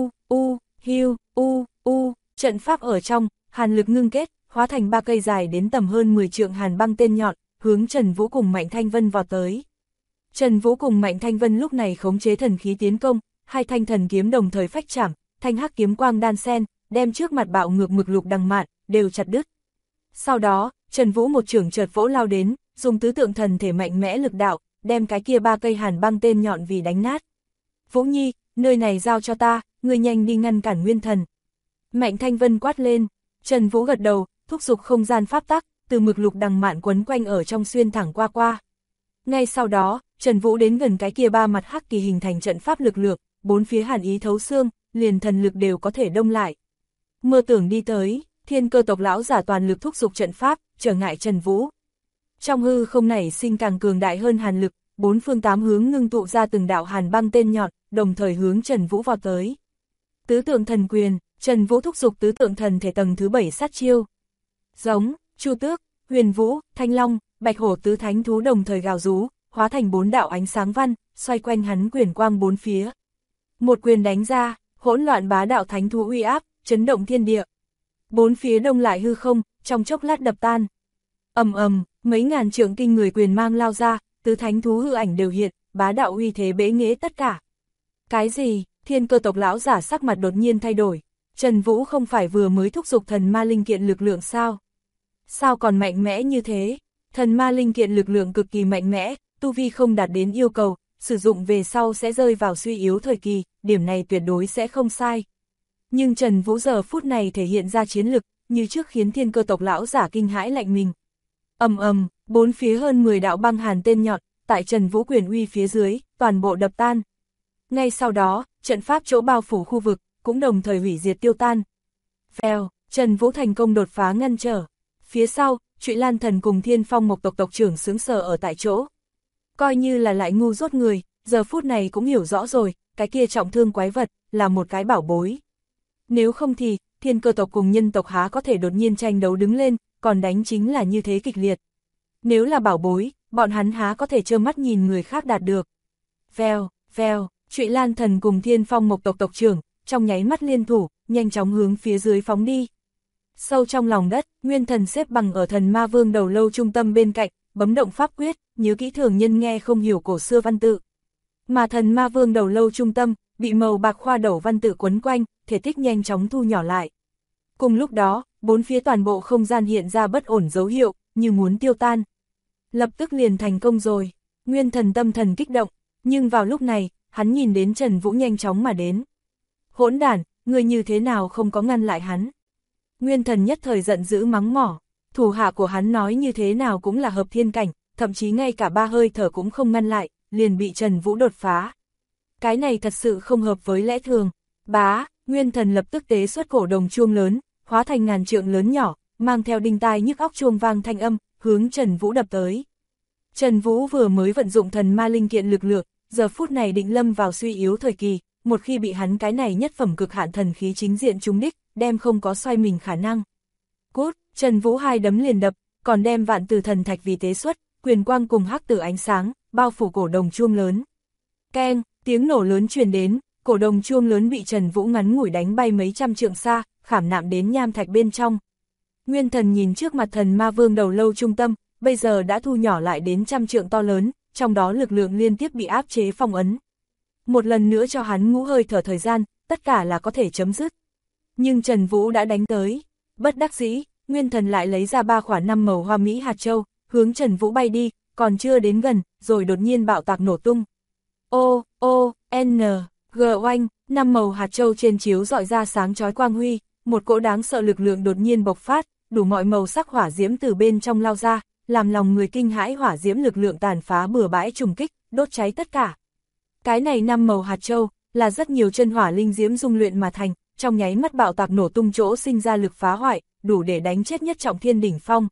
hiu, trận pháp ở trong, hàn lực ngưng kết, hóa thành 3 cây dài đến tầm hơn 10 trượng hàn băng tên nhọn, hướng Trần Vũ cùng Mạnh Thanh Vân vào tới. Trần Vũ cùng Mạnh Thanh Vân lúc này khống chế thần khí tiến công, 2 thanh thần kiếm đồng thời phách chạm, thanh hắc kiếm quang đan xen, đem trước mặt bạo ngược mực lục đằng mạn, đều chặt đứt. Sau đó, Trần Vũ một chưởng chợt vỗ lao đến, dùng tứ tượng thần thể mạnh mẽ lực đạo, đem cái kia 3 cây hàn băng tên nhọn vì đánh nát. Vũ Nhi, nơi này giao cho ta, ngươi nhanh đi ngăn cản Nguyên Thần. Mạnh Thanh Vân quát lên, Trần Vũ gật đầu, thúc giục không gian pháp tắc, từ mực lục đằng mạn quấn quanh ở trong xuyên thẳng qua. Ngay sau đó, Trần Vũ đến gần cái kia 3 mặt hắc kỳ hình thành trận pháp lực lượng, 4 phía hàn ý thấu xương, liền thần lực đều có thể đông lại. Mơ tưởng đi tới, thiên cơ tộc lão giả toàn lực thúc giục trận pháp, trở ngại Trần Vũ. Trong hư không nảy sinh càng cường đại hơn hàn lực, 4 phương 8 hướng ngưng tụ ra từng đạo hàn băng tên nhọn, đồng thời hướng Trần Vũ vào tới. Tứ tượng thần quyền, Trần Vũ thúc giục tứ tượng thần thể tầng thứ 7 sát chiêu. Giống, Chu Tước, Huyền Vũ, Thanh Long, Bạch Hổ tứ thánh thú đồng thời gào rú, hóa thành 4 đạo ánh sáng văn, xoay quanh hắn quyền quang 4 phía. Một quyền đánh ra, hỗn loạn bá đạo thánh thú uy áp, chấn động thiên địa. 4 phía đông lại hư không, trong chốc lát đập tan. Ầm, mấy ngàn trượng kinh người quyền mang lao ra, tứ thánh thú hư ảnh đều hiện, bá đạo uy thế bế nghễ tất cả. Cái gì? Thiên cơ tộc lão giả sắc mặt đột nhiên thay đổi. Trần Vũ không phải vừa mới thúc giục thần ma linh kiện lực lượng sao? Sao còn mạnh mẽ như thế? Thần ma linh kiện lực lượng cực kỳ mạnh mẽ, tu vi không đạt đến yêu cầu, sử dụng về sau sẽ rơi vào suy yếu thời kỳ, điểm này tuyệt đối sẽ không sai. Nhưng Trần Vũ giờ phút này thể hiện ra chiến lực, như trước khiến thiên cơ tộc lão giả kinh hãi lạnh mình. Ầm, 4 phía hơn 10 đạo băng hàn tên nhọn, tại Trần Vũ quyền uy phía dưới, toàn bộ đập tan. Ngay sau đó, trận pháp chỗ bao phủ khu vực, cũng đồng thời hủy diệt tiêu tan. Vèo, Trần Vũ thành công đột phá ngăn trở. Phía sau, Trụy Lan Thần cùng Thiên Phong Mộc tộc tộc trưởng sững sờ ở tại chỗ. Coi như là lại ngu dốt người, giờ phút này cũng hiểu rõ rồi, cái kia trọng thương quái vật, là một cái bảo bối. Nếu không thì, thiên cơ tộc cùng nhân tộc há có thể đột nhiên tranh đấu đứng lên, còn đánh chính là như thế kịch liệt. Nếu là bảo bối, bọn hắn há có thể trơ mắt nhìn người khác đạt được. Vèo, Trụy Lan Thần cùng Thiên Phong Mộc tộc tộc trưởng, trong nháy mắt liên thủ, nhanh chóng hướng phía dưới phóng đi. Sâu trong lòng đất, Nguyên Thần xếp bằng ở Thần Ma Vương đầu lâu trung tâm bên cạnh, bấm động pháp quyết, nhớ kỹ thường nhân nghe không hiểu cổ xưa văn tự. Mà Thần Ma Vương đầu lâu trung tâm, bị màu bạc khoa đầu văn tự quấn quanh, thể tích nhanh chóng thu nhỏ lại. Cùng lúc đó, 4 phía toàn bộ không gian hiện ra bất ổn dấu hiệu, như muốn tiêu tan. Lập tức liền thành công rồi, Nguyên Thần tâm thần kích động, nhưng vào lúc này, hắn nhìn đến Trần Vũ nhanh chóng mà đến. Hỗn đản, người như thế nào không có ngăn lại hắn? Nguyên Thần nhất thời giận dữ mắng mỏ, thủ hạ của hắn nói như thế nào cũng là hợp thiên cảnh, thậm chí ngay cả 3 hơi thở cũng không ngăn lại, liền bị Trần Vũ đột phá. Cái này thật sự không hợp với lẽ thường. Bá, Nguyên Thần lập tức tế xuất cổ đồng chuông lớn, hóa thành ngàn trượng lớn nhỏ, mang theo đinh tai nhức óc chuông vang thanh âm, hướng Trần Vũ đập tới. Trần Vũ vừa mới vận dụng thần ma linh kiện lực lượng, giờ phút này định lâm vào suy yếu thời kỳ, một khi bị hắn cái này nhất phẩm cực hạn thần khí chính diện trúng đích, đem không có xoay mình khả năng. Cút, Trần Vũ hai đấm liền đập, còn đem vạn tử thần thạch vì tế xuất, quyền quang cùng hắc tử ánh sáng, bao phủ cổ đồng chuông lớn. Keng, tiếng nổ lớn truyền đến, cổ đồng chuông lớn bị Trần Vũ ngắn ngủi đánh bay mấy trăm trượng xa, khảm nạm đến nham thạch bên trong. Nguyên Thần nhìn trước mặt thần ma vương đầu lâu trung tâm, bây giờ đã thu nhỏ lại đến trăm trượng to lớn, trong đó lực lượng liên tiếp bị áp chế phong ấn. Một lần nữa cho hắn ngũ hơi thở thời gian, tất cả là có thể chấm dứt. Nhưng Trần Vũ đã đánh tới. Bất đắc dĩ, Nguyên Thần lại lấy ra 3 quả 5 màu hoa mỹ hạt châu, hướng Trần Vũ bay đi, còn chưa đến gần, rồi đột nhiên bạo tạc nổ tung. O, O, N, G oanh, 5 màu hạt châu trên chiếu rọi ra sáng chói quang huy, một cỗ đáng sợ lực lượng đột nhiên bộc phát, đủ mọi màu sắc hỏa diễm từ bên trong lao ra, làm lòng người kinh hãi. Hỏa diễm lực lượng tàn phá bừa bãi trùng kích, đốt cháy tất cả. Cái này 5 màu hạt châu là rất nhiều chân hỏa linh diễm dung luyện mà thành, trong nháy mắt bạo tạc nổ tung chỗ sinh ra lực phá hoại, đủ để đánh chết nhất trọng thiên đỉnh phong.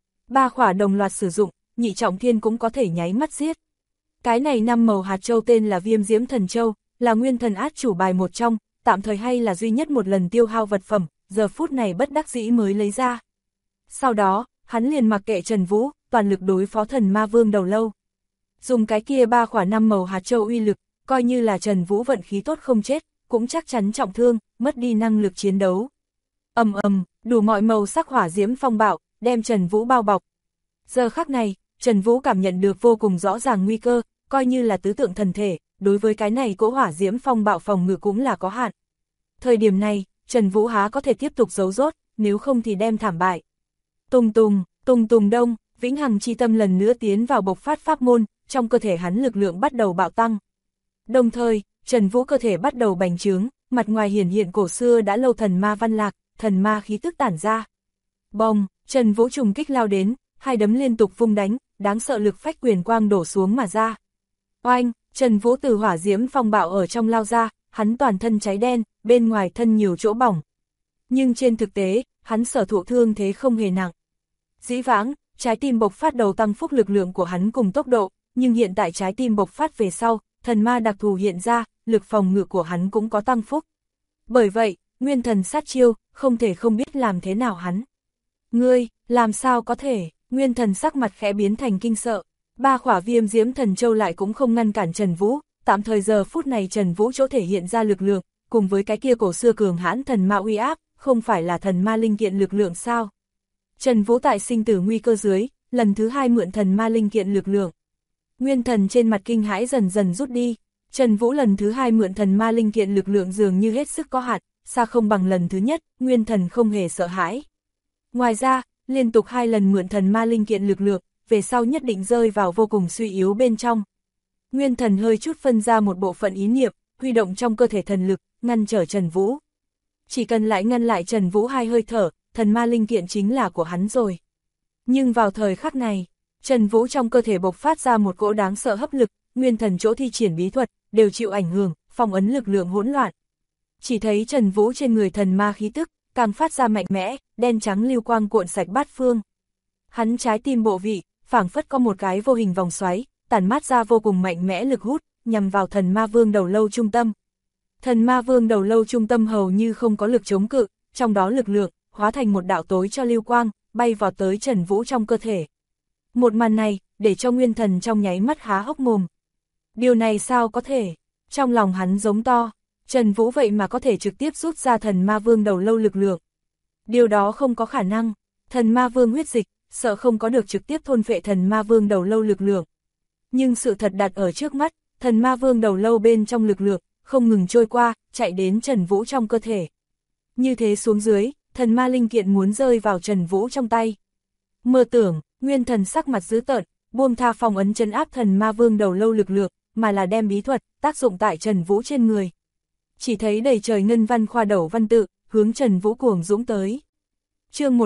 3 quả đồng loạt sử dụng, nhị trọng thiên cũng có thể nháy mắt giết. Cái này 5 màu hạt châu tên là Viêm Diễm Thần Châu, là Nguyên Thần át chủ bài một trong, tạm thời hay là duy nhất một lần tiêu hao vật phẩm, giờ phút này bất đắc dĩ mới lấy ra. Sau đó, hắn liền mặc kệ Trần Vũ, toàn lực đối phó thần ma vương đầu lâu. Dùng cái kia 3 quả 5 màu hạt châu uy lực, coi như là Trần Vũ vận khí tốt không chết, cũng chắc chắn trọng thương, mất đi năng lực chiến đấu. Ầm ầm, đủ mọi màu sắc hỏa diễm phong bạo, đem Trần Vũ bao bọc. Giờ khắc này, Trần Vũ cảm nhận được vô cùng rõ ràng nguy cơ, coi như là tứ tượng thần thể, đối với cái này cỗ hỏa diễm phong bạo phòng ngự cũng là có hạn. Thời điểm này, Trần Vũ há có thể tiếp tục giấu rốt, nếu không thì đem thảm bại. Tùng tùng, tùng tùng đông, vĩnh hằng chi tâm lần nữa tiến vào bộc phát pháp môn, trong cơ thể hắn lực lượng bắt đầu bạo tăng. Đồng thời, Trần Vũ cơ thể bắt đầu bành trướng, mặt ngoài hiển hiện cổ xưa đã lâu thần ma văn lạc, thần ma khí tức tản ra. Bồng, Trần Vũ trùng kích lao đến, hai đấm liên tục vung đánh, đáng sợ lực phách quyền quang đổ xuống mà ra. Oanh, Trần Vũ từ hỏa diễm phong bạo ở trong lao ra, hắn toàn thân cháy đen, bên ngoài thân nhiều chỗ bỏng. Nhưng trên thực tế, hắn sở thụ thương thế không hề nặng. Dĩ vãng, trái tim bộc phát đầu tăng phúc lực lượng của hắn cùng tốc độ, nhưng hiện tại trái tim bộc phát về sau, thần ma đặc thù hiện ra, lực phòng ngự của hắn cũng có tăng phúc. Bởi vậy, Nguyên Thần sát chiêu, không thể không biết làm thế nào hắn. Ngươi, làm sao có thể? Nguyên Thần sắc mặt khẽ biến thành kinh sợ. 3 quả Viêm Diễm Thần Châu lại cũng không ngăn cản Trần Vũ, tạm thời giờ phút này Trần Vũ chỗ thể hiện ra lực lượng, cùng với cái kia cổ xưa cường hãn thần ma uy áp, không phải là thần ma linh kiện lực lượng sao? Trần Vũ tại sinh tử nguy cơ dưới, lần thứ 2 mượn thần ma linh kiện lực lượng. Nguyên Thần trên mặt kinh hãi dần dần rút đi, Trần Vũ lần thứ 2 mượn thần ma linh kiện lực lượng dường như hết sức có hạn, xa không bằng lần thứ nhất, Nguyên Thần không hề sợ hãi. Ngoài ra, liên tục 2 lần mượn thần ma linh kiện lực lượng, về sau nhất định rơi vào vô cùng suy yếu bên trong. Nguyên Thần hơi chút phân ra một bộ phận ý niệm, huy động trong cơ thể thần lực, ngăn trở Trần Vũ. Chỉ cần lại ngăn lại Trần Vũ 2 hơi thở, thần ma linh kiện chính là của hắn rồi. Nhưng vào thời khắc này, Trần Vũ trong cơ thể bộc phát ra một cỗ đáng sợ hấp lực, Nguyên Thần chỗ thi triển bí thuật, đều chịu ảnh hưởng, phong ấn lực lượng hỗn loạn. Chỉ thấy Trần Vũ trên người thần ma khí tức, càng phát ra mạnh mẽ, đen trắng lưu quang cuộn sạch bát phương. Hắn trái tim bộ vị, phảng phất có một cái vô hình vòng xoáy, tản mát ra vô cùng mạnh mẽ lực hút, nhằm vào thần ma vương đầu lâu trung tâm. Thần ma vương đầu lâu trung tâm hầu như không có lực chống cự, trong đó lực lượng, hóa thành một đạo tối cho lưu quang, bay vào tới Trần Vũ trong cơ thể. Một màn này, để cho Nguyên Thần trong nháy mắt há hốc mồm. Điều này sao có thể? Trong lòng hắn giống to, Trần Vũ vậy mà có thể trực tiếp rút ra thần ma vương đầu lâu lực lượng. Điều đó không có khả năng, thần ma vương huyết dịch, sợ không có được trực tiếp thôn phệ thần ma vương đầu lâu lực lượng. Nhưng sự thật đặt ở trước mắt, thần ma vương đầu lâu bên trong lực lượng, không ngừng trôi qua, chạy đến Trần Vũ trong cơ thể. Như thế xuống dưới, thần ma linh kiện muốn rơi vào Trần Vũ trong tay. Mơ tưởng, Nguyên Thần sắc mặt dữ tợn, buông tha phong ấn trấn áp thần ma vương đầu lâu lực lượng, mà là đem bí thuật, tác dụng tại Trần Vũ trên người. Chỉ thấy đầy trời ngân văn khoa đầu văn tự, hướng Trần Vũ cuồng dũng tới. Chương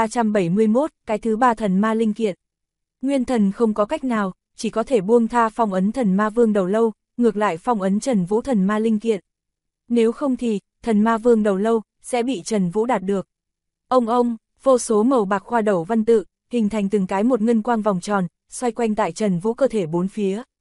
1371, cái thứ 3 thần ma linh kiện. Nguyên Thần không có cách nào, chỉ có thể buông tha phong ấn thần ma vương đầu lâu, ngược lại phong ấn Trần Vũ thần ma linh kiện. Nếu không thì, thần ma vương đầu lâu, sẽ bị Trần Vũ đạt được. Ông, vô số màu bạc khoa đầu văn tự, hình thành từng cái một ngân quang vòng tròn, xoay quanh tại Trần Vũ cơ thể bốn phía.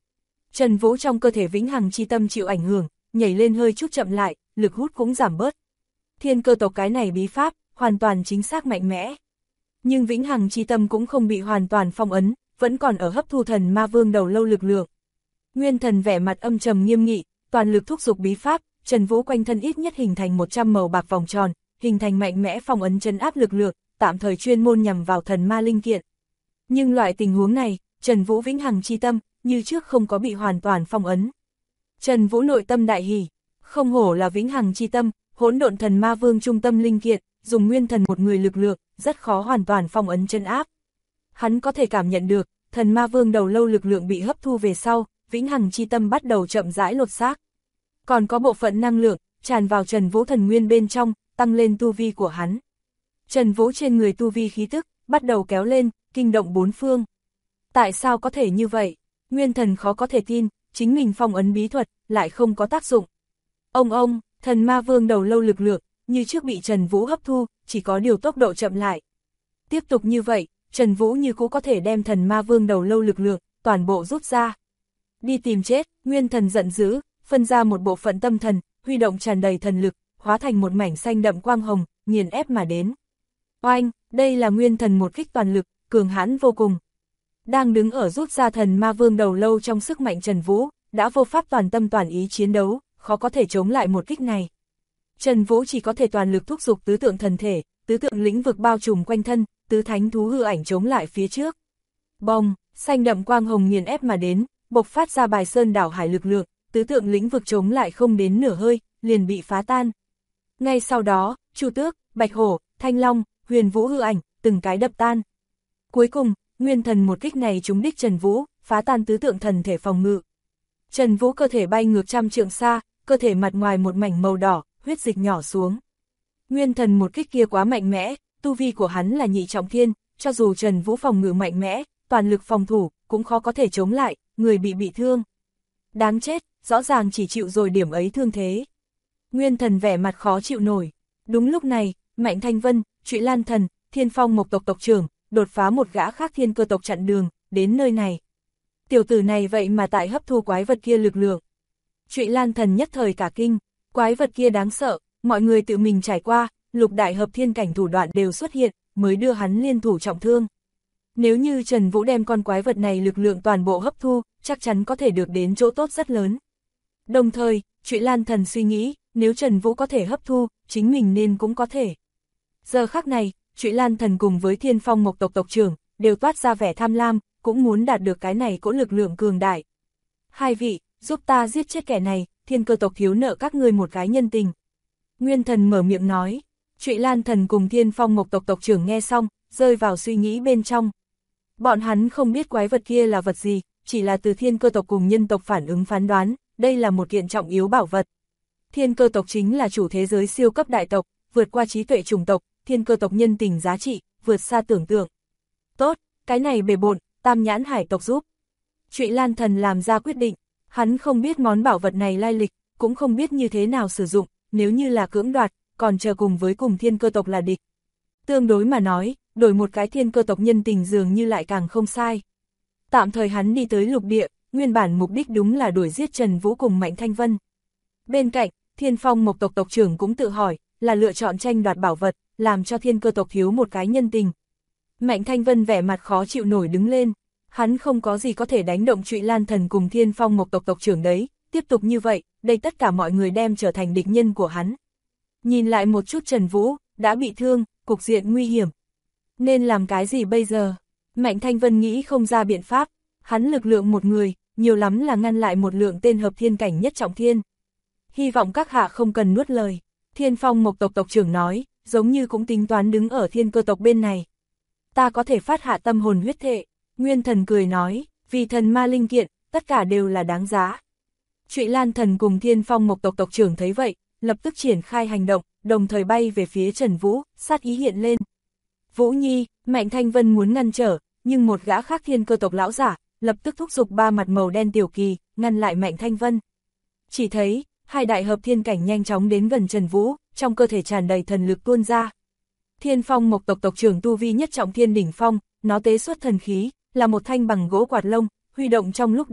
Trần Vũ trong cơ thể vĩnh hằng chi tâm chịu ảnh hưởng, nhảy lên hơi chút chậm lại, lực hút cũng giảm bớt. Thiên cơ tộc cái này bí pháp, hoàn toàn chính xác mạnh mẽ. Nhưng vĩnh hằng chi tâm cũng không bị hoàn toàn phong ấn, vẫn còn ở hấp thu thần ma vương đầu lâu lực lượng. Nguyên Thần vẻ mặt âm trầm nghiêm nghị, toàn lực thúc giục bí pháp, Trần Vũ quanh thân ít nhất hình thành 100 màu bạc vòng tròn, hình thành mạnh mẽ phong ấn trấn áp lực lượng, tạm thời chuyên môn nhằm vào thần ma linh kiện. Nhưng loại tình huống này, Trần Vũ vĩnh hằng chi tâm, như trước không có bị hoàn toàn phong ấn. Trần Vũ nội tâm đại hỉ, không hổ là vĩnh hằng chi tâm, hỗn độn thần ma vương trung tâm linh kiện, dùng nguyên thần một người lực lượng, rất khó hoàn toàn phong ấn trấn áp. Hắn có thể cảm nhận được, thần ma vương đầu lâu lực lượng bị hấp thu về sau, vĩnh hằng chi tâm bắt đầu chậm rãi lột xác. Còn có bộ phận năng lượng, tràn vào Trần Vũ thần nguyên bên trong, tăng lên tu vi của hắn. Trần Vũ trên người tu vi khí tức, bắt đầu kéo lên, kinh động bốn phương. Tại sao có thể như vậy? Nguyên Thần khó có thể tin, chính mình phong ấn bí thuật, lại không có tác dụng. Ông, thần ma vương đầu lâu lực lượng, như trước bị Trần Vũ hấp thu, chỉ có điều tốc độ chậm lại. Tiếp tục như vậy, Trần Vũ như cũ có thể đem thần ma vương đầu lâu lực lượng, toàn bộ rút ra. Đi tìm chết, Nguyên Thần giận dữ, phân ra một bộ phận tâm thần, huy động tràn đầy thần lực, hóa thành một mảnh xanh đậm quang hồng, nghiền ép mà đến. Oanh, đây là Nguyên Thần một kích toàn lực, cường hãn vô cùng. Đang đứng ở rút ra thần ma vương đầu lâu trong sức mạnh Trần Vũ, đã vô pháp toàn tâm toàn ý chiến đấu, khó có thể chống lại một kích này. Trần Vũ chỉ có thể toàn lực thúc giục tứ tượng thần thể, tứ tượng lĩnh vực bao trùm quanh thân, tứ thánh thú hư ảnh chống lại phía trước. Bong, xanh đậm quang hồng nghiền ép mà đến, bộc phát ra bài sơn đảo hải lực lượng, tứ tượng lĩnh vực chống lại không đến nửa hơi, liền bị phá tan. Ngay sau đó, Chu Tước, Bạch Hổ, Thanh Long, Huyền Vũ hư ảnh, từng cái đập tan. Cuối cùng, Nguyên Thần một kích này trúng đích Trần Vũ, phá tan tứ tượng thần thể phòng ngự. Trần Vũ cơ thể bay ngược trăm trượng xa, cơ thể mặt ngoài một mảnh màu đỏ, huyết dịch nhỏ xuống. Nguyên Thần một kích kia quá mạnh mẽ, tu vi của hắn là nhị trọng thiên, cho dù Trần Vũ phòng ngự mạnh mẽ, toàn lực phòng thủ, cũng khó có thể chống lại, người bị thương. Đáng chết, rõ ràng chỉ chịu rồi điểm ấy thương thế. Nguyên Thần vẻ mặt khó chịu nổi. Đúng lúc này, Mạnh Thanh Vân, Trụy Lan Thần, Thiên Phong Mộc tộc tộc trưởng, đột phá một gã khác thiên cơ tộc chặn đường, đến nơi này. Tiểu tử này vậy mà tại hấp thu quái vật kia lực lượng. Trụy Lan Thần nhất thời cả kinh, quái vật kia đáng sợ, mọi người tự mình trải qua, lục đại hợp thiên cảnh thủ đoạn đều xuất hiện, mới đưa hắn liên thủ trọng thương. Nếu như Trần Vũ đem con quái vật này lực lượng toàn bộ hấp thu, chắc chắn có thể được đến chỗ tốt rất lớn. Đồng thời, Trụy Lan Thần suy nghĩ, nếu Trần Vũ có thể hấp thu, chính mình nên cũng có thể. Giờ khắc này, Trụy Lan Thần cùng với Thiên Phong Mộc tộc tộc trưởng, đều toát ra vẻ tham lam, cũng muốn đạt được cái này cỗ lực lượng cường đại. Hai vị, giúp ta giết chết kẻ này, thiên cơ tộc thiếu nợ các ngươi một cái nhân tình. Nguyên Thần mở miệng nói. Trụy Lan Thần cùng Thiên Phong Mộc tộc tộc trưởng nghe xong, rơi vào suy nghĩ bên trong. Bọn hắn không biết quái vật kia là vật gì, chỉ là từ thiên cơ tộc cùng nhân tộc phản ứng phán đoán, đây là một kiện trọng yếu bảo vật. Thiên cơ tộc chính là chủ thế giới siêu cấp đại tộc, vượt qua trí tuệ chủng tộc, thiên cơ tộc nhân tình giá trị, vượt xa tưởng tượng. Tốt, cái này bề bộn, Tam Nhãn Hải tộc giúp. Trụy Lan Thần làm ra quyết định, hắn không biết món bảo vật này lai lịch, cũng không biết như thế nào sử dụng, nếu như là cưỡng đoạt, còn chờ cùng với cùng thiên cơ tộc là địch. Tương đối mà nói, đổi một cái thiên cơ tộc nhân tình dường như lại càng không sai. Tạm thời hắn đi tới lục địa, nguyên bản mục đích đúng là đuổi giết Trần Vũ cùng Mạnh Thanh Vân. Bên cạnh, Thiên Phong Mộc tộc tộc trưởng cũng tự hỏi, là lựa chọn tranh đoạt bảo vật, làm cho thiên cơ tộc thiếu một cái nhân tình. Mạnh Thanh Vân vẻ mặt khó chịu nổi đứng lên, hắn không có gì có thể đánh động Trụy Lan Thần cùng Thiên Phong Mộc tộc tộc trưởng đấy, tiếp tục như vậy, đây tất cả mọi người đem trở thành địch nhân của hắn. Nhìn lại một chút Trần Vũ, đã bị thương, cục diện nguy hiểm. Nên làm cái gì bây giờ? Mạnh Thanh Vân nghĩ không ra biện pháp, hắn lực lượng một người, nhiều lắm là ngăn lại một lượng tên hợp thiên cảnh nhất trọng thiên. Hy vọng các hạ không cần nuốt lời. Thiên Phong Mộc tộc tộc trưởng nói, giống như cũng tính toán đứng ở thiên cơ tộc bên này. Ta có thể phát hạ tâm hồn huyết thệ. Nguyên Thần cười nói, vì thần ma linh kiện, tất cả đều là đáng giá. Trụy Lan Thần cùng Thiên Phong Mộc tộc tộc trưởng thấy vậy, lập tức triển khai hành động, đồng thời bay về phía Trần Vũ, sát ý hiện lên. Vũ Nhi, Mạnh Thanh Vân muốn ngăn trở, nhưng một gã khác thiên cơ tộc lão giả, lập tức thúc giục ba mặt màu đen tiểu kỳ, ngăn lại Mạnh Thanh Vân. Chỉ thấy, hai đại hợp thiên cảnh nhanh chóng đến gần Trần Vũ, trong cơ thể tràn đầy thần lực tuôn ra. Thiên Phong Mộc tộc tộc trưởng tu vi nhất trọng thiên đỉnh phong, nó tế xuất thần khí, là một thanh bằng gỗ quạt lông, huy động trong lúc đó,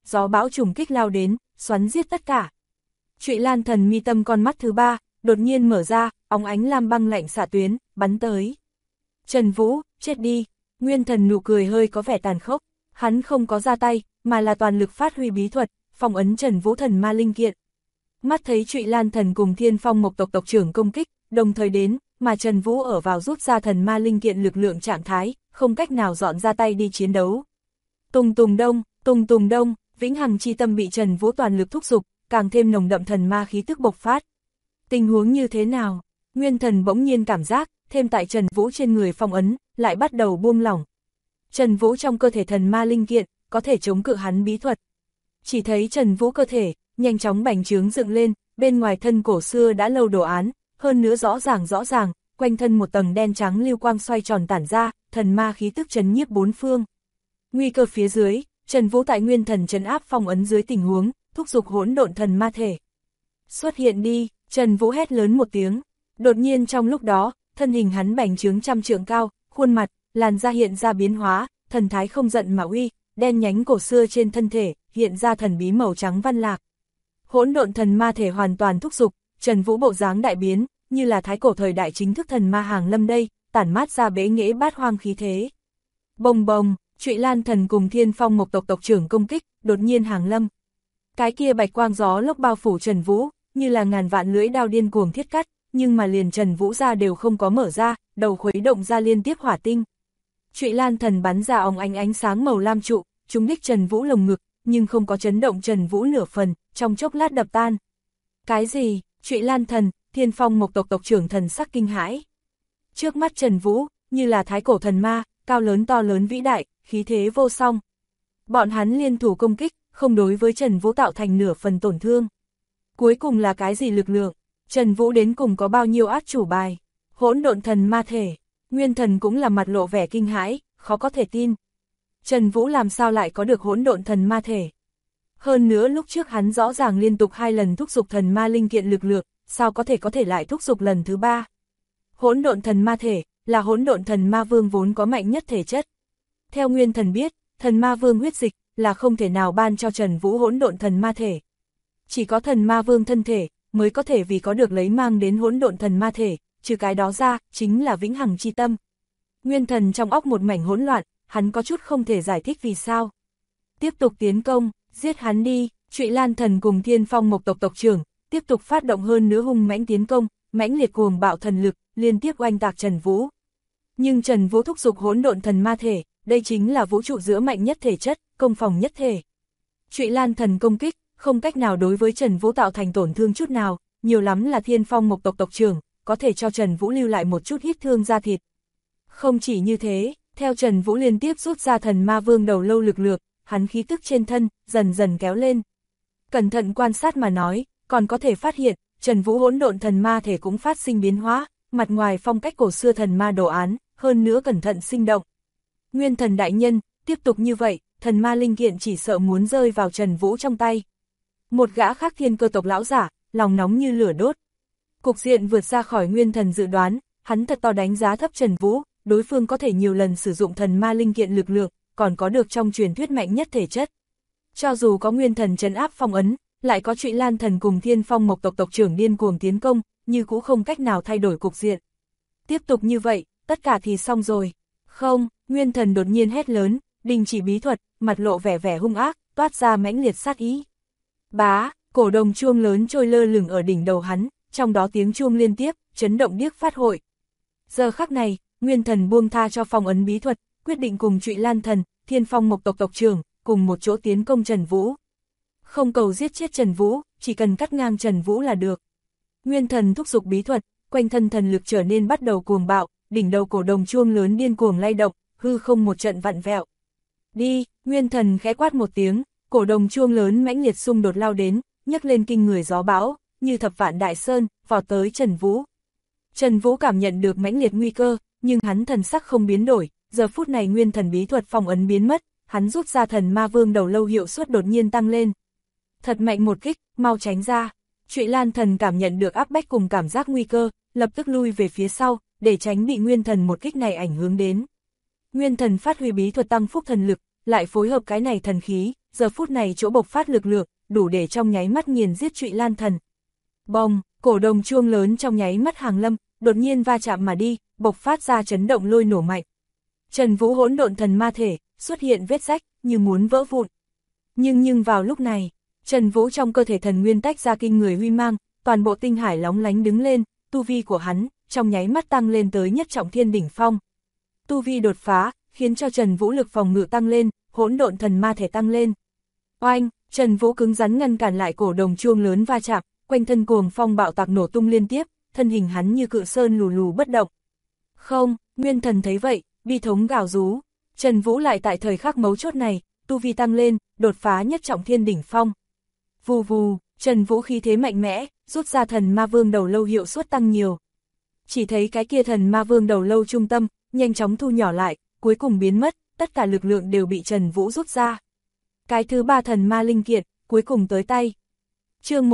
gió bão trùng kích lao đến, xoắn giết tất cả. Trụy Lan Thần mi tâm con mắt thứ ba, đột nhiên mở ra, óng ánh lam băng lạnh xạ tuyến, bắn tới. Trần Vũ, chết đi. Nguyên Thần nụ cười hơi có vẻ tàn khốc, hắn không có ra tay, mà là toàn lực phát huy bí thuật, phong ấn Trần Vũ thần ma linh kiện. Mắt thấy Trụy Lan Thần cùng Thiên Phong Mộc tộc tộc trưởng công kích, đồng thời đến, mà Trần Vũ ở vào rút ra thần ma linh kiện lực lượng trạng thái, không cách nào dọn ra tay đi chiến đấu. Tùng tùng đông, vĩnh hằng chi tâm bị Trần Vũ toàn lực thúc giục, càng thêm nồng đậm thần ma khí tức bộc phát. Tình huống như thế nào? Nguyên Thần bỗng nhiên cảm giác, thêm tại Trần Vũ trên người phong ấn, lại bắt đầu buông lỏng. Trần Vũ trong cơ thể thần ma linh kiện, có thể chống cự hắn bí thuật. Chỉ thấy Trần Vũ cơ thể, nhanh chóng bành trướng dựng lên, bên ngoài thân cổ xưa đã lâu đồ án, hơn nữa rõ ràng, quanh thân một tầng đen trắng lưu quang xoay tròn tản ra, thần ma khí tức trấn nhiếp bốn phương. Nguy cơ phía dưới, Trần Vũ tại Nguyên Thần trấn áp phong ấn dưới tình huống, thúc giục hỗn độn thần ma thể. Xuất hiện đi, Trần Vũ hét lớn một tiếng, đột nhiên trong lúc đó, thân hình hắn bành trướng trăm trượng cao, khuôn mặt, làn da hiện ra biến hóa, thần thái không giận mà uy, đen nhánh cổ xưa trên thân thể, hiện ra thần bí màu trắng văn lạc. Hỗn độn thần ma thể hoàn toàn thúc giục, Trần Vũ bộ dáng đại biến, như là thái cổ thời đại chính thức thần ma hàng lâm đây, tản mát ra bế nghệ bát hoang khí thế. Bồng bồng, Trụy Lan Thần cùng Thiên Phong Mộc tộc tộc trưởng công kích, đột nhiên hàng lâm. Cái kia bạch quang gió lốc bao phủ Trần Vũ, như là ngàn vạn lưỡi đao điên cuồng thiết cắt, nhưng mà liền Trần Vũ ra đều không có mở ra, đầu khuấy động ra liên tiếp hỏa tinh. Trụy Lan Thần bắn ra óng ánh sáng màu lam trụ, trúng đích Trần Vũ lồng ngực, nhưng không có chấn động Trần Vũ nửa phần, trong chốc lát đập tan. Cái gì? Trụy Lan Thần, Thiên Phong Mộc tộc tộc trưởng thần sắc kinh hãi. Trước mắt Trần Vũ, như là thái cổ thần ma, cao lớn to lớn vĩ đại, khí thế vô song. Bọn hắn liên thủ công kích, không đối với Trần Vũ tạo thành nửa phần tổn thương. Cuối cùng là cái gì lực lượng? Trần Vũ đến cùng có bao nhiêu át chủ bài? Hỗn độn thần ma thể. Nguyên Thần cũng là mặt lộ vẻ kinh hãi, khó có thể tin. Trần Vũ làm sao lại có được hỗn độn thần ma thể? Hơn nữa lúc trước hắn rõ ràng liên tục 2 lần thúc giục thần ma linh kiện lực lượng, sao có thể lại thúc giục lần thứ 3? Hỗn độn thần ma thể là hỗn độn thần ma vương vốn có mạnh nhất thể chất. Theo Nguyên Thần biết, thần ma vương huyết dịch là không thể nào ban cho Trần Vũ hỗn độn thần ma thể. Chỉ có thần ma vương thân thể mới có thể vì có được lấy mang đến hỗn độn thần ma thể, trừ cái đó ra, chính là vĩnh hằng chi tâm. Nguyên Thần trong óc một mảnh hỗn loạn, hắn có chút không thể giải thích vì sao. Tiếp tục tiến công, giết hắn đi. Trụy Lan Thần cùng Thiên Phong Mộc tộc tộc trưởng tiếp tục phát động hơn nữa hung mãnh tiến công, mãnh liệt cuồng bạo thần lực, liên tiếp oanh tạc Trần Vũ. Nhưng Trần Vũ thúc giục hỗn độn thần ma thể, đây chính là vũ trụ giữa mạnh nhất thể chất, công phòng nhất thể. Trụy Lan Thần công kích, không cách nào đối với Trần Vũ tạo thành tổn thương chút nào, nhiều lắm là Thiên Phong Mộc tộc tộc trưởng có thể cho Trần Vũ lưu lại một chút hít thương da thịt. Không chỉ như thế, theo Trần Vũ liên tiếp rút ra thần ma vương đầu lâu lực lượng, hắn khí tức trên thân dần dần kéo lên. Cẩn thận quan sát mà nói, còn có thể phát hiện, Trần Vũ hỗn độn thần ma thể cũng phát sinh biến hóa, mặt ngoài phong cách cổ xưa thần ma đồ án, hơn nữa cẩn thận sinh động. Nguyên Thần đại nhân, tiếp tục như vậy, thần ma linh kiện chỉ sợ muốn rơi vào Trần Vũ trong tay. Một gã khác Thiên Cơ tộc lão giả, lòng nóng như lửa đốt. Cục diện vượt ra khỏi Nguyên Thần dự đoán, hắn thật to đánh giá thấp Trần Vũ, đối phương có thể nhiều lần sử dụng thần ma linh kiện lực lượng, còn có được trong truyền thuyết mạnh nhất thể chất. Cho dù có Nguyên Thần trấn áp phong ấn, lại có Trụy Lan Thần cùng Thiên Phong Mộc tộc tộc trưởng điên cuồng tiến công, như cũng không cách nào thay đổi cục diện. Tiếp tục như vậy, tất cả thì xong rồi. Không, Nguyên Thần đột nhiên hét lớn, đình chỉ bí thuật, mặt lộ vẻ hung ác, toát ra mãnh liệt sát ý. Bá, cổ đồng chuông lớn trôi lơ lửng ở đỉnh đầu hắn, trong đó tiếng chuông liên tiếp, chấn động điếc phát hội. Giờ khắc này, Nguyên Thần buông tha cho phong ấn bí thuật, quyết định cùng Trụy Lan Thần, Thiên Phong Mộc tộc tộc trưởng, cùng một chỗ tiến công Trần Vũ. Không cầu giết chết Trần Vũ, chỉ cần cắt ngang Trần Vũ là được. Nguyên Thần thúc giục bí thuật, quanh thân thần lực trở nên bắt đầu cuồng bạo, đỉnh đầu cổ đồng chuông lớn điên cuồng lay động, hư không một trận vặn vẹo. Đi, Nguyên Thần khẽ quát một tiếng, cổ đồng chuông lớn mãnh liệt xung đột lao đến, nhấc lên kinh người gió bão, như thập vạn đại sơn, vọt tới Trần Vũ. Trần Vũ cảm nhận được mãnh liệt nguy cơ, nhưng hắn thần sắc không biến đổi, giờ phút này Nguyên Thần bí thuật phong ấn biến mất, hắn rút ra thần ma vương đầu lâu hiệu suất đột nhiên tăng lên. Thật mạnh một kích, mau tránh ra. Trụy Lan Thần cảm nhận được áp bách cùng cảm giác nguy cơ, lập tức lui về phía sau, để tránh bị Nguyên Thần một kích này ảnh hưởng đến. Nguyên Thần phát huy bí thuật tăng phúc thần lực, lại phối hợp cái này thần khí, giờ phút này chỗ bộc phát lực lượng, đủ để trong nháy mắt nghiền giết Trụy Lan Thần. Bong, cổ đồng chuông lớn trong nháy mắt hàng lâm, đột nhiên va chạm mà đi, bộc phát ra chấn động lôi nổ mạnh. Trần Vũ hỗn độn thần ma thể, xuất hiện vết rách, như muốn vỡ vụn. Nhưng vào lúc này, Trần Vũ trong cơ thể thần nguyên tách ra kinh người huy mang, toàn bộ tinh hải lóng lánh đứng lên, tu vi của hắn, trong nháy mắt tăng lên tới nhất trọng thiên đỉnh phong. Tu vi đột phá, khiến cho Trần Vũ lực phòng ngự tăng lên, hỗn độn thần ma thể tăng lên. Oanh, Trần Vũ cứng rắn ngăn cản lại cổ đồng chuông lớn va chạm, quanh thân cuồng phong bạo tạc nổ tung liên tiếp, thân hình hắn như cự sơn lù lù bất động. Không, Nguyên Thần thấy vậy, bi thống gào rú. Trần Vũ lại tại thời khắc mấu chốt này, tu vi tăng lên, đột phá nhất trọng thiên đỉnh phong. Vù vù, Trần Vũ khí thế mạnh mẽ, rút ra thần ma vương đầu lâu hiệu suất tăng nhiều. Chỉ thấy cái kia thần ma vương đầu lâu trung tâm, nhanh chóng thu nhỏ lại, cuối cùng biến mất, tất cả lực lượng đều bị Trần Vũ rút ra. Cái thứ ba thần ma linh kiện, cuối cùng tới tay. Chương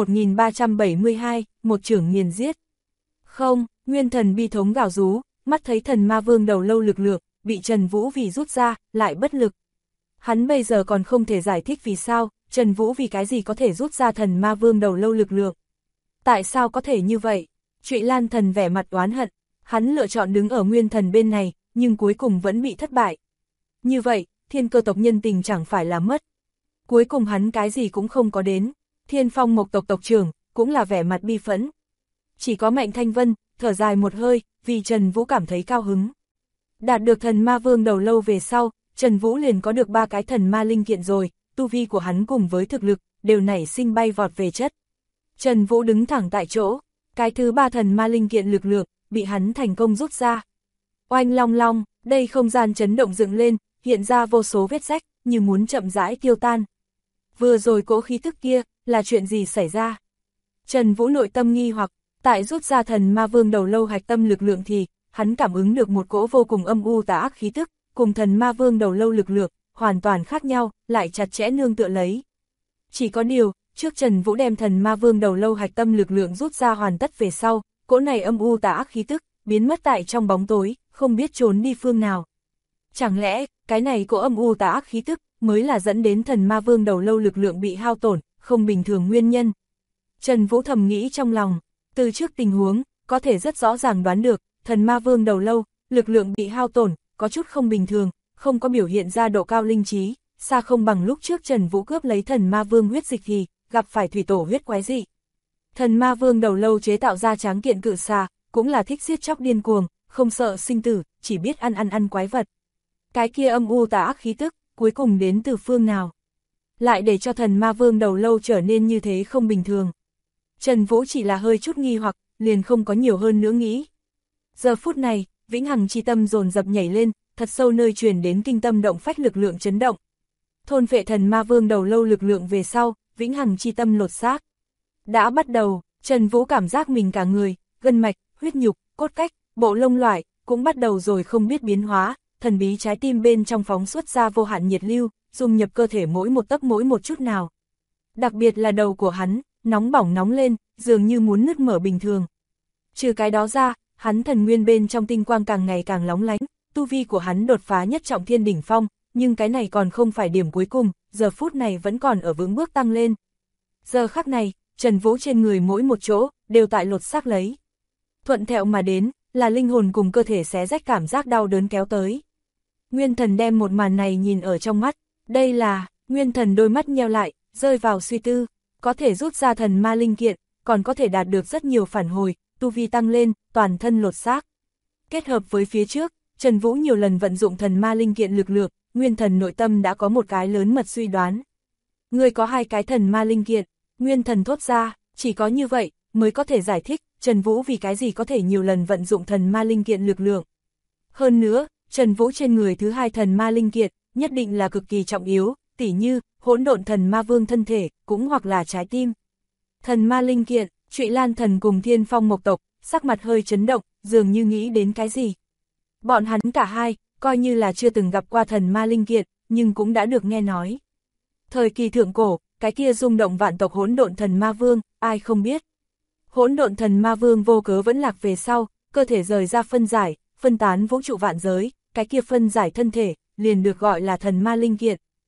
1372, một chưởng nghiền giết. Không, Nguyên Thần bi thống gào rú, mắt thấy thần ma vương đầu lâu lực lượng, bị Trần Vũ vì rút ra, lại bất lực. Hắn bây giờ còn không thể giải thích vì sao, Trần Vũ vì cái gì có thể rút ra thần ma vương đầu lâu lực lượng. Tại sao có thể như vậy? Trụy Lan Thần vẻ mặt oán hận, hắn lựa chọn đứng ở Nguyên Thần bên này, nhưng cuối cùng vẫn bị thất bại. Như vậy, Thiên Cơ tộc nhân tình chẳng phải là mất. Cuối cùng hắn cái gì cũng không có đến, Thiên Phong Mộc tộc tộc trưởng, cũng là vẻ mặt bi phẫn. Chỉ có Mạnh Thanh Vân, thở dài một hơi, vì Trần Vũ cảm thấy cao hứng. Đạt được thần ma vương đầu lâu về sau, Trần Vũ liền có được 3 cái thần ma linh kiện rồi, tu vi của hắn cùng với thực lực, đều nảy sinh bay vọt về chất. Trần Vũ đứng thẳng tại chỗ, cái thứ 3 thần ma linh kiện lực lượng, bị hắn thành công rút ra. Oanh long long, đây không gian chấn động dựng lên, hiện ra vô số vết rách, như muốn chậm rãi tiêu tan. Vừa rồi cỗ khí tức kia, là chuyện gì xảy ra? Trần Vũ nội tâm nghi hoặc, tại rút ra thần ma vương đầu lâu hạch tâm lực lượng thì, hắn cảm ứng được một cỗ vô cùng âm u tà ác khí tức, cùng thần ma vương đầu lâu lực lượng, hoàn toàn khác nhau, lại chặt chẽ nương tựa lấy. Chỉ có điều, trước Trần Vũ đem thần ma vương đầu lâu hạch tâm lực lượng rút ra hoàn tất về sau, cỗ này âm u tà ác khí tức, biến mất tại trong bóng tối, không biết trốn đi phương nào. Chẳng lẽ, cái này cỗ âm u tà ác khí tức, mới là dẫn đến thần ma vương đầu lâu lực lượng bị hao tổn, không bình thường nguyên nhân. Trần Vũ thầm nghĩ trong lòng, từ trước tình huống, có thể rất rõ ràng đoán được, thần ma vương đầu lâu, lực lượng bị hao tổn, có chút không bình thường, không có biểu hiện ra độ cao linh trí, xa không bằng lúc trước Trần Vũ cướp lấy thần ma vương huyết dịch thì, gặp phải thủy tổ huyết quái dị. Thần ma vương đầu lâu chế tạo ra tráng kiện cự xà, cũng là thích giết chóc điên cuồng, không sợ sinh tử, chỉ biết ăn quái vật. Cái kia âm u tà ác khí tức, cuối cùng đến từ phương nào? Lại để cho thần ma vương đầu lâu trở nên như thế không bình thường. Trần Vũ chỉ là hơi chút nghi hoặc, liền không có nhiều hơn nữa nghĩ. Giờ phút này, vĩnh hằng chi tâm dồn dập nhảy lên, thật sâu nơi truyền đến kinh tâm động phách lực lượng chấn động. Thôn phệ thần ma vương đầu lâu lực lượng về sau, vĩnh hằng chi tâm lột xác. Đã bắt đầu, Trần Vũ cảm giác mình cả người, gân mạch, huyết nhục, cốt cách, bộ lông loại, cũng bắt đầu rồi không biết biến hóa, thần bí trái tim bên trong phóng xuất ra vô hạn nhiệt lưu, dung nhập cơ thể mỗi một tấc mỗi một chút nào. Đặc biệt là đầu của hắn, nóng bỏng nóng lên, dường như muốn nứt mở bình thường. Trừ cái đó ra, hắn thần nguyên bên trong tinh quang càng ngày càng lóng lánh, tu vi của hắn đột phá nhất trọng thiên đỉnh phong, nhưng cái này còn không phải điểm cuối cùng, giờ phút này vẫn còn ở vững bước tăng lên. Giờ khắc này, Trần Vũ trên người mỗi một chỗ, đều tại lột xác lấy. Thuận theo mà đến, là linh hồn cùng cơ thể xé rách cảm giác đau đớn kéo tới. Nguyên Thần đem một màn này nhìn ở trong mắt, đây là, Nguyên Thần đôi mắt nheo lại, rơi vào suy tư, có thể rút ra thần ma linh kiện, còn có thể đạt được rất nhiều phản hồi, tu vi tăng lên, toàn thân lột xác. Kết hợp với phía trước, Trần Vũ nhiều lần vận dụng thần ma linh kiện lực lượng, Nguyên Thần nội tâm đã có một cái lớn mật suy đoán. Người có 2 cái thần ma linh kiện, Nguyên Thần thốt ra, chỉ có như vậy, mới có thể giải thích, Trần Vũ vì cái gì có thể nhiều lần vận dụng thần ma linh kiện lực lượng. Hơn nữa, Trần Vũ trên người thứ 2 thần ma linh kiện, nhất định là cực kỳ trọng yếu, tỉ như, hỗn độn thần ma vương thân thể, cũng hoặc là trái tim. Thần ma linh kiện, Trụy Lan Thần cùng Thiên Phong Mộc tộc, sắc mặt hơi chấn động, dường như nghĩ đến cái gì. Bọn hắn cả hai, coi như là chưa từng gặp qua thần ma linh kiện, nhưng cũng đã được nghe nói. Thời kỳ thượng cổ, cái kia rung động vạn tộc hỗn độn thần ma vương, ai không biết. Hỗn độn thần ma vương vô cớ vẫn lạc về sau, cơ thể rời ra phân giải, phân tán vũ trụ vạn giới, cái kia phân giải thân thể, liền được gọi là thần ma linh kiện.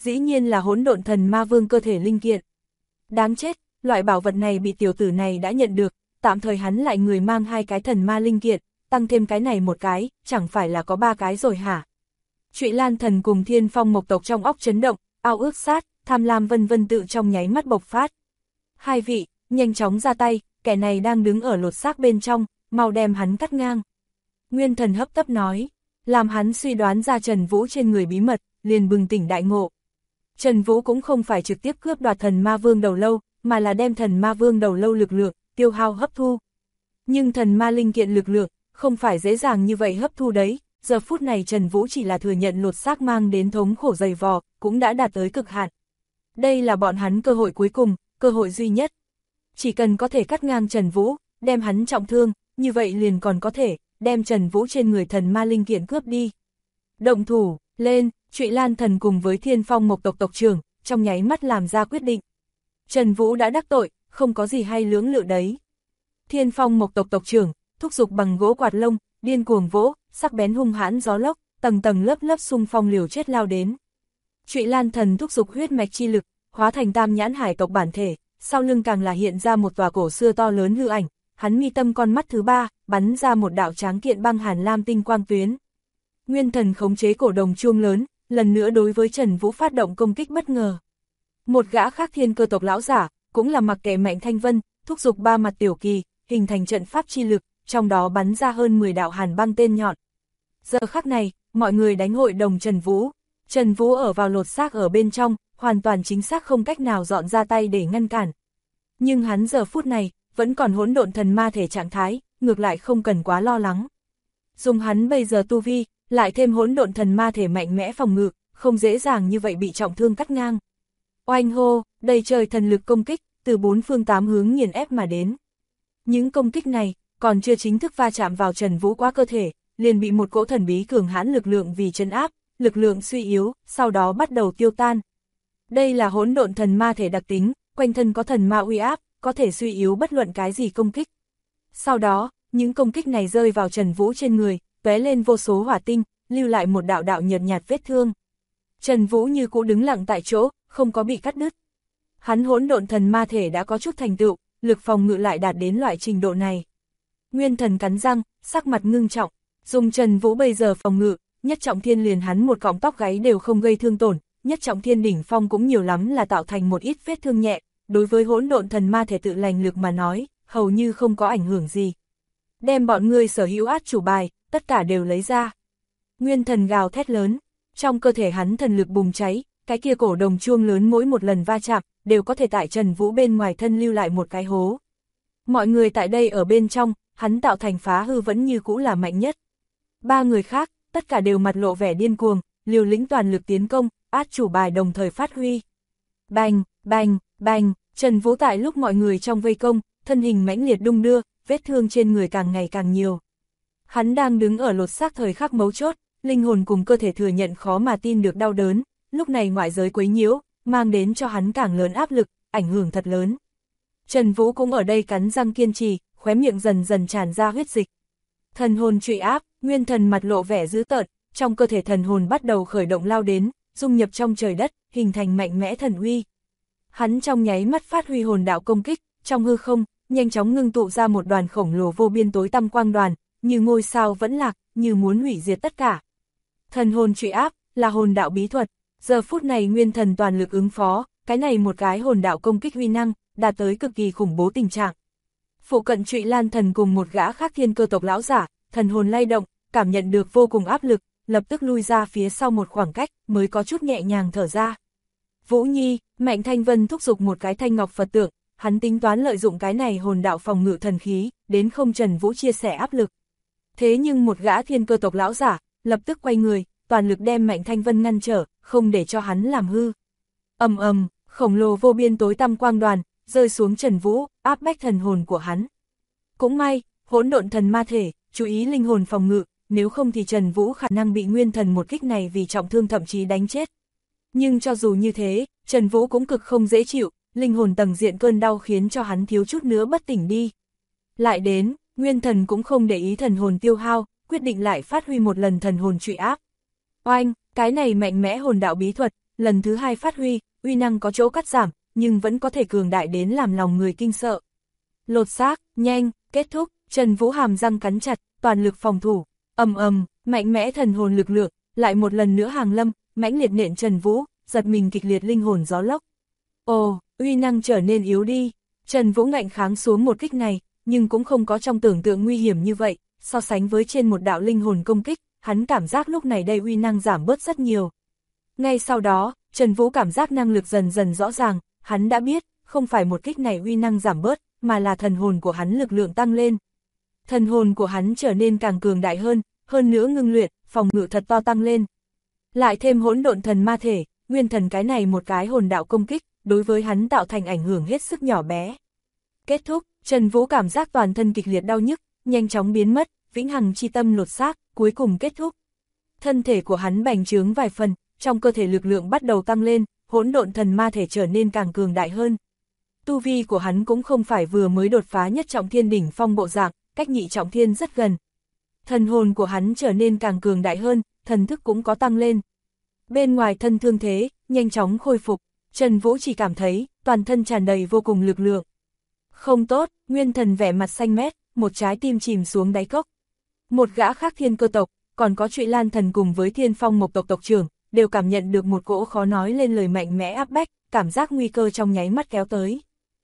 dĩ nhiên là hỗn độn thần ma vương cơ thể linh kiện. Đáng chết, loại bảo vật này bị tiểu tử này đã nhận được, tạm thời hắn lại người mang 2 cái thần ma linh kiện, tăng thêm cái này một cái, chẳng phải là có 3 cái rồi hả? Trụy Lan Thần cùng Thiên Phong Mộc tộc trong óc chấn động, ao ước sát, tham lam vân vân tự trong nháy mắt bộc phát. Hai vị, nhanh chóng ra tay, kẻ này đang đứng ở lột xác bên trong, mau đem hắn cắt ngang. Nguyên Thần hấp tấp nói, làm hắn suy đoán ra Trần Vũ trên người bí mật, liền bừng tỉnh đại ngộ. Trần Vũ cũng không phải trực tiếp cướp đoạt thần ma vương đầu lâu, mà là đem thần ma vương đầu lâu lực lượng, tiêu hao hấp thu. Nhưng thần ma linh kiện lực lượng, không phải dễ dàng như vậy hấp thu đấy, giờ phút này Trần Vũ chỉ là thừa nhận lột xác mang đến thống khổ dày vò, cũng đã đạt tới cực hạn. Đây là bọn hắn cơ hội cuối cùng, cơ hội duy nhất. Chỉ cần có thể cắt ngang Trần Vũ, đem hắn trọng thương, như vậy liền còn có thể đem Trần Vũ trên người thần ma linh kiện cướp đi. Động thủ, lên, Trụy Lan Thần cùng với Thiên Phong Mộc tộc tộc trưởng, trong nháy mắt làm ra quyết định. Trần Vũ đã đắc tội, không có gì hay lưỡng lự đấy. Thiên Phong Mộc tộc tộc trưởng, thúc giục bằng gỗ quạt lông, điên cuồng vỗ, sắc bén hung hãn gió lốc, tầng tầng lớp lớp xung phong liều chết lao đến. Trụy Lan Thần thúc giục huyết mạch chi lực, hóa thành tam nhãn hải tộc bản thể, sau lưng càng là hiện ra một tòa cổ xưa to lớn hư ảnh, hắn mi tâm con mắt thứ 3, bắn ra một đạo tráng kiện băng hàn lam tinh quang tuyến. Nguyên Thần khống chế cổ đồng chuông lớn, lần nữa đối với Trần Vũ phát động công kích bất ngờ. Một gã khác thiên cơ tộc lão giả, cũng là mặc kệ Mạnh Thanh Vân, thúc giục 3 mặt tiểu kỳ, hình thành trận pháp chi lực, trong đó bắn ra hơn 10 đạo hàn băng tên nhọn. Giờ khắc này, mọi người đánh hội đồng Trần Vũ. Trần Vũ ở vào lột xác ở bên trong, hoàn toàn chính xác không cách nào dọn ra tay để ngăn cản. Nhưng hắn giờ phút này, vẫn còn hỗn độn thần ma thể trạng thái, ngược lại không cần quá lo lắng. Dùng hắn bây giờ tu vi, lại thêm hỗn độn thần ma thể mạnh mẽ phòng ngự, không dễ dàng như vậy bị trọng thương cắt ngang. Oanh hô, đầy trời thần lực công kích, từ 4 phương 8 hướng nghiền ép mà đến. Những công kích này, còn chưa chính thức va chạm vào Trần Vũ qua cơ thể, liền bị một cỗ thần bí cường hãn lực lượng vì trấn áp, lực lượng suy yếu, sau đó bắt đầu tiêu tan. Đây là hỗn độn thần ma thể đặc tính, quanh thân có thần ma uy áp, có thể suy yếu bất luận cái gì công kích. Sau đó, những công kích này rơi vào Trần Vũ trên người, tóe lên vô số hỏa tinh, lưu lại một đạo đạo nhợt nhạt vết thương. Trần Vũ như cũ đứng lặng tại chỗ, không có bị cắt đứt. Hắn hỗn độn thần ma thể đã có chút thành tựu, lực phòng ngự lại đạt đến loại trình độ này. Nguyên Thần cắn răng, sắc mặt ngưng trọng, dùng Trần Vũ bây giờ phòng ngự, nhất trọng thiên liền hắn một cọng tóc gáy đều không gây thương tổn, nhất trọng thiên đỉnh phong cũng nhiều lắm là tạo thành một ít vết thương nhẹ, đối với hỗn độn thần ma thể tự lành lực mà nói, hầu như không có ảnh hưởng gì. Đem bọn ngươi sở hữu át chủ bài, tất cả đều lấy ra. Nguyên Thần gào thét lớn, trong cơ thể hắn thần lực bùng cháy, cái kia cổ đồng chuông lớn mỗi một lần va chạm, đều có thể tại Trần Vũ bên ngoài thân lưu lại một cái hố. Mọi người tại đây ở bên trong, hắn tạo thành phá hư vẫn như cũ là mạnh nhất. 3 người khác, tất cả đều mặt lộ vẻ điên cuồng, liều lĩnh toàn lực tiến công, át chủ bài đồng thời phát huy. Bành, bành, bành, Trần Vũ tại lúc mọi người trong vây công, thân hình mãnh liệt đung đưa, vết thương trên người càng ngày càng nhiều. Hắn đang đứng ở lột xác thời khắc mấu chốt, linh hồn cùng cơ thể thừa nhận khó mà tin được đau đớn, lúc này ngoại giới quấy nhiễu, mang đến cho hắn càng lớn áp lực, ảnh hưởng thật lớn. Trần Vũ cũng ở đây cắn răng kiên trì, khóe miệng dần dần tràn ra huyết dịch. Thần hồn trụy áp, Nguyên Thần mặt lộ vẻ dữ tợn, trong cơ thể thần hồn bắt đầu khởi động lao đến, dung nhập trong trời đất, hình thành mạnh mẽ thần uy. Hắn trong nháy mắt phát huy hồn đạo công kích, trong hư không, nhanh chóng ngưng tụ ra một đoàn khổng lồ vô biên tối tăm quang đoàn, như ngôi sao vẫn lạc, như muốn hủy diệt tất cả. Thần hồn trụy áp, là hồn đạo bí thuật, giờ phút này Nguyên Thần toàn lực ứng phó, cái này một cái hồn đạo công kích uy năng, đạt tới cực kỳ khủng bố tình trạng. Phụ cận Trụy Lan Thần cùng một gã khác thiên cơ tộc lão giả, thần hồn lay động, cảm nhận được vô cùng áp lực, lập tức lui ra phía sau một khoảng cách, mới có chút nhẹ nhàng thở ra. Vũ Nhi, Mạnh Thanh Vân thúc giục một cái thanh ngọc Phật tượng, hắn tính toán lợi dụng cái này hồn đạo phòng ngự thần khí, đến không Trần Vũ chia sẻ áp lực. Thế nhưng một gã thiên cơ tộc lão giả, lập tức quay người, toàn lực đem Mạnh Thanh Vân ngăn trở, không để cho hắn làm hư. Ầm ầm, khổng lồ vô biên tối tăm quang đoàn, rơi xuống Trần Vũ, áp bách thần hồn của hắn. Cũng may, hỗn độn thần ma thể, chú ý linh hồn phòng ngự, nếu không thì Trần Vũ khả năng bị Nguyên Thần một kích này vì trọng thương thậm chí đánh chết. Nhưng cho dù như thế, Trần Vũ cũng cực không dễ chịu, linh hồn tầng diện cơn đau khiến cho hắn thiếu chút nữa bất tỉnh đi. Lại đến, Nguyên Thần cũng không để ý thần hồn tiêu hao, quyết định lại phát huy một lần thần hồn trụy áp. Oanh, cái này mạnh mẽ hồn đạo bí thuật, lần thứ hai phát huy, uy năng có chỗ cắt giảm, nhưng vẫn có thể cường đại đến làm lòng người kinh sợ. Lột xác, nhanh, kết thúc, Trần Vũ hàm răng cắn chặt, toàn lực phòng thủ, mạnh mẽ thần hồn lực lượng, lại một lần nữa hàng lâm, mãnh liệt nện Trần Vũ, giật mình kịch liệt linh hồn gió lốc. Ồ, uy năng trở nên yếu đi, Trần Vũ ngạnh kháng xuống một kích này, nhưng cũng không có trong tưởng tượng nguy hiểm như vậy, so sánh với trên một đạo linh hồn công kích, hắn cảm giác lúc này đây uy năng giảm bớt rất nhiều. Ngay sau đó, Trần Vũ cảm giác năng lực dần dần rõ ràng, hắn đã biết, không phải một kích này uy năng giảm bớt, mà là thần hồn của hắn lực lượng tăng lên. Thần hồn của hắn trở nên càng cường đại hơn nữa ngưng luyện, phòng ngự thật to tăng lên. Lại thêm hỗn độn thần ma thể, nguyên thần cái này một cái hồn đạo công kích, đối với hắn tạo thành ảnh hưởng hết sức nhỏ bé. Kết thúc, Trần Vũ cảm giác toàn thân kịch liệt đau nhức, nhanh chóng biến mất, vĩnh hằng chi tâm lột xác, cuối cùng kết thúc. Thân thể của hắn bành trướng vài phần, trong cơ thể lực lượng bắt đầu tăng lên, hỗn độn thần ma thể trở nên càng cường đại hơn. Tu vi của hắn cũng không phải vừa mới đột phá nhất trọng thiên đỉnh phong bộ dạng, cách nhị trọng thiên rất gần. Thần hồn của hắn trở nên càng cường đại hơn, thần thức cũng có tăng lên. Bên ngoài thân thương thế, nhanh chóng khôi phục, Trần Vũ chỉ cảm thấy, toàn thân tràn đầy vô cùng lực lượng. Không tốt, nguyên thần vẻ mặt xanh mét, một trái tim chìm xuống đáy cốc. Một gã khác thiên cơ tộc, còn có Trụy Lan thần cùng với Thiên Phong Mộc tộc tộc trưởng, đều cảm nhận được một cỗ khó nói lên lời mạnh mẽ áp bách, cảm giác nguy cơ trong nháy mắt kéo tới.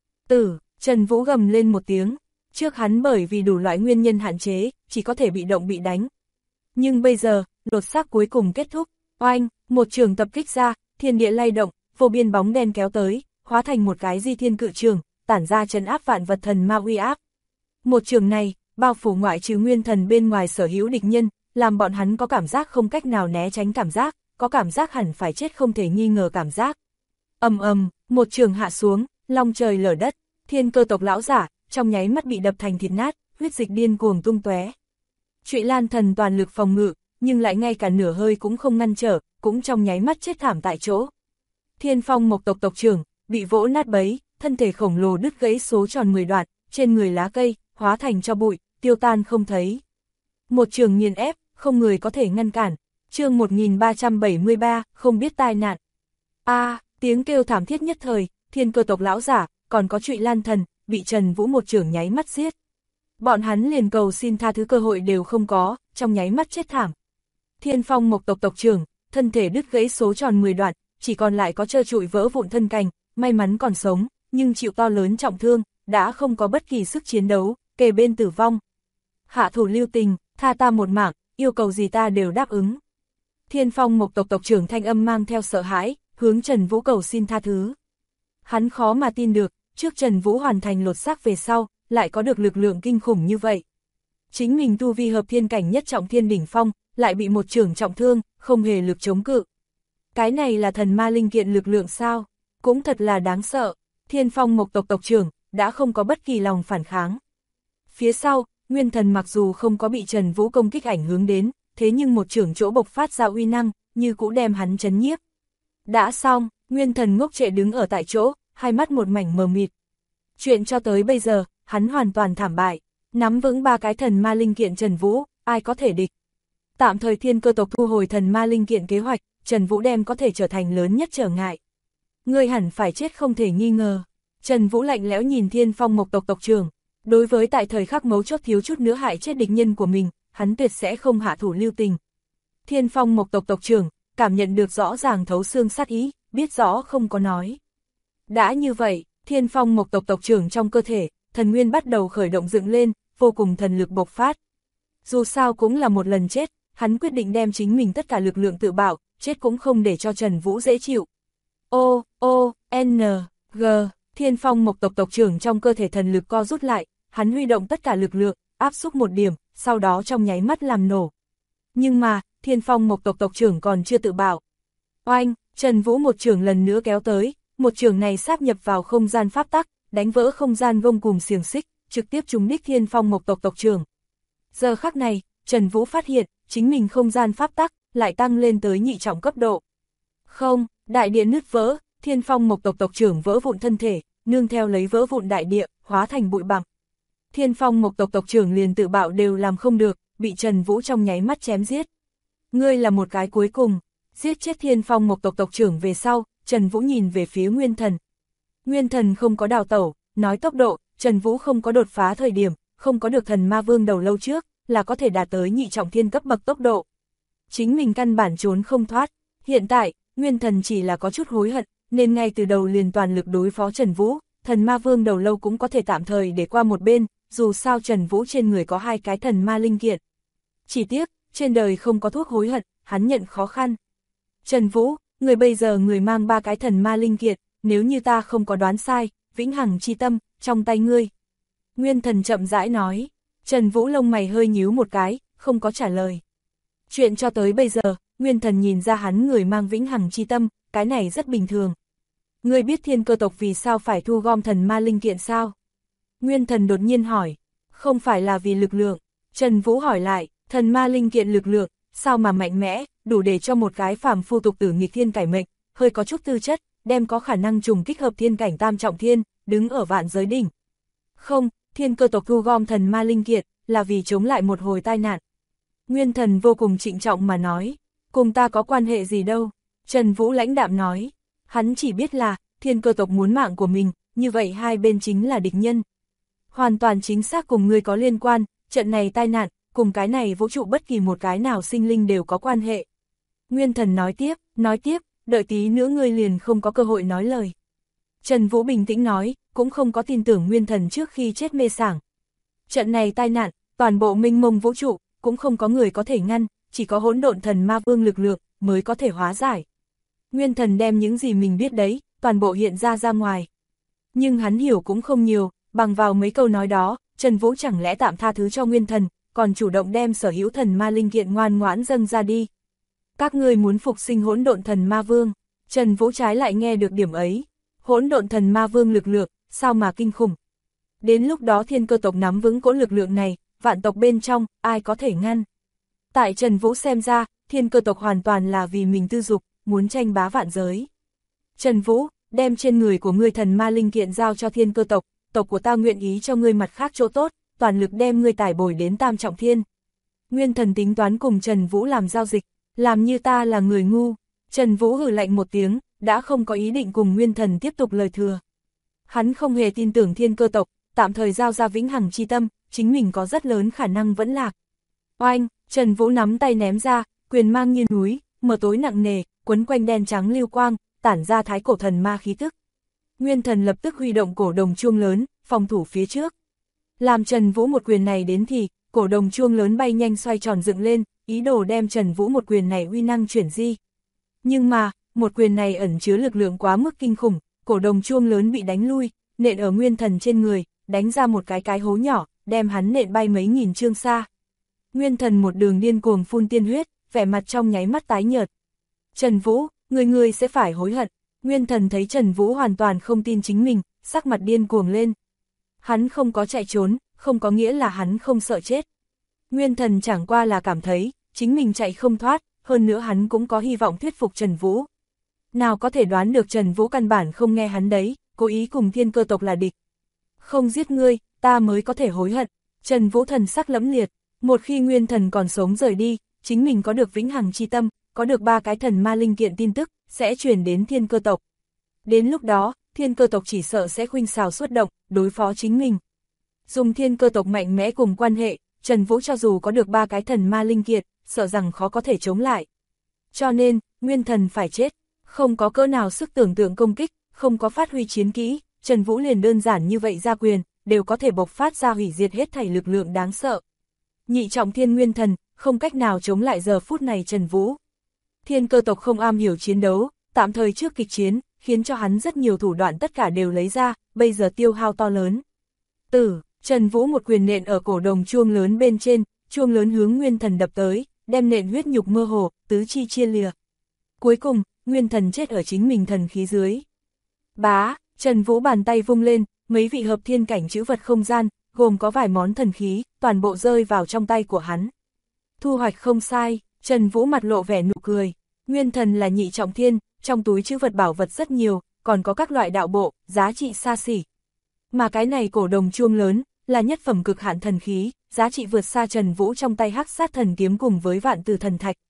Trần Vũ gầm lên một tiếng, trước hắn bởi vì đủ loại nguyên nhân hạn chế, chỉ có thể bị động bị đánh. Nhưng bây giờ, lột xác cuối cùng kết thúc, oanh, một trường tập kích ra, thiên địa lay động, vô biên bóng đen kéo tới, hóa thành một cái di thiên cự trường, tản ra trấn áp vạn vật thần ma uy áp. Một trường này, bao phủ ngoại trừ nguyên thần bên ngoài sở hữu địch nhân, làm bọn hắn có cảm giác không cách nào né tránh cảm giác, có cảm giác hẳn phải chết không thể nghi ngờ cảm giác. Một trường hạ xuống, long trời lở đất, thiên cơ tộc lão giả, trong nháy mắt bị đập thành thịt nát, huyết dịch điên cuồng tung tóe. Trụy Lan thần toàn lực phòng ngự, nhưng lại ngay cả nửa hơi cũng không ngăn trở, cũng trong nháy mắt chết thảm tại chỗ. Thiên Phong Mộc tộc tộc trưởng, bị vỗ nát bấy, thân thể khổng lồ đứt gãy số tròn 10 đoạn, trên người lá cây, hóa thành cho bụi, tiêu tan không thấy. Một trường nghiền ép, không người có thể ngăn cản. Chương 1373, không biết tai nạn. Tiếng kêu thảm thiết nhất thời, thiên cơ tộc lão giả, còn có Trụy Lan thần, bị Trần Vũ một trường nháy mắt giết. Bọn hắn liền cầu xin tha thứ cơ hội đều không có, trong nháy mắt chết thảm. Thiên Phong Mộc tộc tộc trưởng, thân thể đứt gãy số tròn 10 đoạn, chỉ còn lại có trơ trụi vỡ vụn thân cành, may mắn còn sống, nhưng chịu to lớn trọng thương, đã không có bất kỳ sức chiến đấu, kề bên tử vong. Hạ thủ lưu tình, tha ta một mạng, yêu cầu gì ta đều đáp ứng. Thiên Phong Mộc tộc tộc trưởng thanh âm mang theo sợ hãi, hướng Trần Vũ cầu xin tha thứ. Hắn khó mà tin được, trước Trần Vũ hoàn thành lột xác về sau, lại có được lực lượng kinh khủng như vậy. Chính mình tu vi hợp thiên cảnh nhất trọng thiên đỉnh phong, lại bị một trưởng trọng thương, không hề lực chống cự. Cái này là thần ma linh kiện lực lượng sao? Cũng thật là đáng sợ. Thiên Phong Mộc tộc tộc trưởng, đã không có bất kỳ lòng phản kháng. Phía sau, nguyên thần mặc dù không có bị Trần Vũ công kích ảnh hưởng đến, thế nhưng một trưởng chỗ bộc phát ra uy năng, như cũ đem hắn chấn nhiếp. Đã xong, nguyên thần ngốc trệ đứng ở tại chỗ, hai mắt một mảnh mờ mịt. Chuyện cho tới bây giờ, hắn hoàn toàn thảm bại, nắm vững 3 cái thần ma linh kiện Trần Vũ, ai có thể địch. Tạm thời thiên cơ tộc thu hồi thần ma linh kiện kế hoạch, Trần Vũ đem có thể trở thành lớn nhất trở ngại. Ngươi hẳn phải chết không thể nghi ngờ. Trần Vũ lạnh lẽo nhìn Thiên Phong Mộc tộc tộc trưởng, đối với tại thời khắc mấu chốt thiếu chút nữa hại chết địch nhân của mình, hắn tuyệt sẽ không hạ thủ lưu tình. Thiên Phong Mộc tộc tộc trưởng, cảm nhận được rõ ràng thấu xương sát ý, biết rõ không có nói. Đã như vậy, Thiên Phong Mộc tộc tộc trưởng trong cơ thể, thần nguyên bắt đầu khởi động dựng lên, vô cùng thần lực bộc phát. Dù sao cũng là một lần chết, hắn quyết định đem chính mình tất cả lực lượng tự bạo, chết cũng không để cho Trần Vũ dễ chịu. G, Thiên Phong Mộc tộc tộc trưởng trong cơ thể thần lực co rút lại, hắn huy động tất cả lực lượng, áp xúc một điểm, sau đó trong nháy mắt làm nổ. Nhưng mà, Thiên Phong Mộc tộc tộc trưởng còn chưa tự bạo. Oanh, Trần Vũ một trường lần nữa kéo tới, một trường này sáp nhập vào không gian pháp tắc, đánh vỡ không gian gông cùm xiềng xích, trực tiếp trúng đích Thiên Phong Mộc tộc tộc trưởng. Giờ khắc này, Trần Vũ phát hiện, chính mình không gian pháp tắc, lại tăng lên tới nhị trọng cấp độ. Không, đại địa nứt vỡ, Thiên Phong Mộc tộc tộc trưởng vỡ vụn thân thể, nương theo lấy vỡ vụn đại địa, hóa thành bụi bặm. Thiên Phong Mộc tộc tộc trưởng liền tự bạo đều làm không được, bị Trần Vũ trong nháy mắt chém giết. Ngươi là một cái cuối cùng, Giết chết Thiên Phong Mộc tộc tộc trưởng về sau, Trần Vũ nhìn về phía Nguyên Thần. Nguyên Thần không có đào tẩu, nói tốc độ, Trần Vũ không có đột phá thời điểm, không có được thần ma vương đầu lâu trước, là có thể đạt tới nhị trọng thiên cấp bậc tốc độ. Chính mình căn bản trốn không thoát, hiện tại, Nguyên Thần chỉ là có chút hối hận, nên ngay từ đầu liền toàn lực đối phó Trần Vũ, thần ma vương đầu lâu cũng có thể tạm thời để qua một bên, dù sao Trần Vũ trên người có 2 cái thần ma linh kiện. Chỉ tiếc, trên đời không có thuốc hối hận, hắn nhận khó khăn. Trần Vũ, người bây giờ người mang 3 cái thần ma linh kiện, nếu như ta không có đoán sai, vĩnh hằng chi tâm, trong tay ngươi. Nguyên Thần chậm rãi nói, Trần Vũ lông mày hơi nhíu một cái, không có trả lời. Chuyện cho tới bây giờ, Nguyên Thần nhìn ra hắn người mang vĩnh hằng chi tâm, cái này rất bình thường. Ngươi biết Thiên Cơ tộc vì sao phải thu gom thần ma linh kiện sao? Nguyên Thần đột nhiên hỏi, không phải là vì lực lượng. Trần Vũ hỏi lại, thần ma linh kiện lực lượng, sao mà mạnh mẽ, đủ để cho một cái phàm phu tục tử nghịch thiên cải mệnh, hơi có chút tư chất, đem có khả năng trùng kích hợp thiên cảnh tam trọng thiên, đứng ở vạn giới đỉnh. Không, Thiên Cơ tộc thu gom thần ma linh kiện, là vì chống lại một hồi tai nạn. Nguyên Thần vô cùng trịnh trọng mà nói, cùng ta có quan hệ gì đâu. Trần Vũ lãnh đạm nói, hắn chỉ biết là, Thiên Cơ tộc muốn mạng của mình, như vậy hai bên chính là địch nhân. Hoàn toàn chính xác cùng ngươi có liên quan, trận này tai nạn, cùng cái này vũ trụ bất kỳ một cái nào sinh linh đều có quan hệ. Nguyên Thần nói tiếp, đợi tí nữa ngươi liền không có cơ hội nói lời. Trần Vũ bình tĩnh nói, cũng không có tin tưởng Nguyên Thần trước khi chết mê sảng. Trận này tai nạn, toàn bộ mênh mông vũ trụ, cũng không có người có thể ngăn, chỉ có hỗn độn thần ma vương lực lượng, mới có thể hóa giải. Nguyên Thần đem những gì mình biết đấy, toàn bộ hiện ra ngoài. Nhưng hắn hiểu cũng không nhiều, bằng vào mấy câu nói đó, Trần Vũ chẳng lẽ tạm tha thứ cho Nguyên Thần, còn chủ động đem sở hữu thần ma linh kiện ngoan ngoãn dâng ra đi. Các ngươi muốn phục sinh hỗn độn thần ma vương, Trần Vũ trái lại nghe được điểm ấy. Hỗn độn thần ma vương lực lượng, sao mà kinh khủng. Đến lúc đó Thiên Cơ tộc nắm vững cỗ lực lượng này, vạn tộc bên trong, ai có thể ngăn. Tại Trần Vũ xem ra, Thiên Cơ tộc hoàn toàn là vì mình tư dục, muốn tranh bá vạn giới. Trần Vũ, đem trên người của ngươi thần ma linh kiện giao cho Thiên Cơ tộc, tộc của ta nguyện ý cho ngươi mặt khác chỗ tốt, toàn lực đem ngươi tải bồi đến tam trọng thiên. Nguyên Thần tính toán cùng Trần Vũ làm giao dịch, làm như ta là người ngu. Trần Vũ hừ lạnh một tiếng, đã không có ý định cùng Nguyên Thần tiếp tục lời thừa. Hắn không hề tin tưởng Thiên Cơ tộc, tạm thời giao ra vĩnh hằng chi tâm, chính mình có rất lớn khả năng vẫn lạc. Oanh, Trần Vũ nắm tay ném ra, quyền mang như núi, mờ tối nặng nề, quấn quanh đen trắng lưu quang, tản ra thái cổ thần ma khí tức. Nguyên Thần lập tức huy động cổ đồng chuông lớn, phòng thủ phía trước. Làm Trần Vũ một quyền này đến thì, cổ đồng chuông lớn bay nhanh xoay tròn dựng lên, ý đồ đem Trần Vũ một quyền này uy năng chuyển di. Nhưng mà, một quyền này ẩn chứa lực lượng quá mức kinh khủng, cổ đồng chuông lớn bị đánh lui, nện ở Nguyên Thần trên người, đánh ra một cái hố nhỏ, đem hắn nện bay mấy nghìn trượng xa. Nguyên Thần một đường điên cuồng phun tiên huyết, vẻ mặt trong nháy mắt tái nhợt. Trần Vũ, ngươi sẽ phải hối hận. Nguyên Thần thấy Trần Vũ hoàn toàn không tin chính mình, sắc mặt điên cuồng lên. Hắn không có chạy trốn, không có nghĩa là hắn không sợ chết. Nguyên Thần chẳng qua là cảm thấy, chính mình chạy không thoát, hơn nữa hắn cũng có hy vọng thuyết phục Trần Vũ. Nào có thể đoán được Trần Vũ căn bản không nghe hắn đấy, cố ý cùng Thiên Cơ tộc là địch. Không giết ngươi, ta mới có thể hối hận. Trần Vũ thần sắc lẫm liệt, một khi Nguyên Thần còn sống rời đi, chính mình có được vĩnh hằng chi tâm, có được 3 cái thần ma linh kiện tin tức, sẽ truyền đến Thiên Cơ tộc. Đến lúc đó, Thiên Cơ tộc chỉ sợ sẽ khuynh xào xuất động, đối phó chính mình. Dùng Thiên Cơ tộc mạnh mẽ cùng quan hệ, Trần Vũ cho dù có được 3 cái thần ma linh kiện, sợ rằng khó có thể chống lại. Cho nên, Nguyên Thần phải chết, không có cỡ nào sức tưởng tượng công kích, không có phát huy chiến kỹ, Trần Vũ liền đơn giản như vậy ra quyền, đều có thể bộc phát ra hủy diệt hết thảy lực lượng đáng sợ. Nhị trọng thiên Nguyên Thần, không cách nào chống lại giờ phút này Trần Vũ. Thiên Cơ tộc không am hiểu chiến đấu, tạm thời trước kịch chiến, khiến cho hắn rất nhiều thủ đoạn tất cả đều lấy ra, bây giờ tiêu hao to lớn. Trần Vũ một quyền nện ở cổ đồng chuông lớn bên trên, chuông lớn hướng Nguyên Thần đập tới, đem nện huyết nhục mơ hồ, tứ chi chia lìa. Cuối cùng, Nguyên Thần chết ở chính mình thần khí dưới. Bá, Trần Vũ bàn tay vung lên, mấy vị hợp thiên cảnh chữ vật không gian, gồm có vài món thần khí, toàn bộ rơi vào trong tay của hắn. Thu hoạch không sai, Trần Vũ mặt lộ vẻ nụ cười. Nguyên Thần là nhị trọng thiên, trong túi chữ vật bảo vật rất nhiều, còn có các loại đạo bộ, giá trị xa xỉ. Mà cái này cổ đồng chuông lớn, là nhất phẩm cực hạn thần khí, giá trị vượt xa Trần Vũ trong tay Hắc Sát thần kiếm cùng với Vạn Tử thần thạch.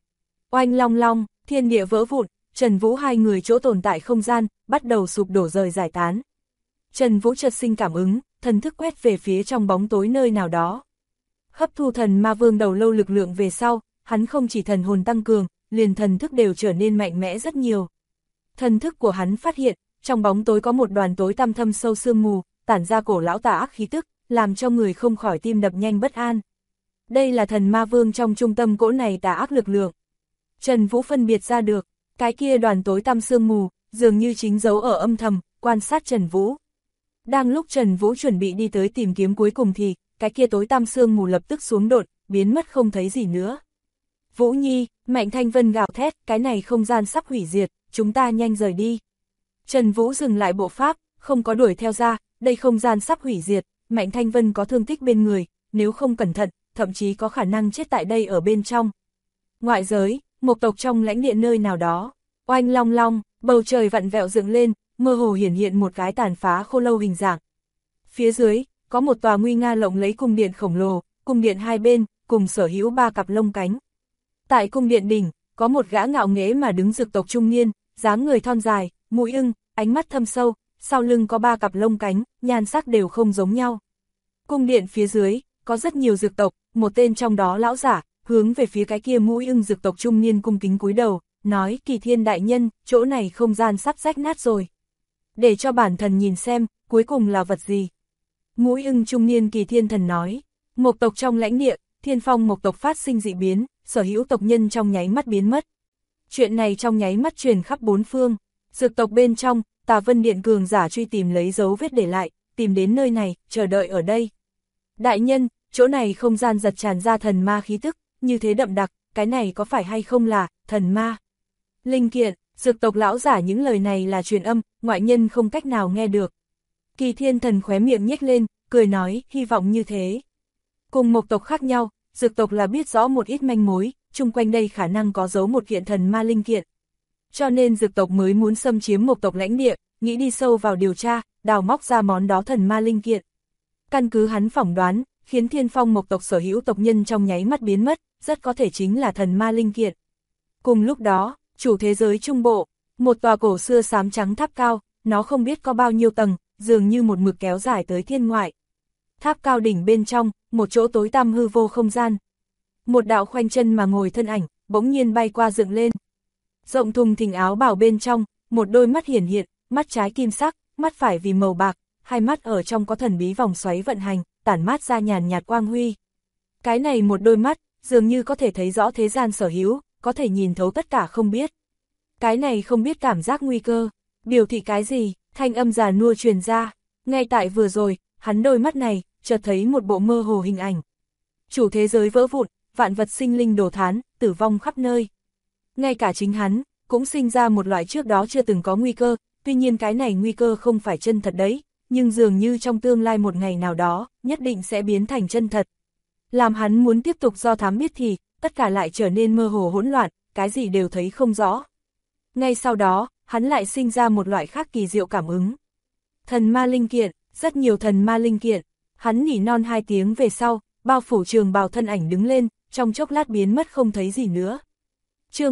Oanh long long, thiên địa vỡ vụn, Trần Vũ hai người chỗ tồn tại không gian, bắt đầu sụp đổ rời giải tán. Trần Vũ chợt sinh cảm ứng, thần thức quét về phía trong bóng tối nơi nào đó. Hấp thu thần ma vương đầu lâu lực lượng về sau, hắn không chỉ thần hồn tăng cường, liền thần thức đều trở nên mạnh mẽ rất nhiều. Thần thức của hắn phát hiện, trong bóng tối có một đoàn tối tăm thâm sâu sương mù, tản ra cổ lão tà ác khí tức, làm cho người không khỏi tim đập nhanh bất an. Đây là thần ma vương trong trung tâm cỗ này tà ác lực lượng. Trần Vũ phân biệt ra được, cái kia đoàn tối tăm sương mù, dường như chính giấu ở âm thầm, quan sát Trần Vũ. Đang lúc Trần Vũ chuẩn bị đi tới tìm kiếm cuối cùng thì, cái kia tối tăm sương mù lập tức xuống đột, biến mất không thấy gì nữa. Vũ Nhi, Mạnh Thanh Vân gào thét, cái này không gian sắp hủy diệt, chúng ta nhanh rời đi. Trần Vũ dừng lại bộ pháp, không có đuổi theo ra, đây không gian sắp hủy diệt, Mạnh Thanh Vân có thương tích bên người, nếu không cẩn thận, thậm chí có khả năng chết tại đây ở bên trong. Ngoại giới, một tộc trong lãnh địa nơi nào đó, oanh long long, bầu trời vặn vẹo dựng lên, mơ hồ hiển hiện một cái tàn phá khô lâu hình dạng. Phía dưới, có một tòa nguy nga lộng lẫy cung điện khổng lồ, cung điện hai bên, cùng sở hữu 3 cặp lông cánh. Tại cung điện đỉnh, có một gã ngạo nghễ mà đứng dực tộc trung niên, dáng người thon dài, mũi ưng, ánh mắt thâm sâu, sau lưng có 3 cặp lông cánh, nhan sắc đều không giống nhau. Cung điện phía dưới, có rất nhiều dực tộc, một tên trong đó lão giả, hướng về phía cái kia mũi ưng dực tộc trung niên cung kính cúi đầu, nói: Kỳ Thiên đại nhân, chỗ này không gian sắp rách nát rồi. Để cho bản thần nhìn xem, cuối cùng là vật gì. Mũi ưng trung niên Kỳ Thiên thần nói, một tộc trong lãnh địa, Thiên Phong một tộc phát sinh dị biến, sở hữu tộc nhân trong nháy mắt biến mất. Chuyện này trong nháy mắt truyền khắp 4 phương, dược tộc bên trong, Tà Vân Điện cường giả truy tìm lấy dấu vết để lại, tìm đến nơi này, chờ đợi ở đây. Đại nhân, chỗ này không gian giật tràn ra thần ma khí tức, như thế đậm đặc, cái này có phải hay không là thần ma? Linh kiện, dược tộc lão giả những lời này là truyền âm, ngoại nhân không cách nào nghe được. Kỳ Thiên thần khóe miệng nhếch lên, cười nói, hy vọng như thế. Cùng một tộc khác nhau, dược tộc là biết rõ một ít manh mối, chung quanh đây khả năng có giấu một kiện thần ma linh kiện. Cho nên dược tộc mới muốn xâm chiếm một tộc lãnh địa, nghĩ đi sâu vào điều tra, đào móc ra món đó thần ma linh kiện. Căn cứ hắn phỏng đoán, khiến Thiên Phong một tộc sở hữu tộc nhân trong nháy mắt biến mất, rất có thể chính là thần ma linh kiện. Cùng lúc đó, chủ thế giới trung bộ, một tòa cổ xưa xám trắng tháp cao, nó không biết có bao nhiêu tầng, dường như một mực kéo dài tới thiên ngoại. Tháp cao đỉnh bên trong, một chỗ tối tăm hư vô không gian. Một đạo khoanh chân mà ngồi thân ảnh, bỗng nhiên bay qua dựng lên. Rộng thùng thình áo bào bên trong, một đôi mắt hiển hiện, mắt trái kim sắc, mắt phải vì màu bạc, hai mắt ở trong có thần bí vòng xoáy vận hành, tản mát ra nhàn nhạt quang huy. Cái này một đôi mắt, dường như có thể thấy rõ thế gian sở hữu, có thể nhìn thấu tất cả không biết. Cái này không biết cảm giác nguy cơ, biểu thị cái gì, thanh âm già nua truyền ra. Ngay tại vừa rồi, hắn đôi mắt này, chợt thấy một bộ mơ hồ hình ảnh. Chủ thế giới vỡ vụn, vạn vật sinh linh đổ thán, tử vong khắp nơi. Ngay cả chính hắn, cũng sinh ra một loại trước đó chưa từng có nguy cơ, tuy nhiên cái này nguy cơ không phải chân thật đấy, nhưng dường như trong tương lai một ngày nào đó, nhất định sẽ biến thành chân thật. Làm hắn muốn tiếp tục do thám biết thì, tất cả lại trở nên mơ hồ hỗn loạn, cái gì đều thấy không rõ. Ngay sau đó, hắn lại sinh ra một loại khác kỳ diệu cảm ứng. Thần ma linh kiện, rất nhiều thần ma linh kiện, hắn nỉ non 2 tiếng về sau, bao phủ trường bào thân ảnh đứng lên, trong chốc lát biến mất không thấy gì nữa. Chương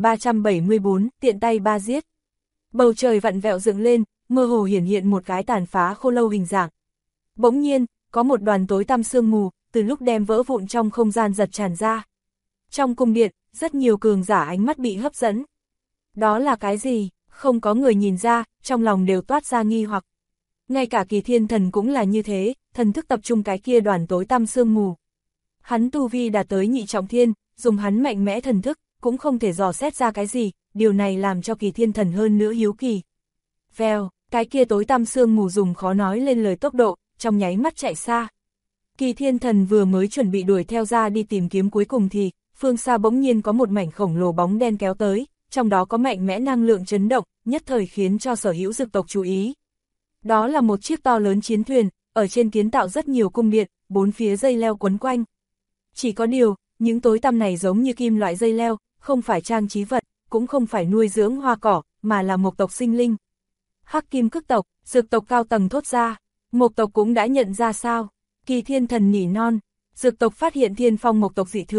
1374, tiện tay ba giết. Bầu trời vặn vẹo dựng lên, mơ hồ hiển hiện một cái tàn phá khô lâu hình dạng. Bỗng nhiên, có một đoàn tối tăm sương mù, từ lúc đem vỡ vụn trong không gian giật tràn ra. Trong cung điện, rất nhiều cường giả ánh mắt bị hấp dẫn. Đó là cái gì? Không có người nhìn ra, trong lòng đều toát ra nghi hoặc. Ngay cả Kỳ Thiên thần cũng là như thế, thần thức tập trung cái kia đoàn tối tăm sương mù. Hắn tu vi đạt tới nhị trọng thiên, dùng hắn mạnh mẽ thần thức, cũng không thể dò xét ra cái gì, điều này làm cho Kỳ Thiên thần hơn nữa hiếu kỳ. Vèo, cái kia tối tăm sương mù dùng khó nói lên lời tốc độ, trong nháy mắt chạy xa. Kỳ Thiên thần vừa mới chuẩn bị đuổi theo ra đi tìm kiếm cuối cùng thì, phương xa bỗng nhiên có một mảnh khổng lồ bóng đen kéo tới, trong đó có mạnh mẽ năng lượng chấn động, nhất thời khiến cho sở hữu dực tộc chú ý. Đó là một chiếc to lớn chiến thuyền, ở trên kiến tạo rất nhiều cung điện, 4 phía dây leo quấn quanh. Chỉ có điều, những tối tăm này giống như kim loại dây leo, không phải trang trí vật, cũng không phải nuôi dưỡng hoa cỏ, mà là một tộc sinh linh. Hắc Kim Cức tộc, dược tộc cao tầng thốt ra, một tộc cũng đã nhận ra sao? Kỳ Thiên thần nỉ non, dược tộc phát hiện Thiên Phong một tộc dị thường,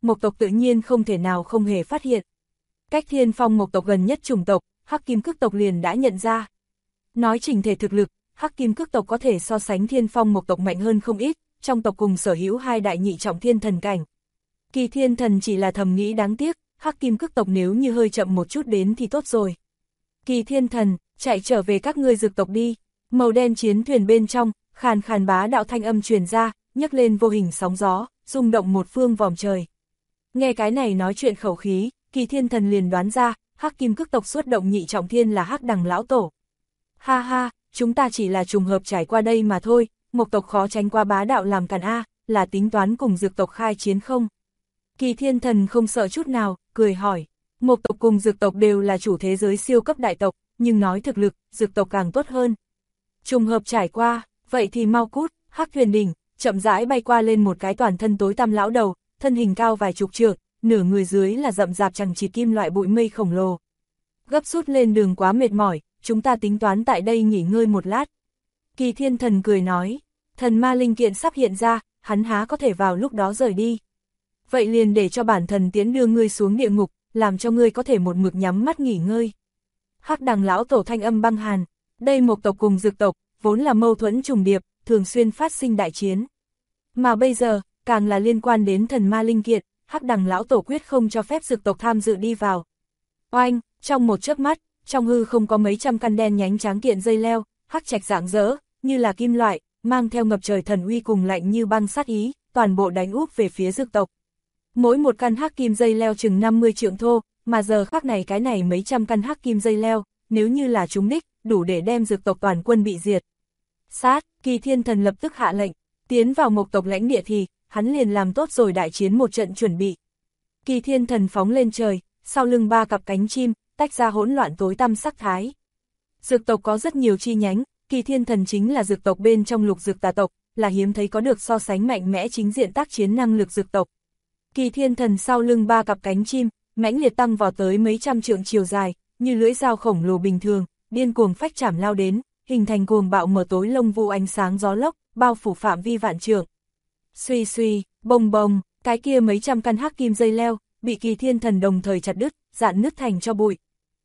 Mộc tộc tự nhiên không thể nào không hề phát hiện. Cách Thiên Phong Mộc tộc gần nhất chủng tộc, Hắc Kim Cức tộc liền đã nhận ra. Nói chỉnh thể thực lực, Hắc Kim Cức tộc có thể so sánh Thiên Phong Mộc tộc mạnh hơn không ít, trong tộc cùng sở hữu 2 đại nhị trọng thiên thần cảnh. Kỳ Thiên Thần chỉ là thầm nghĩ đáng tiếc, Hắc Kim Cức tộc nếu như hơi chậm một chút đến thì tốt rồi. Kỳ Thiên Thần, chạy trở về các ngươi Dực tộc đi. Màu đen chiến thuyền bên trong, khàn khàn bá đạo thanh âm truyền ra, nhấc lên vô hình sóng gió, rung động một phương vòm trời. Nghe cái này nói chuyện khẩu khí, Kỳ Thiên Thần liền đoán ra, Hắc Kim Cức tộc xuất động nhị trọng thiên là Hắc Đằng lão tổ. Ha ha, chúng ta chỉ là trùng hợp trải qua đây mà thôi, Mộc tộc khó tránh qua bá đạo làm càn a, là tính toán cùng Dực tộc khai chiến không? Kỳ Thiên Thần không sợ chút nào, cười hỏi. Mộc tộc cùng Dực tộc đều là chủ thế giới siêu cấp đại tộc, nhưng nói thực lực, Dực tộc càng tốt hơn. Trùng hợp trải qua, vậy thì mau cút. Hắc thuyền đỉnh chậm rãi bay qua lên một cái toàn thân tối tăm lão đầu, thân hình cao vài chục trượng, nửa người dưới là rậm rạp chằng chịt kim loại bụi mây khổng lồ. Gấp rút lên đường quá mệt mỏi, chúng ta tính toán tại đây nghỉ ngơi một lát. Kỳ Thiên Thần cười nói, thần ma linh kiện sắp hiện ra, hắn há có thể vào lúc đó rời đi. Vậy liền để cho bản thần tiến đưa ngươi xuống địa ngục, làm cho ngươi có thể một mực nhắm mắt nghỉ ngơi. Hắc Đằng lão tổ thanh âm băng hàn, đây Mộc tộc cùng Dực tộc, vốn là mâu thuẫn trùng điệp, thường xuyên phát sinh đại chiến. Mà bây giờ, càng là liên quan đến thần ma linh kiện, Hắc Đằng lão tổ quyết không cho phép Dực tộc tham dự đi vào. Oanh, trong một chớp mắt, trong hư không có mấy trăm căn đen nhánh tráng kiện dây leo, hắc trạch rạng rỡ, như là kim loại, mang theo ngập trời thần uy cùng lạnh như băng sát ý, toàn bộ đánh úp về phía Dực tộc. Mỗi một căn hắc kim dây leo chừng 50 trượng thô, mà giờ khắc này cái này mấy trăm căn hắc kim dây leo, nếu như là trúng đích, đủ để đem Dực tộc toàn quân bị diệt. Sát, Kỳ Thiên Thần lập tức hạ lệnh, tiến vào Mộc tộc lãnh địa thì, hắn liền làm tốt rồi đại chiến một trận chuẩn bị. Kỳ Thiên Thần phóng lên trời, sau lưng 3 cặp cánh chim, tách ra hỗn loạn tối tăm sắc thái. Dực tộc có rất nhiều chi nhánh, Kỳ Thiên Thần chính là Dực tộc bên trong Lục Dực Tà tộc, là hiếm thấy có được so sánh mạnh mẽ chính diện tác chiến năng lực Dực tộc. Kỳ Thiên Thần sau lưng 3 cặp cánh chim, mãnh liệt tăng vào tới mấy trăm trượng chiều dài, như lưỡi dao khổng lồ bình thường, điên cuồng phách chảm lao đến, hình thành cuồng bạo mờ tối lông vũ ánh sáng gió lốc, bao phủ phạm vi vạn trượng. Suy suy, bồng bồng, cái kia mấy trăm căn hắc kim dây leo, bị Kỳ Thiên Thần đồng thời chặt đứt, dạn nứt thành cho bụi.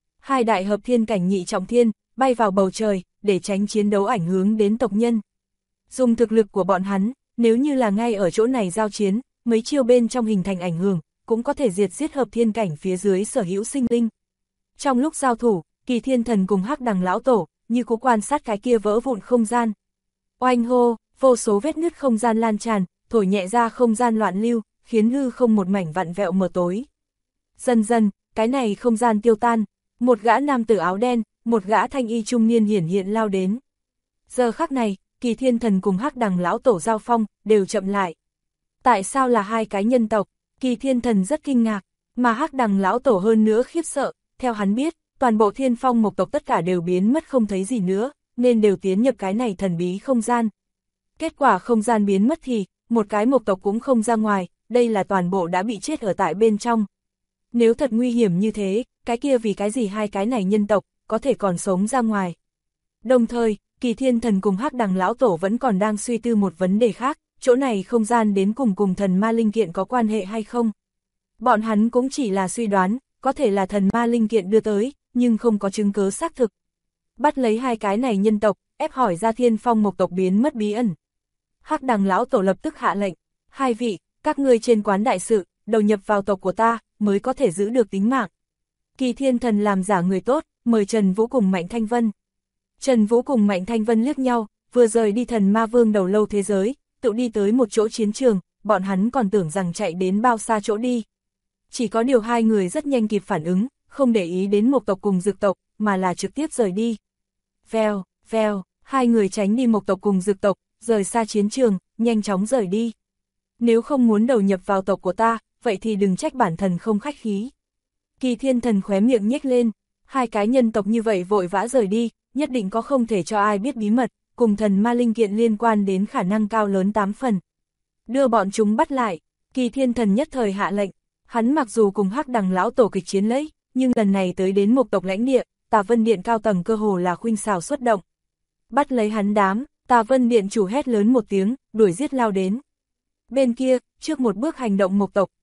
2 đại hợp thiên cảnh nhị trọng thiên, bay vào bầu trời, để tránh chiến đấu ảnh hưởng đến tộc nhân. Dùng thực lực của bọn hắn, nếu như là ngay ở chỗ này giao chiến, mấy chiêu bên trong hình thành ảnh hưởng, cũng có thể diệt giết hợp thiên cảnh phía dưới sở hữu sinh linh. Trong lúc giao thủ, Kỳ Thiên Thần cùng Hắc Đằng lão tổ, như cố quan sát cái kia vỡ vụn không gian. Oanh hô, vô số vết nứt không gian lan tràn, thổi nhẹ ra không gian loạn lưu, khiến hư không một mảnh vặn vẹo mờ tối. Dần dần, cái này không gian tiêu tan, một gã nam tử áo đen, một gã thanh y trung niên hiển hiện lao đến. Giờ khắc này, Kỳ Thiên Thần cùng Hắc Đằng lão tổ giao phong, đều chậm lại. Tại sao là 2 cái nhân tộc? Kỳ Thiên Thần rất kinh ngạc, mà Hắc Đằng lão tổ hơn nữa khiếp sợ, theo hắn biết, toàn bộ Thiên Phong Mộc tộc tất cả đều biến mất không thấy gì nữa, nên đều tiến nhập cái này thần bí không gian. Kết quả không gian biến mất thì, một cái Mộc tộc cũng không ra ngoài, đây là toàn bộ đã bị chết ở tại bên trong. Nếu thật nguy hiểm như thế, cái kia vì cái gì 2 cái này nhân tộc, có thể còn sống ra ngoài. Đồng thời, Kỳ Thiên Thần cùng Hắc Đằng lão tổ vẫn còn đang suy tư một vấn đề khác, chỗ này không gian đến cùng thần ma linh kiện có quan hệ hay không. Bọn hắn cũng chỉ là suy đoán, có thể là thần ma linh kiện đưa tới, nhưng không có chứng cứ xác thực. Bắt lấy 2 cái này nhân tộc, ép hỏi ra Thiên Phong Mộc tộc biến mất bí ẩn. Hắc Đằng lão tổ lập tức hạ lệnh, 2 vị, các ngươi trên quán đại sự, đầu nhập vào tộc của ta, mới có thể giữ được tính mạng. Kỳ Thiên Thần làm giả người tốt, mời Trần Vũ cùng Mạnh Thanh Vân. Trần Vũ cùng Mạnh Thanh Vân liếc nhau, vừa rời đi thần ma vương đầu lâu thế giới, tự đi tới một chỗ chiến trường, bọn hắn còn tưởng rằng chạy đến bao xa chỗ đi. Chỉ có điều 2 người rất nhanh kịp phản ứng, không để ý đến Mộc tộc cùng Dực tộc, mà là trực tiếp rời đi. Vèo, vèo, 2 người tránh đi Mộc tộc cùng Dực tộc, rời xa chiến trường, nhanh chóng rời đi. Nếu không muốn đầu nhập vào tộc của ta, vậy thì đừng trách bản thần không khách khí. Kỳ Thiên Thần khóe miệng nhếch lên, 2 cái nhân tộc như vậy vội vã rời đi, nhất định có không thể cho ai biết bí mật, cùng thần ma linh kiện liên quan đến khả năng cao lớn 8 phần. Đưa bọn chúng bắt lại, Kỳ Thiên Thần nhất thời hạ lệnh, hắn mặc dù cùng Hắc Đằng lão tổ kịch chiến lấy, nhưng lần này tới đến Mộc tộc lãnh địa, Tà Vân Điện cao tầng cơ hồ là khuynh xào xuất động. Bắt lấy hắn đám, Tà Vân Điện chủ hét lớn một tiếng, đuổi giết lao đến. Bên kia, trước một bước hành động Mộc tộc,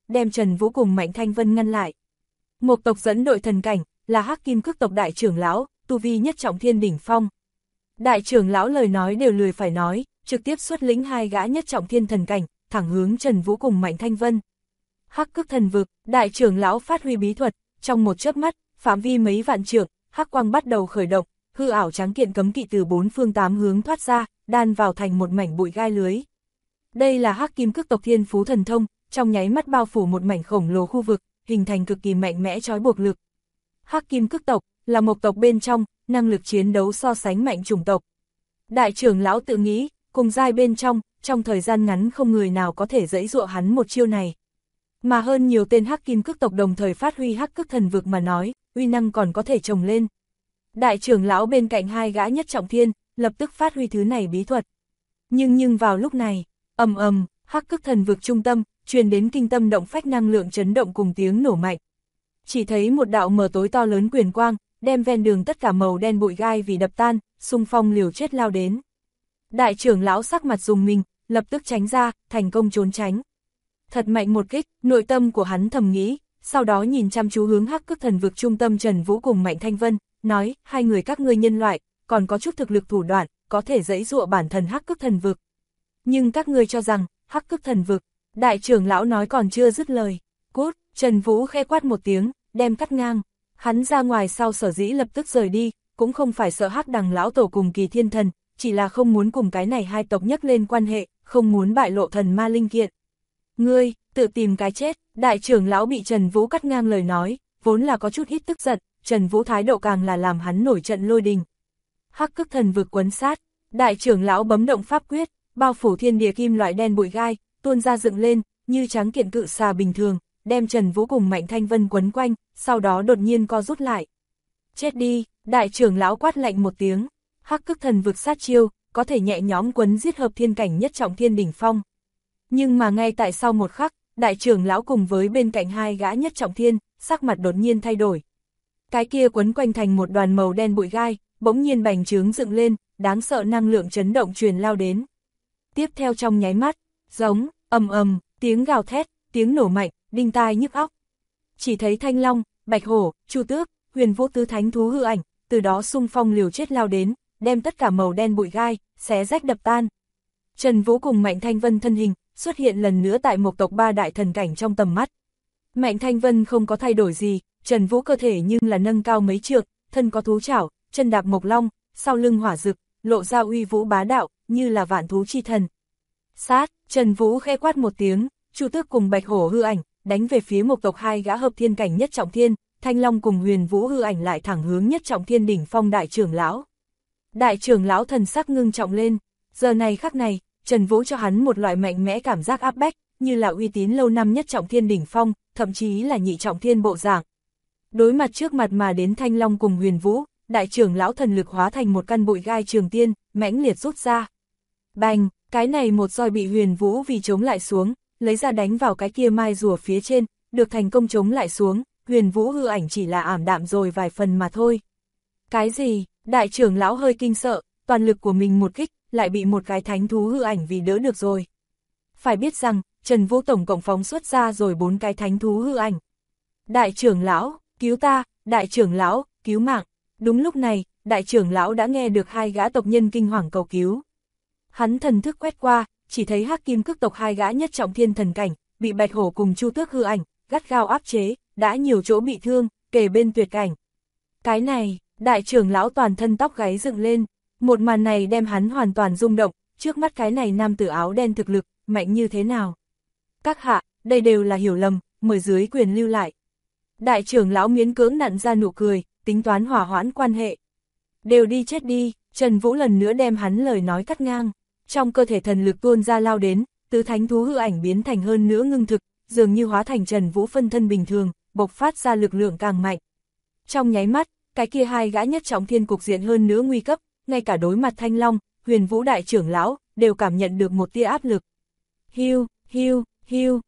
đem Trần Vũ cùng Mạnh Thanh Vân ngăn lại. Mộc tộc dẫn đội thần cảnh, là Hắc Kim Cước tộc đại trưởng lão, tu vi nhất trọng thiên đỉnh phong. Đại trưởng lão lời nói đều lười phải nói, trực tiếp xuất lĩnh 2 gã nhất trọng thiên thần cảnh, thẳng hướng Trần Vũ cùng Mạnh Thanh Vân. Hắc Cước thần vực, đại trưởng lão phát huy bí thuật, trong một chớp mắt, phạm vi mấy vạn trượng, hắc quang bắt đầu khởi động, hư ảo tráng kiện cấm kỵ từ 4 phương 8 hướng thoát ra, đan vào thành một mảnh bụi gai lưới. Đây là Hắc Kim Cước tộc thiên phú thần thông, trong nháy mắt bao phủ một mảnh khổng lồ khu vực, hình thành cực kỳ mạnh mẽ trói buộc lực. Hắc Kim Cước tộc là một tộc bên trong, năng lực chiến đấu so sánh mạnh chủng tộc. Đại trưởng lão tự nghĩ, cùng giai bên trong thời gian ngắn không người nào có thể dẫy dụa hắn một chiêu này. Mà hơn nhiều tên Hắc Kim Cước tộc đồng thời phát huy Hắc Cước thần vực mà nói, uy năng còn có thể trồng lên. Đại trưởng lão bên cạnh 2 gã nhất trọng thiên, lập tức phát huy thứ này bí thuật. Nhưng vào lúc này, ầm ầm, Hắc Cước thần vực trung tâm, truyền đến kinh tâm động phách năng lượng chấn động cùng tiếng nổ mạnh. Chỉ thấy một đạo mờ tối to lớn quyền quang, đem ven đường tất cả màu đen bụi gai vì đập tan, xung phong liều chết lao đến. Đại trưởng lão sắc mặt rùng mình, lập tức tránh ra, thành công trốn tránh. Thật mạnh một kích, nội tâm của hắn thầm nghĩ, sau đó nhìn chăm chú hướng Hắc Cước thần vực trung tâm Trần Vũ cùng Mạnh Thanh Vân, nói, 2 người các ngươi nhân loại, còn có chút thực lực thủ đoạn, có thể dẫy dụa bản thân Hắc Cước thần vực. Nhưng các ngươi cho rằng, Hắc Cước thần vực, đại trưởng lão nói còn chưa dứt lời. Cút, Trần Vũ khẽ quát một tiếng, đem cắt ngang. Hắn ra ngoài sau sở dĩ lập tức rời đi, cũng không phải sợ Hắc Đằng lão tổ cùng Kỳ Thiên Thần, chỉ là không muốn cùng cái này 2 tộc nhắc lên quan hệ, không muốn bại lộ thần ma linh kiện. Ngươi, tự tìm cái chết, đại trưởng lão bị Trần Vũ cắt ngang lời nói, vốn là có chút ít tức giận, Trần Vũ thái độ càng là làm hắn nổi trận lôi đình. Hắc Cước thần vực quấn sát, đại trưởng lão bấm động pháp quyết, bao phủ thiên địa kim loại đen bụi gai, tuôn ra dựng lên, như tráng kiện cự xà bình thường, đem Trần Vũ cùng Mạnh Thanh Vân quấn quanh, sau đó đột nhiên co rút lại. Chết đi, đại trưởng lão quát lạnh một tiếng, Hắc Cước thần vực sát chiêu, có thể nhẹ nhõm quấn giết hợp thiên cảnh nhất trọng thiên đỉnh phong. Nhưng mà ngay tại sau một khắc, đại trưởng lão cùng với bên cạnh 2 gã nhất trọng thiên, sắc mặt đột nhiên thay đổi. Cái kia quấn quanh thành một đoàn màu đen bụi gai, bỗng nhiên bành trướng dựng lên, đáng sợ năng lượng chấn động truyền lao đến. Tiếp theo trong nháy mắt, giống, ầm ầm, tiếng gào thét, tiếng nổ mạnh, đinh tai nhức óc. Chỉ thấy Thanh Long, Bạch Hổ, Chu Tước, Huyền Vũ tứ thánh thú hư ảnh, từ đó xung phong liều chết lao đến, đem tất cả màu đen bụi gai, xé rách đập tan. Trần Vũ cùng Mạnh Thanh Vân thân hình, xuất hiện lần nữa tại một tộc 3 đại thần cảnh trong tầm mắt. Mạnh Thanh Vân không có thay đổi gì, Trần Vũ cơ thể nhưng là nâng cao mấy trượng, thân có thú chảo, chân đạp mộc long, sau lưng hỏa dực, lộ ra uy vũ bá đạo, như là vạn thú chi thần. Sát, Trần Vũ khẽ quát một tiếng, Chu Tước cùng Bạch Hổ hư ảnh, đánh về phía một tộc 2 gã hợp thiên cảnh nhất trọng thiên, Thanh Long cùng Huyền Vũ hư ảnh lại thẳng hướng nhất trọng thiên đỉnh phong đại trưởng lão. Đại trưởng lão thần sắc ngưng trọng lên, giờ này khắc này, Trần Vũ cho hắn một loại mạnh mẽ cảm giác áp bách, như là uy tín lâu năm nhất trọng thiên đỉnh phong, thậm chí là nhị trọng thiên bộ dạng. Đối mặt trước mặt mà đến Thanh Long cùng Huyền Vũ, đại trưởng lão thần lực hóa thành một căn bụi gai trường tiên, mãnh liệt rút ra. Bành, cái này một roi bị Huyền Vũ vì chống lại xuống, lấy ra đánh vào cái kia mai rùa phía trên, được thành công chống lại xuống, Huyền Vũ hư ảnh chỉ là ảm đạm rồi vài phần mà thôi. Cái gì? Đại trưởng lão hơi kinh sợ, toàn lực của mình một kích, lại bị một cái thánh thú hư ảnh vì đỡ được rồi. Phải biết rằng, Trần Vũ tổng cộng phóng xuất ra rồi 4 cái thánh thú hư ảnh. Đại trưởng lão, cứu ta, đại trưởng lão, cứu mạng. Đúng lúc này, đại trưởng lão đã nghe được 2 gã tộc nhân kinh hoàng cầu cứu. Hắn thần thức quét qua, chỉ thấy Hắc Kim Cước tộc 2 gã nhất trọng thiên thần cảnh, bị Bạch Hổ cùng Chu Tước hư ảnh, gắt gao áp chế, đã nhiều chỗ bị thương, kề bên tuyệt cảnh. Cái này, đại trưởng lão toàn thân tóc gáy dựng lên, một màn này đem hắn hoàn toàn rung động, trước mắt cái này nam tử áo đen thực lực, mạnh như thế nào. Các hạ, đây đều là hiểu lầm, mời dưới quyền lưu lại. Đại trưởng lão miễn cưỡng nặn ra nụ cười, tính toán hòa hoãn quan hệ. Đều đi chết đi, Trần Vũ lần nữa đem hắn lời nói cắt ngang. Trong cơ thể thần lực tuôn ra lao đến, tứ thánh thú hư ảnh biến thành hơn nữa ngưng thực, dường như hóa thành Trần Vũ phân thân bình thường, bộc phát ra lực lượng càng mạnh. Trong nháy mắt, cái kia 2 gã nhất trọng thiên cục diện hơn nữa nguy cấp, ngay cả đối mặt Thanh Long, Huyền Vũ đại trưởng lão, đều cảm nhận được một tia áp lực. Hiu, hiu, hiu,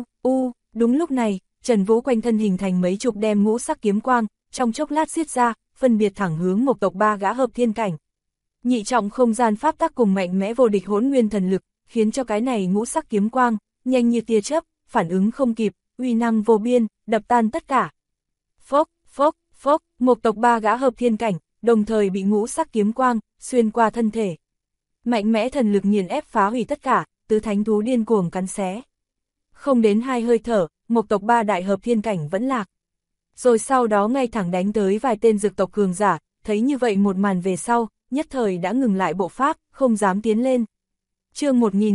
đúng lúc này, Trần Vũ quanh thân hình thành mấy chục đem ngũ sắc kiếm quang, trong chốc lát xiết ra, phân biệt thẳng hướng một tộc 3 gã hợp thiên cảnh. Nhị trọng không gian pháp tắc cùng mạnh mẽ vô địch hỗn nguyên thần lực, khiến cho cái này ngũ sắc kiếm quang, nhanh như tia chớp, phản ứng không kịp, uy năng vô biên, đập tan tất cả. Phốc, phốc, phốc, một tộc 3 gã hợp thiên cảnh, đồng thời bị ngũ sắc kiếm quang, xuyên qua thân thể. Mạnh mẽ thần lực nghiền ép phá hủy tất cả, tứ thánh thú điên cuồng cắn xé. Không đến 2 hơi thở, một tộc 3 đại hợp thiên cảnh vẫn lạc. Rồi sau đó ngay thẳng đánh tới vài tên dược tộc cường giả, thấy như vậy một màn về sau, nhất thời đã ngừng lại bộ pháp, không dám tiến lên. Chương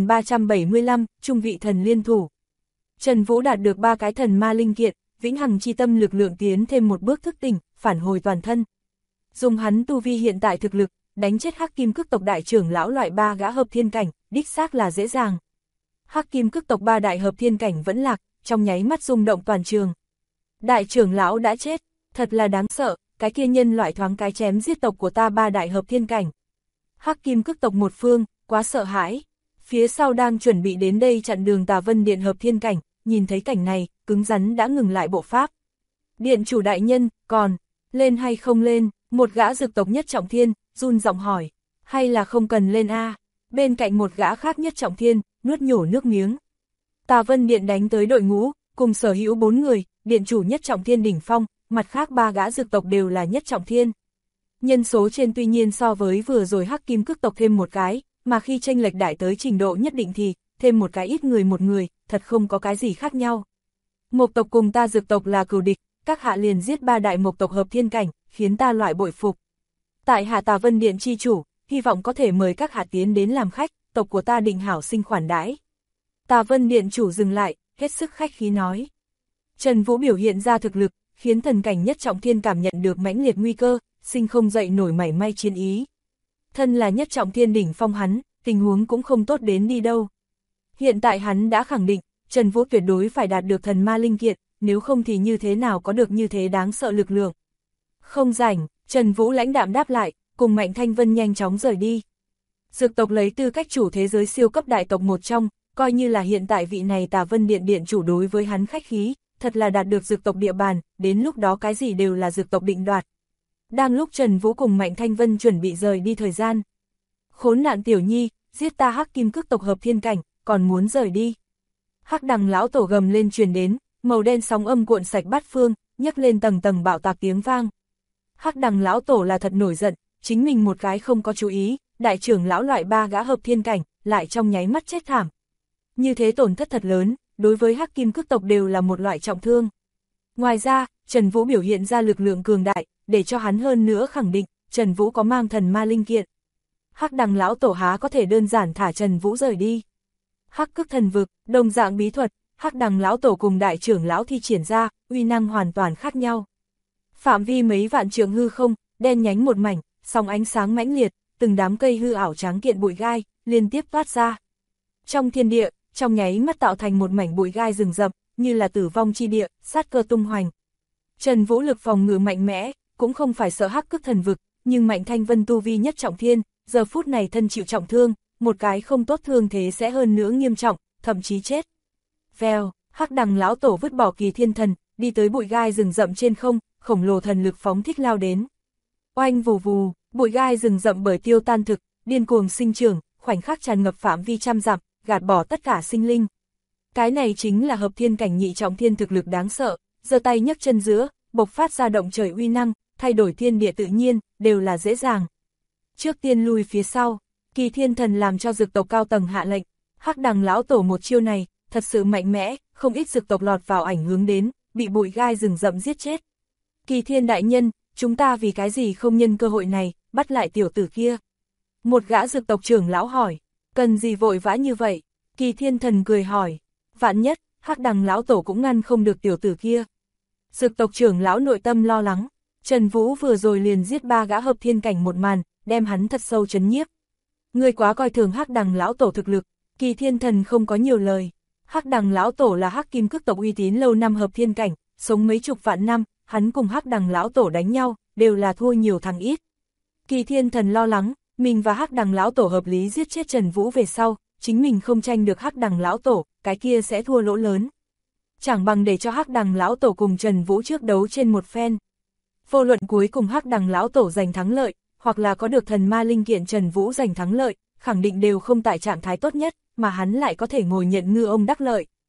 1375, Trung vị thần liên thủ. Trần Vũ đạt được 3 cái thần ma linh kiện, vĩnh hằng chi tâm lực lượng tiến thêm một bước thức tỉnh, phản hồi toàn thân. Dùng hắn tu vi hiện tại thực lực, đánh chết Hắc Kim Cức tộc đại trưởng lão loại 3 gã hợp thiên cảnh, đích xác là dễ dàng. Hắc Kim Cức tộc 3 đại hợp thiên cảnh vẫn lạc, trong nháy mắt rung động toàn trường. Đại trưởng lão đã chết, thật là đáng sợ, cái kia nhân loại thoáng cái chém giết tộc của ta 3 đại hợp thiên cảnh. Hắc Kim Cức tộc một phương, quá sợ hãi. Phía sau đang chuẩn bị đến đây chặn đường Tà Vân Điện hợp thiên cảnh, nhìn thấy cảnh này, cứng rắn đã ngừng lại bộ pháp. Điện chủ đại nhân, còn lên hay không lên? Một gã dược tộc nhất trọng thiên, run giọng hỏi, hay là không cần lên a? Bên cạnh một gã khác nhất trọng thiên, nuốt nhổ nước miếng. Tà Vân Điện đánh tới đội ngũ, cùng sở hữu 4 người, điện chủ nhất trọng thiên đỉnh phong, mặt khác 3 gã dược tộc đều là nhất trọng thiên. Nhân số trên tuy nhiên so với vừa rồi Hắc Kim Cức tộc thêm một cái, mà khi chênh lệch đại tới trình độ nhất định thì, thêm một cái ít người một người, thật không có cái gì khác nhau. Mộc tộc cùng ta dược tộc là cừu địch, các hạ liền giết 3 đại mộc tộc hợp thiên cảnh, khiến ta loại bội phục. Tại hạ Tà Vân Điện chi chủ, hy vọng có thể mời các hạ tiến đến làm khách, tộc của ta định hảo sinh khoản đãi. Tà Vân Điện chủ dừng lại, hết sức khách khí nói. Trần Vũ biểu hiện ra thực lực, khiến thần cảnh nhất trọng thiên cảm nhận được mãnh liệt nguy cơ, sinh không dậy nổi mảy may chiến ý. Thân là nhất trọng thiên đỉnh phong hắn, tình huống cũng không tốt đến đi đâu. Hiện tại hắn đã khẳng định, Trần Vũ tuyệt đối phải đạt được thần ma linh kiện, nếu không thì như thế nào có được như thế đáng sợ lực lượng. Không rảnh, Trần Vũ lãnh đạm đáp lại, cùng Mạnh Thanh Vân nhanh chóng rời đi. Dược tộc lấy tư cách chủ thế giới siêu cấp đại tộc một trong, coi như là hiện tại vị này Tà Vân Điện điện chủ đối với hắn khách khí, thật là đạt được dược tộc địa bàn, đến lúc đó cái gì đều là dược tộc định đoạt. Đang lúc Trần Vũ cùng Mạnh Thanh Vân chuẩn bị rời đi thời gian. Khốn nạn tiểu nhi, giết ta Hắc Kim Cức tộc hợp thiên cảnh, còn muốn rời đi. Hắc Đằng lão tổ gầm lên truyền đến, màu đen sóng âm cuộn sạch bát phương, nhấc lên tầng tầng bạo tạc tiếng vang. Hắc Đằng lão tổ là thật nổi giận, chính mình một cái không có chú ý, đại trưởng lão loại 3 gã hợp thiên cảnh, lại trong nháy mắt chết thảm. Như thế tổn thất thật lớn, đối với Hắc Kim Cức tộc đều là một loại trọng thương. Ngoài ra, Trần Vũ biểu hiện ra lực lượng cường đại, để cho hắn hơn nữa khẳng định, Trần Vũ có mang thần ma linh kiện. Hắc Đằng lão tổ há có thể đơn giản thả Trần Vũ rời đi. Hắc Cức thần vực, đồng dạng bí thuật, Hắc Đằng lão tổ cùng đại trưởng lão thi triển ra, uy năng hoàn toàn khác nhau. Phạm vi mấy vạn trượng hư không, đen nhánh một mảnh, sóng ánh sáng mãnh liệt, từng đám cây hư ảo tráng kiện bụi gai, liên tiếp toát ra. Trong thiên địa, trong nháy mắt tạo thành một mảnh bụi gai rừng rậm, như là tử vong chi địa, sát cơ tung hoành. Trần Vũ lực phòng ngự mạnh mẽ, cũng không phải sợ Hắc Cức thần vực, nhưng Mạnh Thanh Vân tu vi nhất trọng thiên, giờ phút này thân chịu trọng thương, một cái không tốt thương thế sẽ hơn nữa nghiêm trọng, thậm chí chết. Vèo, Hắc Đằng lão tổ vứt bỏ Kỳ Thiên Thần, đi tới bụi gai rừng rậm trên không, khổng lồ thần lực phóng thích lao đến. Oanh vù vù, bụi gai rừng rậm bởi tiêu tan thực, điên cuồng sinh trưởng, khoảnh khắc tràn ngập phạm vi trăm dặm, gạt bỏ tất cả sinh linh. Cái này chính là hợp thiên cảnh nhị trọng thiên thực lực đáng sợ, giơ tay nhấc chân giữa, bộc phát ra động trời uy năng, thay đổi thiên địa tự nhiên, đều là dễ dàng. Trước tiên lui phía sau, Kỳ Thiên Thần làm cho dược tộc cao tầng hạ lệnh, Hắc Đằng lão tổ một chiêu này, thật sự mạnh mẽ, không ít dược tộc lọt vào ảnh hướng đến, bị bụi gai rừng rậm giết chết. Kỳ Thiên đại nhân, chúng ta vì cái gì không nhân cơ hội này, bắt lại tiểu tử kia? Một gã dược tộc trưởng lão hỏi, cần gì vội vã như vậy? Kỳ Thiên Thần cười hỏi, vạn nhất, Hắc Đằng lão tổ cũng ngăn không được tiểu tử kia. Dược tộc trưởng lão nội tâm lo lắng, Trần Vũ vừa rồi liền giết 3 gã hợp thiên cảnh một màn, đem hắn thật sâu chấn nhiếp. Ngươi quá coi thường Hắc Đằng lão tổ thực lực. Kỳ Thiên Thần không có nhiều lời. Hắc Đằng lão tổ là Hắc Kim Cức tộc uy tín lâu năm hợp thiên cảnh, sống mấy chục vạn năm, hắn cùng Hắc Đằng lão tổ đánh nhau, đều là thua nhiều thắng ít. Kỳ Thiên Thần lo lắng, mình và Hắc Đằng lão tổ hợp lý giết chết Trần Vũ về sau, chính mình không tranh được Hắc Đằng lão tổ, cái kia sẽ thua lỗ lớn. Chẳng bằng để cho Hắc Đằng lão tổ cùng Trần Vũ trước đấu trên một phen. Vô luận cuối cùng Hắc Đằng lão tổ giành thắng lợi, hoặc là có được thần ma linh kiện Trần Vũ giành thắng lợi, khẳng định đều không tại trạng thái tốt nhất, mà hắn lại có thể ngồi nhận ngư ông đắc lợi.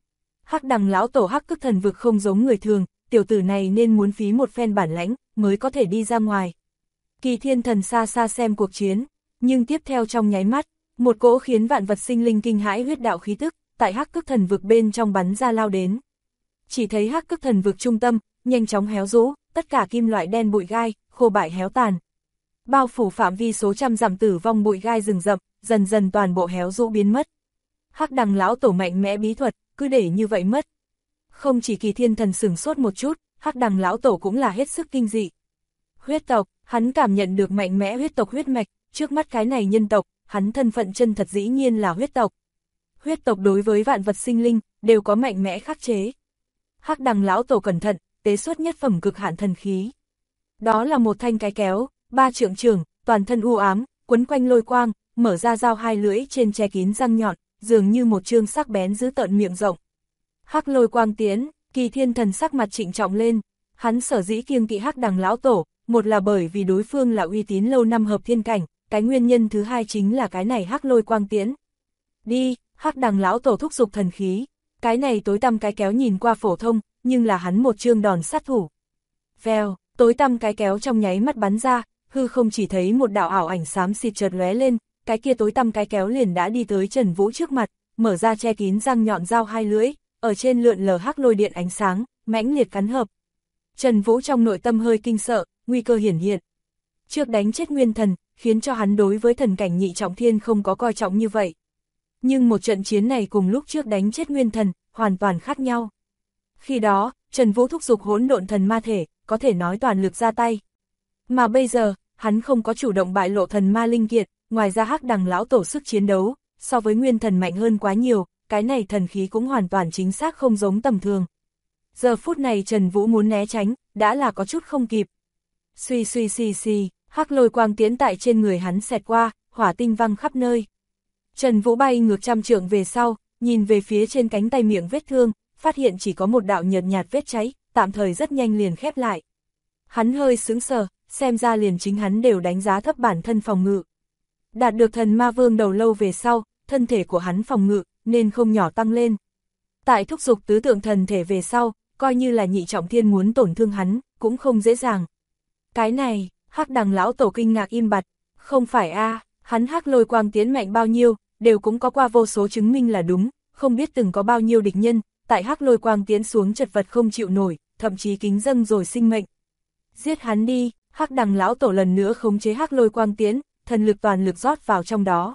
Hắc Đằng lão tổ Hắc Cức Thần Vực không giống người thường, tiểu tử này nên muốn phí một phen bản lãnh mới có thể đi ra ngoài. Kỳ Thiên Thần xa xa xem cuộc chiến, nhưng tiếp theo trong nháy mắt, một cỗ khiến vạn vật sinh linh kinh hãi huyết đạo khí tức, tại Hắc Cức Thần Vực bên trong bắn ra lao đến. Chỉ thấy Hắc Cức Thần Vực trung tâm, nhanh chóng héo rũ, tất cả kim loại đen bụi gai, khô bại héo tàn. Bao phủ phạm vi số trăm dặm tử vong bụi gai rừng rậm, dần dần toàn bộ héo rũ biến mất. Hắc Đằng lão tổ mạnh mẽ bí thuật, cứ để như vậy mất. Không chỉ Kỳ Thiên Thần sửng sốt một chút, Hắc Đằng lão tổ cũng là hết sức kinh dị. Huyết tộc, hắn cảm nhận được mạnh mẽ huyết tộc huyết mạch, trước mắt cái này nhân tộc, hắn thân phận chân thật dĩ nhiên là huyết tộc. Huyết tộc đối với vạn vật sinh linh, đều có mạnh mẽ khắc chế. Hắc Đằng lão tổ cẩn thận, tế xuất nhất phẩm cực hạn thần khí. Đó là một thanh cái kéo, 3 trượng trường, toàn thân u ám, quấn quanh lôi quang, mở ra dao hai lưỡi trên che kín răng nhọn, dường như một chương sắc bén dữ tợn miệng rộng. Hắc lôi quang tiến, Kỳ Thiên Thần sắc mặt trịnh trọng lên, hắn sở dĩ kiêng kỵ Hắc Đằng lão tổ, một là bởi vì đối phương là uy tín lâu năm hợp thiên cảnh, cái nguyên nhân thứ hai chính là cái này Hắc lôi quang tiến. Đi, Hắc Đằng lão tổ thúc giục thần khí, cái này tối tăm cái kéo nhìn qua phổ thông, nhưng là hắn một chương đòn sát thủ. Vèo, tối tăm cái kéo trong nháy mắt bắn ra, hư không chỉ thấy một đạo ảo ảnh xám xịt chợt lóe lên, cái kia tối tăm cái kéo liền đã đi tới Trần Vũ trước mặt, mở ra che kín răng nhọn dao hai lưỡi, ở trên lượn lờ hắc lôi điện ánh sáng, mãnh liệt cắn hợp. Trần Vũ trong nội tâm hơi kinh sợ, nguy cơ hiển hiện. Trước đánh chết nguyên thần, khiến cho hắn đối với thần cảnh nhị trọng thiên không có coi trọng như vậy. Nhưng một trận chiến này cùng lúc trước đánh chết nguyên thần, hoàn toàn khác nhau. Khi đó, Trần Vũ thúc giục hỗn độn thần ma thể, có thể nói toàn lực ra tay. Mà bây giờ, hắn không có chủ động bại lộ thần ma linh kiện, ngoài ra Hắc Đằng lão tổ sức chiến đấu, so với nguyên thần mạnh hơn quá nhiều, cái này thần khí cũng hoàn toàn chính xác không giống tầm thường. Giờ phút này Trần Vũ muốn né tránh, đã là có chút không kịp. Suy suy xì xì, hắc lôi quang tiến tại trên người hắn xẹt qua, hỏa tinh văng khắp nơi. Trần Vũ bay ngược 100 trượng về sau, nhìn về phía trên cánh tay miệng vết thương, phát hiện chỉ có một đạo nhợt nhạt vết cháy, tạm thời rất nhanh liền khép lại. Hắn hơi sững sờ, xem ra liền chính hắn đều đánh giá thấp bản thân phòng ngự. Đạt được thần ma vương đầu lâu về sau, thân thể của hắn phòng ngự, nên không nhỏ tăng lên. Tại thúc giục tứ tượng thần thể về sau, coi như là nhị trọng thiên muốn tổn thương hắn, cũng không dễ dàng. Cái này, Hắc Đằng lão tổ kinh ngạc im bặt, không phải a, hắn hắc lôi quang tiến mạnh bao nhiêu, đều cũng có qua vô số chứng minh là đúng, không biết từng có bao nhiêu địch nhân, tại hắc lôi quang tiến xuống chật vật không chịu nổi, thậm chí kính dâng rồi sinh mệnh. Giết hắn đi, Hắc Đằng lão tổ lần nữa khống chế hắc lôi quang tiến, thần lực toàn lực rót vào trong đó.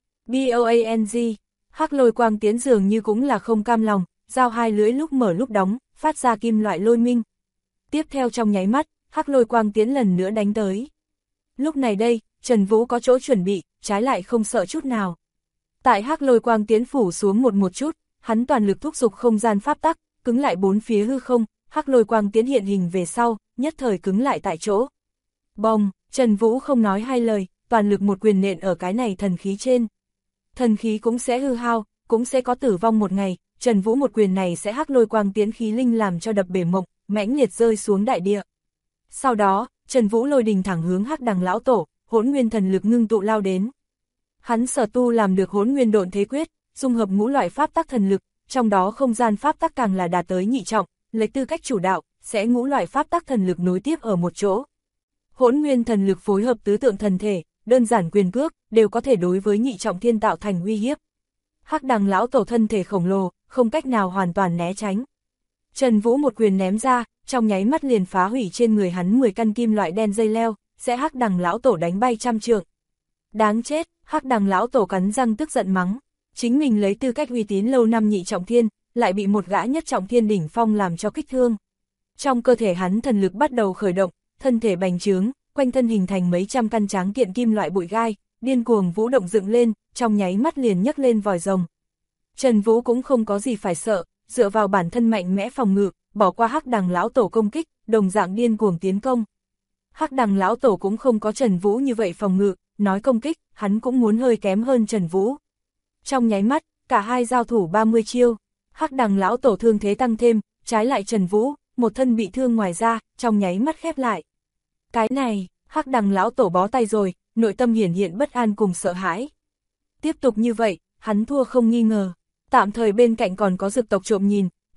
BOANG, hắc lôi quang tiến dường như cũng là không cam lòng, dao hai lưỡi lúc mở lúc đóng, phát ra kim loại lôi minh. Tiếp theo trong nháy mắt, hắc lôi quang tiến lần nữa đánh tới. Lúc này đây, Trần Vũ có chỗ chuẩn bị, trái lại không sợ chút nào. Tại hắc lôi quang tiến phủ xuống một chút, hắn toàn lực thúc giục không gian pháp tắc, cứng lại bốn phía hư không, hắc lôi quang tiến hiện hình về sau, nhất thời cứng lại tại chỗ. Bồng, Trần Vũ không nói hai lời, toàn lực một quyền nện ở cái này thần khí trên. Thần khí cũng sẽ hư hao, cũng sẽ có tử vong một ngày, Trần Vũ một quyền này sẽ hắc lôi quang tiến khí linh làm cho đập bể mộng, mãnh liệt rơi xuống đại địa. Sau đó, Trần Vũ lôi đình thẳng hướng Hắc Đằng lão tổ, hỗn nguyên thần lực ngưng tụ lao đến. Hắn sở tu làm được hỗn nguyên độn thế quyết, dung hợp ngũ loại pháp tắc thần lực, trong đó không gian pháp tắc càng là đạt tới nhị trọng, lấy tư cách chủ đạo, sẽ ngũ loại pháp tắc thần lực nối tiếp ở một chỗ. Hỗn nguyên thần lực phối hợp tứ tượng thần thể, đơn giản quyền cước, đều có thể đối với nhị trọng thiên tạo thành uy hiếp. Hắc Đằng lão tổ thân thể khổng lồ, không cách nào hoàn toàn né tránh. Trần Vũ một quyền ném ra, trong nháy mắt liền phá hủy trên người hắn 10 căn kim loại đen dây leo, sẽ Hắc Đằng lão tổ đánh bay 100 trượng. Đáng chết, Hắc Đằng lão tổ cắn răng tức giận mắng, chính mình lấy tư cách uy tín lâu năm nhị trọng thiên, lại bị một gã nhất trọng thiên đỉnh phong làm cho kích thương. Trong cơ thể hắn thần lực bắt đầu khởi động, thân thể bành trướng, quanh thân hình thành mấy trăm căn tráng kiện kim loại bụi gai, điên cuồng vũ động dựng lên, trong nháy mắt liền nhấc lên vòi rồng. Trần Vũ cũng không có gì phải sợ, dựa vào bản thân mạnh mẽ phòng ngự, bỏ qua Hắc Đằng lão tổ công kích, đồng dạng điên cuồng tiến công. Hắc Đằng lão tổ cũng không có Trần Vũ như vậy phòng ngự, nói công kích, hắn cũng muốn hơi kém hơn Trần Vũ. Trong nháy mắt, cả hai giao thủ 30 chiêu, Hắc Đằng lão tổ thương thế tăng thêm, trái lại Trần Vũ, một thân bị thương ngoài ra, trong nháy mắt khép lại. Cái này, Hắc Đằng lão tổ bó tay rồi, nội tâm hiển hiện bất an cùng sợ hãi. Tiếp tục như vậy, hắn thua không nghi ngờ. Tạm thời bên cạnh còn có dực tộc trộm nhìn,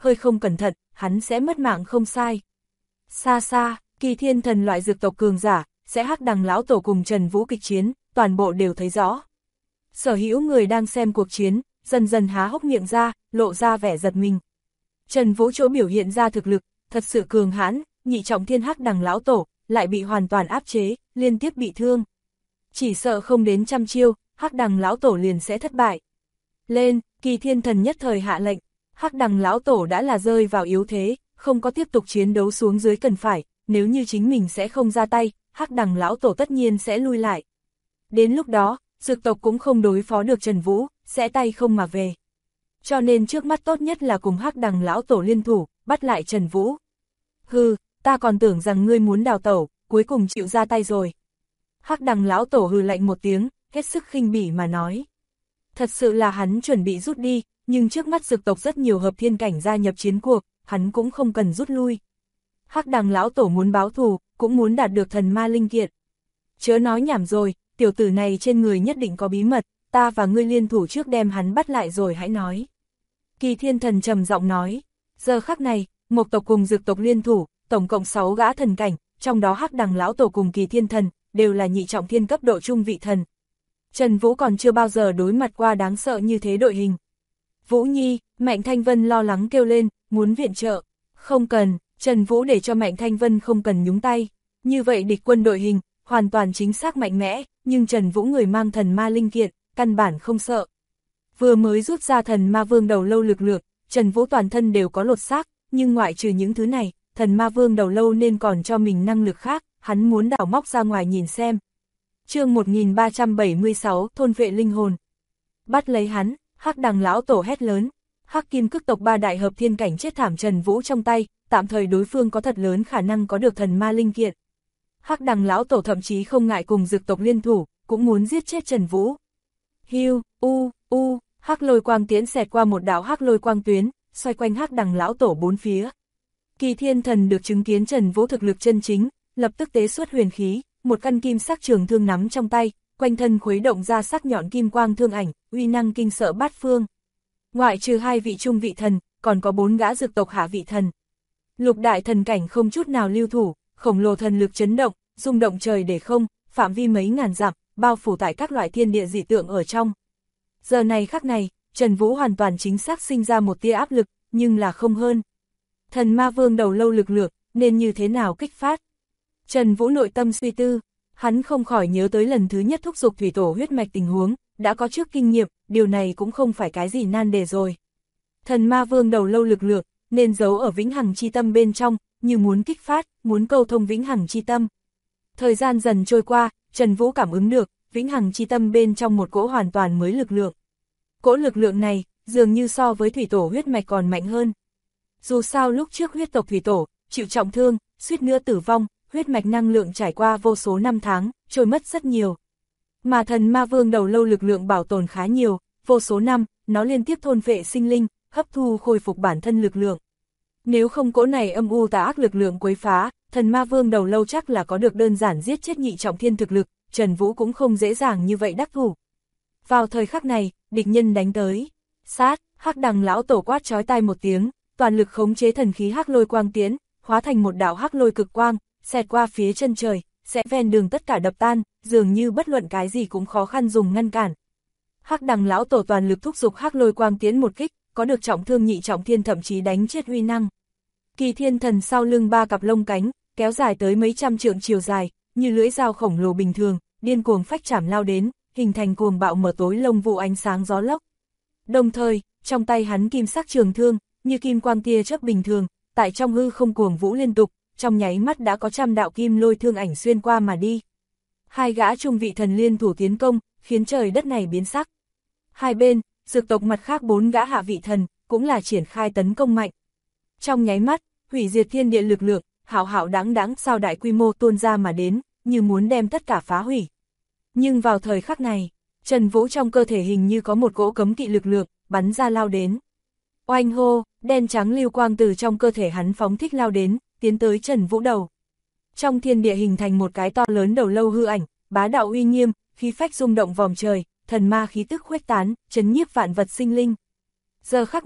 hơi không cẩn thận, hắn sẽ mất mạng không sai. Xa xa, Kỳ Thiên Thần loại dược tộc cường giả, sẽ Hắc Đằng lão tổ cùng Trần Vũ kịch chiến, toàn bộ đều thấy rõ. Sở hữu người đang xem cuộc chiến, dần dần há hốc miệng ra, lộ ra vẻ giật mình. Trần Vũ chỗ biểu hiện ra thực lực, thật sự cường hãn, nhị trọng thiên Hắc Đằng lão tổ, lại bị hoàn toàn áp chế, liên tiếp bị thương. Chỉ sợ không đến trăm chiêu, Hắc Đằng lão tổ liền sẽ thất bại. Lên, Kỳ Thiên Thần nhất thời hạ lệnh, Hắc Đằng lão tổ đã là rơi vào yếu thế, không có tiếp tục chiến đấu xuống dưới cần phải, nếu như chính mình sẽ không ra tay, Hắc Đằng lão tổ tất nhiên sẽ lui lại. Đến lúc đó, dược tộc cũng không đối phó được Trần Vũ, sẽ tay không mà về. Cho nên trước mắt tốt nhất là cùng Hắc Đằng lão tổ liên thủ, bắt lại Trần Vũ. Hừ, ta còn tưởng rằng ngươi muốn đào tẩu, cuối cùng chịu ra tay rồi. Hắc Đằng lão tổ hừ lạnh một tiếng, hết sức khinh bỉ mà nói. Thật sự là hắn chuẩn bị rút đi, nhưng trước mắt dược tộc rất nhiều hợp thiên cảnh gia nhập chiến cuộc, hắn cũng không cần rút lui. Hắc Đằng lão tổ muốn báo thù, cũng muốn đạt được thần ma linh kiện. Chớ nói nhảm rồi, tiểu tử này trên người nhất định có bí mật, ta và ngươi liên thủ trước đem hắn bắt lại rồi hãy nói. Kỳ Thiên Thần trầm giọng nói, giờ khắc này, Mộc tộc cùng dược tộc liên thủ, tổng cộng 6 gã thần cảnh, trong đó Hắc Đằng lão tổ cùng Kỳ Thiên Thần, đều là nhị trọng thiên cấp độ trung vị thần. Trần Vũ còn chưa bao giờ đối mặt qua đáng sợ như thế đội hình. Vũ Nhi, Mạnh Thanh Vân lo lắng kêu lên, muốn viện trợ. Không cần, Trần Vũ để cho Mạnh Thanh Vân không cần nhúng tay. Như vậy địch quân đội hình, hoàn toàn chính xác mạnh mẽ, nhưng Trần Vũ người mang thần ma linh kiện, căn bản không sợ. Vừa mới rút ra thần ma vương đầu lâu lực lượng, Trần Vũ toàn thân đều có lột xác, nhưng ngoại trừ những thứ này, thần ma vương đầu lâu nên còn cho mình năng lực khác, hắn muốn đào móc ra ngoài nhìn xem. Chương 1376, thôn vệ linh hồn. Bắt lấy hắn, Hắc Đằng lão tổ hét lớn. Hắc Kim Cức tộc 3 đại hợp thiên cảnh chết thảm Trần Vũ trong tay, tạm thời đối phương có thật lớn khả năng có được thần ma linh kiện. Hắc Đằng lão tổ thậm chí không ngại cùng dược tộc liên thủ, cũng muốn giết chết Trần Vũ. Hiu, hắc lôi quang tiễn xẹt qua một đạo hắc lôi quang tuyến, xoay quanh Hắc Đằng lão tổ bốn phía. Kỳ Thiên Thần được chứng kiến Trần Vũ thực lực chân chính, lập tức tế xuất huyền khí, một căn kim sắc trường thương nắm trong tay, quanh thân khuấy động ra sắc nhọn kim quang thương ảnh, uy năng kinh sợ bát phương. Ngoại trừ 2 vị trung vị thần, còn có 4 gã dược tộc hạ vị thần. Lục đại thần cảnh không chút nào lưu thủ, khổng lồ thần lực chấn động, rung động trời để không, phạm vi mấy ngàn dặm, bao phủ tại các loại thiên địa dị tượng ở trong. Giờ này khắc này, Trần Vũ hoàn toàn chính xác sinh ra một tia áp lực, nhưng là không hơn. Thần ma vương đầu lâu lực lượng, nên như thế nào kích phát? Trần Vũ nội tâm suy tư, hắn không khỏi nhớ tới lần thứ nhất thúc giục thủy tổ huyết mạch tình huống, đã có trước kinh nghiệm, điều này cũng không phải cái gì nan đề rồi. Thần ma vương đầu lâu lực lượng, nên giấu ở vĩnh hằng chi tâm bên trong, như muốn kích phát, muốn câu thông vĩnh hằng chi tâm. Thời gian dần trôi qua, Trần Vũ cảm ứng được, vĩnh hằng chi tâm bên trong một cỗ hoàn toàn mới lực lượng. Cỗ lực lượng này, dường như so với thủy tổ huyết mạch còn mạnh hơn. Dù sao lúc trước huyết tộc thủy tổ, chịu trọng thương, suýt nữa tử vong, huyết mạch năng lượng trải qua vô số năm tháng, trôi mất rất nhiều. Mà thần ma vương đầu lâu lực lượng bảo tồn khá nhiều, vô số năm, nó liên tiếp thôn phệ sinh linh, hấp thu khôi phục bản thân lực lượng. Nếu không cỗ này âm u tà ác lực lượng quấy phá, thần ma vương đầu lâu chắc là có được đơn giản giết chết nhị trọng thiên thực lực, Trần Vũ cũng không dễ dàng như vậy đắc thủ. Vào thời khắc này, địch nhân đánh tới. Sát, Hắc Đằng lão tổ quát chói tai một tiếng, toàn lực khống chế thần khí hắc lôi quang tiến, hóa thành một đạo hắc lôi cực quang, xẹt qua phía chân trời, sẽ ven đường tất cả đập tan, dường như bất luận cái gì cũng khó khăn dùng ngăn cản. Hắc Đằng lão tổ toàn lực thúc giục hắc lôi quang tiến một kích, có được trọng thương nhị trọng thiên thậm chí đánh chết uy năng. Kỳ Thiên Thần sau lưng 3 cặp lông cánh, kéo dài tới mấy trăm trượng chiều dài, như lưỡi dao khổng lồ bình thường, điên cuồng phách chảm lao đến, hình thành cuồng bạo mở tối lông vụ ánh sáng gió lốc. Đồng thời, trong tay hắn kim sắc trường thương, như kim quang tia chớp bình thường, tại trong hư không cuồng vũ liên tục, trong nháy mắt đã có trăm đạo kim lôi thương ảnh xuyên qua mà đi. 2 gã trung vị thần liên thủ tiến công, khiến trời đất này biến sắc. Hai bên, dược tộc mặt khác 4 gã hạ vị thần, cũng là triển khai tấn công mạnh. Trong nháy mắt, hủy diệt thiên địa lực lượng, hạo hạo đáng đáng sao đại quy mô tuôn ra mà đến, như muốn đem tất cả phá hủy. Nhưng vào thời khắc này, Trần Vũ trong cơ thể hình như có một cỗ cấm kỵ lực lượng, bắn ra lao đến. Oanh hô, đen trắng lưu quang từ trong cơ thể hắn phóng thích lao đến, tiến tới Trần Vũ đầu. Trong thiên địa hình thành một cái to lớn đầu lâu hư ảnh, bá đạo uy nghiêm, khí phách rung động vòm trời, thần ma khí tức khuếch tán, chấn nhiếp vạn vật sinh linh. Giờ khắc này,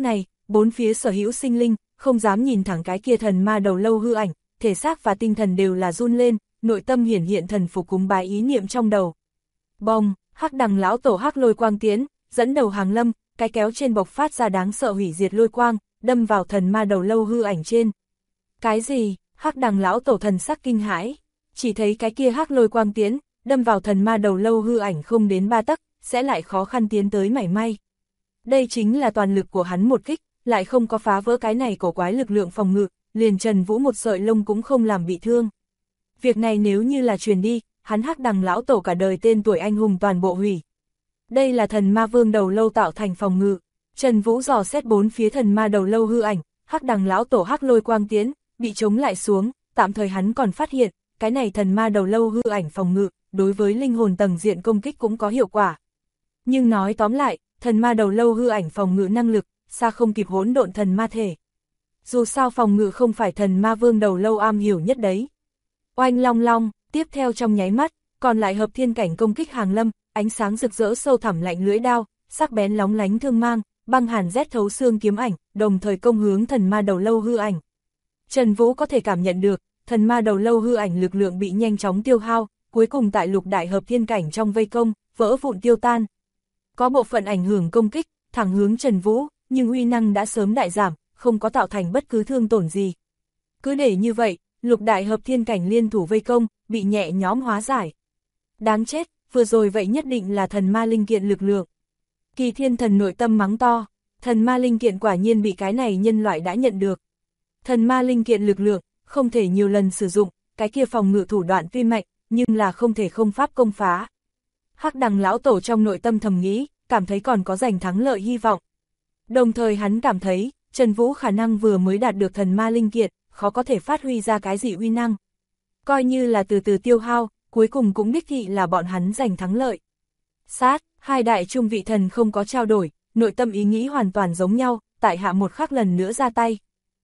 bốn phía sở hữu sinh linh, không dám nhìn thẳng cái kia thần ma đầu lâu hư ảnh, thể xác và tinh thần đều là run lên, nội tâm hiển hiện thần phục cúng bái ý niệm trong đầu. Bong, Hắc Đằng lão tổ hắc lôi quang tiến, dẫn đầu hàng lâm, cái kéo trên bộc phát ra đáng sợ hủy diệt lôi quang, đâm vào thần ma đầu lâu hư ảnh trên. Cái gì? Hắc Đằng lão tổ thần sắc kinh hãi, chỉ thấy cái kia hắc lôi quang tiến, đâm vào thần ma đầu lâu hư ảnh không đến 3 tấc, sẽ lại khó khăn tiến tới mảy may. Đây chính là toàn lực của hắn một kích, lại không có phá vỡ cái này cổ quái lực lượng phòng ngự, liền Trần Vũ một sợi lông cũng không làm bị thương. Việc này nếu như là truyền đi, hắn Hắc Đằng lão tổ cả đời tên tuổi anh hùng toàn bộ hủy. Đây là thần ma vương đầu lâu tạo thành phòng ngự. Trần Vũ dò xét bốn phía thần ma đầu lâu hư ảnh, Hắc Đằng lão tổ hắc lôi quang tiến, bị chống lại xuống, tạm thời hắn còn phát hiện, cái này thần ma đầu lâu hư ảnh phòng ngự, đối với linh hồn tầng diện công kích cũng có hiệu quả. Nhưng nói tóm lại, thần ma đầu lâu hư ảnh phòng ngự năng lực, xa không kịp hỗn độn thần ma thể. Dù sao phòng ngự không phải thần ma vương đầu lâu am hiểu nhất đấy. Oanh long long, tiếp theo trong nháy mắt, còn lại hợp thiên cảnh công kích hàng lâm, ánh sáng rực rỡ sâu thẳm lạnh lưỡi đao, sắc bén lóng lánh thương mang, băng hàn rét thấu xương kiếm ảnh, đồng thời công hướng thần ma đầu lâu hư ảnh. Trần Vũ có thể cảm nhận được, thần ma đầu lâu hư ảnh lực lượng bị nhanh chóng tiêu hao, cuối cùng tại lục đại hợp thiên cảnh trong vây công, vỡ vụn tiêu tan. Có bộ phận ảnh hưởng công kích, thẳng hướng Trần Vũ, nhưng uy năng đã sớm đại giảm, không có tạo thành bất cứ thương tổn gì. Cứ để như vậy, lục đại hợp thiên cảnh liên thủ vây công, bị nhẹ nhõm hóa giải. Đáng chết, vừa rồi vậy nhất định là thần ma linh kiện lực lượng. Kỳ Thiên Thần nội tâm mắng to, thần ma linh kiện quả nhiên bị cái này nhân loại đã nhận được. Thần ma linh kiện lực lượng, không thể nhiều lần sử dụng, cái kia phòng ngự thủ đoạn tuy mạnh, nhưng là không thể không pháp công phá. Hắc Đằng lão tổ trong nội tâm thầm nghĩ, cảm thấy còn có giành thắng lợi hy vọng. Đồng thời hắn cảm thấy, Trần Vũ khả năng vừa mới đạt được thần ma linh kiện, khó có thể phát huy ra cái gì uy năng. Coi như là từ từ tiêu hao, cuối cùng cũng đích thị là bọn hắn giành thắng lợi. Sát, hai đại trung vị thần không có trao đổi, nội tâm ý nghĩ hoàn toàn giống nhau, tại hạ một khắc lần nữa ra tay.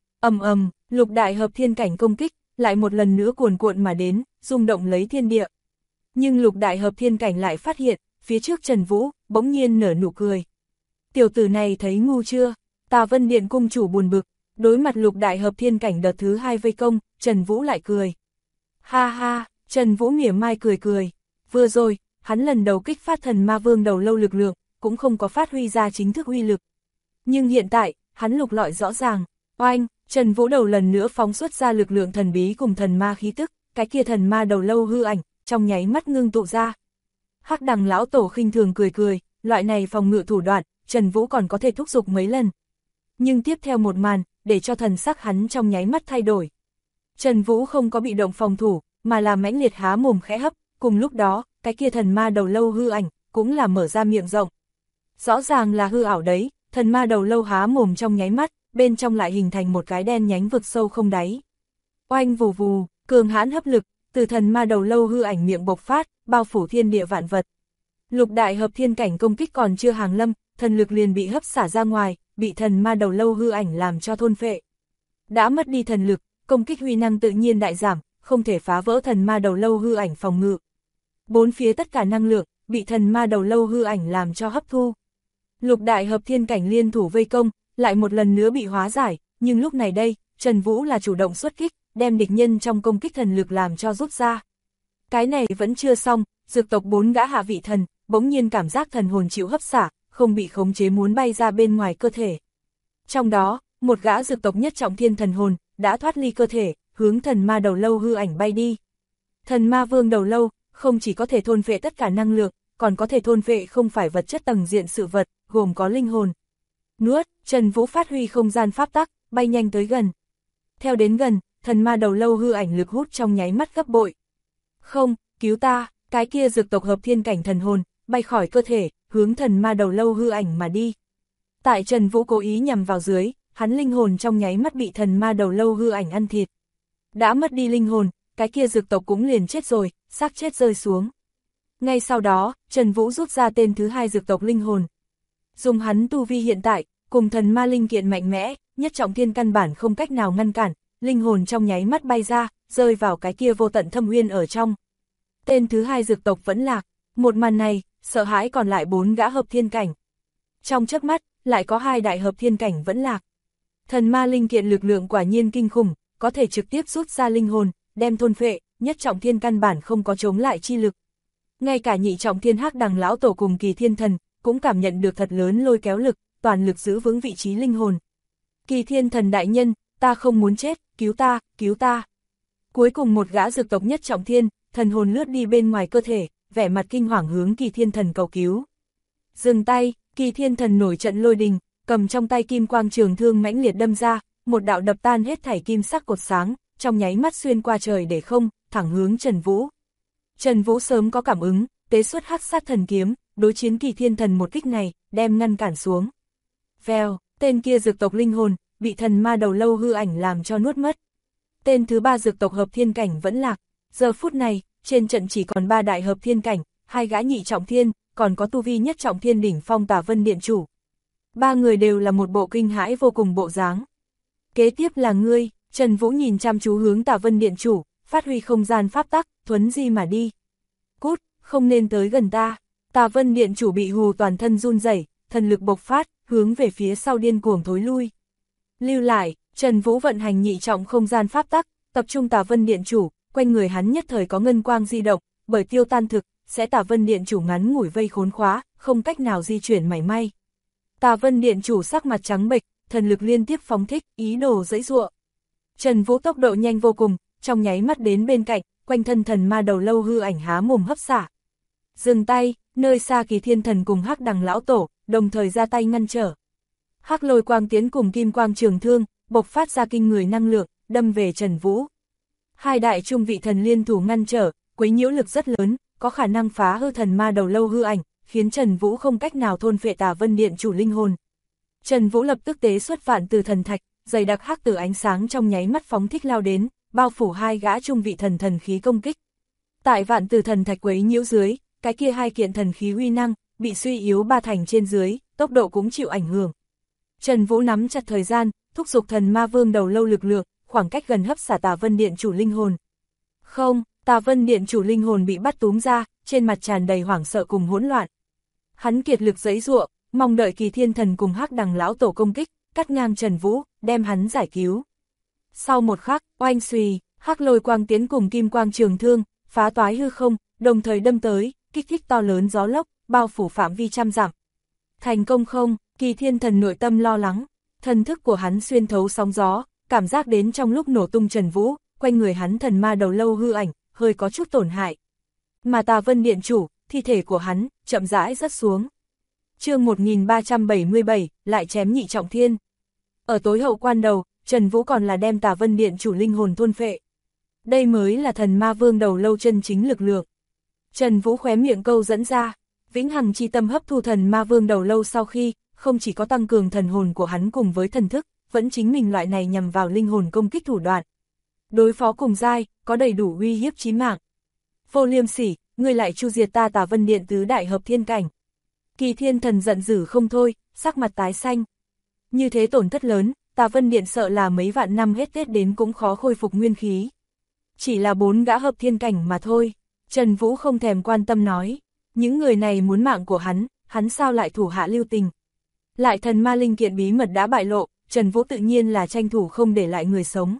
Lục đại hợp thiên cảnh công kích, lại một lần nữa cuồn cuộn mà đến, rung động lấy thiên địa. Nhưng lục đại hợp thiên cảnh lại phát hiện, phía trước Trần Vũ, bỗng nhiên nở nụ cười. Tiểu tử này thấy ngu chưa? Tà Vân Điện cung chủ buồn bực, đối mặt lục đại hợp thiên cảnh đợt thứ 2 vây công, Trần Vũ lại cười. Ha ha, Trần Vũ mỉa mai cười cười. Vừa rồi, hắn lần đầu kích phát thần ma vương đầu lâu lực lượng, cũng không có phát huy ra chính thức uy lực. Nhưng hiện tại, hắn lục lọi rõ ràng, oanh, Trần Vũ đầu lần nữa phóng xuất ra lực lượng thần bí cùng thần ma khí tức, cái kia thần ma đầu lâu hư ảnh, trong nháy mắt ngưng tụ ra. Hắc Đằng lão tổ khinh thường cười cười, loại này phòng ngự thủ đoạn, Trần Vũ còn có thể thúc giục mấy lần. Nhưng tiếp theo một màn, để cho thần sắc hắn trong nháy mắt thay đổi. Trần Vũ không có bị động phòng thủ, mà là mãnh liệt há mồm khẽ hấp, cùng lúc đó, cái kia thần ma đầu lâu hư ảnh, cũng là mở ra miệng rộng. Rõ ràng là hư ảo đấy, thần ma đầu lâu há mồm trong nháy mắt, bên trong lại hình thành một cái đen nhánh vực sâu không đáy. Oanh vù vù, cường hãn hấp lực, từ thần ma đầu lâu hư ảnh miệng bộc phát, bao phủ thiên địa vạn vật. Lục đại hợp thiên cảnh công kích còn chưa hàng lâm, thần lực liền bị hấp xả ra ngoài, bị thần ma đầu lâu hư ảnh làm cho thôn phệ. Đã mất đi thần lực, công kích huy năng tự nhiên đại giảm, không thể phá vỡ thần ma đầu lâu hư ảnh phòng ngự. Bốn phía tất cả năng lượng, bị thần ma đầu lâu hư ảnh làm cho hấp thu. Lục đại hợp thiên cảnh liên thủ vây công, lại một lần nữa bị hóa giải, nhưng lúc này đây, Trần Vũ là chủ động xuất kích, đem địch nhân trong công kích thần lực làm cho rút ra. Cái này vẫn chưa xong, dược tộc 4 gã hạ vị thần, bỗng nhiên cảm giác thần hồn chịu hấp xả, không bị khống chế muốn bay ra bên ngoài cơ thể. Trong đó, một gã dược tộc nhất trọng thiên thần hồn, đã thoát ly cơ thể, hướng thần ma đầu lâu hư ảnh bay đi. Thần ma vương đầu lâu, không chỉ có thể thôn phệ tất cả năng lượng, còn có thể thôn phệ không phải vật chất tầng diện sự vật, gồm có linh hồn. Nuốt, Trần Vũ phát huy không gian pháp tắc, bay nhanh tới gần. Theo đến gần, thần ma đầu lâu hư ảnh lực hút trong nháy mắt gấp bội. Không, cứu ta, cái kia dược tộc hợp thiên cảnh thần hồn, bay khỏi cơ thể, hướng thần ma đầu lâu hư ảnh mà đi. Tại Trần Vũ cố ý nhằm vào dưới, hắn linh hồn trong nháy mắt bị thần ma đầu lâu hư ảnh ăn thịt. Đã mất đi linh hồn, cái kia dược tộc cũng liền chết rồi, xác chết rơi xuống. Ngay sau đó, Trần Vũ rút ra tên thứ 2 dược tộc linh hồn. Dùng hắn tu vi hiện tại, cùng thần ma linh kiện mạnh mẽ, nhất trọng thiên căn bản không cách nào ngăn cản, linh hồn trong nháy mắt bay ra, rơi vào cái kia vô tận thâm uyên ở trong. Tên thứ 2 dược tộc vẫn lạc, một màn này, sợ hãi còn lại 4 gã hợp thiên cảnh. Trong chớp mắt, lại có 2 đại hợp thiên cảnh vẫn lạc, Thần ma linh kiện lực lượng quả nhiên kinh khủng, có thể trực tiếp rút ra linh hồn, đem thôn phệ, nhất trọng thiên căn bản không có chống lại chi lực. Ngay cả nhị trọng thiên Hắc Đằng lão tổ cùng Kỳ Thiên Thần cũng cảm nhận được thật lớn lôi kéo lực, toàn lực giữ vững vị trí linh hồn. Kỳ Thiên Thần đại nhân, ta không muốn chết, cứu ta, cứu ta. Cuối cùng một gã dược tộc nhất trọng thiên, thần hồn lướt đi bên ngoài cơ thể, vẻ mặt kinh hoàng hướng Kỳ Thiên Thần cầu cứu. Dừng tay, Kỳ Thiên Thần nổi trận lôi đình, cầm trong tay kim quang trường thương mãnh liệt đâm ra, một đạo đập tan hết thảy kim sắc cột sáng, trong nháy mắt xuyên qua trời để không, thẳng hướng Trần Vũ. Trần Vũ sớm có cảm ứng, tế xuất Hắc Sát Thần kiếm, đối chiến Kỳ Thiên Thần một kích này, đem ngăn cản xuống. Vèo, tên kia dược tộc linh hồn, bị thần ma đầu lâu hư ảnh làm cho nuốt mất. Tên thứ 3 dược tộc hợp thiên cảnh vẫn lạc, giờ phút này, trên trận chỉ còn 3 đại hợp thiên cảnh, 2 gã nhị trọng thiên, còn có tu vi nhất trọng thiên đỉnh phong Tà Vân Điện Chủ. 3 người đều là một bộ kinh hãi vô cùng bộ dáng. Kế tiếp là ngươi, Trần Vũ nhìn chăm chú hướng Tà Vân Điện Chủ, phát huy không gian pháp tắc, thuấn di mà đi. Cút, không nên tới gần ta. Tà Vân Điện Chủ bị hù toàn thân run rẩy, thần lực bộc phát, hướng về phía sau điên cuồng thối lui. Lưu lại, Trần Vũ vận hành nhị trọng không gian pháp tắc, tập trung Tà Vân Điện Chủ, quanh người hắn nhất thời có ngân quang di động, bởi tiêu tan thực, sẽ Tà Vân Điện Chủ ngắn ngủi vây khốn khóa, không cách nào di chuyển mảy may. Tà Vân Điện Chủ sắc mặt trắng bệch, thần lực liên tiếp phóng thích, ý đồ giãy giụa. Trần Vũ tốc độ nhanh vô cùng, trong nháy mắt đến bên cạnh, quanh thân thần ma đầu lâu hư ảnh há mồm hấp xả. Dừng tay, nơi xa Kỳ Thiên Thần cùng Hắc Đằng lão tổ, đồng thời ra tay ngăn trở. Hắc Lôi Quang Tiến cùng Kim Quang Trường Thương, bộc phát ra kinh người năng lượng, đâm về Trần Vũ. Hai đại trung vị thần liên thủ ngăn trở, quấy nhiễu lực rất lớn, có khả năng phá hư thần ma đầu lâu hư ảnh, khiến Trần Vũ không cách nào thôn phệ Tà Vân Điện Chủ linh hồn. Trần Vũ lập tức tế xuất Vạn Tử Thần Thạch, dày đặc hắc tử ánh sáng trong nháy mắt phóng thích lao đến, bao phủ hai gã trung vị thần thần khí công kích. Tại Vạn Tử Thần Thạch quấy nhiễu dưới, cái kia hai kiện thần khí uy năng bị suy yếu 3 thành trên dưới, tốc độ cũng chịu ảnh hưởng. Trần Vũ nắm chặt thời gian, thúc giục thần ma vương đầu lâu lực lượng, khoảng cách gần hấp xả Tà Vân Điện Chủ linh hồn. Không, Tà Vân Điện Chủ linh hồn bị bắt túm ra, trên mặt tràn đầy hoảng sợ cùng hỗn loạn. Hắn kiệt lực giãy giụa, mong đợi Kỳ Thiên Thần cùng Hắc Đằng lão tổ công kích, cắt ngang Trần Vũ, đem hắn giải cứu. Sau một khắc, oanh xùy, Hắc Lôi Quang Tiến cùng Kim Quang Trường Thương, phá toái hư không, đồng thời đâm tới, kích thích to lớn gió lốc, bao phủ phạm vi trăm dặm. Thành công không? Kỳ Thiên Thần nội tâm lo lắng, thần thức của hắn xuyên thấu sóng gió, cảm giác đến trong lúc nổ tung Trần Vũ, quanh người hắn thần ma đầu lâu hư ảnh, hơi có chút tổn hại. Mà Tà Vân Điện Chủ, thi thể của hắn, chậm rãi rớt xuống. Chương 1377, lại chém nhị trọng thiên. Ở tối hậu quan đầu, Trần Vũ còn là đem Tà Vân Điện Chủ linh hồn thôn phệ. Đây mới là thần ma vương đầu lâu chân chính lực lượng. Trần Vũ khóe miệng câu dẫn ra, vĩnh hằng chi tâm hấp thu thần ma vương đầu lâu sau khi, không chỉ có tăng cường thần hồn của hắn cùng với thần thức, vẫn chính mình loại này nhằm vào linh hồn công kích thủ đoạn. Đối phó cùng giai, có đầy đủ uy hiếp chí mạng. Vô Liêm Sỉ, ngươi lại chu diệt ta Tà Vân Điện tứ đại hợp thiên cảnh. Kỳ Thiên Thần giận dữ không thôi, sắc mặt tái xanh. Như thế tổn thất lớn, Tà Vân Điện sợ là mấy vạn năm hết Tết đến cũng khó khôi phục nguyên khí. Chỉ là 4 gã hợp thiên cảnh mà thôi. Trần Vũ không thèm quan tâm nói, những người này muốn mạng của hắn sao lại thủ hạ lưu tình. Lại thần ma linh kiện bí mật đã bại lộ, Trần Vũ tự nhiên là tranh thủ không để lại người sống.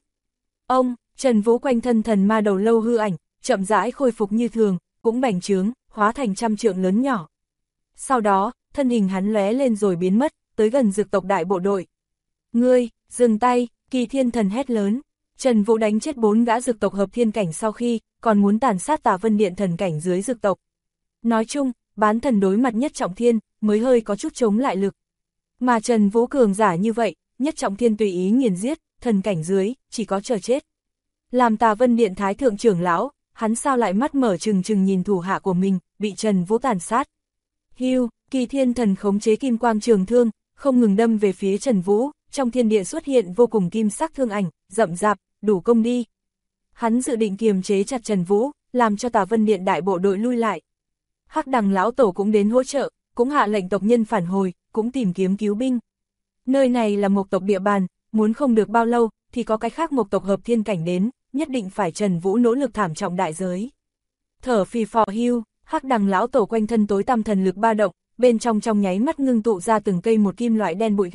Trần Vũ quanh thân thần ma đầu lâu hư ảnh, chậm rãi khôi phục như thường, cũng bành trướng, hóa thành trăm trượng lớn nhỏ. Sau đó, thân hình hắn lóe lên rồi biến mất, tới gần dược tộc đại bộ đội. Ngươi, dừng tay, Kỳ Thiên Thần hét lớn. Trần Vũ đánh chết 4 gã dược tộc hợp thiên cảnh sau khi, còn muốn tàn sát Tà Vân Điện thần cảnh dưới dược tộc. Nói chung, bán thần đối mặt nhất trọng thiên, mới hơi có chút chống lại lực. Mà Trần Vũ cường giả như vậy, nhất trọng thiên tùy ý nghiền giết, thần cảnh dưới, chỉ có chờ chết. Làm Tà Vân Điện thái thượng trưởng lão, hắn sao lại mắt mở trừng trừng nhìn thủ hạ của mình, bị Trần Vũ tàn sát. Hưu, Kỳ Thiên Thần khống chế kim quang trường thương, không ngừng đâm về phía Trần Vũ, trong thiên địa xuất hiện vô cùng kim sắc thương ảnh, rậm rạp, đủ công đi. Hắn dự định kiềm chế chặt Trần Vũ, làm cho Tà Vân Điện đại bộ đội lui lại. Hắc Đằng lão tổ cũng đến hỗ trợ, cũng hạ lệnh tộc nhân phản hồi, cũng tìm kiếm cứu binh. Nơi này là Mộc tộc địa bàn, muốn không được bao lâu, thì có cái khác Mộc tộc hợp thiên cảnh đến, nhất định phải Trần Vũ nỗ lực thảm trọng đại giới. Thở phì phò hưu, Hắc Đằng lão tổ quanh thân tối tăm thần lực ba động, bên trong nháy mắt ngưng tụ ra từng cây một kim loại đen bụi gai,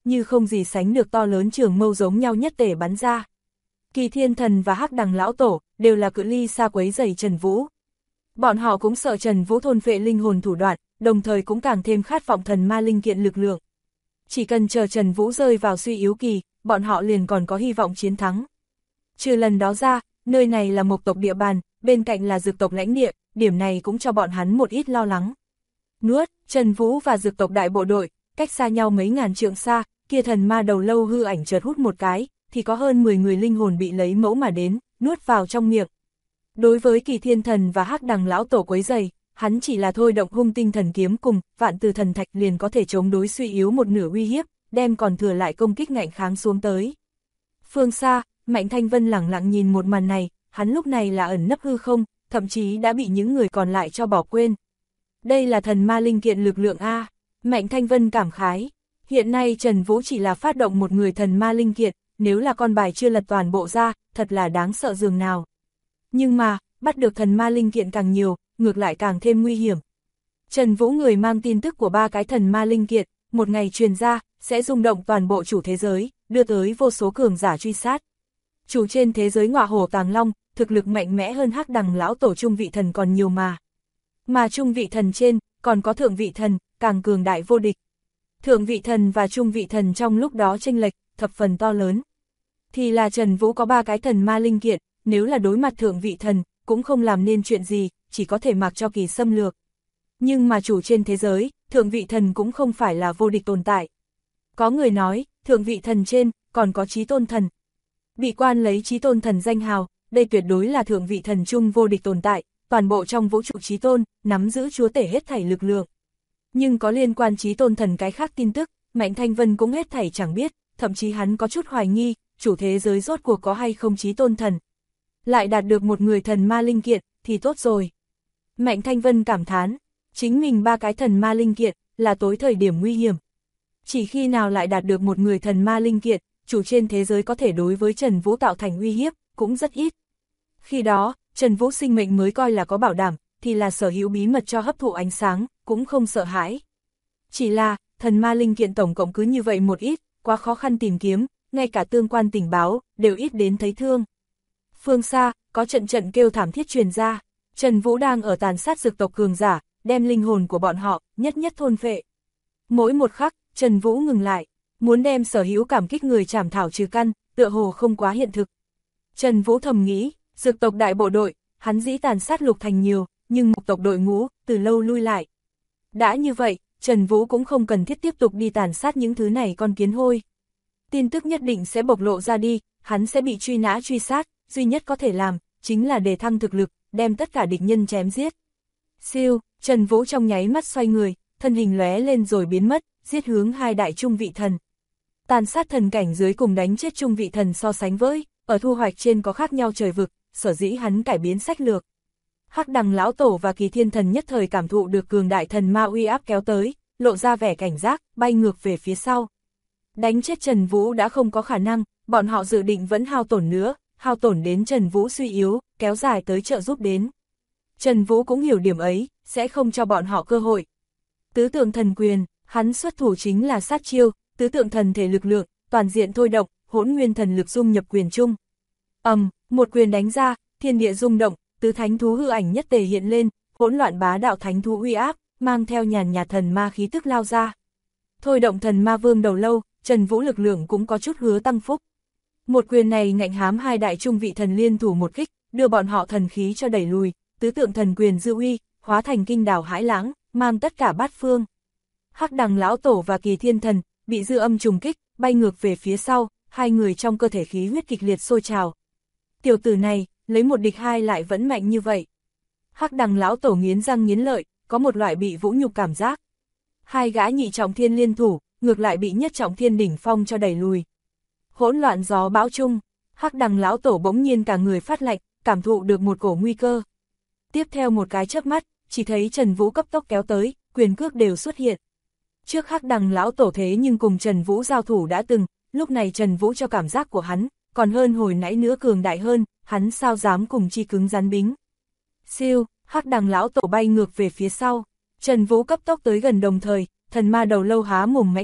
như không gì sánh được to lớn trường mâu giống nhau nhất tể bắn ra. Kỳ Thiên Thần và Hắc Đằng Lão Tổ đều là cự ly xa quấy rầy Trần Vũ. Bọn họ cũng sợ Trần Vũ thôn phệ linh hồn thủ đoạn, đồng thời cũng càng thêm khát vọng thần ma linh kiện lực lượng. Chỉ cần chờ Trần Vũ rơi vào suy yếu kỳ, bọn họ liền còn có hy vọng chiến thắng. Trừ lần đó ra, nơi này là Mộc tộc địa bàn, bên cạnh là Dược tộc lãnh địa, điểm này cũng cho bọn hắn một ít lo lắng. Nuốt, Trần Vũ và Dược tộc đại bộ đội, cách xa nhau mấy ngàn trượng xa, kia thần ma đầu lâu hư ảnh chợt hút một cái, thì có hơn 10 người linh hồn bị lấy mẫu mà đến, nuốt vào trong miệng. Đối với Kỳ Thiên Thần và Hắc Đằng Lão Tổ quấy rầy, hắn chỉ là thôi động hung tinh thần kiếm cùng vạn từ thần thạch liền có thể chống đối suy yếu một nửa uy hiếp, đem còn thừa lại công kích ngạnh kháng xuống tới. Phương xa, Mạnh Thanh Vân lẳng lặng nhìn một màn này, hắn lúc này là ẩn nấp hư không, thậm chí đã bị những người còn lại cho bỏ quên. Đây là thần ma linh kiện lực lượng A, Mạnh Thanh Vân cảm khái. Hiện nay Trần Vũ chỉ là phát động một người thần ma linh kiện, nếu là con bài chưa lật toàn bộ ra, thật là đáng sợ dường nào. Nhưng mà, bắt được thần ma linh kiện càng nhiều, ngược lại càng thêm nguy hiểm. Trần Vũ người mang tin tức của 3 cái thần ma linh kiện, một ngày truyền ra, sẽ rung động toàn bộ chủ thế giới, đưa tới vô số cường giả truy sát. Chủ trên thế giới Ngọa Hổ Tàng Long, thực lực mạnh mẽ hơn Hắc Đằng Lão Tổ trung vị thần còn nhiều mà. Mà trung vị thần trên, còn có thượng vị thần, càng cường đại vô địch. Thượng vị thần và trung vị thần trong lúc đó chênh lệch, thập phần to lớn. Thì là Trần Vũ có 3 cái thần ma linh kiện, nếu là đối mặt thượng vị thần, cũng không làm nên chuyện gì, chỉ có thể mặc cho kỳ xâm lược. Nhưng mà chủ trên thế giới, thượng vị thần cũng không phải là vô địch tồn tại. Có người nói, thượng vị thần trên, còn có chí tôn thần. Bị quan lấy chí tôn thần danh hào, đây tuyệt đối là thượng vị thần chung vô địch tồn tại, toàn bộ trong vũ trụ chí tôn, nắm giữ chúa tể hết thảy lực lượng. Nhưng có liên quan chí tôn thần cái khác tin tức, Mạnh Thanh Vân cũng hết thảy chẳng biết, thậm chí hắn có chút hoài nghi, chủ thế giới rốt cuộc có hay không chí tôn thần. Lại đạt được một người thần ma linh kiện, thì tốt rồi. Mạnh Thanh Vân cảm thán, chính mình 3 cái thần ma linh kiện, là tối thời điểm nguy hiểm. Chỉ khi nào lại đạt được một người thần ma linh kiện, chủ trên thế giới có thể đối với Trần Vũ tạo thành uy hiếp, cũng rất ít. Khi đó, Trần Vũ sinh mệnh mới coi là có bảo đảm, thì là sở hữu bí mật cho hấp thụ ánh sáng, cũng không sợ hãi. Chỉ là, thần ma linh kiện tổng cộng cứ như vậy một ít, quá khó khăn tìm kiếm, ngay cả tương quan tình báo, đều ít đến thấy thương. Phương xa, có trận trận kêu thảm thiết truyền ra, Trần Vũ đang ở tàn sát dược tộc cường giả, đem linh hồn của bọn họ, nhất nhất thôn phệ. Mỗi một khắc, Trần Vũ ngừng lại, muốn đem sở hữu cảm kích người trảm thảo trừ căn, tựa hồ không quá hiện thực. Trần Vũ thầm nghĩ, dược tộc đại bộ đội, hắn dĩ tàn sát Lục Thành nhiều, nhưng Mộc tộc đội ngũ, từ lâu lui lại. Đã như vậy, Trần Vũ cũng không cần thiết tiếp tục đi tàn sát những thứ này con kiến hôi. Tin tức nhất định sẽ bộc lộ ra đi, hắn sẽ bị truy nã truy sát, duy nhất có thể làm, chính là đề thăng thực lực, đem tất cả địch nhân chém giết. Siêu, Trần Vũ trong nháy mắt xoay người, thân hình lóe lên rồi biến mất, giết hướng 2 đại trung vị thần. Tàn sát thần cảnh dưới cùng đánh chết trung vị thần so sánh với, ở thu hoạch trên có khác nhau trời vực, sở dĩ hắn cải biến sách lược. Hắc Đằng Lão Tổ và Kỳ Thiên Thần nhất thời cảm thụ được cường đại thần ma uy áp kéo tới, lộ ra vẻ cảnh giác, bay ngược về phía sau. Đánh chết Trần Vũ đã không có khả năng, bọn họ dự định vẫn hao tổn nữa, hao tổn đến Trần Vũ suy yếu, kéo dài tới trợ giúp đến. Trần Vũ cũng hiểu điểm ấy, sẽ không cho bọn họ cơ hội. Tứ tượng thần quyền, hắn xuất thủ chính là sát chiêu, tứ tượng thần thể lực lượng, toàn diện thôi động, hỗn nguyên thần lực dung nhập quyền chung. Một quyền đánh ra, thiên địa rung động, tứ thánh thú hư ảnh nhất tề hiện lên, hỗn loạn bá đạo thánh thú uy áp, mang theo nhàn nhạt thần ma khí tức lao ra. Thôi động thần ma vương đầu lâu, Trần Vũ lực lượng cũng có chút hứa tăng phúc. Một quyền này ngạnh hám 2 đại trung vị thần liên thủ một kích, đưa bọn họ thần khí cho đẩy lùi, tứ tượng thần quyền dư uy, hóa thành kinh đảo hải lãng, mang tất cả bát phương. Hắc Đằng Lão Tổ và Kỳ Thiên Thần, bị dư âm trùng kích, bay ngược về phía sau, 2 người trong cơ thể khí huyết kịch liệt sôi trào. Tiểu tử này, lấy 1 địch 2 lại vẫn mạnh như vậy. Hắc Đằng Lão Tổ nghiến răng nghiến lợi, có một loại bị vũ nhục cảm giác. 2 gã nhị trọng thiên liên thủ, ngược lại bị nhất trọng thiên đỉnh phong cho đẩy lùi. Hỗn loạn gió bão chung, Hắc Đằng Lão Tổ bỗng nhiên cả người phát lạnh, cảm thụ được một cổ nguy cơ. Tiếp theo một cái chớp mắt, chỉ thấy Trần Vũ cấp tốc kéo tới, quyền cước đều xuất hiện. Trước Hắc Đằng Lão Tổ thế nhưng cùng Trần Vũ giao thủ đã từng, lúc này Trần Vũ cho cảm giác của hắn, còn hơn hồi nãy nữa cường đại hơn, hắn sao dám cùng chi cứng rắn bính. Siêu, Hắc Đằng Lão Tổ bay ngược về phía sau, Trần Vũ cấp tốc tới gần đồng thời, thần ma đầu lâu há mồm mãnh hút,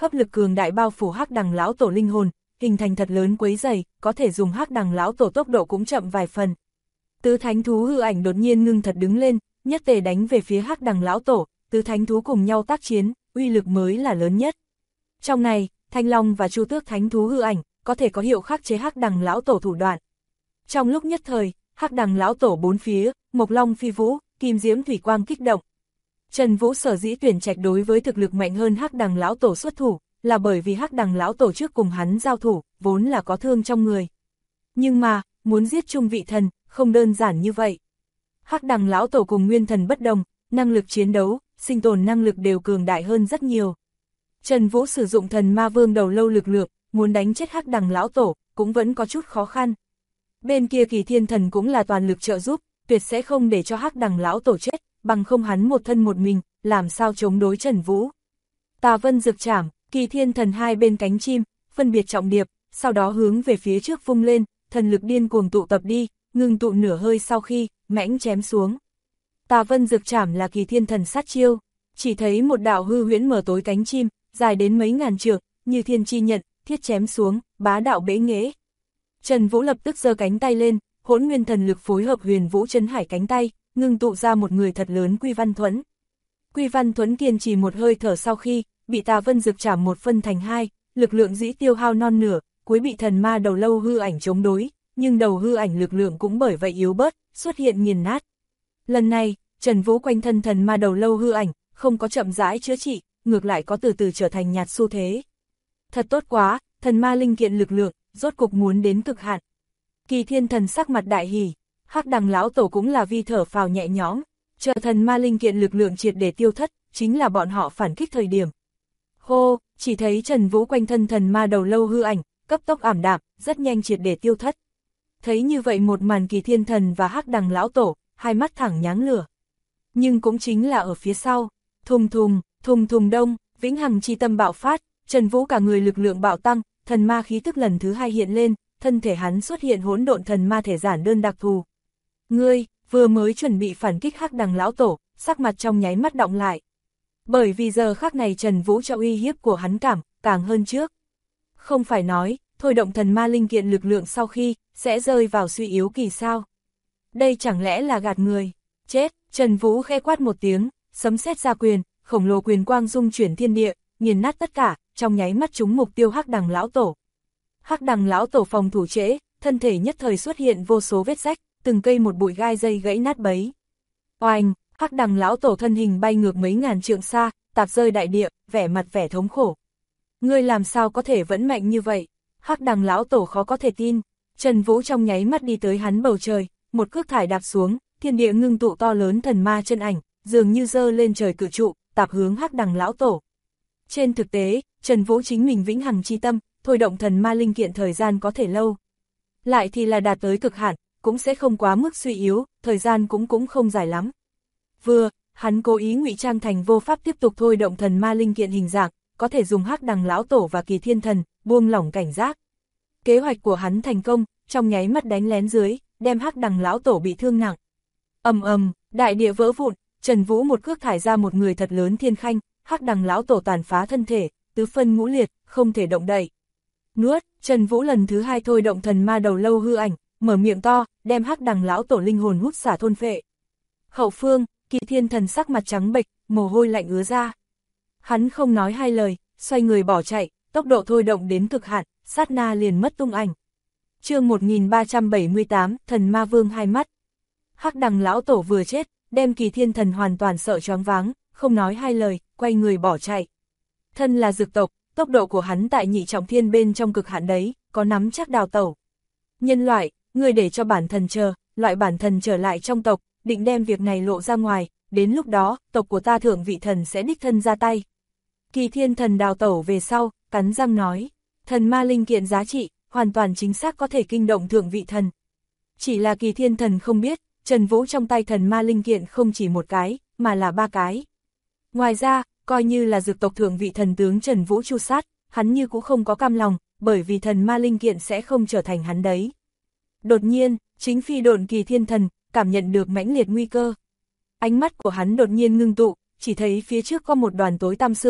hấp lực cường đại bao phủ Hắc Đằng lão tổ linh hồn, hình thành thật lớn quấy dày, có thể dùng Hắc Đằng lão tổ tốc độ cũng chậm vài phần. Tứ thánh thú hư ảnh đột nhiên ngưng thật đứng lên, nhất tề đánh về phía Hắc Đằng lão tổ, tứ thánh thú cùng nhau tác chiến, uy lực mới là lớn nhất. Trong này, Thanh Long và Chu Tước thánh thú hư ảnh có thể có hiệu khắc chế Hắc Đằng lão tổ thủ đoạn. Trong lúc nhất thời, Hắc Đằng lão tổ bốn phía, Mộc Long phi vũ, kim diễm thủy quang kích động. Trần Vũ sở dĩ tuyển trạch đối với thực lực mạnh hơn Hắc Đằng lão tổ xuất thủ, là bởi vì Hắc Đằng lão tổ trước cùng hắn giao thủ, vốn là có thương trong người. Nhưng mà, muốn giết chung vị thần, không đơn giản như vậy. Hắc Đằng lão tổ cùng nguyên thần bất đồng, năng lực chiến đấu, sinh tồn năng lực đều cường đại hơn rất nhiều. Trần Vũ sử dụng thần ma vương đầu lâu lực lượng, muốn đánh chết Hắc Đằng lão tổ, cũng vẫn có chút khó khăn. Bên kia Kỳ Thiên Thần cũng là toàn lực trợ giúp, tuyệt sẽ không để cho Hắc Đằng lão tổ chết, bằng không hắn một thân một mình, làm sao chống đối Trần Vũ. Tà Vân Dực Trảm, Kỳ Thiên Thần hai bên cánh chim, phân biệt trọng điệp, sau đó hướng về phía trước vung lên, thần lực điên cuồng tụ tập đi, ngừng tụ nửa hơi sau khi, mãnh chém xuống. Tà Vân Dực Trảm là Kỳ Thiên Thần sát chiêu, chỉ thấy một đạo hư huyễn mở tối cánh chim, dài đến mấy ngàn trượng, như thiên chi nhận, thiết chém xuống, bá đạo bẽ nghễ. Trần Vũ lập tức giơ cánh tay lên, hỗn nguyên thần lực phối hợp huyền vũ chân hải cánh tay, ngưng tụ ra một người thật lớn Quy Văn Thuẫn. Quy Văn Thuẫn kiên trì một hơi thở sau khi, bị Tà Vân Dực Trảm một phân thành hai, lực lượng dĩ tiêu hao non nửa, cuối bị thần ma đầu lâu hư ảnh chống đối, nhưng đầu hư ảnh lực lượng cũng bởi vậy yếu bớt, xuất hiện nghiền nát. Lần này, Trần Vũ quanh thân thần ma đầu lâu hư ảnh, không có chậm rãi chữa trị, ngược lại có từ từ trở thành nhạt xu thế. Thật tốt quá, thần ma linh kiện lực lượng, rốt cục muốn đến cực hạn. Kỳ Thiên Thần sắc mặt đại hỉ, Hắc Đằng lão tổ cũng là vi thở phào nhẹ nhõm, chờ thần ma linh kiện lực lượng triệt để tiêu thất, chính là bọn họ phản kích thời điểm. Hô, chỉ thấy Trần Vũ quanh thân thần ma đầu lâu hư ảnh, cấp tốc ảm đạm, rất nhanh triệt để tiêu thất. Thấy như vậy một màn Kỳ Thiên Thần và Hắc Đằng lão tổ, hai mắt thẳng nháng lửa. Nhưng cũng chính là ở phía sau, thùng thùng đông, vĩnh hằng chi tâm bạo phát, Trần Vũ cả người lực lượng bạo tăng, thần ma khí tức lần thứ hai hiện lên, thân thể hắn xuất hiện hỗn độn thần ma thể giản đơn đặc thù. Ngươi, vừa mới chuẩn bị phản kích Hắc Đằng lão tổ, sắc mặt trong nháy mắt đọng lại. Bởi vì giờ khắc này Trần Vũ cho uy hiếp của hắn càng hơn trước. Không phải nói, thôi động thần ma linh kiện lực lượng sau khi, sẽ rơi vào suy yếu kỳ sao. Đây chẳng lẽ là gạt người? Chết, Trần Vũ khẽ quát một tiếng, sấm sét ra quyền, khổng lồ quyền quang dung chuyển thiên địa, nghiền nát tất cả, trong nháy mắt trúng mục tiêu Hắc Đằng lão tổ. Hắc Đằng lão tổ phòng thủ trễ, thân thể nhất thời xuất hiện vô số vết rách, từng cây một bụi gai dây gãy nát bấy. Oanh, Hắc Đằng lão tổ thân hình bay ngược mấy ngàn trượng xa, tạp rơi đại địa, vẻ mặt vẻ thống khổ. Ngươi làm sao có thể vẫn mạnh như vậy? Hắc Đằng lão tổ khó có thể tin. Trần Vũ trong nháy mắt đi tới hắn bầu trời, một cước thải đạp xuống, thiên địa ngưng tụ to lớn thần ma chân ảnh, dường như dơ lên trời cự trụ, tạp hướng Hắc Đằng lão tổ. Trên thực tế, Trần Vũ chính mình vĩnh hằng chi tâm, thôi động thần ma linh kiện thời gian có thể lâu. Lại thì là đạt tới cực hạn, cũng sẽ không quá mức suy yếu, thời gian cũng không dài lắm. Hắn cố ý ngụy trang thành vô pháp tiếp tục thôi động thần ma linh kiện hình dạng, có thể dùng Hắc Đằng lão tổ và Kỳ Thiên Thần, buông lỏng cảnh giác. Kế hoạch của hắn thành công, trong nháy mắt đánh lén dưới, đem Hắc Đằng lão tổ bị thương nặng. Ầm, đại địa vỡ vụn, Trần Vũ một cước thải ra một người thật lớn thiên khanh, Hắc Đằng lão tổ tàn phá thân thể, tứ phân ngũ liệt, không thể động đậy. Nuốt, Trần Vũ lần thứ hai thôi động thần ma đầu lâu hư ảnh, mở miệng to, đem Hắc Đằng lão tổ linh hồn hút xả thôn phệ. Hậu phương, Kỳ Thiên Thần sắc mặt trắng bệch, mồ hôi lạnh ứa ra. Hắn không nói hai lời, xoay người bỏ chạy, tốc độ thôi động đến cực hạn, sát na liền mất tung ảnh. Chương 1378, Thần Ma Vương hai mắt. Hắc Đằng lão tổ vừa chết, đem Kỳ Thiên Thần hoàn toàn sợ choáng váng, không nói hai lời, quay người bỏ chạy. Thân là dược tộc, tốc độ của hắn tại nhị trọng thiên bên trong cực hạn đấy, có nắm chắc đào tẩu. Nhân loại, người để cho bản thần chờ, loại bản thần trở lại trong tộc, định đem việc này lộ ra ngoài, đến lúc đó, tộc của ta thượng vị thần sẽ đích thân ra tay. Kỳ Thiên Thần đào tẩu về sau, cắn răng nói, thần ma linh kiện giá trị, hoàn toàn chính xác có thể kinh động thượng vị thần. Chỉ là Kỳ Thiên Thần không biết, Trần Vũ trong tay thần ma linh kiện không chỉ một cái, mà là ba cái. Ngoài ra, coi như là dược tộc thượng vị thần tướng Trần Vũ tru sát, hắn như cũng không có cam lòng, bởi vì thần ma linh kiện sẽ không trở thành hắn đấy. Đột nhiên, chính phi độn Kỳ Thiên Thần, cảm nhận được mãnh liệt nguy cơ. Ánh mắt của hắn đột nhiên ngưng tụ, chỉ thấy phía trước có một đoàn tối tăm sương mù,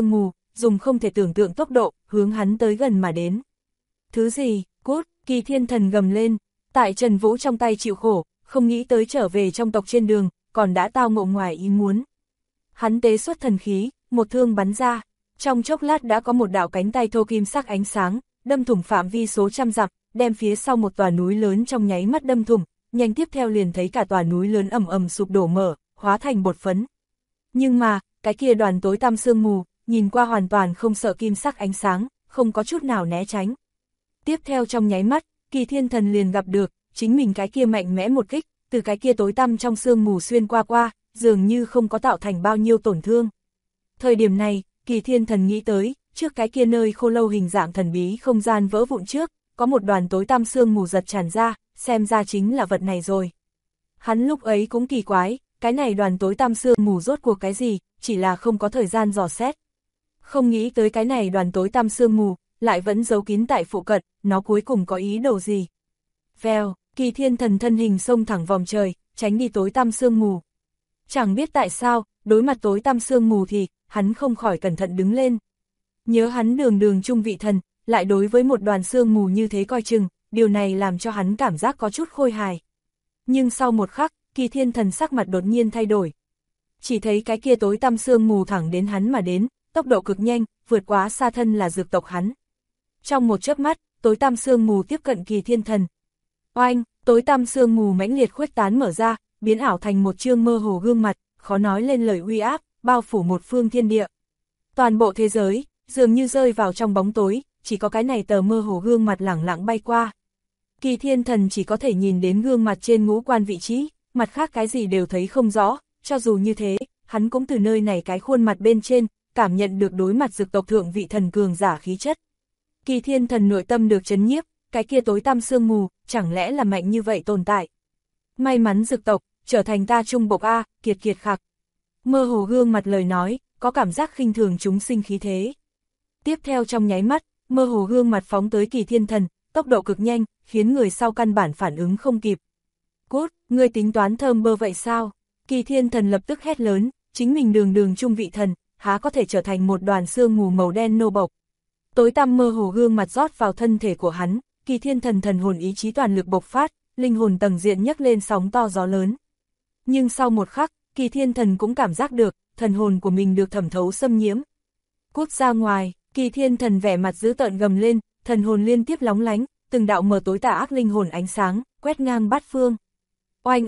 dùng không thể tưởng tượng tốc độ, hướng hắn tới gần mà đến. Thứ gì, cút, Kỳ Thiên Thần gầm lên, tại Trần Vũ trong tay chịu khổ, không nghĩ tới trở về trong tộc trên đường, còn đã tao ngộ ngoài ý muốn. Hắn tế xuất thần khí, một thương bắn ra, trong chốc lát đã có một đạo cánh tay thô kim sắc ánh sáng, đâm thủng phạm vi số trăm dặm, đem phía sau một tòa núi lớn trong nháy mắt đâm thủng, nhanh tiếp theo liền thấy cả tòa núi lớn ầm ầm sụp đổ mở, hóa thành bột phấn. Nhưng mà, cái kia đoàn tối tăm sương mù, nhìn qua hoàn toàn không sợ kim sắc ánh sáng, không có chút nào né tránh. Tiếp theo trong nháy mắt, Kỳ Thiên Thần liền gặp được, chính mình cái kia mạnh mẽ một kích, từ cái kia tối tăm trong sương mù xuyên qua, dường như không có tạo thành bao nhiêu tổn thương. Thời điểm này, Kỳ Thiên Thần nghĩ tới, trước cái kia nơi khô lâu hình dạng thần bí không gian vỡ vụn trước, có một đoàn tối tăm sương mù giật tràn ra, xem ra chính là vật này rồi. Hắn lúc ấy cũng kỳ quái, cái này đoàn tối tăm sương mù rốt cuộc cái gì, chỉ là không có thời gian dò xét. Không nghĩ tới cái này đoàn tối tăm sương mù, lại vẫn giấu kín tại phụ cận, nó cuối cùng có ý đồ gì. Vèo, Kỳ Thiên Thần thân hình xông thẳng vòng trời, tránh đi tối tăm sương mù. Chẳng biết tại sao, đối mặt tối tăm sương mù thì, hắn không khỏi cẩn thận đứng lên. Nhớ hắn đường trung vị thần, lại đối với một đoàn sương mù như thế coi chừng, điều này làm cho hắn cảm giác có chút khôi hài. Nhưng sau một khắc, Kỳ Thiên Thần sắc mặt đột nhiên thay đổi. Chỉ thấy cái kia tối tăm sương mù thẳng đến hắn mà đến, tốc độ cực nhanh, vượt quá xa thân là dược tộc hắn. Trong một chớp mắt, tối tăm sương mù tiếp cận Kỳ Thiên Thần. Oanh, tối tăm sương mù mãnh liệt khuếch tán mở ra, biến ảo thành một chương mơ hồ gương mặt, khó nói lên lời uy áp, bao phủ một phương thiên địa. Toàn bộ thế giới, dường như rơi vào trong bóng tối, chỉ có cái này tờ mơ hồ gương mặt lẳng lặng bay qua. Kỳ Thiên Thần chỉ có thể nhìn đến gương mặt trên ngũ quan vị trí, mặt khác cái gì đều thấy không rõ, cho dù như thế, hắn cũng từ nơi này cái khuôn mặt bên trên, cảm nhận được đối mặt dược tộc thượng vị thần cường giả khí chất. Kỳ Thiên Thần nội tâm được chấn nhiếp, cái kia tối tăm sương mù, chẳng lẽ là mạnh như vậy tồn tại. May mắn dược tộc, trở thành ta trung bộc A, kiệt kiệt khặc. Mơ hồ gương mặt lời nói, có cảm giác khinh thường chúng sinh khí thế. Tiếp theo trong nháy mắt, mơ hồ gương mặt phóng tới Kỳ Thiên Thần, tốc độ cực nhanh, khiến người sau căn bản phản ứng không kịp. Cút, ngươi tính toán thơm bơ vậy sao? Kỳ Thiên Thần lập tức hét lớn, chính mình đường trung vị thần, há có thể trở thành một đoàn sương mù màu đen nô bộc. Tối tăm mơ hồ gương mặt rót vào thân thể của hắn, Kỳ Thiên Thần thần hồn ý chí toàn lực bộc phát, linh hồn tầng diện nhấc lên sóng to gió lớn. Nhưng sau một khắc, Kỳ Thiên Thần cũng cảm giác được, thần hồn của mình được thẩm thấu xâm nhiễm. Cút ra ngoài, Kỳ Thiên Thần vẻ mặt dữ tợn gầm lên, thần hồn liên tiếp lóng lánh, từng đạo mờ tối tà ác linh hồn ánh sáng, quét ngang bát phương. Oanh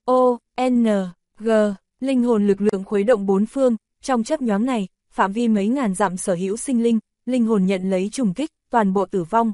n, g, linh hồn lực lượng khuấy động bốn phương, trong chớp nhoáng này, phạm vi mấy ngàn dặm sở hữu sinh linh, linh hồn nhận lấy trùng kích, toàn bộ tử vong.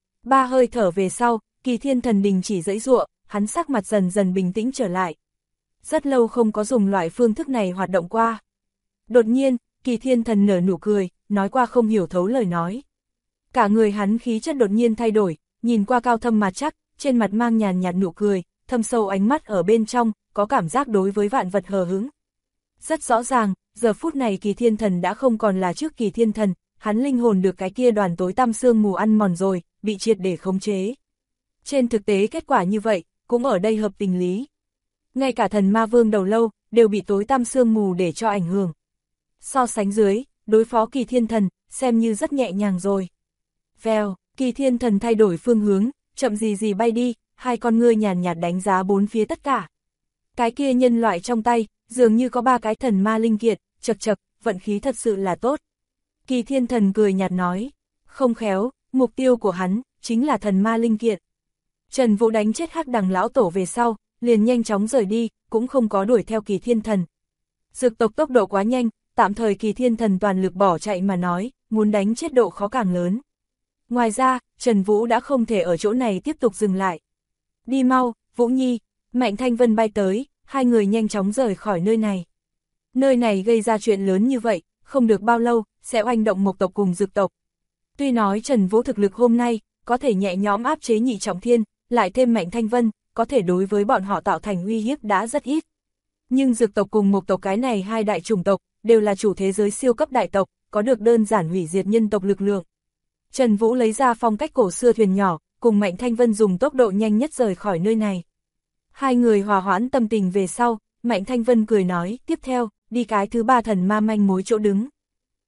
3 hơi thở về sau, Kỳ Thiên Thần đình chỉ giãy giụa, hắn sắc mặt dần dần bình tĩnh trở lại. Rất lâu không có dùng loại phương thức này hoạt động qua. Đột nhiên, Kỳ Thiên Thần nở nụ cười, nói qua không hiểu thấu lời nói. Cả người hắn khí chất đột nhiên thay đổi, nhìn qua cao thâm mà chắc, trên mặt mang nhàn nhạt nụ cười, thâm sâu ánh mắt ở bên trong, có cảm giác đối với vạn vật hờ hững. Rất rõ ràng, giờ phút này Kỳ Thiên Thần đã không còn là trước Kỳ Thiên Thần, hắn linh hồn được cái kia đoàn tối tăm sương mù ăn mòn rồi, bị triệt để khống chế. Trên thực tế kết quả như vậy, cũng ở đây hợp tình lý. Ngay cả thần ma vương đầu lâu, đều bị tối tăm sương mù để cho ảnh hưởng. So sánh dưới, đối phó Kỳ Thiên Thần, xem như rất nhẹ nhàng rồi. Vèo, Kỳ Thiên Thần thay đổi phương hướng, chậm gì bay đi, hai con ngươi nhàn nhạt đánh giá bốn phía tất cả. Cái kia nhân loại trong tay, dường như có 3 cái thần ma linh kiện, chật chật, vận khí thật sự là tốt. Kỳ Thiên Thần cười nhạt nói, không khéo, mục tiêu của hắn, chính là thần ma linh kiện. Trần Vũ đánh chết Hắc Đằng lão tổ về sau, liền nhanh chóng rời đi, cũng không có đuổi theo Kỳ Thiên Thần. Dược tộc tốc độ quá nhanh, tạm thời Kỳ Thiên Thần toàn lực bỏ chạy mà nói, muốn đánh chết độ khó càng lớn. Ngoài ra, Trần Vũ đã không thể ở chỗ này tiếp tục dừng lại. Đi mau, Vũ Nhi, Mạnh Thanh Vân bay tới, hai người nhanh chóng rời khỏi nơi này. Nơi này gây ra chuyện lớn như vậy, không được bao lâu, sẽ oanh động Mộc tộc cùng Dược tộc. Tuy nói Trần Vũ thực lực hôm nay, có thể nhẹ nhõm áp chế Nhị Trọng Thiên, lại thêm Mạnh Thanh Vân, có thể đối với bọn họ tạo thành uy hiếp đã rất ít. Nhưng Dược tộc cùng Mộc tộc cái này hai đại chủng tộc, đều là chủ thế giới siêu cấp đại tộc, có được đơn giản hủy diệt nhân tộc lực lượng. Trần Vũ lấy ra phong cách cổ xưa thuyền nhỏ, cùng Mạnh Thanh Vân dùng tốc độ nhanh nhất rời khỏi nơi này. Hai người hòa hoãn tâm tình về sau, Mạnh Thanh Vân cười nói, tiếp theo, đi cái thứ 3 thần ma manh mối chỗ đứng.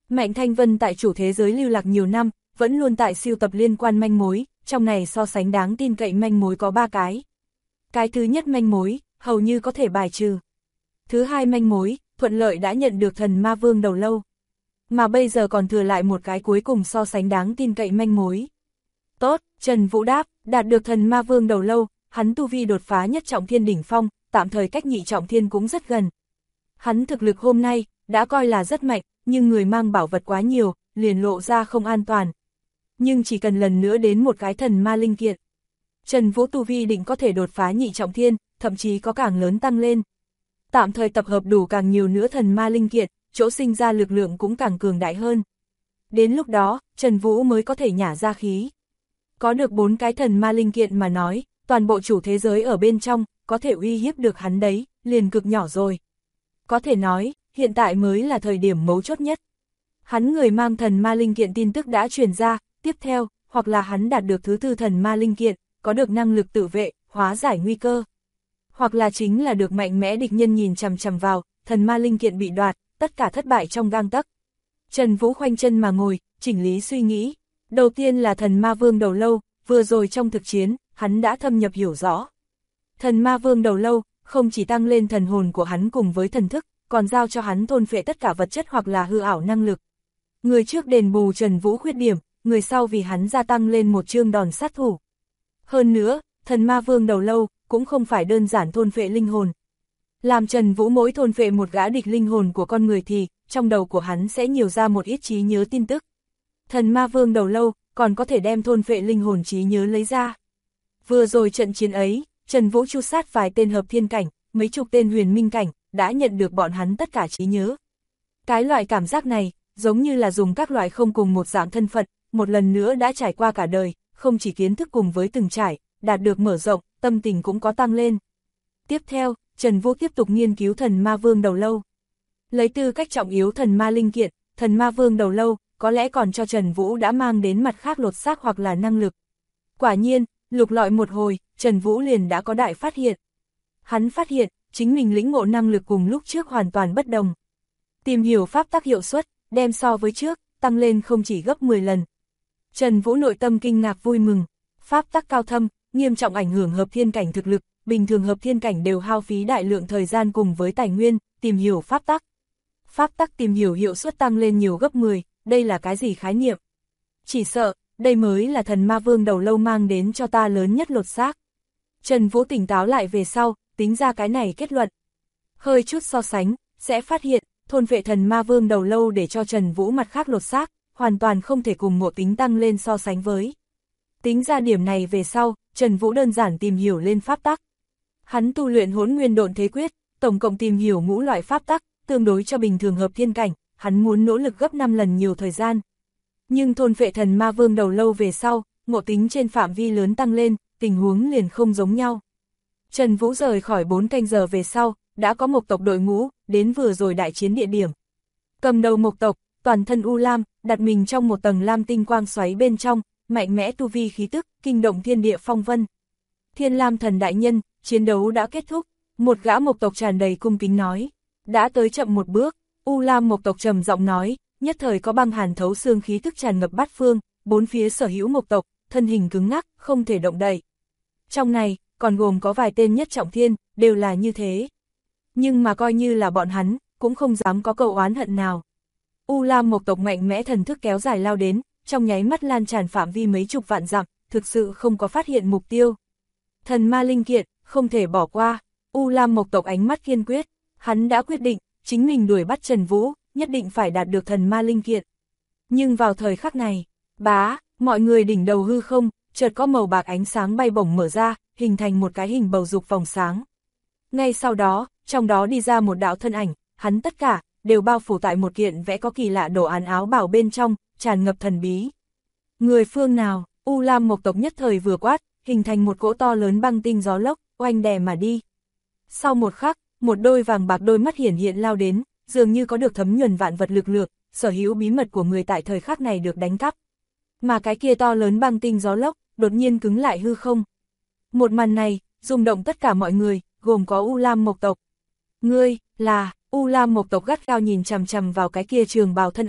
Mạnh Thanh Vân tại chủ thế giới lưu lạc nhiều năm, vẫn luôn tại sưu tập liên quan manh mối, trong này so sánh đáng tin cậy manh mối có 3 cái. Cái thứ nhất manh mối, hầu như có thể bài trừ. Thứ hai manh mối, thuận lợi đã nhận được thần ma vương đầu lâu. Mà bây giờ còn thừa lại một cái cuối cùng so sánh đáng tin cậy manh mối. Tốt, Trần Vũ đáp, đạt được thần ma vương đầu lâu, hắn tu vi đột phá nhất trọng thiên đỉnh phong, tạm thời cách nhị trọng thiên cũng rất gần. Hắn thực lực hôm nay, đã coi là rất mạnh, nhưng người mang bảo vật quá nhiều, liền lộ ra không an toàn. Nhưng chỉ cần lần nữa đến một cái thần ma linh kiện. Trần Vũ tu vi định có thể đột phá nhị trọng thiên, thậm chí có càng lớn tăng lên. Tạm thời tập hợp đủ càng nhiều nữa thần ma linh kiện, chỗ sinh ra lực lượng cũng càng cường đại hơn. Đến lúc đó, Trần Vũ mới có thể nhả ra khí. Có được 4 cái thần ma linh kiện mà nói, toàn bộ chủ thế giới ở bên trong, có thể uy hiếp được hắn đấy, liền cực nhỏ rồi. Có thể nói, hiện tại mới là thời điểm mấu chốt nhất. Hắn người mang thần ma linh kiện tin tức đã truyền ra, tiếp theo, hoặc là hắn đạt được thứ tư thần ma linh kiện, có được năng lực tự vệ, hóa giải nguy cơ. Hoặc là chính là được mạnh mẽ địch nhân nhìn chằm chằm vào, thần ma linh kiện bị đoạt, tất cả thất bại trong gang tấc. Trần Vũ khoanh chân mà ngồi, chỉnh lý suy nghĩ. Đầu tiên là thần ma vương đầu lâu, vừa rồi trong thực chiến, hắn đã thâm nhập hiểu rõ. Thần ma vương đầu lâu, không chỉ tăng lên thần hồn của hắn cùng với thần thức, còn giao cho hắn thôn phệ tất cả vật chất hoặc là hư ảo năng lực. Người trước đền bù Trần Vũ khuyết điểm, người sau vì hắn gia tăng lên một chương đòn sát thủ. Hơn nữa, thần ma vương đầu lâu, cũng không phải đơn giản thôn phệ linh hồn. Làm Trần Vũ mỗi thôn phệ một gã địch linh hồn của con người thì, trong đầu của hắn sẽ nhiều ra một ít trí nhớ tin tức. Thần ma vương đầu lâu, còn có thể đem thôn phệ linh hồn trí nhớ lấy ra. Vừa rồi trận chiến ấy, Trần Vũ chu sát vài tên hợp thiên cảnh, mấy chục tên huyền minh cảnh, đã nhận được bọn hắn tất cả trí nhớ. Cái loại cảm giác này, giống như là dùng các loại không cùng một dạng thân phận, một lần nữa đã trải qua cả đời, không chỉ kiến thức cùng với từng trải, đạt được mở rộng, tâm tình cũng có tăng lên. Tiếp theo, Trần Vũ tiếp tục nghiên cứu thần ma vương đầu lâu. Lấy tư cách trọng yếu thần ma linh kiện, thần ma vương đầu lâu, có lẽ còn cho Trần Vũ đã mang đến mặt khác lột xác hoặc là năng lực. Quả nhiên, lục lọi một hồi, Trần Vũ liền đã có đại phát hiện. Hắn phát hiện, chính mình lĩnh ngộ năng lực cùng lúc trước hoàn toàn bất đồng. Tìm hiểu pháp tắc hiệu suất, đem so với trước, tăng lên không chỉ gấp 10 lần. Trần Vũ nội tâm kinh ngạc vui mừng, pháp tắc cao thâm, nghiêm trọng ảnh hưởng hợp thiên cảnh thực lực, bình thường hợp thiên cảnh đều hao phí đại lượng thời gian cùng với tài nguyên, tìm hiểu pháp tắc. Pháp tắc tìm hiểu hiệu suất tăng lên nhiều gấp 10, đây là cái gì khái niệm? Chỉ sợ, đây mới là thần ma vương đầu lâu mang đến cho ta lớn nhất lột xác. Trần Vũ tỉnh táo lại về sau, tính ra cái này kết luận. Hơi chút so sánh, sẽ phát hiện, thôn vệ thần ma vương đầu lâu để cho Trần Vũ mặt khác lột xác, hoàn toàn không thể cùng ngộ tính tăng lên so sánh với. Tính ra điểm này về sau, Trần Vũ đơn giản tìm hiểu lên pháp tắc. Hắn tu luyện Hỗn Nguyên Độn Thế Quyết, tổng cộng tìm hiểu ngũ loại pháp tắc, tương đối cho bình thường hợp thiên cảnh, hắn muốn nỗ lực gấp 5 lần nhiều thời gian. Nhưng thôn vệ thần ma vương đầu lâu về sau, ngộ tính trên phạm vi lớn tăng lên, tình huống liền không giống nhau. Trần Vũ rời khỏi 4 canh giờ về sau, đã có một tộc đội ngũ, đến vừa rồi đại chiến địa điểm. Cầm đầu một tộc, toàn thân u lam, đặt mình trong một tầng lam tinh quang xoáy bên trong, mạnh mẽ tu vi khí tức, kinh động thiên địa phong vân. Thiên Lam Thần đại nhân, chiến đấu đã kết thúc, một gã mộc tộc tràn đầy cung kính nói. Đã tới chậm một bước, u lam mộc tộc trầm giọng nói, nhất thời có băng hàn thấu xương khí tức tràn ngập bát phương, bốn phía sở hữu mộc tộc, thân hình cứng ngắc, không thể động đậy. Trong này, còn gồm có vài tên nhất trọng thiên, đều là như thế. Nhưng mà coi như là bọn hắn, cũng không dám có câu oán hận nào. U lam mộc tộc mạnh mẽ thần thức kéo dài lao đến, trong nháy mắt lan tràn phạm vi mấy chục vạn dặm, thực sự không có phát hiện mục tiêu. Thần ma linh kiện, không thể bỏ qua. U lam mộc tộc ánh mắt kiên quyết, hắn đã quyết định, chính mình đuổi bắt Trần Vũ, nhất định phải đạt được thần ma linh kiện. Nhưng vào thời khắc này, bá, mọi người đỉnh đầu hư không, chợt có màu bạc ánh sáng bay bổng mở ra, hình thành một cái hình bầu dục vòng sáng. Ngay sau đó, trong đó đi ra một đạo thân ảnh, hắn tất cả, đều bao phủ tại một kiện vẽ có kỳ lạ đồ án áo bào bên trong, tràn ngập thần bí. Người phương nào? U lam mộc tộc nhất thời vừa quát, hình thành một cỗ to lớn băng tinh gió lốc, oanh đè mà đi. Sau một khắc, một đôi vàng bạc đôi mắt hiển hiện lao đến, dường như có được thấm nhuần vạn vật lực lượng, sở hữu bí mật của người tại thời khắc này được đánh cắp. Mà cái kia to lớn băng tinh gió lốc, đột nhiên cứng lại hư không. Một màn này, rung động tất cả mọi người, gồm có U Lam mộc tộc. Ngươi, là, U Lam mộc tộc gắt gao nhìn chằm chằm vào cái kia trường bào thân ảnh,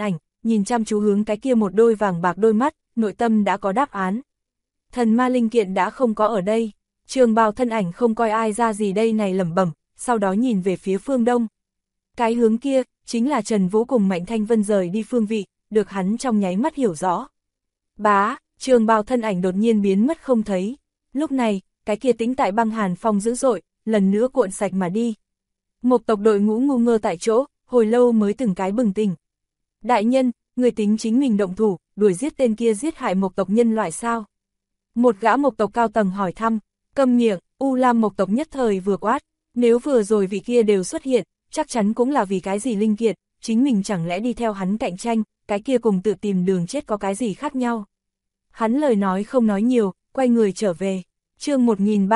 nhìn chăm chú hướng cái kia một đôi vàng bạc đôi mắt, nội tâm đã có đáp án. Thần ma linh kiện đã không có ở đây, Trường Bào thân ảnh không coi ai ra gì đây này lẩm bẩm, sau đó nhìn về phía phương đông. Cái hướng kia, chính là Trần Vũ cùng Mạnh Thanh Vân rời đi phương vị, được hắn trong nháy mắt hiểu rõ. Bá, Trường Bào thân ảnh đột nhiên biến mất không thấy. Lúc này, cái kia tĩnh tại băng hàn phong dữ dội, lần nữa cuộn sạch mà đi. Một tộc đội ngũ ngu ngơ tại chỗ, hồi lâu mới từng cái bừng tỉnh. Đại nhân, người tính chính mình động thủ, đuổi giết tên kia giết hại một tộc nhân loại sao? Một gã một tộc cao tầng hỏi thăm, câm miệng, U Lam một tộc nhất thời vừa quát, nếu vừa rồi vị kia đều xuất hiện, chắc chắn cũng là vì cái gì linh kiện, chính mình chẳng lẽ đi theo hắn cạnh tranh, cái kia cùng tự tìm đường chết có cái gì khác nhau. Hắn lời nói không nói nhiều, quay người trở về. Chương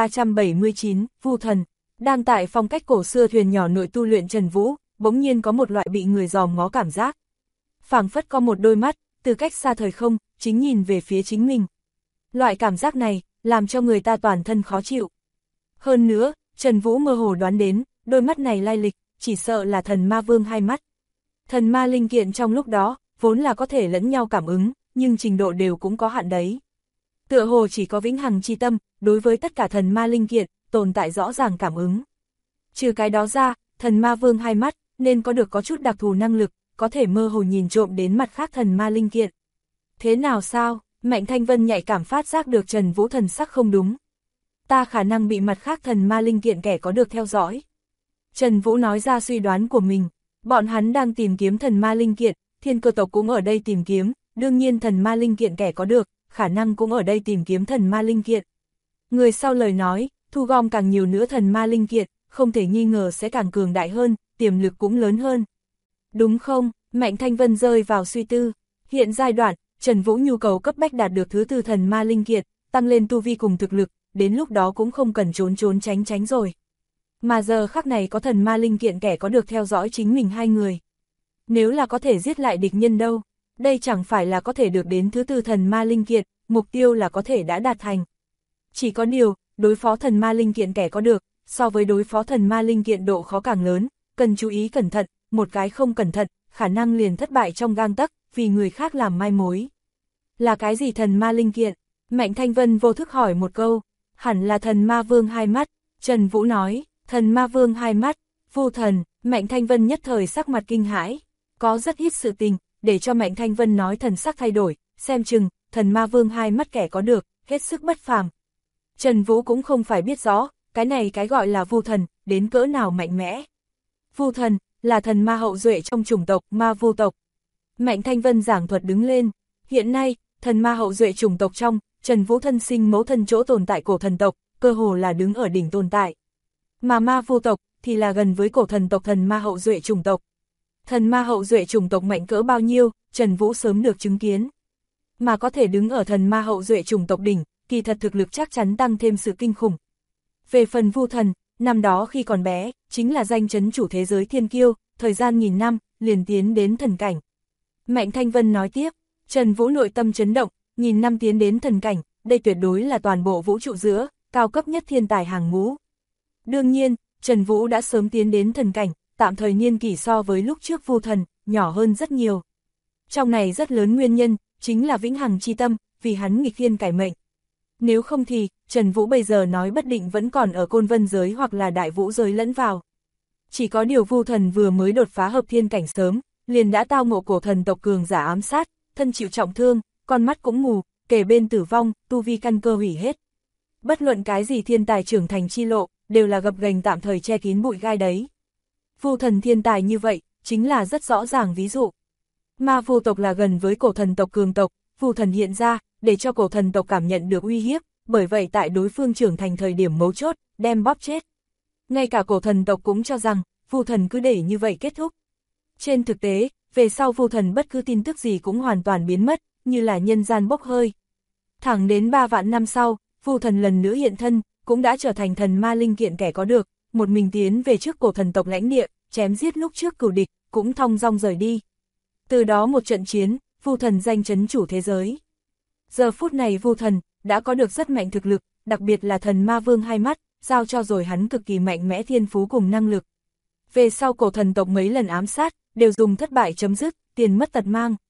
1379, Vu Thần. Đang tại phong cách cổ xưa thuyền nhỏ nội tu luyện Trần Vũ, bỗng nhiên có một loại bị người dòm ngó cảm giác. Phảng phất có một đôi mắt, từ cách xa thời không, chính nhìn về phía chính mình. Loại cảm giác này, làm cho người ta toàn thân khó chịu. Hơn nữa, Trần Vũ mơ hồ đoán đến, đôi mắt này lai lịch, chỉ sợ là thần ma vương hai mắt. Thần ma linh kiện trong lúc đó, vốn là có thể lẫn nhau cảm ứng, nhưng trình độ đều cũng có hạn đấy. Tựa hồ chỉ có vĩnh hằng chi tâm, đối với tất cả thần ma linh kiện, tồn tại rõ ràng cảm ứng. Trừ cái đó ra, thần ma vương hai mắt, nên có được có chút đặc thù năng lực, có thể mơ hồ nhìn trộm đến mặt khác thần ma linh kiện. Thế nào sao? Mạnh Thanh Vân nhạy cảm phát giác được Trần Vũ thần sắc không đúng. Ta khả năng bị mặt khác thần ma linh kiện kẻ có được theo dõi. Trần Vũ nói ra suy đoán của mình, bọn hắn đang tìm kiếm thần ma linh kiện, Thiên Cơ tộc cũng ở đây tìm kiếm, đương nhiên thần ma linh kiện kẻ có được, khả năng cũng ở đây tìm kiếm thần ma linh kiện. Người sau lời nói, thu gom càng nhiều nữa thần ma linh kiện, không thể nghi ngờ sẽ càng cường đại hơn, tiềm lực cũng lớn hơn. Đúng không? Mạnh Thanh Vân rơi vào suy tư. Hiện giai đoạn, Trần Vũ nhu cầu cấp bách đạt được thứ tư thần ma linh kiện, tăng lên tu vi cùng thực lực, đến lúc đó cũng không cần trốn tránh rồi. Mà giờ khắc này có thần ma linh kiện kẻ có được theo dõi chính mình hai người. Nếu là có thể giết lại địch nhân đâu, đây chẳng phải là có thể được đến thứ tư thần ma linh kiện, mục tiêu là có thể đã đạt thành. Chỉ có điều, đối phó thần ma linh kiện kẻ có được, so với đối phó thần ma linh kiện độ khó càng lớn, cần chú ý cẩn thận, một cái không cẩn thận, khả năng liền thất bại trong gang tấc, vì người khác làm mai mối. Là cái gì thần ma linh kiện? Mạnh Thanh Vân vô thức hỏi một câu, hẳn là thần ma vương hai mắt. Trần Vũ nói, thần ma vương hai mắt, Vu thần. Mạnh Thanh Vân nhất thời sắc mặt kinh hãi, có rất ít sự tình, để cho Mạnh Thanh Vân nói thần sắc thay đổi, xem chừng, thần ma vương hai mắt kẻ có được, hết sức bất phàm. Trần Vũ cũng không phải biết rõ, cái này cái gọi là Vu thần, đến cỡ nào mạnh mẽ. Vu thần, là thần ma hậu duệ trong chủng tộc ma vu tộc. Mạnh Thanh Vân giảng thuật đứng lên, hiện nay, thần ma hậu duệ chủng tộc trong, Trần Vũ thân sinh mẫu thân chỗ tồn tại cổ thần tộc, cơ hồ là đứng ở đỉnh tồn tại. Mà ma vu tộc, thì là gần với cổ thần tộc thần ma hậu duệ chủng tộc. Thần ma hậu duệ chủng tộc mạnh cỡ bao nhiêu, Trần Vũ sớm được chứng kiến. Mà có thể đứng ở thần ma hậu duệ chủng tộc đỉnh, kỳ thật thực lực chắc chắn tăng thêm sự kinh khủng. Về phần Vu thần, năm đó khi còn bé, chính là danh chấn chủ thế giới thiên kiêu, thời gian nghìn năm, liền tiến đến thần cảnh. Mạnh Thanh Vân nói tiếp, Trần Vũ nội tâm chấn động, nghìn năm tiến đến thần cảnh, đây tuyệt đối là toàn bộ vũ trụ giữa, cao cấp nhất thiên tài hàng ngũ. Đương nhiên, Trần Vũ đã sớm tiến đến thần cảnh, tạm thời niên kỷ so với lúc trước Vu thần, nhỏ hơn rất nhiều. Trong này rất lớn nguyên nhân, chính là vĩnh hằng chi tâm, vì hắn nghịch thiên cải mệnh. Nếu không thì, Trần Vũ bây giờ nói bất định vẫn còn ở côn vân giới hoặc là đại vũ giới lẫn vào. Chỉ có điều Vu thần vừa mới đột phá hợp thiên cảnh sớm, liền đã tao ngộ cổ thần tộc cường giả ám sát, thân chịu trọng thương, con mắt cũng mù, kề bên tử vong, tu vi căn cơ hủy hết. Bất luận cái gì thiên tài trưởng thành chi lộ, đều là gập ghềnh tạm thời che kín bụi gai đấy. Vu thần thiên tài như vậy, chính là rất rõ ràng ví dụ. Ma vu tộc là gần với cổ thần tộc cường tộc, Vu thần hiện ra, để cho cổ thần tộc cảm nhận được uy hiếp, bởi vậy tại đối phương trưởng thành thời điểm mấu chốt, đem bóp chết. Ngay cả cổ thần tộc cũng cho rằng, Vu thần cứ để như vậy kết thúc. Trên thực tế, về sau Vu thần bất cứ tin tức gì cũng hoàn toàn biến mất, như là nhân gian bốc hơi. Thẳng đến 3 vạn năm sau, Vu thần lần nữa hiện thân, cũng đã trở thành thần ma linh kiện kẻ có được, một mình tiến về trước cổ thần tộc lãnh địa, chém giết lúc trước cửu địch, cũng thong dong rời đi. Từ đó một trận chiến, Vu thần danh chấn chủ thế giới. Giờ phút này Vu thần đã có được rất mạnh thực lực, đặc biệt là thần ma vương hai mắt, giao cho rồi hắn cực kỳ mạnh mẽ thiên phú cùng năng lực. Về sau cổ thần tộc mấy lần ám sát, đều dùng thất bại chấm dứt, tiền mất tật mang.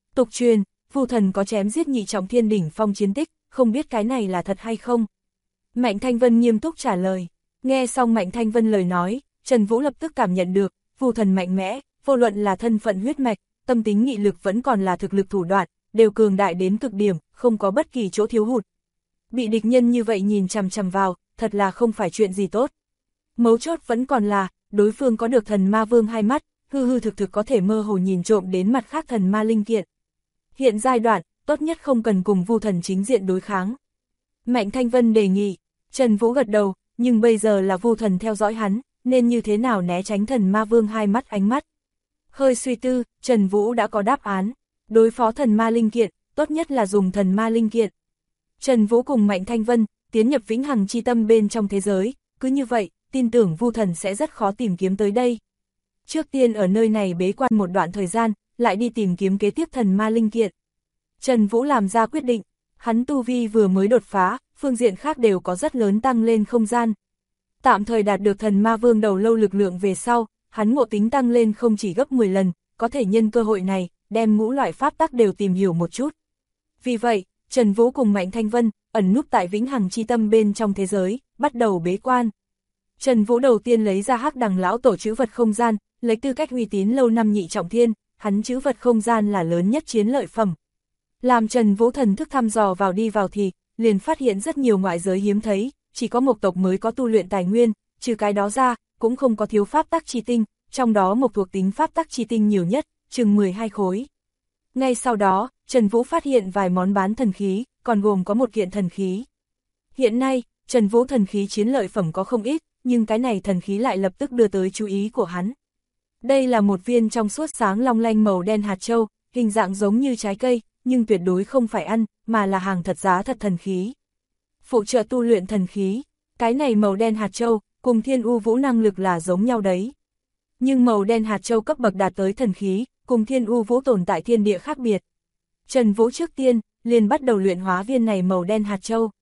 Tục truyền, Vu Thần có chém giết nhị trọng thiên đỉnh phong chiến tích, không biết cái này là thật hay không? Mạnh Thanh Vân nghiêm túc trả lời. Nghe xong Mạnh Thanh Vân lời nói, Trần Vũ lập tức cảm nhận được, Vu Thần mạnh mẽ, vô luận là thân phận huyết mạch, tâm tính nghị lực vẫn còn là thực lực thủ đoạn, đều cường đại đến cực điểm, không có bất kỳ chỗ thiếu hụt. Bị địch nhân như vậy nhìn chằm chằm vào, thật là không phải chuyện gì tốt. Mấu chốt vẫn còn là, đối phương có được thần ma vương hai mắt, hư hư thực thực có thể mơ hồ nhìn trộm đến mặt khác thần ma linh kiện. Hiện giai đoạn, tốt nhất không cần cùng Vu Thần chính diện đối kháng. Mạnh Thanh Vân đề nghị, Trần Vũ gật đầu, nhưng bây giờ là Vu Thần theo dõi hắn, nên như thế nào né tránh thần ma vương hai mắt ánh mắt. Hơi suy tư, Trần Vũ đã có đáp án. Đối phó thần ma linh kiện, tốt nhất là dùng thần ma linh kiện. Trần Vũ cùng Mạnh Thanh Vân tiến nhập vĩnh hằng chi tâm bên trong thế giới, cứ như vậy, tin tưởng Vu Thần sẽ rất khó tìm kiếm tới đây. Trước tiên ở nơi này bế quan một đoạn thời gian, lại đi tìm kiếm kế tiếp thần ma linh kiện. Trần Vũ làm ra quyết định, hắn tu vi vừa mới đột phá, phương diện khác đều có rất lớn tăng lên không gian. Tạm thời đạt được thần ma vương đầu lâu lực lượng về sau, hắn ngộ tính tăng lên không chỉ gấp 10 lần, có thể nhân cơ hội này, đem ngũ loại pháp tắc đều tìm hiểu một chút. Vì vậy, Trần Vũ cùng Mạnh Thanh Vân, ẩn núp tại vĩnh hằng chi tâm bên trong thế giới, bắt đầu bế quan. Trần Vũ đầu tiên lấy ra Hắc Đằng lão tổ trữ vật không gian, lấy tư cách uy tín lâu năm nhị trọng thiên, hắn trữ vật không gian là lớn nhất chiến lợi phẩm. Làm Trần Vũ thần thức thăm dò vào đi vào thì, liền phát hiện rất nhiều ngoại giới hiếm thấy, chỉ có Mộc tộc mới có tu luyện tài nguyên, trừ cái đó ra, cũng không có thiếu pháp tắc chi tinh, trong đó Mộc thuộc tính pháp tắc chi tinh nhiều nhất, chừng 12 khối. Ngay sau đó, Trần Vũ phát hiện vài món bán thần khí, còn gồm có một kiện thần khí. Hiện nay, Trần Vũ thần khí chiến lợi phẩm có không ít, nhưng cái này thần khí lại lập tức đưa tới chú ý của hắn. Đây là một viên trong suốt sáng long lanh màu đen hạt châu, hình dạng giống như trái cây, nhưng tuyệt đối không phải ăn, mà là hàng thật giá thật thần khí. Phụ trợ tu luyện thần khí, cái này màu đen hạt châu, cùng Thiên U Vũ năng lực là giống nhau đấy. Nhưng màu đen hạt châu cấp bậc đạt tới thần khí, cùng Thiên U Vũ tồn tại thiên địa khác biệt. Trần Vũ trước tiên, liền bắt đầu luyện hóa viên này màu đen hạt châu.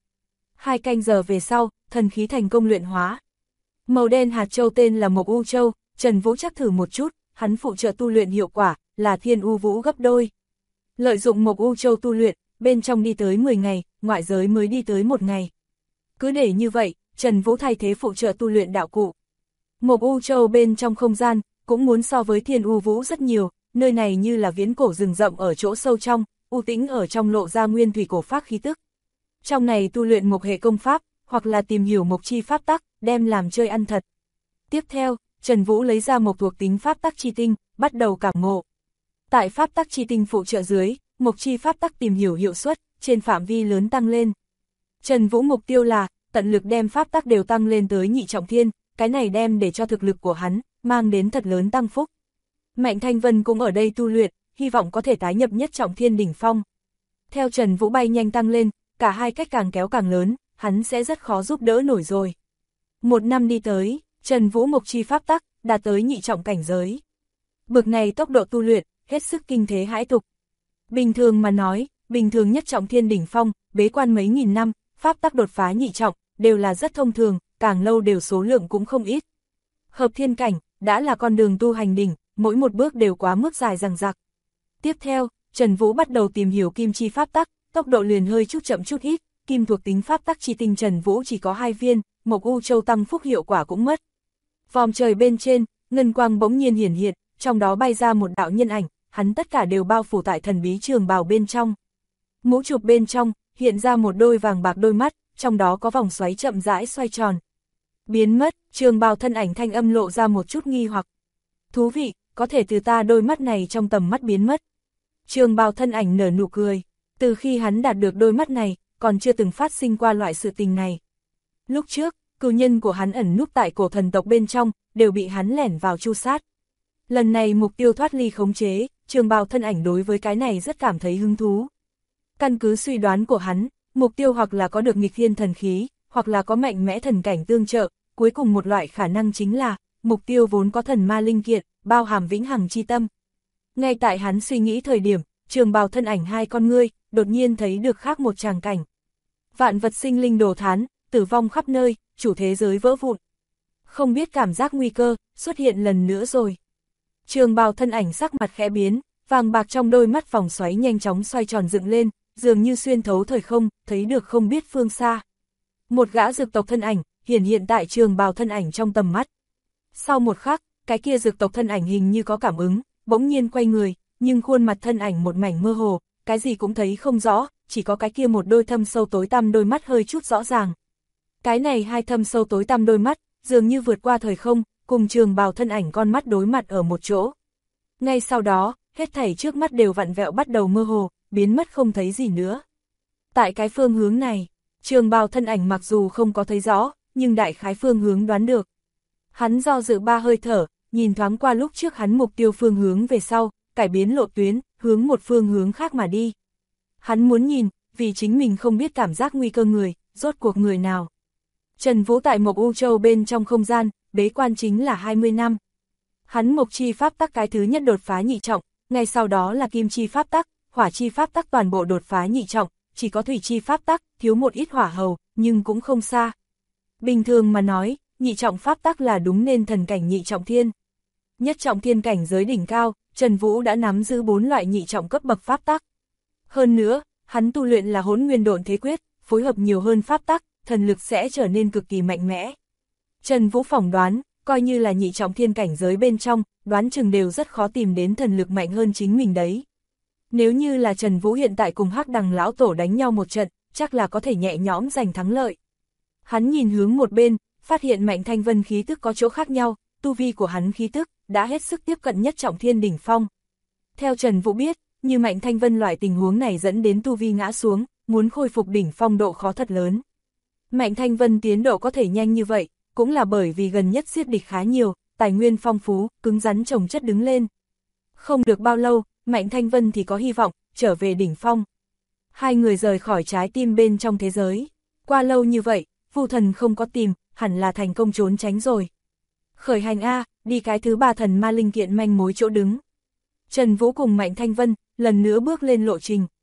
2 canh giờ về sau, thần khí thành công luyện hóa. Màu đen hạt châu tên là Mộc U Châu, Trần Vũ chắc thử một chút, hắn phụ trợ tu luyện hiệu quả, là Thiên U Vũ gấp đôi. Lợi dụng Mộc U Châu tu luyện, bên trong đi tới 10 ngày, ngoại giới mới đi tới 1 ngày. Cứ để như vậy, Trần Vũ thay thế phụ trợ tu luyện đạo cụ. Mộc U Châu bên trong không gian, cũng muốn so với Thiên U Vũ rất nhiều, nơi này như là viễn cổ rừng rậm ở chỗ sâu trong, u tĩnh ở trong lộ ra nguyên thủy cổ phác khí tức. Trong này tu luyện một hệ công pháp, hoặc là tìm hiểu mộc chi pháp tắc, đem làm chơi ăn thật. Tiếp theo, Trần Vũ lấy ra một thuộc tính pháp tắc chi tinh, bắt đầu cảm ngộ. Tại pháp tắc chi tinh phụ trợ dưới, mộc chi pháp tắc tìm hiểu hiệu suất, trên phạm vi lớn tăng lên. Trần Vũ mục tiêu là, tận lực đem pháp tắc đều tăng lên tới nhị trọng thiên, cái này đem để cho thực lực của hắn, mang đến thật lớn tăng phúc. Mạnh Thanh Vân cũng ở đây tu luyện, hy vọng có thể tái nhập nhất trọng thiên đỉnh phong. Theo Trần Vũ bay nhanh tăng lên, cả hai cách càng kéo càng lớn, hắn sẽ rất khó giúp đỡ nổi rồi. 1 năm đi tới, Trần Vũ mộc chi pháp tắc, đạt tới nhị trọng cảnh giới. Bực này tốc độ tu luyện, hết sức kinh thế hãi tục. Bình thường mà nói, bình thường nhất trọng thiên đỉnh phong, bế quan mấy nghìn năm, pháp tắc đột phá nhị trọng, đều là rất thông thường, càng lâu đều số lượng cũng không ít. Hợp thiên cảnh, đã là con đường tu hành đỉnh, mỗi một bước đều quá mức dài dằng dặc. Tiếp theo, Trần Vũ bắt đầu tìm hiểu kim chi pháp tắc, tốc độ liền hơi chút chậm chút ít, kim thuộc tính pháp tắc chi tinh Trần Vũ chỉ có 2 viên, Mộc U Châu tăng phúc hiệu quả cũng mất. Vòm trời bên trên, ngân quang bỗng nhiên hiển hiện, trong đó bay ra một đạo nhân ảnh, hắn tất cả đều bao phủ tại thần bí trường bào bên trong. Mũ chụp bên trong, hiện ra một đôi vàng bạc đôi mắt, trong đó có vòng xoáy chậm rãi xoay tròn. Biến mất, trường bào thân ảnh thanh âm lộ ra một chút nghi hoặc. Thú vị, có thể từ ta đôi mắt này trong tầm mắt biến mất. Trường bào thân ảnh nở nụ cười, từ khi hắn đạt được đôi mắt này, còn chưa từng phát sinh qua loại sự tình này. Lúc trước, cừu nhân của hắn ẩn núp tại cổ thần tộc bên trong, đều bị hắn lẻn vào tru sát. Lần này mục tiêu thoát ly khống chế, trường bào thân ảnh đối với cái này rất cảm thấy hứng thú. Căn cứ suy đoán của hắn, mục tiêu hoặc là có được nghịch thiên thần khí, hoặc là có mạnh mẽ thần cảnh tương trợ, cuối cùng một loại khả năng chính là, mục tiêu vốn có thần ma linh kiện, bao hàm vĩnh hằng chi tâm. Ngay tại hắn suy nghĩ thời điểm, trường bào thân ảnh 2 con ngươi, đột nhiên thấy được khác một tràng cảnh. Vạn vật sinh linh đồ thán, tử vong khắp nơi, chủ thế giới vỡ vụn. Không biết cảm giác nguy cơ, xuất hiện lần nữa rồi. Trường bào thân ảnh sắc mặt khẽ biến, Vàng bạc trong đôi mắt vòng xoáy nhanh chóng xoay tròn dựng lên, dường như xuyên thấu thời không, thấy được không biết phương xa. Một gã dược tộc thân ảnh, hiện tại trường bào thân ảnh trong tầm mắt. Sau một khắc, cái kia dược tộc thân ảnh hình như có cảm ứng, bỗng nhiên quay người, nhưng khuôn mặt thân ảnh một mảnh mơ hồ, cái gì cũng thấy không rõ, chỉ có cái kia một đôi thâm sâu tối tăm đôi mắt hơi chút rõ ràng. Cái này hai thâm sâu tối tăm đôi mắt, dường như vượt qua thời không, cùng trường bào thân ảnh con mắt đối mặt ở một chỗ. Ngay sau đó, hết thảy trước mắt đều vặn vẹo bắt đầu mơ hồ, biến mất không thấy gì nữa. Tại cái phương hướng này, trường bào thân ảnh mặc dù không có thấy rõ, nhưng đại khái phương hướng đoán được. Hắn do dự 3 hơi thở, nhìn thoáng qua lúc trước hắn mục tiêu phương hướng về sau, cải biến lộ tuyến, hướng một phương hướng khác mà đi. Hắn muốn nhìn, vì chính mình không biết cảm giác nguy cơ người, rốt cuộc người nào. Trần Vũ tại Mộc U Châu bên trong không gian, bế quan chính là 20 năm. Hắn Mộc chi pháp tắc cái thứ nhất đột phá nhị trọng, ngay sau đó là Kim chi pháp tắc, Hỏa chi pháp tắc toàn bộ đột phá nhị trọng, chỉ có Thủy chi pháp tắc, thiếu một ít hỏa hầu, nhưng cũng không xa. Bình thường mà nói, nhị trọng pháp tắc là đúng nên thần cảnh nhị trọng thiên. Nhất trọng thiên cảnh giới đỉnh cao, Trần Vũ đã nắm giữ 4 loại nhị trọng cấp bậc pháp tắc. Hơn nữa, hắn tu luyện là Hỗn Nguyên Độn Thế Quyết, phối hợp nhiều hơn pháp tắc, thần lực sẽ trở nên cực kỳ mạnh mẽ. Trần Vũ phỏng đoán, coi như là nhị trọng thiên cảnh giới bên trong, đoán chừng đều rất khó tìm đến thần lực mạnh hơn chính mình đấy. Nếu như là Trần Vũ hiện tại cùng Hắc Đằng lão tổ đánh nhau một trận, chắc là có thể nhẹ nhõm giành thắng lợi. Hắn nhìn hướng một bên, phát hiện Mạnh Thanh Vân khí tức có chỗ khác nhau, tu vi của hắn khí tức đã hết sức tiếp cận nhất trọng thiên đỉnh phong. Theo Trần Vũ biết, như Mạnh Thanh Vân loại tình huống này dẫn đến tu vi ngã xuống, muốn khôi phục đỉnh phong độ khó thật lớn. Mạnh Thanh Vân tiến độ có thể nhanh như vậy, cũng là bởi vì gần nhất giết địch khá nhiều, tài nguyên phong phú, cứng rắn chồng chất đứng lên. Không được bao lâu, Mạnh Thanh Vân thì có hy vọng, trở về đỉnh phong. Hai người rời khỏi trái tim bên trong thế giới. Qua lâu như vậy, Vu Thần không có tìm, hẳn là thành công trốn tránh rồi. Khởi hành A, đi cái thứ 3 thần ma linh kiện manh mối chỗ đứng. Trần Vũ cùng Mạnh Thanh Vân, lần nữa bước lên lộ trình.